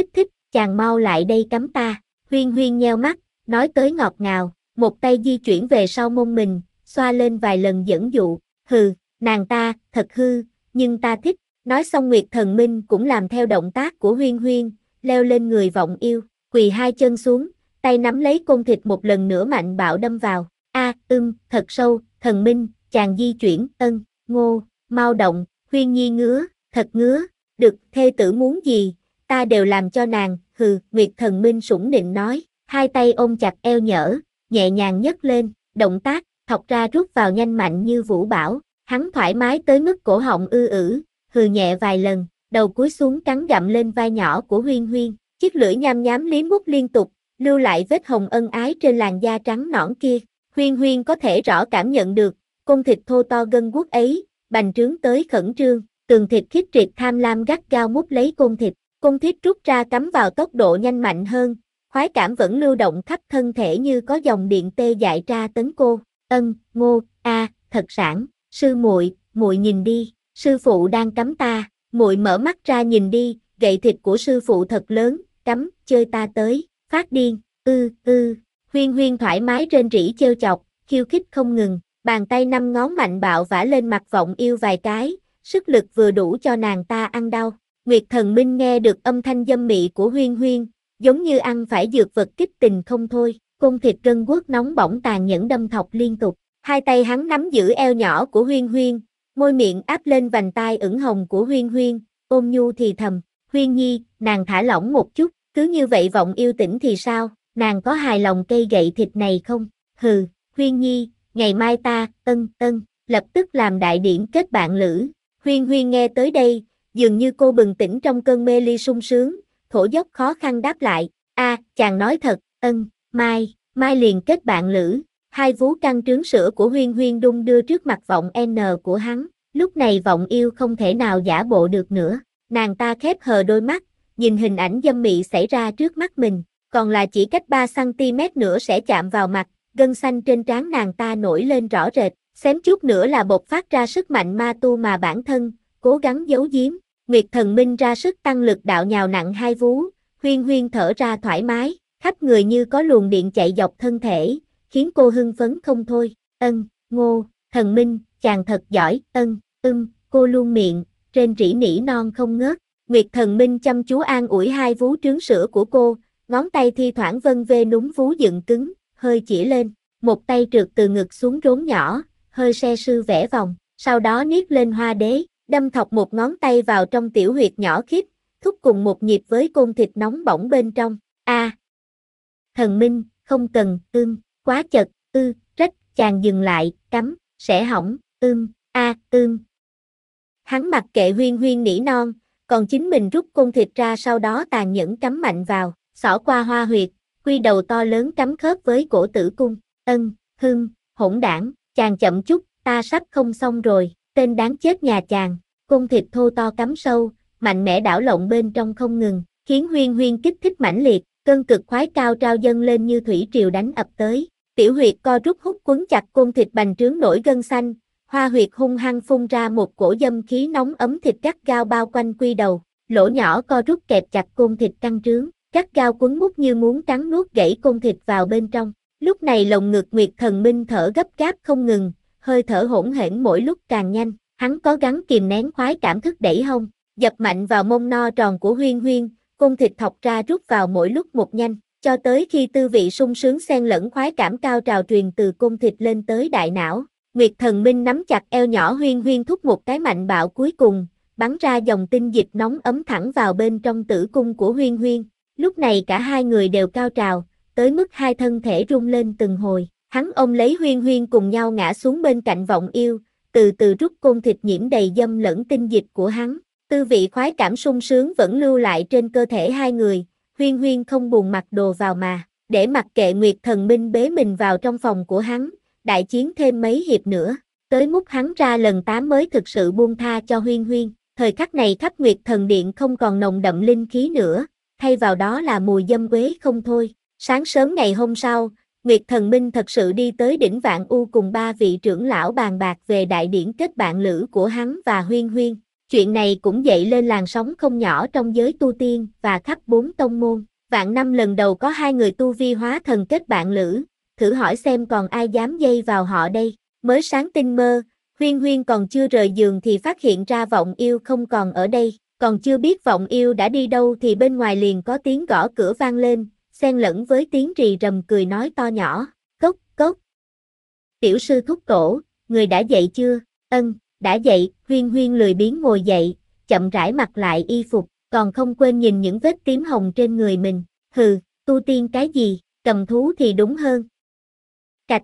chàng mau lại đây cắm ta. Huyên Huyên nheo mắt, nói tới ngọt ngào, một tay di chuyển về sau mông mình, xoa lên vài lần dẫn dụ, hừ, nàng ta, thật hư, nhưng ta thích. Nói xong Nguyệt Thần Minh cũng làm theo động tác của Huyên Huyên, leo lên người Vọng Yêu, quỳ hai chân xuống, tay nắm lấy côn thịt một lần nữa mạnh bạo đâm vào. Thật sâu, Thần Minh, chàng di chuyển, Ngô, mau động, Huyên Nhi ngứa, thật ngứa, được, thê tử muốn gì, ta đều làm cho nàng, hừ, Nguyệt Thần Minh sủng nịnh nói, hai tay ôm chặt eo nhỡ, nhẹ nhàng nhấc lên, động tác, thọc ra rút vào nhanh mạnh như vũ bão, hắn thoải mái tới mức cổ họng hừ nhẹ vài lần, đầu cúi xuống cắn gặm lên vai nhỏ của Huyên Huyên, chiếc lưỡi nham nhám liếm mút liên tục, lưu lại vết hồng ân ái trên làn da trắng nõn kia. Huyên Huyên có thể rõ cảm nhận được, côn thịt thô to gân guốc ấy, bành trướng tới khẩn trương, tường thịt khít triệt tham lam gắt gao mút lấy côn thịt rút ra cắm vào tốc độ nhanh mạnh hơn, khoái cảm vẫn lưu động khắp thân thể như có dòng điện tê dại tra tấn cô. Ngô, thật sảng, sư muội, muội nhìn đi, sư phụ đang cắm ta, muội mở mắt ra nhìn đi, gậy thịt của sư phụ thật lớn, cắm, chơi ta tới, phát điên, Huyên Huyên thoải mái rên rỉ trêu chọc, khiêu khích không ngừng, bàn tay năm ngón mạnh bạo vả lên mặt Vọng Yêu vài cái, sức lực vừa đủ cho nàng ta ăn đau. Nguyệt Thần Minh nghe được âm thanh dâm mị của Huyên Huyên, giống như ăn phải dược vật kích tình không thôi, côn thịt gân guốc nóng bỏng tàn nhẫn đâm thọc liên tục, hai tay hắn nắm giữ eo nhỏ của Huyên Huyên, môi miệng áp lên vành tai ửng hồng của Huyên Huyên, ôm nhu thì thầm, Huyên Nhi, nàng thả lỏng một chút, cứ như vậy Vọng Yêu tỉnh thì sao, nàng có hài lòng cây gậy thịt này không? Hừ, Huyên Nhi, ngày mai ta, lập tức làm đại điển kết bạn lữ. Huyên Huyên nghe tới đây, dường như cô bừng tỉnh trong cơn mê ly sung sướng, thổ dốc khó khăn đáp lại, chàng nói thật, mai liền kết bạn lữ. Hai vú căng trướng sữa của Huyên Huyên đung đưa trước mặt Vọng N của hắn, lúc này Vọng Yêu không thể nào giả bộ được nữa, nàng ta khép hờ đôi mắt, nhìn hình ảnh dâm mị xảy ra trước mắt mình, còn là chỉ cách 3cm nữa sẽ chạm vào mặt, gân xanh trên trán nàng ta nổi lên rõ rệt, xém chút nữa là bộc phát ra sức mạnh ma tu mà bản thân cố gắng giấu giếm. Nguyệt Thần Minh ra sức tăng lực đạo nhào nặng hai vú, Huyên Huyên thở ra thoải mái, khắp người như có luồng điện chạy dọc thân thể, khiến cô hưng phấn không thôi. Ngô, Thần Minh, chàng thật giỏi, cô luôn miệng, rên rỉ nỉ non không ngớt. Nguyệt Thần Minh chăm chú an ủi hai vú trướng sữa của cô, ngón tay thi thoảng vân vê núm vú dựng cứng, hơi chĩa lên, một tay trượt từ ngực xuống rốn nhỏ, hơi se sưa vẽ vòng, sau đó niết lên hoa đế, đâm thọc một ngón tay vào trong tiểu huyệt nhỏ khít, thúc cùng một nhịp với côn thịt nóng bỏng bên trong. Thần Minh, không cần, quá chật, trách, chàng dừng lại, cắm, sẽ hỏng, Hắn mặc kệ Huyên Huyên nỉ non, còn chính mình rút côn thịt ra sau đó tàn nhẫn cắm mạnh vào, xỏ qua hoa huyệt, quy đầu to lớn cắm khớp với cổ tử cung. Hỗn đảng, chàng chậm chút, ta sắp không xong rồi, tên đáng chết nhà chàng. Côn thịt thô to cắm sâu, mạnh mẽ đảo lộn bên trong không ngừng, khiến Huyên Huyên kích thích mãnh liệt, cơn cực khoái cao trao dâng lên như thủy triều đánh ập tới. Tiểu huyệt co rút hút quấn chặt côn thịt bành trướng nổi gân xanh, hoa huyệt hung hăng phun ra một cổ dâm khí nóng ấm thịt gắt gao bao quanh quy đầu, lỗ nhỏ co rút kẹp chặt côn thịt căng trướng, gắt gao quấn mút như muốn cắn nuốt gãy côn thịt vào bên trong. Lúc này lồng ngực Nguyệt Thần Minh thở gấp gáp không ngừng, hơi thở hỗn hển mỗi lúc càng nhanh, hắn cố gắng kìm nén khoái cảm thức đẩy hông, dập mạnh vào mông no tròn của Huyên Huyên, côn thịt thọc ra rút vào mỗi lúc một nhanh, cho tới khi tư vị sung sướng xen lẫn khoái cảm cao trào truyền từ côn thịt lên tới đại não. Nguyệt Thần Minh nắm chặt eo nhỏ Huyên Huyên thúc một cái mạnh bạo cuối cùng, bắn ra dòng tinh dịch nóng ấm thẳng vào bên trong tử cung của Huyên Huyên. Lúc này cả hai người đều cao trào, tới mức hai thân thể rung lên từng hồi. Hắn ôm lấy Huyên Huyên cùng nhau ngã xuống bên cạnh Vọng Yêu, từ từ rút côn thịt nhiễm đầy dâm lẫn tinh dịch của hắn. Tư vị khoái cảm sung sướng vẫn lưu lại trên cơ thể hai người. Huyên Huyên không buồn mặc đồ vào mà, để mặc kệ Nguyệt Thần Minh bế mình vào trong phòng của hắn, đại chiến thêm mấy hiệp nữa, tới mút hắn ra lần 8 mới thực sự buông tha cho Huyên Huyên. Thời khắc này khắp Nguyệt Thần Điện không còn nồng đậm linh khí nữa, thay vào đó là mùi dâm quế không thôi. Sáng sớm ngày hôm sau, Nguyệt Thần Minh thật sự đi tới đỉnh Vạn U cùng 3 vị trưởng lão bàn bạc về đại điển kết bạn lữ của hắn và Huyên Huyên. Chuyện này cũng dậy lên làn sóng không nhỏ trong giới tu tiên và khắp 4 tông môn. Vạn năm lần đầu có 2 người tu vi hóa thần kết bạn lữ, thử hỏi xem còn ai dám dây vào họ đây. Mới sáng tinh mơ, Huyên Huyên còn chưa rời giường thì phát hiện ra Vọng Yêu không còn ở đây, còn chưa biết Vọng Yêu đã đi đâu thì bên ngoài liền có tiếng gõ cửa vang lên, xen lẫn với tiếng rì rầm cười nói to nhỏ, cốc, cốc. Tiểu sư thúc tổ, người đã dậy chưa? Ân, đã dậy. Huyên Huyên lười biếng ngồi dậy, chậm rãi mặc lại y phục, còn không quên nhìn những vết tím hồng trên người mình. Hừ, tu tiên cái gì, cầm thú thì đúng hơn. Cạch.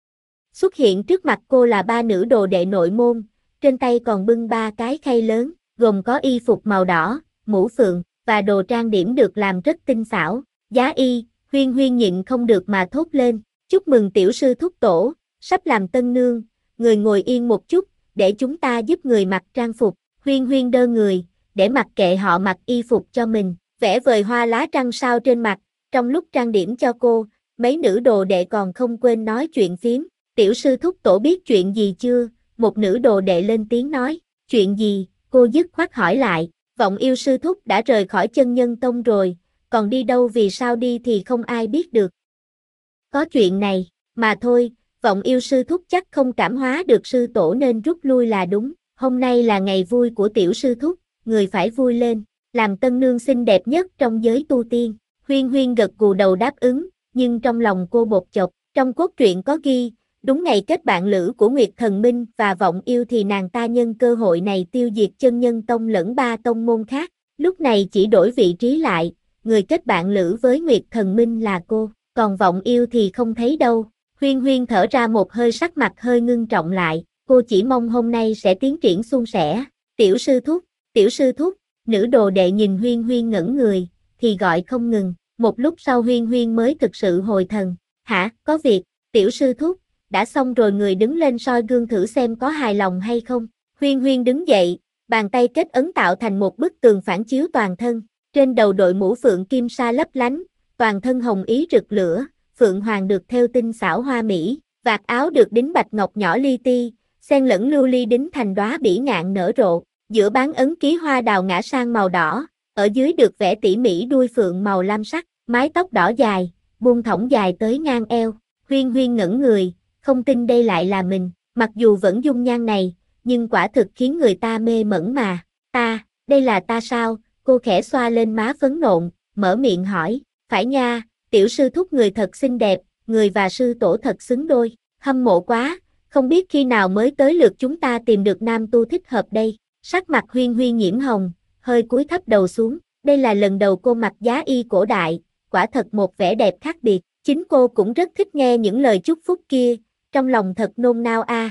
Xuất hiện trước mặt cô là 3 nữ đồ đệ nội môn, trên tay còn bưng 3 cái khay lớn, gồm có y phục màu đỏ, mũ phượng, và đồ trang điểm được làm rất tinh xảo. Giá y, Huyên Huyên nhịn không được mà thốt lên, chúc mừng tiểu sư thúc tổ, sắp làm tân nương, người ngồi yên một chút, để chúng ta giúp người mặc trang phục. Huyên Huyên đơ người, để mặc kệ họ mặc y phục cho mình, vẽ vời hoa lá trăng sao trên mặt, trong lúc trang điểm cho cô, mấy nữ đồ đệ còn không quên nói chuyện phiếm. Tiểu sư thúc tổ biết chuyện gì chưa? Một nữ đồ đệ lên tiếng nói, chuyện gì? Cô dứt khoát hỏi lại, Vọng Yêu sư thúc đã rời khỏi Chân Nhân Tông rồi, còn đi đâu vì sao đi thì không ai biết được. Có chuyện này, mà thôi, Vọng Yêu sư thúc chắc không cảm hóa được sư tổ nên rút lui là đúng, hôm nay là ngày vui của tiểu sư thúc, người phải vui lên, làm tân nương xinh đẹp nhất trong giới tu tiên. Huyên Huyên gật gù đầu đáp ứng, nhưng trong lòng cô bột chộp, trong cốt truyện có ghi, đúng ngày kết bạn lữ của Nguyệt Thần Minh và Vọng Yêu thì nàng ta nhân cơ hội này tiêu diệt Chân Nhân Tông lẫn 3 tông môn khác, lúc này chỉ đổi vị trí lại, người kết bạn lữ với Nguyệt Thần Minh là cô, còn Vọng Yêu thì không thấy đâu. Huyên Huyên thở ra một hơi, sắc mặt hơi ngưng trọng lại, cô chỉ mong hôm nay sẽ tiến triển suôn sẻ. Tiểu sư thúc, nữ đồ đệ nhìn Huyên Huyên ngẩn người, thì gọi không ngừng, một lúc sau Huyên Huyên mới thực sự hồi thần. Hả, có việc, tiểu sư thúc, đã xong rồi, người đứng lên soi gương thử xem có hài lòng hay không. Huyên Huyên đứng dậy, bàn tay kết ấn tạo thành một bức tường phản chiếu toàn thân, trên đầu đội mũ phượng kim sa lấp lánh, toàn thân hồng ý rực lửa, phượng hoàng được thêu tinh xảo hoa mỹ, vạt áo được đính bạch ngọc nhỏ li ti, xen lẫn lưu ly đính thành đóa bỉ ngạn nở rộ, giữa bán ấn ký hoa đào ngã sang màu đỏ, ở dưới được vẽ tỉ mỉ đuôi phượng màu lam sắc, mái tóc đỏ dài, buông thõng dài tới ngang eo. Huyên Huyên ngẩn người, không tin đây lại là mình, mặc dù vẫn dung nhan này, nhưng quả thực khiến người ta mê mẩn mà. Đây là ta sao? Cô khẽ xoa lên má phấn nộn, mở miệng hỏi, phải nha, tiểu sư thúc người thật xinh đẹp, người và sư tổ thật xứng đôi, hâm mộ quá, không biết khi nào mới tới lượt chúng ta tìm được nam tu thích hợp đây. Sắc mặt Huyên Huyên nhiễm hồng, hơi cúi thấp đầu xuống, đây là lần đầu cô mặc giá y cổ đại, quả thật một vẻ đẹp khác biệt, chính cô cũng rất thích nghe những lời chúc phúc kia, trong lòng thật nôn nao a.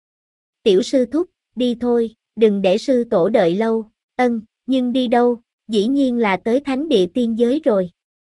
Tiểu sư thúc, đi thôi, đừng để sư tổ đợi lâu. Ân, nhưng đi đâu? Dĩ nhiên là tới thánh địa tiên giới rồi.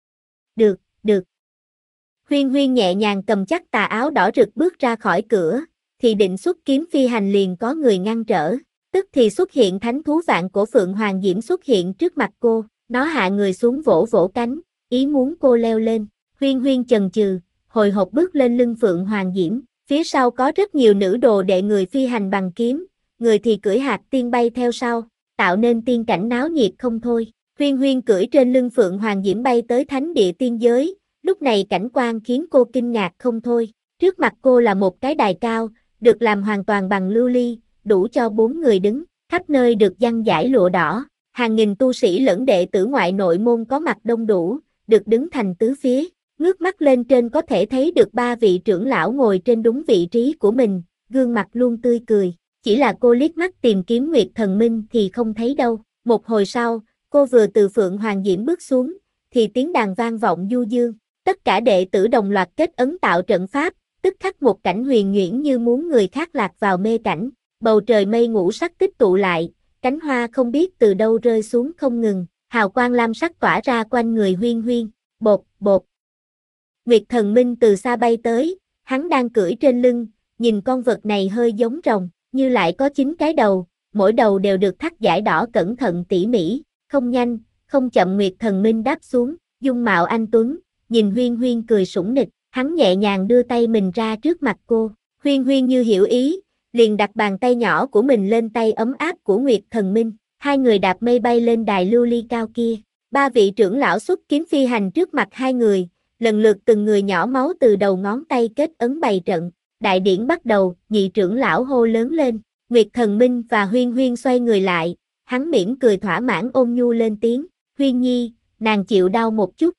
Được. Huyên Huyên nhẹ nhàng cầm chắc tà áo đỏ rực bước ra khỏi cửa, thì định xuất kiếm phi hành liền có người ngăn trở. Tức thì xuất hiện thánh thú vạn cổ Phượng Hoàng Diễm xuất hiện trước mặt cô, nó hạ người xuống vỗ vỗ cánh, ý muốn cô leo lên. Huyên Huyên chần chừ, hồi hộp bước lên lưng Phượng Hoàng Diễm, phía sau có rất nhiều nữ đồ đệ người phi hành bằng kiếm, người thì cưỡi hạc tiên bay theo sau, tạo nên tiên cảnh náo nhiệt không thôi. Huyên Huyên cưỡi trên lưng Phượng Hoàng Diễm bay tới thánh địa tiên giới, lúc này cảnh quan khiến cô kinh ngạc không thôi. Trước mặt cô là một cái đài cao, được làm hoàn toàn bằng lưu ly, đủ cho 4 người đứng, khắp nơi được giăng giải lụa đỏ, hàng nghìn tu sĩ lẫn đệ tử ngoại nội môn có mặt đông đủ, được đứng thành tứ phía, ngước mắt lên trên có thể thấy được 3 vị trưởng lão ngồi trên đúng vị trí của mình, gương mặt luôn tươi cười, chỉ là cô liếc mắt tìm kiếm Nguyệt Thần Minh thì không thấy đâu. Một hồi sau, cô vừa từ Phượng Hoàng Diễm bước xuống, thì tiếng đàn vang vọng du dương, tất cả đệ tử đồng loạt kết ấn tạo trận pháp, tức khắc một cảnh huyền nhuyễn như muốn người khác lạc vào mê cảnh. Bầu trời mây ngũ sắc tích tụ lại, cánh hoa không biết từ đâu rơi xuống không ngừng, hào quang lam sắc tỏa ra quanh người Huyên Huyên, bột, bột. Nguyệt Thần Minh từ xa bay tới, hắn đang cưỡi trên lưng, nhìn con vật này hơi giống rồng, như lại có 9 cái đầu, mỗi đầu đều được thắt dải đỏ cẩn thận tỉ mỉ, không nhanh, không chậm. Nguyệt Thần Minh đáp xuống, dung mạo anh tuấn, nhìn Huyên Huyên cười sủng nịch, hắn nhẹ nhàng đưa tay mình ra trước mặt cô, Huyên Huyên như hiểu ý, liền đặt bàn tay nhỏ của mình lên tay ấm áp của Nguyệt Thần Minh, hai người đạp mây bay lên đài lưu ly cao kia. Ba vị trưởng lão xuất kiếm phi hành trước mặt hai người, lần lượt từng người nhỏ máu từ đầu ngón tay kết ấn bày trận. Đại điển bắt đầu, nhị trưởng lão hô lớn lên, Nguyệt Thần Minh và Huyên Huyên xoay người lại, hắn mỉm cười thỏa mãn ôn nhu lên tiếng, Huyên Nhi, nàng chịu đau một chút.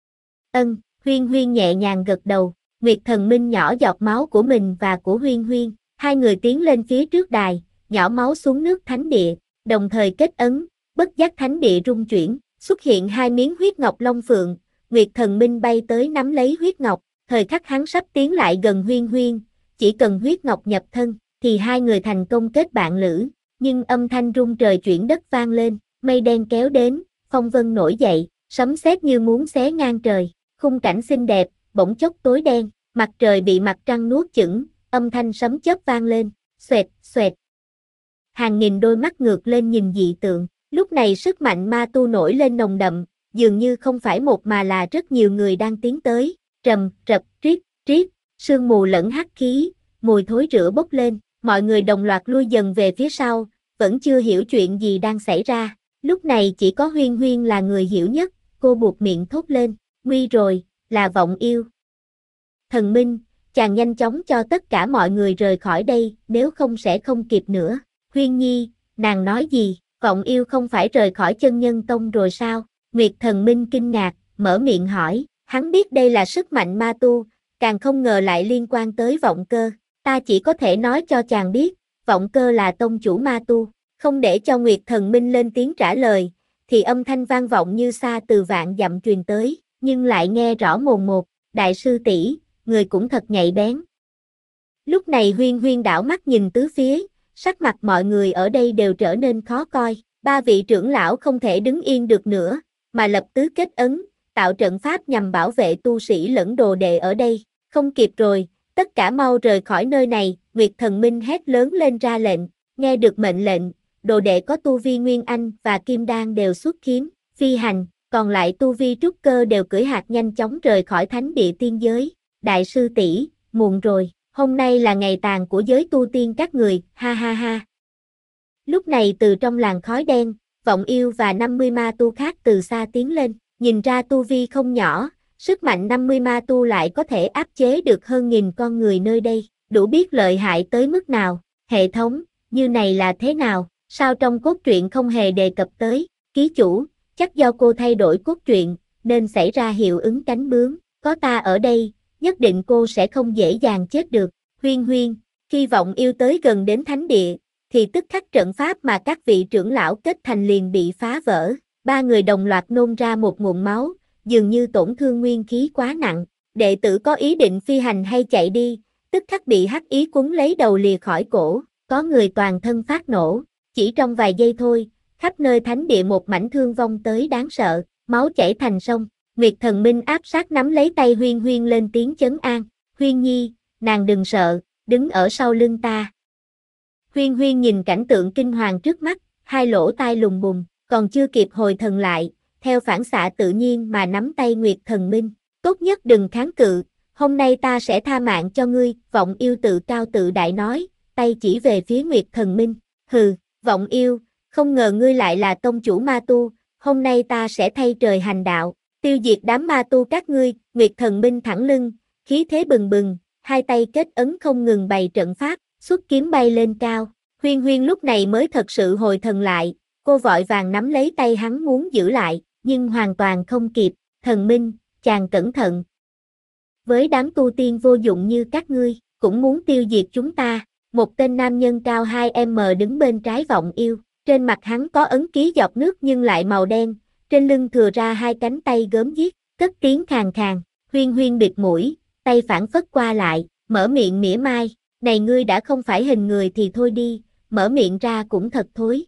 Ân, Huyên Huyên nhẹ nhàng gật đầu, Nguyệt Thần Minh nhỏ giọt máu của mình và của Huyên Huyên, hai người tiến lên phía trước đài, nhỏ máu xuống nước thánh địa, đồng thời kết ấn, bất giác thánh địa rung chuyển, xuất hiện hai miếng huyết ngọc long phượng, Nguyệt Thần Minh bay tới nắm lấy huyết ngọc, thời khắc hắn sắp tiến lại gần Huyên Huyên, chỉ cần huyết ngọc nhập thân, thì hai người thành công kết bạn lữ, nhưng âm thanh rung trời chuyển đất vang lên, mây đen kéo đến, phong vân nổi dậy, sấm sét như muốn xé ngang trời, khung cảnh xinh đẹp, bỗng chốc tối đen, mặt trời bị mặt trăng nuốt chửng, âm thanh sấm chớp vang lên, xoẹt, xoẹt. Hàng nghìn đôi mắt ngược lên nhìn dị tượng, lúc này sức mạnh ma tu nổi lên nồng đậm, dường như không phải một mà là rất nhiều người đang tiến tới, rầm, rập, triết, triết, sương mù lẫn hắc khí, mùi thối rữa bốc lên, mọi người đồng loạt lui dần về phía sau, vẫn chưa hiểu chuyện gì đang xảy ra, lúc này chỉ có Huyên Huyên là người hiểu nhất, cô buộc miệng thốt lên, nguy rồi, là vọng yêu. Thần Minh, chàng nhanh chóng cho tất cả mọi người rời khỏi đây, nếu không sẽ không kịp nữa. Huyên Nhi, nàng nói gì, vọng yêu không phải rời khỏi chân nhân tông rồi sao? Nguyệt Thần Minh kinh ngạc, mở miệng hỏi, hắn biết đây là sức mạnh ma tu, càng không ngờ lại liên quan tới vọng cơ. Ta chỉ có thể nói cho chàng biết, vọng cơ là tông chủ ma tu. Không để cho Nguyệt Thần Minh lên tiếng trả lời, thì âm thanh vang vọng như xa từ vạn dặm truyền tới, nhưng lại nghe rõ mồn một, đại sư tỷ, người cũng thật nhạy bén. Lúc này Huyên Huyên đảo mắt nhìn tứ phía, sắc mặt mọi người ở đây đều trở nên khó coi, ba vị trưởng lão không thể đứng yên được nữa, mà lập tức kết ấn, tạo trận pháp nhằm bảo vệ tu sĩ lẫn đồ đệ ở đây, không kịp rồi, tất cả mau rời khỏi nơi này, Nguyệt Thần Minh hét lớn lên ra lệnh, nghe được mệnh lệnh, đồ đệ có tu vi Nguyên Anh và Kim Đan đều xuất kiếm, phi hành, còn lại tu vi trúc cơ đều cưỡi hạt nhanh chóng rời khỏi thánh địa tiên giới, đại sư tỷ, muộn rồi, hôm nay là ngày tàn của giới tu tiên các người, ha ha ha. Lúc này từ trong làn khói đen, vọng yêu và 50 ma tu khác từ xa tiến lên, nhìn ra tu vi không nhỏ, sức mạnh 50 ma tu lại có thể áp chế được hơn nghìn con người nơi đây, đủ biết lợi hại tới mức nào, hệ thống, như này là thế nào, sao trong cốt truyện không hề đề cập tới, ký chủ, chắc do cô thay đổi cốt truyện, nên xảy ra hiệu ứng cánh bướm, có ta ở đây, nhất định cô sẽ không dễ dàng chết được, Huyên Huyên, khi vọng yêu tới gần đến thánh địa, thì tức khắc trận pháp mà các vị trưởng lão kết thành liền bị phá vỡ, ba người đồng loạt nôn ra một nguồn máu, dường như tổn thương nguyên khí quá nặng, đệ tử có ý định phi hành hay chạy đi, tức khắc bị hắc ý cuốn lấy đầu lìa khỏi cổ, có người toàn thân phát nổ, chỉ trong vài giây thôi, khắp nơi thánh địa một mảnh thương vong tới đáng sợ, máu chảy thành sông, Nguyệt Thần Minh áp sát nắm lấy tay Huyên Huyên lên tiếng trấn an, Huyên Nhi, nàng đừng sợ, đứng ở sau lưng ta. Huyên Huyên nhìn cảnh tượng kinh hoàng trước mắt, hai lỗ tai lùng bùng, còn chưa kịp hồi thần lại, theo phản xạ tự nhiên mà nắm tay Nguyệt Thần Minh, tốt nhất đừng kháng cự, hôm nay ta sẽ tha mạng cho ngươi, vọng yêu tự cao tự đại nói, tay chỉ về phía Nguyệt Thần Minh, hừ, vọng yêu, không ngờ ngươi lại là tông chủ ma tu, hôm nay ta sẽ thay trời hành đạo, tiêu diệt đám ma tu các ngươi, Nguyệt Thần Minh thẳng lưng, khí thế bừng bừng, hai tay kết ấn không ngừng bày trận pháp, xuất kiếm bay lên cao, Huyên Huyên lúc này mới thật sự hồi thần lại, cô vội vàng nắm lấy tay hắn muốn giữ lại, nhưng hoàn toàn không kịp, Thần Minh, chàng cẩn thận. Với đám tu tiên vô dụng như các ngươi, cũng muốn tiêu diệt chúng ta, một tên nam nhân cao 2m đứng bên trái vọng yêu, trên mặt hắn có ấn ký giọt nước nhưng lại màu đen, trên lưng thừa ra hai cánh tay gớm ghiếc, cất tiếng khàn khàn, Huyên Huyên bịt mũi, tay phản phất qua lại, mở miệng mỉa mai, này ngươi đã không phải hình người thì thôi đi, mở miệng ra cũng thật thối.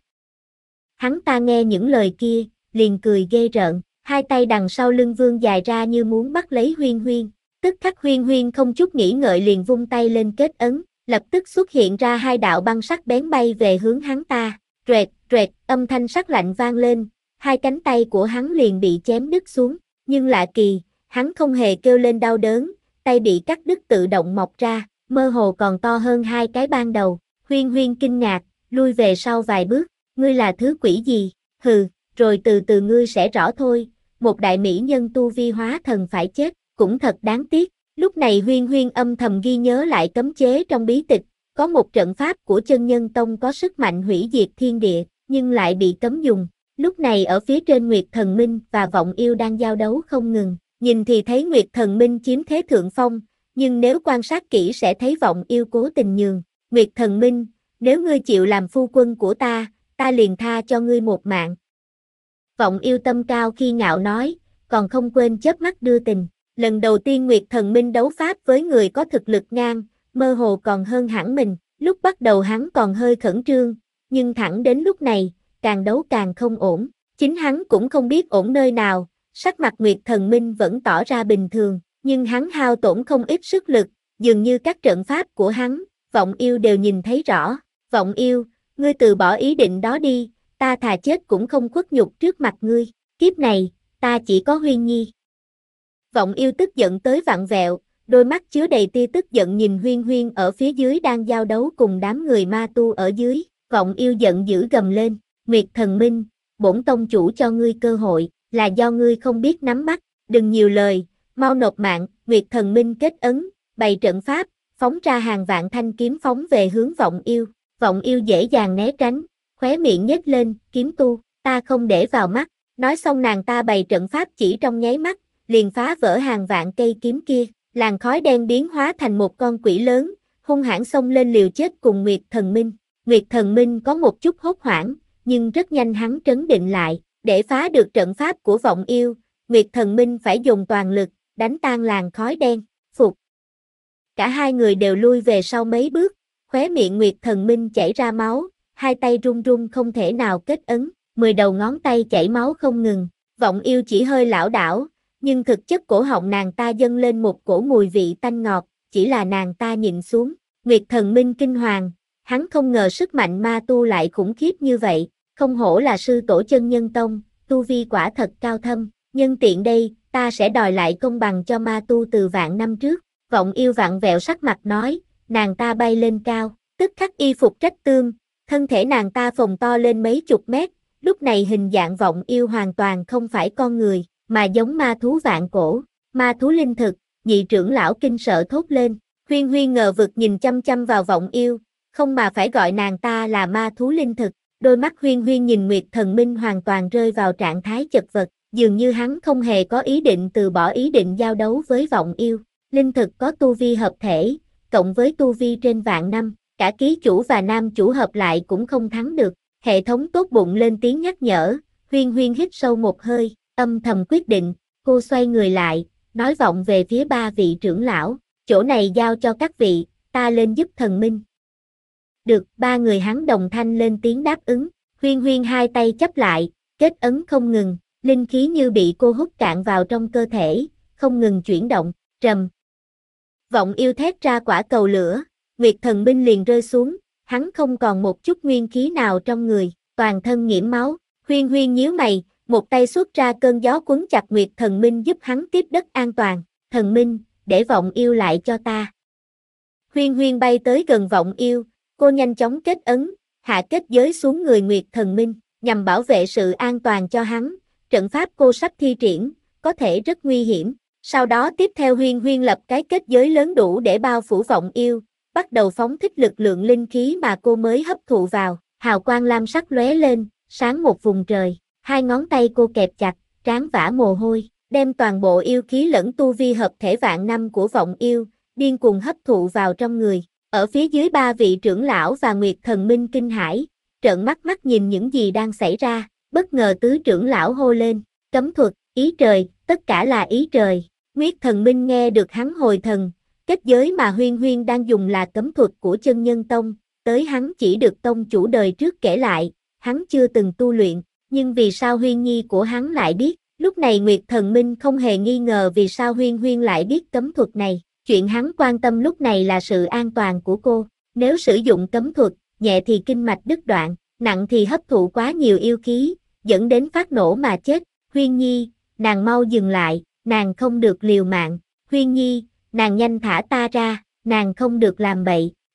Hắn ta nghe những lời kia, liền cười ghê rợn, hai tay đằng sau lưng vươn dài ra như muốn bắt lấy Huyên Huyên, tức khắc Huyên Huyên không chút nghĩ ngợi liền vung tay lên kết ấn, lập tức xuất hiện ra hai đạo băng sắc bén bay về hướng hắn ta, rẹt, âm thanh sắc lạnh vang lên, hai cánh tay của hắn liền bị chém đứt xuống, nhưng lạ kỳ, hắn không hề kêu lên đau đớn, tay bị cắt đứt tự động mọc ra, mơ hồ còn to hơn hai cái ban đầu, Huyên Huyên kinh ngạc, lui về sau vài bước, ngươi là thứ quỷ gì? Hừ, rồi từ từ ngươi sẽ rõ thôi, một đại mỹ nhân tu vi hóa thần phải chết, cũng thật đáng tiếc. Lúc này Huyên Huyên âm thầm ghi nhớ lại cấm chế trong bí tịch, có một trận pháp của Chân Nhân Tông có sức mạnh hủy diệt thiên địa, nhưng lại bị cấm dùng. Lúc này ở phía trên Nguyệt Thần Minh và Vọng Yêu đang giao đấu không ngừng, nhìn thì thấy Nguyệt Thần Minh chiếm thế thượng phong, nhưng nếu quan sát kỹ sẽ thấy Vọng Yêu cố tình nhường. Nguyệt Thần Minh, nếu ngươi chịu làm phu quân của ta liền tha cho ngươi một mạng. Vọng Yêu tâm cao khi ngạo nói, còn không quên chớp mắt đưa tình. Lần đầu tiên Nguyệt Thần Minh đấu pháp với người có thực lực ngang, mơ hồ còn hơn hẳn mình, lúc bắt đầu hắn còn hơi khẩn trương, nhưng thẳng đến lúc này, càng đấu càng không ổn, chính hắn cũng không biết ổn nơi nào, sắc mặt Nguyệt Thần Minh vẫn tỏ ra bình thường, nhưng hắn hao tổn không ít sức lực, dường như các trận pháp của hắn, Vọng Yêu đều nhìn thấy rõ. Vọng Yêu, ngươi từ bỏ ý định đó đi, ta thà chết cũng không khuất nhục trước mặt ngươi, kiếp này, ta chỉ có Huyên Nhi. Vọng Yêu tức giận tới vặn vẹo, đôi mắt chứa đầy tia tức giận nhìn Huyên Huyên ở phía dưới đang giao đấu cùng đám người ma tu ở dưới. Vọng Yêu giận dữ gầm lên, Nguyệt Thần Minh, bổn tông chủ cho ngươi cơ hội, là do ngươi không biết nắm bắt, đừng nhiều lời, mau nộp mạng. Nguyệt Thần Minh kết ấn, bày trận pháp, phóng ra hàng vạn thanh kiếm phóng về hướng Vọng Yêu. Vọng Yêu dễ dàng né tránh, khóe miệng nhếch lên, kiếm tu, ta không để vào mắt. Nói xong nàng ta bày trận pháp chỉ trong nháy mắt, liền phá vỡ hàng vạn cây kiếm kia, làn khói đen biến hóa thành một con quỷ lớn, hung hãn xông lên liều chết cùng Nguyệt Thần Minh. Nguyệt Thần Minh có một chút hốt hoảng, nhưng rất nhanh hắn trấn định lại, để phá được trận pháp của Vọng Yêu, Nguyệt Thần Minh phải dùng toàn lực, đánh tan làn khói đen, phục. Cả hai người đều lui về sau mấy bước, khóe miệng Nguyệt Thần Minh chảy ra máu, hai tay run run không thể nào kết ấn, 10 đầu ngón tay chảy máu không ngừng, Vọng Yêu chỉ hơi lảo đảo, nhưng thực chất cổ họng nàng ta dâng lên một cổ mùi vị tanh ngọt, chỉ là nàng ta nhịn xuống. Nguyệt Thần Minh kinh hoàng, hắn không ngờ sức mạnh ma tu lại khủng khiếp như vậy, không hổ là sư tổ Chân Nhân Tông, tu vi quả thật cao thâm, nhân tiện đây, ta sẽ đòi lại công bằng cho ma tu từ vạn năm trước. Vọng Yêu vặn vẹo sắc mặt nói, nàng ta bay lên cao, tức khắc y phục rách tươm, thân thể nàng ta phồng to lên mấy chục mét, lúc này hình dạng Vọng Yêu hoàn toàn không phải con người, mà giống ma thú vạn cổ, ma thú linh thực. Nhị trưởng lão kinh sợ thốt lên, Huyên Huyên ngờ vực nhìn chăm chăm vào Vọng Yêu, không mà phải gọi nàng ta là ma thú linh thực. Đôi mắt Huyên Huyên nhìn Nguyệt Thần Minh hoàn toàn rơi vào trạng thái chật vật, dường như hắn không hề có ý định từ bỏ ý định giao đấu với Vọng Yêu. Linh thực có tu vi hợp thể, cộng với tu vi trên vạn năm, cả ký chủ và nam chủ hợp lại cũng không thắng được. Hệ thống tốt bụng lên tiếng nhắc nhở, Huyên Huyên hít sâu một hơi, âm thầm quyết định, cô xoay người lại, nói vọng về phía ba vị trưởng lão, chỗ này giao cho các vị, ta lên giúp Thần Minh. Được, ba người hắn đồng thanh lên tiếng đáp ứng, Huyên Huyên hai tay chắp lại, kết ấn không ngừng, linh khí như bị cô hút cạn vào trong cơ thể, không ngừng chuyển động, trầm. Vọng Yêu thét ra quả cầu lửa, Nguyệt Thần Minh liền rơi xuống, hắn không còn một chút nguyên khí nào trong người, toàn thân nhiễm máu. Huyên Huyên nhíu mày, một tay xuất ra cơn gió quấn chặt Nguyệt Thần Minh giúp hắn tiếp đất an toàn. Thần Minh, để Vọng Yêu lại cho ta. Huyên Huyên bay tới gần Vọng Yêu, cô nhanh chóng kết ấn, hạ kết giới xuống người Nguyệt Thần Minh, nhằm bảo vệ sự an toàn cho hắn. Trận pháp cô sắp thi triển, có thể rất nguy hiểm. Sau đó tiếp theo Huyên Huyên lập cái kết giới lớn đủ để bao phủ Vọng Yêu, bắt đầu phóng thích lực lượng linh khí mà cô mới hấp thụ vào. Hào quang lam sắc lóe lên, sáng một vùng trời. Hai ngón tay cô kẹp chặt, trán vã mồ hôi, đem toàn bộ yêu khí lẫn tu vi hợp thể vạn năm của Vọng Yêu, điên cuồng hấp thụ vào trong người. Ở phía dưới ba vị trưởng lão và Nguyệt Thần Minh kinh hãi, trợn mắt nhìn những gì đang xảy ra, bất ngờ tứ trưởng lão hô lên, cấm thuật, ý trời, tất cả là ý trời. Nguyệt Thần Minh nghe được hắn hồi thần, kết giới mà Huyên Huyên đang dùng là cấm thuật của Chân Nhân Tông, tới hắn chỉ được tông chủ đời trước kể lại, hắn chưa từng tu luyện. Nhưng vì sao Huyên Nhi của hắn lại biết? Lúc này Nguyệt Thần Minh không hề nghi ngờ vì sao Huyên Huyên lại biết cấm thuật này. Chuyện hắn quan tâm lúc này là sự an toàn của cô. Nếu sử dụng cấm thuật, nhẹ thì kinh mạch đứt đoạn, nặng thì hấp thụ quá nhiều yêu khí, dẫn đến phát nổ mà chết. Huyên Nhi, nàng mau dừng lại, nàng không được liều mạng. Huyên Nhi, nàng nhanh thả ta ra, nàng không được làm bậy.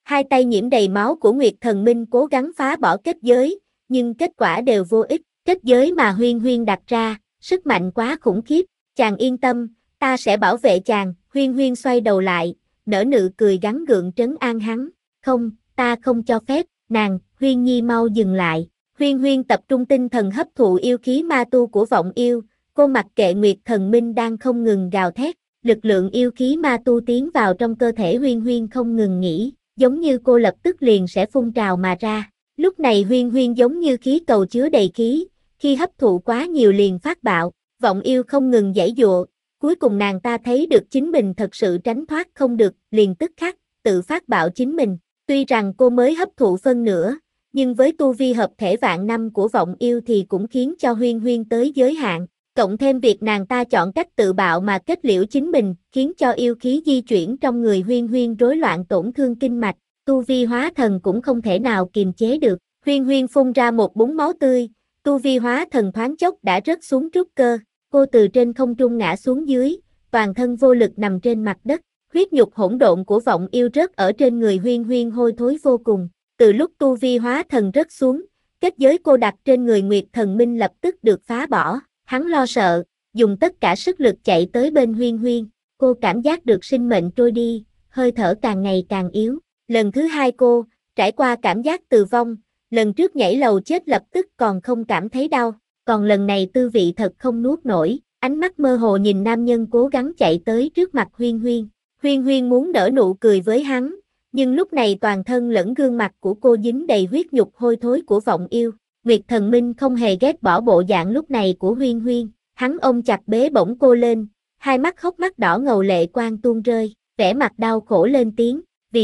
Hai tay nhiễm đầy máu của Nguyệt Thần Minh cố gắng phá bỏ kết giới, nhưng kết quả đều vô ích. Kết giới mà Huyên Huyên đặt ra, sức mạnh quá khủng khiếp. Chàng yên tâm, ta sẽ bảo vệ chàng. Huyên Huyên xoay đầu lại, nở nụ cười gắn gượng trấn an hắn. Không, ta không cho phép. Nàng, Huyên Nhi mau dừng lại. Huyên Huyên tập trung tinh thần hấp thụ yêu khí ma tu của vọng yêu. Cô mặc kệ Nguyệt Thần Minh đang không ngừng gào thét. Lực lượng yêu khí ma tu tiến vào trong cơ thể Huyên Huyên không ngừng nghỉ, giống như cô lập tức liền sẽ phun trào mà ra. Lúc này Huyên Huyên giống như khí cầu chứa đầy khí, khi hấp thụ quá nhiều liền phát bạo. Vọng yêu không ngừng giãy giụa, cuối cùng nàng ta thấy được chính mình thật sự tránh thoát không được, liền tức khắc tự phát bạo chính mình. Tuy rằng cô mới hấp thụ phân nửa, nhưng với tu vi hợp thể vạn năm của vọng yêu thì cũng khiến cho Huyên Huyên tới giới hạn. Cộng thêm việc nàng ta chọn cách tự bạo mà kết liễu chính mình, khiến cho yêu khí di chuyển trong người Huyên Huyên rối loạn tổn thương kinh mạch, tu vi hóa thần cũng không thể nào kiềm chế được. Huyên Huyên phun ra một búng máu tươi, tu vi hóa thần thoáng chốc đã rớt xuống trúc cơ, cô từ trên không trung ngã xuống dưới, toàn thân vô lực nằm trên mặt đất, huyết nhục hỗn độn của vọng yêu rớt ở trên người Huyên Huyên hôi thối vô cùng. Từ lúc tu vi hóa thần rớt xuống, kết giới cô đặt trên người Nguyệt Thần Minh lập tức được phá bỏ. Hắn lo sợ, dùng tất cả sức lực chạy tới bên Huyên Huyên, cô cảm giác được sinh mệnh trôi đi, hơi thở càng ngày càng yếu. Lần thứ hai cô, trải qua cảm giác tử vong, lần trước nhảy lầu chết lập tức còn không cảm thấy đau, còn lần này tư vị thật không nuốt nổi, ánh mắt mơ hồ nhìn nam nhân cố gắng chạy tới trước mặt Huyên Huyên. Huyên Huyên muốn nở nụ cười với hắn, nhưng lúc này toàn thân lẫn gương mặt của cô dính đầy huyết nhục hôi thối của vọng yêu. Nguyệt Thần Minh không hề ghét bỏ bộ dạng lúc này của Huyên Huyên, hắn ôm chặt bế bổng cô lên, hai mắt hốc mắt đỏ ngầu lệ quang tuôn rơi, vẻ mặt đau khổ lên tiếng,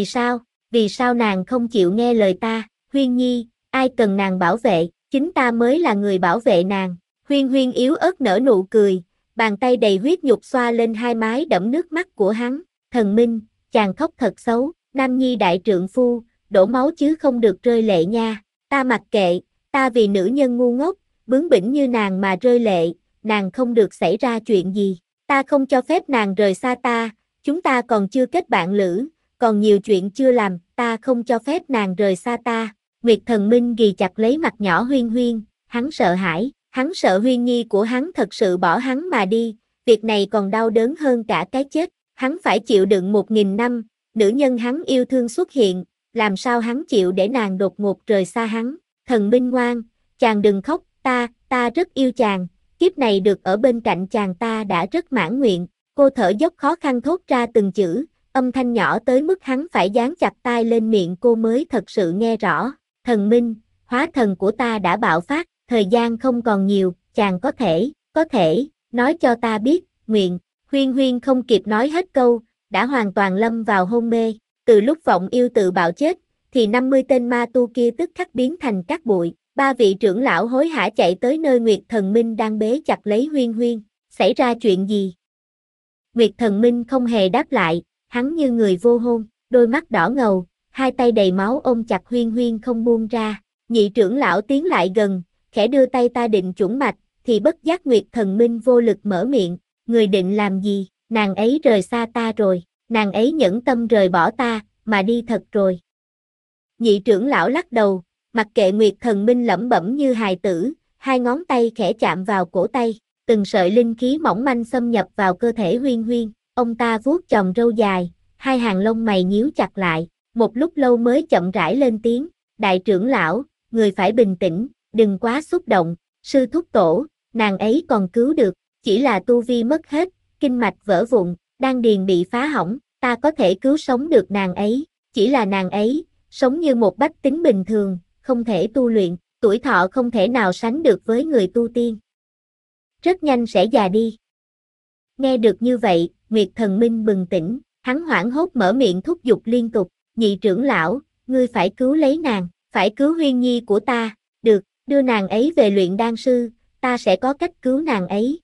vì sao nàng không chịu nghe lời ta, Huyên Nhi, ai cần nàng bảo vệ, chính ta mới là người bảo vệ nàng. Huyên Huyên yếu ớt nở nụ cười, bàn tay đầy huyết nhục xoa lên hai mái đẫm nước mắt của hắn. Thần Minh, chàng khóc thật xấu, nam nhi đại trượng phu, đổ máu chứ không được rơi lệ nha, ta mặc kệ. Ta vì nữ nhân ngu ngốc, bướng bỉnh như nàng mà rơi lệ, nàng không được xảy ra chuyện gì. Ta không cho phép nàng rời xa ta, chúng ta còn chưa kết bạn lữ, còn nhiều chuyện chưa làm, ta không cho phép nàng rời xa ta. Nguyệt Thần Minh ghì chặt lấy mặt nhỏ Huyên Huyên, hắn sợ hãi, hắn sợ Huyên Nhi của hắn thật sự bỏ hắn mà đi, việc này còn đau đớn hơn cả cái chết, hắn phải chịu đựng 1000 năm, nữ nhân hắn yêu thương xuất hiện, làm sao hắn chịu để nàng đột ngột rời xa hắn. Thần Minh ngoan, chàng đừng khóc, ta rất yêu chàng, kiếp này được ở bên cạnh chàng ta đã rất mãn nguyện. Cô thở dốc khó khăn thốt ra từng chữ, âm thanh nhỏ tới mức hắn phải dán chặt tai lên miệng cô mới thật sự nghe rõ. Thần Minh, hóa thần của ta đã bạo phát, thời gian không còn nhiều, chàng có thể, nói cho ta biết, nguyện. Huyên Huyên không kịp nói hết câu, đã hoàn toàn lâm vào hôn mê. Từ lúc vọng yêu tự bạo chết, thì 50 tên ma tu kia tức khắc biến thành cát bụi. Ba vị trưởng lão hối hả chạy tới nơi Nguyệt Thần Minh đang bế chặt lấy Huyên Huyên. Xảy ra chuyện gì? Nguyệt Thần Minh không hề đáp lại, hắn như người vô hồn, đôi mắt đỏ ngầu, hai tay đầy máu ôm chặt Huyên Huyên không buông ra. Nhị trưởng lão tiến lại gần, khẽ đưa tay ta định chủng mạch, thì bất giác Nguyệt Thần Minh vô lực mở miệng, người định làm gì? Nàng ấy rời xa ta rồi, nàng ấy nhẫn tâm rời bỏ ta, mà đi thật rồi. Nhị trưởng lão lắc đầu, mặc kệ Nguyệt Thần Minh lẩm bẩm như hài tử, hai ngón tay khẽ chạm vào cổ tay, từng sợi linh khí mỏng manh xâm nhập vào cơ thể Huyên Huyên, ông ta vuốt chòm râu dài, hai hàng lông mày nhíu chặt lại, một lúc lâu mới chậm rãi lên tiếng, đại trưởng lão, người phải bình tĩnh, đừng quá xúc động, sư thúc tổ, nàng ấy còn cứu được, chỉ là tu vi mất hết, kinh mạch vỡ vụn, đan điền bị phá hỏng, ta có thể cứu sống được nàng ấy, chỉ là nàng ấy, sống như một bách tính bình thường, không thể tu luyện, tuổi thọ không thể nào sánh được với người tu tiên. Rất nhanh sẽ già đi. Nghe được như vậy, Nguyệt Thần Minh bừng tỉnh, hắn hoảng hốt mở miệng thúc giục liên tục, nhị trưởng lão, ngươi phải cứu lấy nàng, phải cứu Huyên Nhi của ta, được, đưa nàng ấy về luyện đan sư, ta sẽ có cách cứu nàng ấy.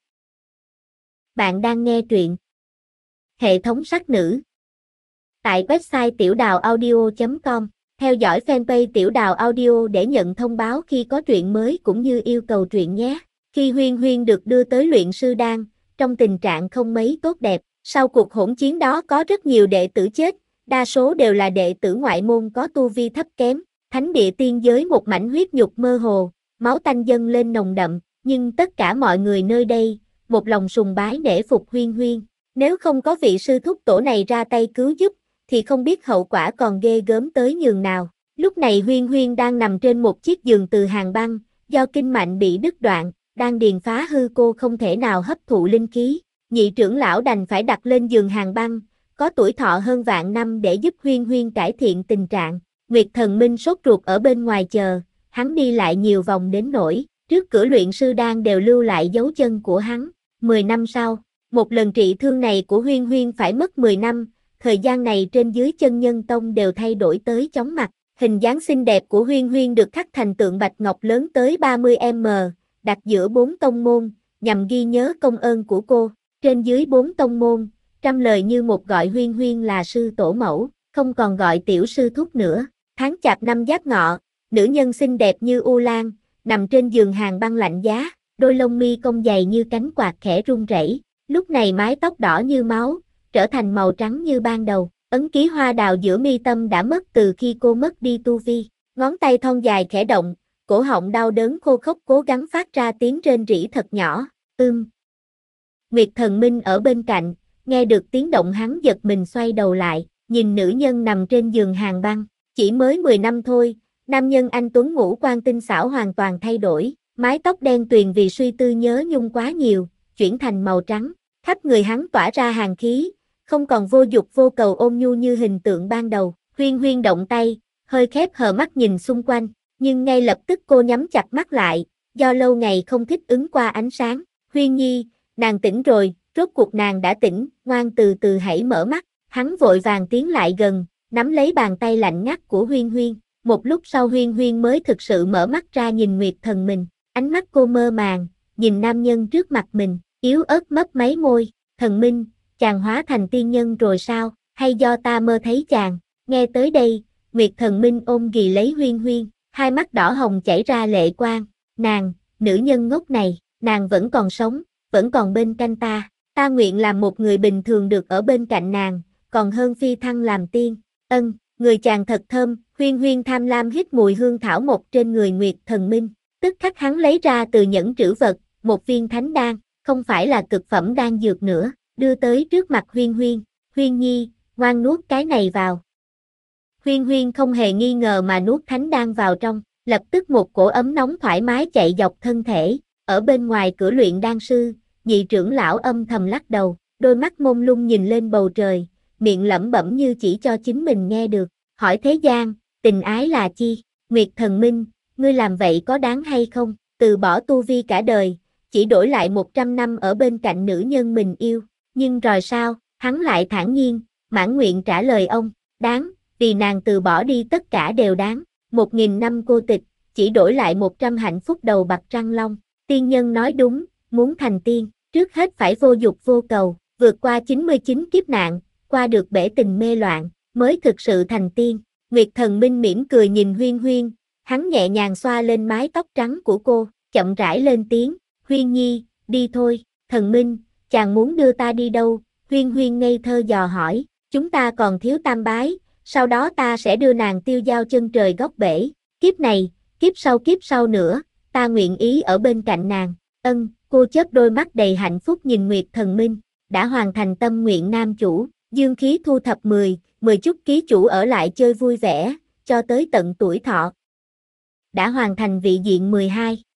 Bạn đang nghe truyện Hệ thống sắc nữ tại website tiểuđào audio.com. Theo dõi fanpage Tiểu Đào Audio để nhận thông báo khi có truyện mới cũng như yêu cầu truyện nhé. Khi Huyên Huyên được đưa tới luyện sư đan, trong tình trạng không mấy tốt đẹp, sau cuộc hỗn chiến đó có rất nhiều đệ tử chết, đa số đều là đệ tử ngoại môn có tu vi thấp kém, thánh địa tiên giới một mảnh huyết nhục mơ hồ, máu tanh dâng lên nồng đậm, nhưng tất cả mọi người nơi đây, một lòng sùng bái nể phục Huyên Huyên, nếu không có vị sư thúc tổ này ra tay cứu giúp, thì không biết hậu quả còn ghê gớm tới nhường nào. Lúc này Huyên Huyên đang nằm trên một chiếc giường từ hàng băng, do kinh mạch bị đứt đoạn, đang điền phá hư cô không thể nào hấp thụ linh khí, nhị trưởng lão đành phải đặt lên giường hàng băng, có tuổi thọ hơn vạn năm để giúp Huyên Huyên cải thiện tình trạng. Nguyệt Thần Minh sốt ruột ở bên ngoài chờ, hắn đi lại nhiều vòng đến nỗi, trước cửa luyện sư đan đều lưu lại dấu chân của hắn. 10 năm sau, một lần trị thương này của Huyên Huyên phải mất 10 năm, thời gian này trên dưới chân nhân tông đều thay đổi tới chóng mặt. Hình dáng xinh đẹp của Huyên Huyên được khắc thành tượng bạch ngọc lớn tới 30m, đặt giữa 4 tông môn, nhằm ghi nhớ công ơn của cô. Trên dưới 4 tông môn, trăm lời như một gọi Huyên Huyên là sư tổ mẫu, không còn gọi tiểu sư thúc nữa. Tháng chạp năm Giáp Ngọ, nữ nhân xinh đẹp như U Lan, nằm trên giường hàng băng lạnh giá, đôi lông mi cong dày như cánh quạt khẽ rung rẩy. Lúc này mái tóc đỏ như máu, trở thành màu trắng như ban đầu. Ấn ký hoa đào giữa mi tâm đã mất từ khi cô mất đi tu vi. Ngón tay thon dài khẽ động, cổ họng đau đớn khô khốc cố gắng phát ra tiếng rên rỉ thật nhỏ. Nguyệt Thần Minh ở bên cạnh, nghe được tiếng động hắn giật mình xoay đầu lại, nhìn nữ nhân nằm trên giường hàng băng. Chỉ mới 10 năm thôi, nam nhân anh tuấn ngũ quan tinh xảo hoàn toàn thay đổi, mái tóc đen tuyền vì suy tư nhớ nhung quá nhiều, chuyển thành màu trắng, khắp người hắn tỏa ra hàn khí, không còn vô dục vô cầu ôn nhu như hình tượng ban đầu. Huyên Huyên động tay, hơi khép hờ mắt nhìn xung quanh, nhưng ngay lập tức cô nhắm chặt mắt lại, do lâu ngày không thích ứng qua ánh sáng. Huyên Nhi, nàng tỉnh rồi, rốt cuộc nàng đã tỉnh, ngoan từ từ hãy mở mắt. Hắn vội vàng tiến lại gần, nắm lấy bàn tay lạnh ngắt của Huyên Huyên. Một lúc sau Huyên Huyên mới thực sự mở mắt ra nhìn Nguyệt Thần mình, ánh mắt cô mơ màng, nhìn nam nhân trước mặt mình, yếu ớt mấp máy môi. Thần Minh, chàng hóa thành tiên nhân rồi sao, hay do ta mơ thấy chàng? Nghe tới đây, Nguyệt Thần Minh ôm ghì lấy Huyên Huyên, hai mắt đỏ hồng chảy ra lệ quang. Nàng, nữ nhân ngốc này, nàng vẫn còn sống, vẫn còn bên cạnh ta. Ta nguyện làm một người bình thường được ở bên cạnh nàng, còn hơn phi thăng làm tiên. Người chàng thật thơm. Huyên Huyên tham lam hít mùi hương thảo mộc trên người Nguyệt Thần Minh. Tức khắc hắn lấy ra từ nhẫn trữ vật, một viên thánh đan, không phải là cực phẩm đan dược nữa, đưa tới trước mặt Huyên Huyên. Huyên Nhi, ngoan nuốt cái này vào. Huyên Huyên không hề nghi ngờ mà nuốt thánh đan vào trong, lập tức một cổ ấm nóng thoải mái chạy dọc thân thể. Ở bên ngoài cửa luyện đan sư, nhị trưởng lão âm thầm lắc đầu, đôi mắt mông lung nhìn lên bầu trời, miệng lẩm bẩm như chỉ cho chính mình nghe được. Hỏi thế gian, tình ái là chi? Nguyệt Thần Minh, ngươi làm vậy có đáng hay không? Từ bỏ tu vi cả đời, chỉ đổi lại 100 năm ở bên cạnh nữ nhân mình yêu. Nhưng rồi sao? Hắn lại thản nhiên, mãn nguyện trả lời ông, đáng, vì nàng từ bỏ đi tất cả đều đáng. 1000 năm cô tịch, chỉ đổi lại 100 hạnh phúc đầu bạc răng long. Tiên nhân nói đúng, muốn thành tiên, trước hết phải vô dục vô cầu, vượt qua 99 kiếp nạn, qua được bể tình mê loạn, mới thực sự thành tiên. Nguyệt Thần Minh mỉm cười nhìn Huyên Huyên, hắn nhẹ nhàng xoa lên mái tóc trắng của cô, chậm rãi lên tiếng, Huyên Nhi, đi thôi. Thần Minh, chàng muốn đưa ta đi đâu? Huyên Huyên ngây thơ dò hỏi, chúng ta còn thiếu tam bái, sau đó ta sẽ đưa nàng tiêu giao chân trời góc bể, kiếp này, kiếp sau nữa, ta nguyện ý ở bên cạnh nàng. Cô chớp đôi mắt đầy hạnh phúc nhìn Nguyệt Thần Minh, đã hoàn thành tâm nguyện nam chủ, dương khí thu thập 10 chút ký chủ ở lại chơi vui vẻ, cho tới tận tuổi thọ. Đã hoàn thành vị diện 12.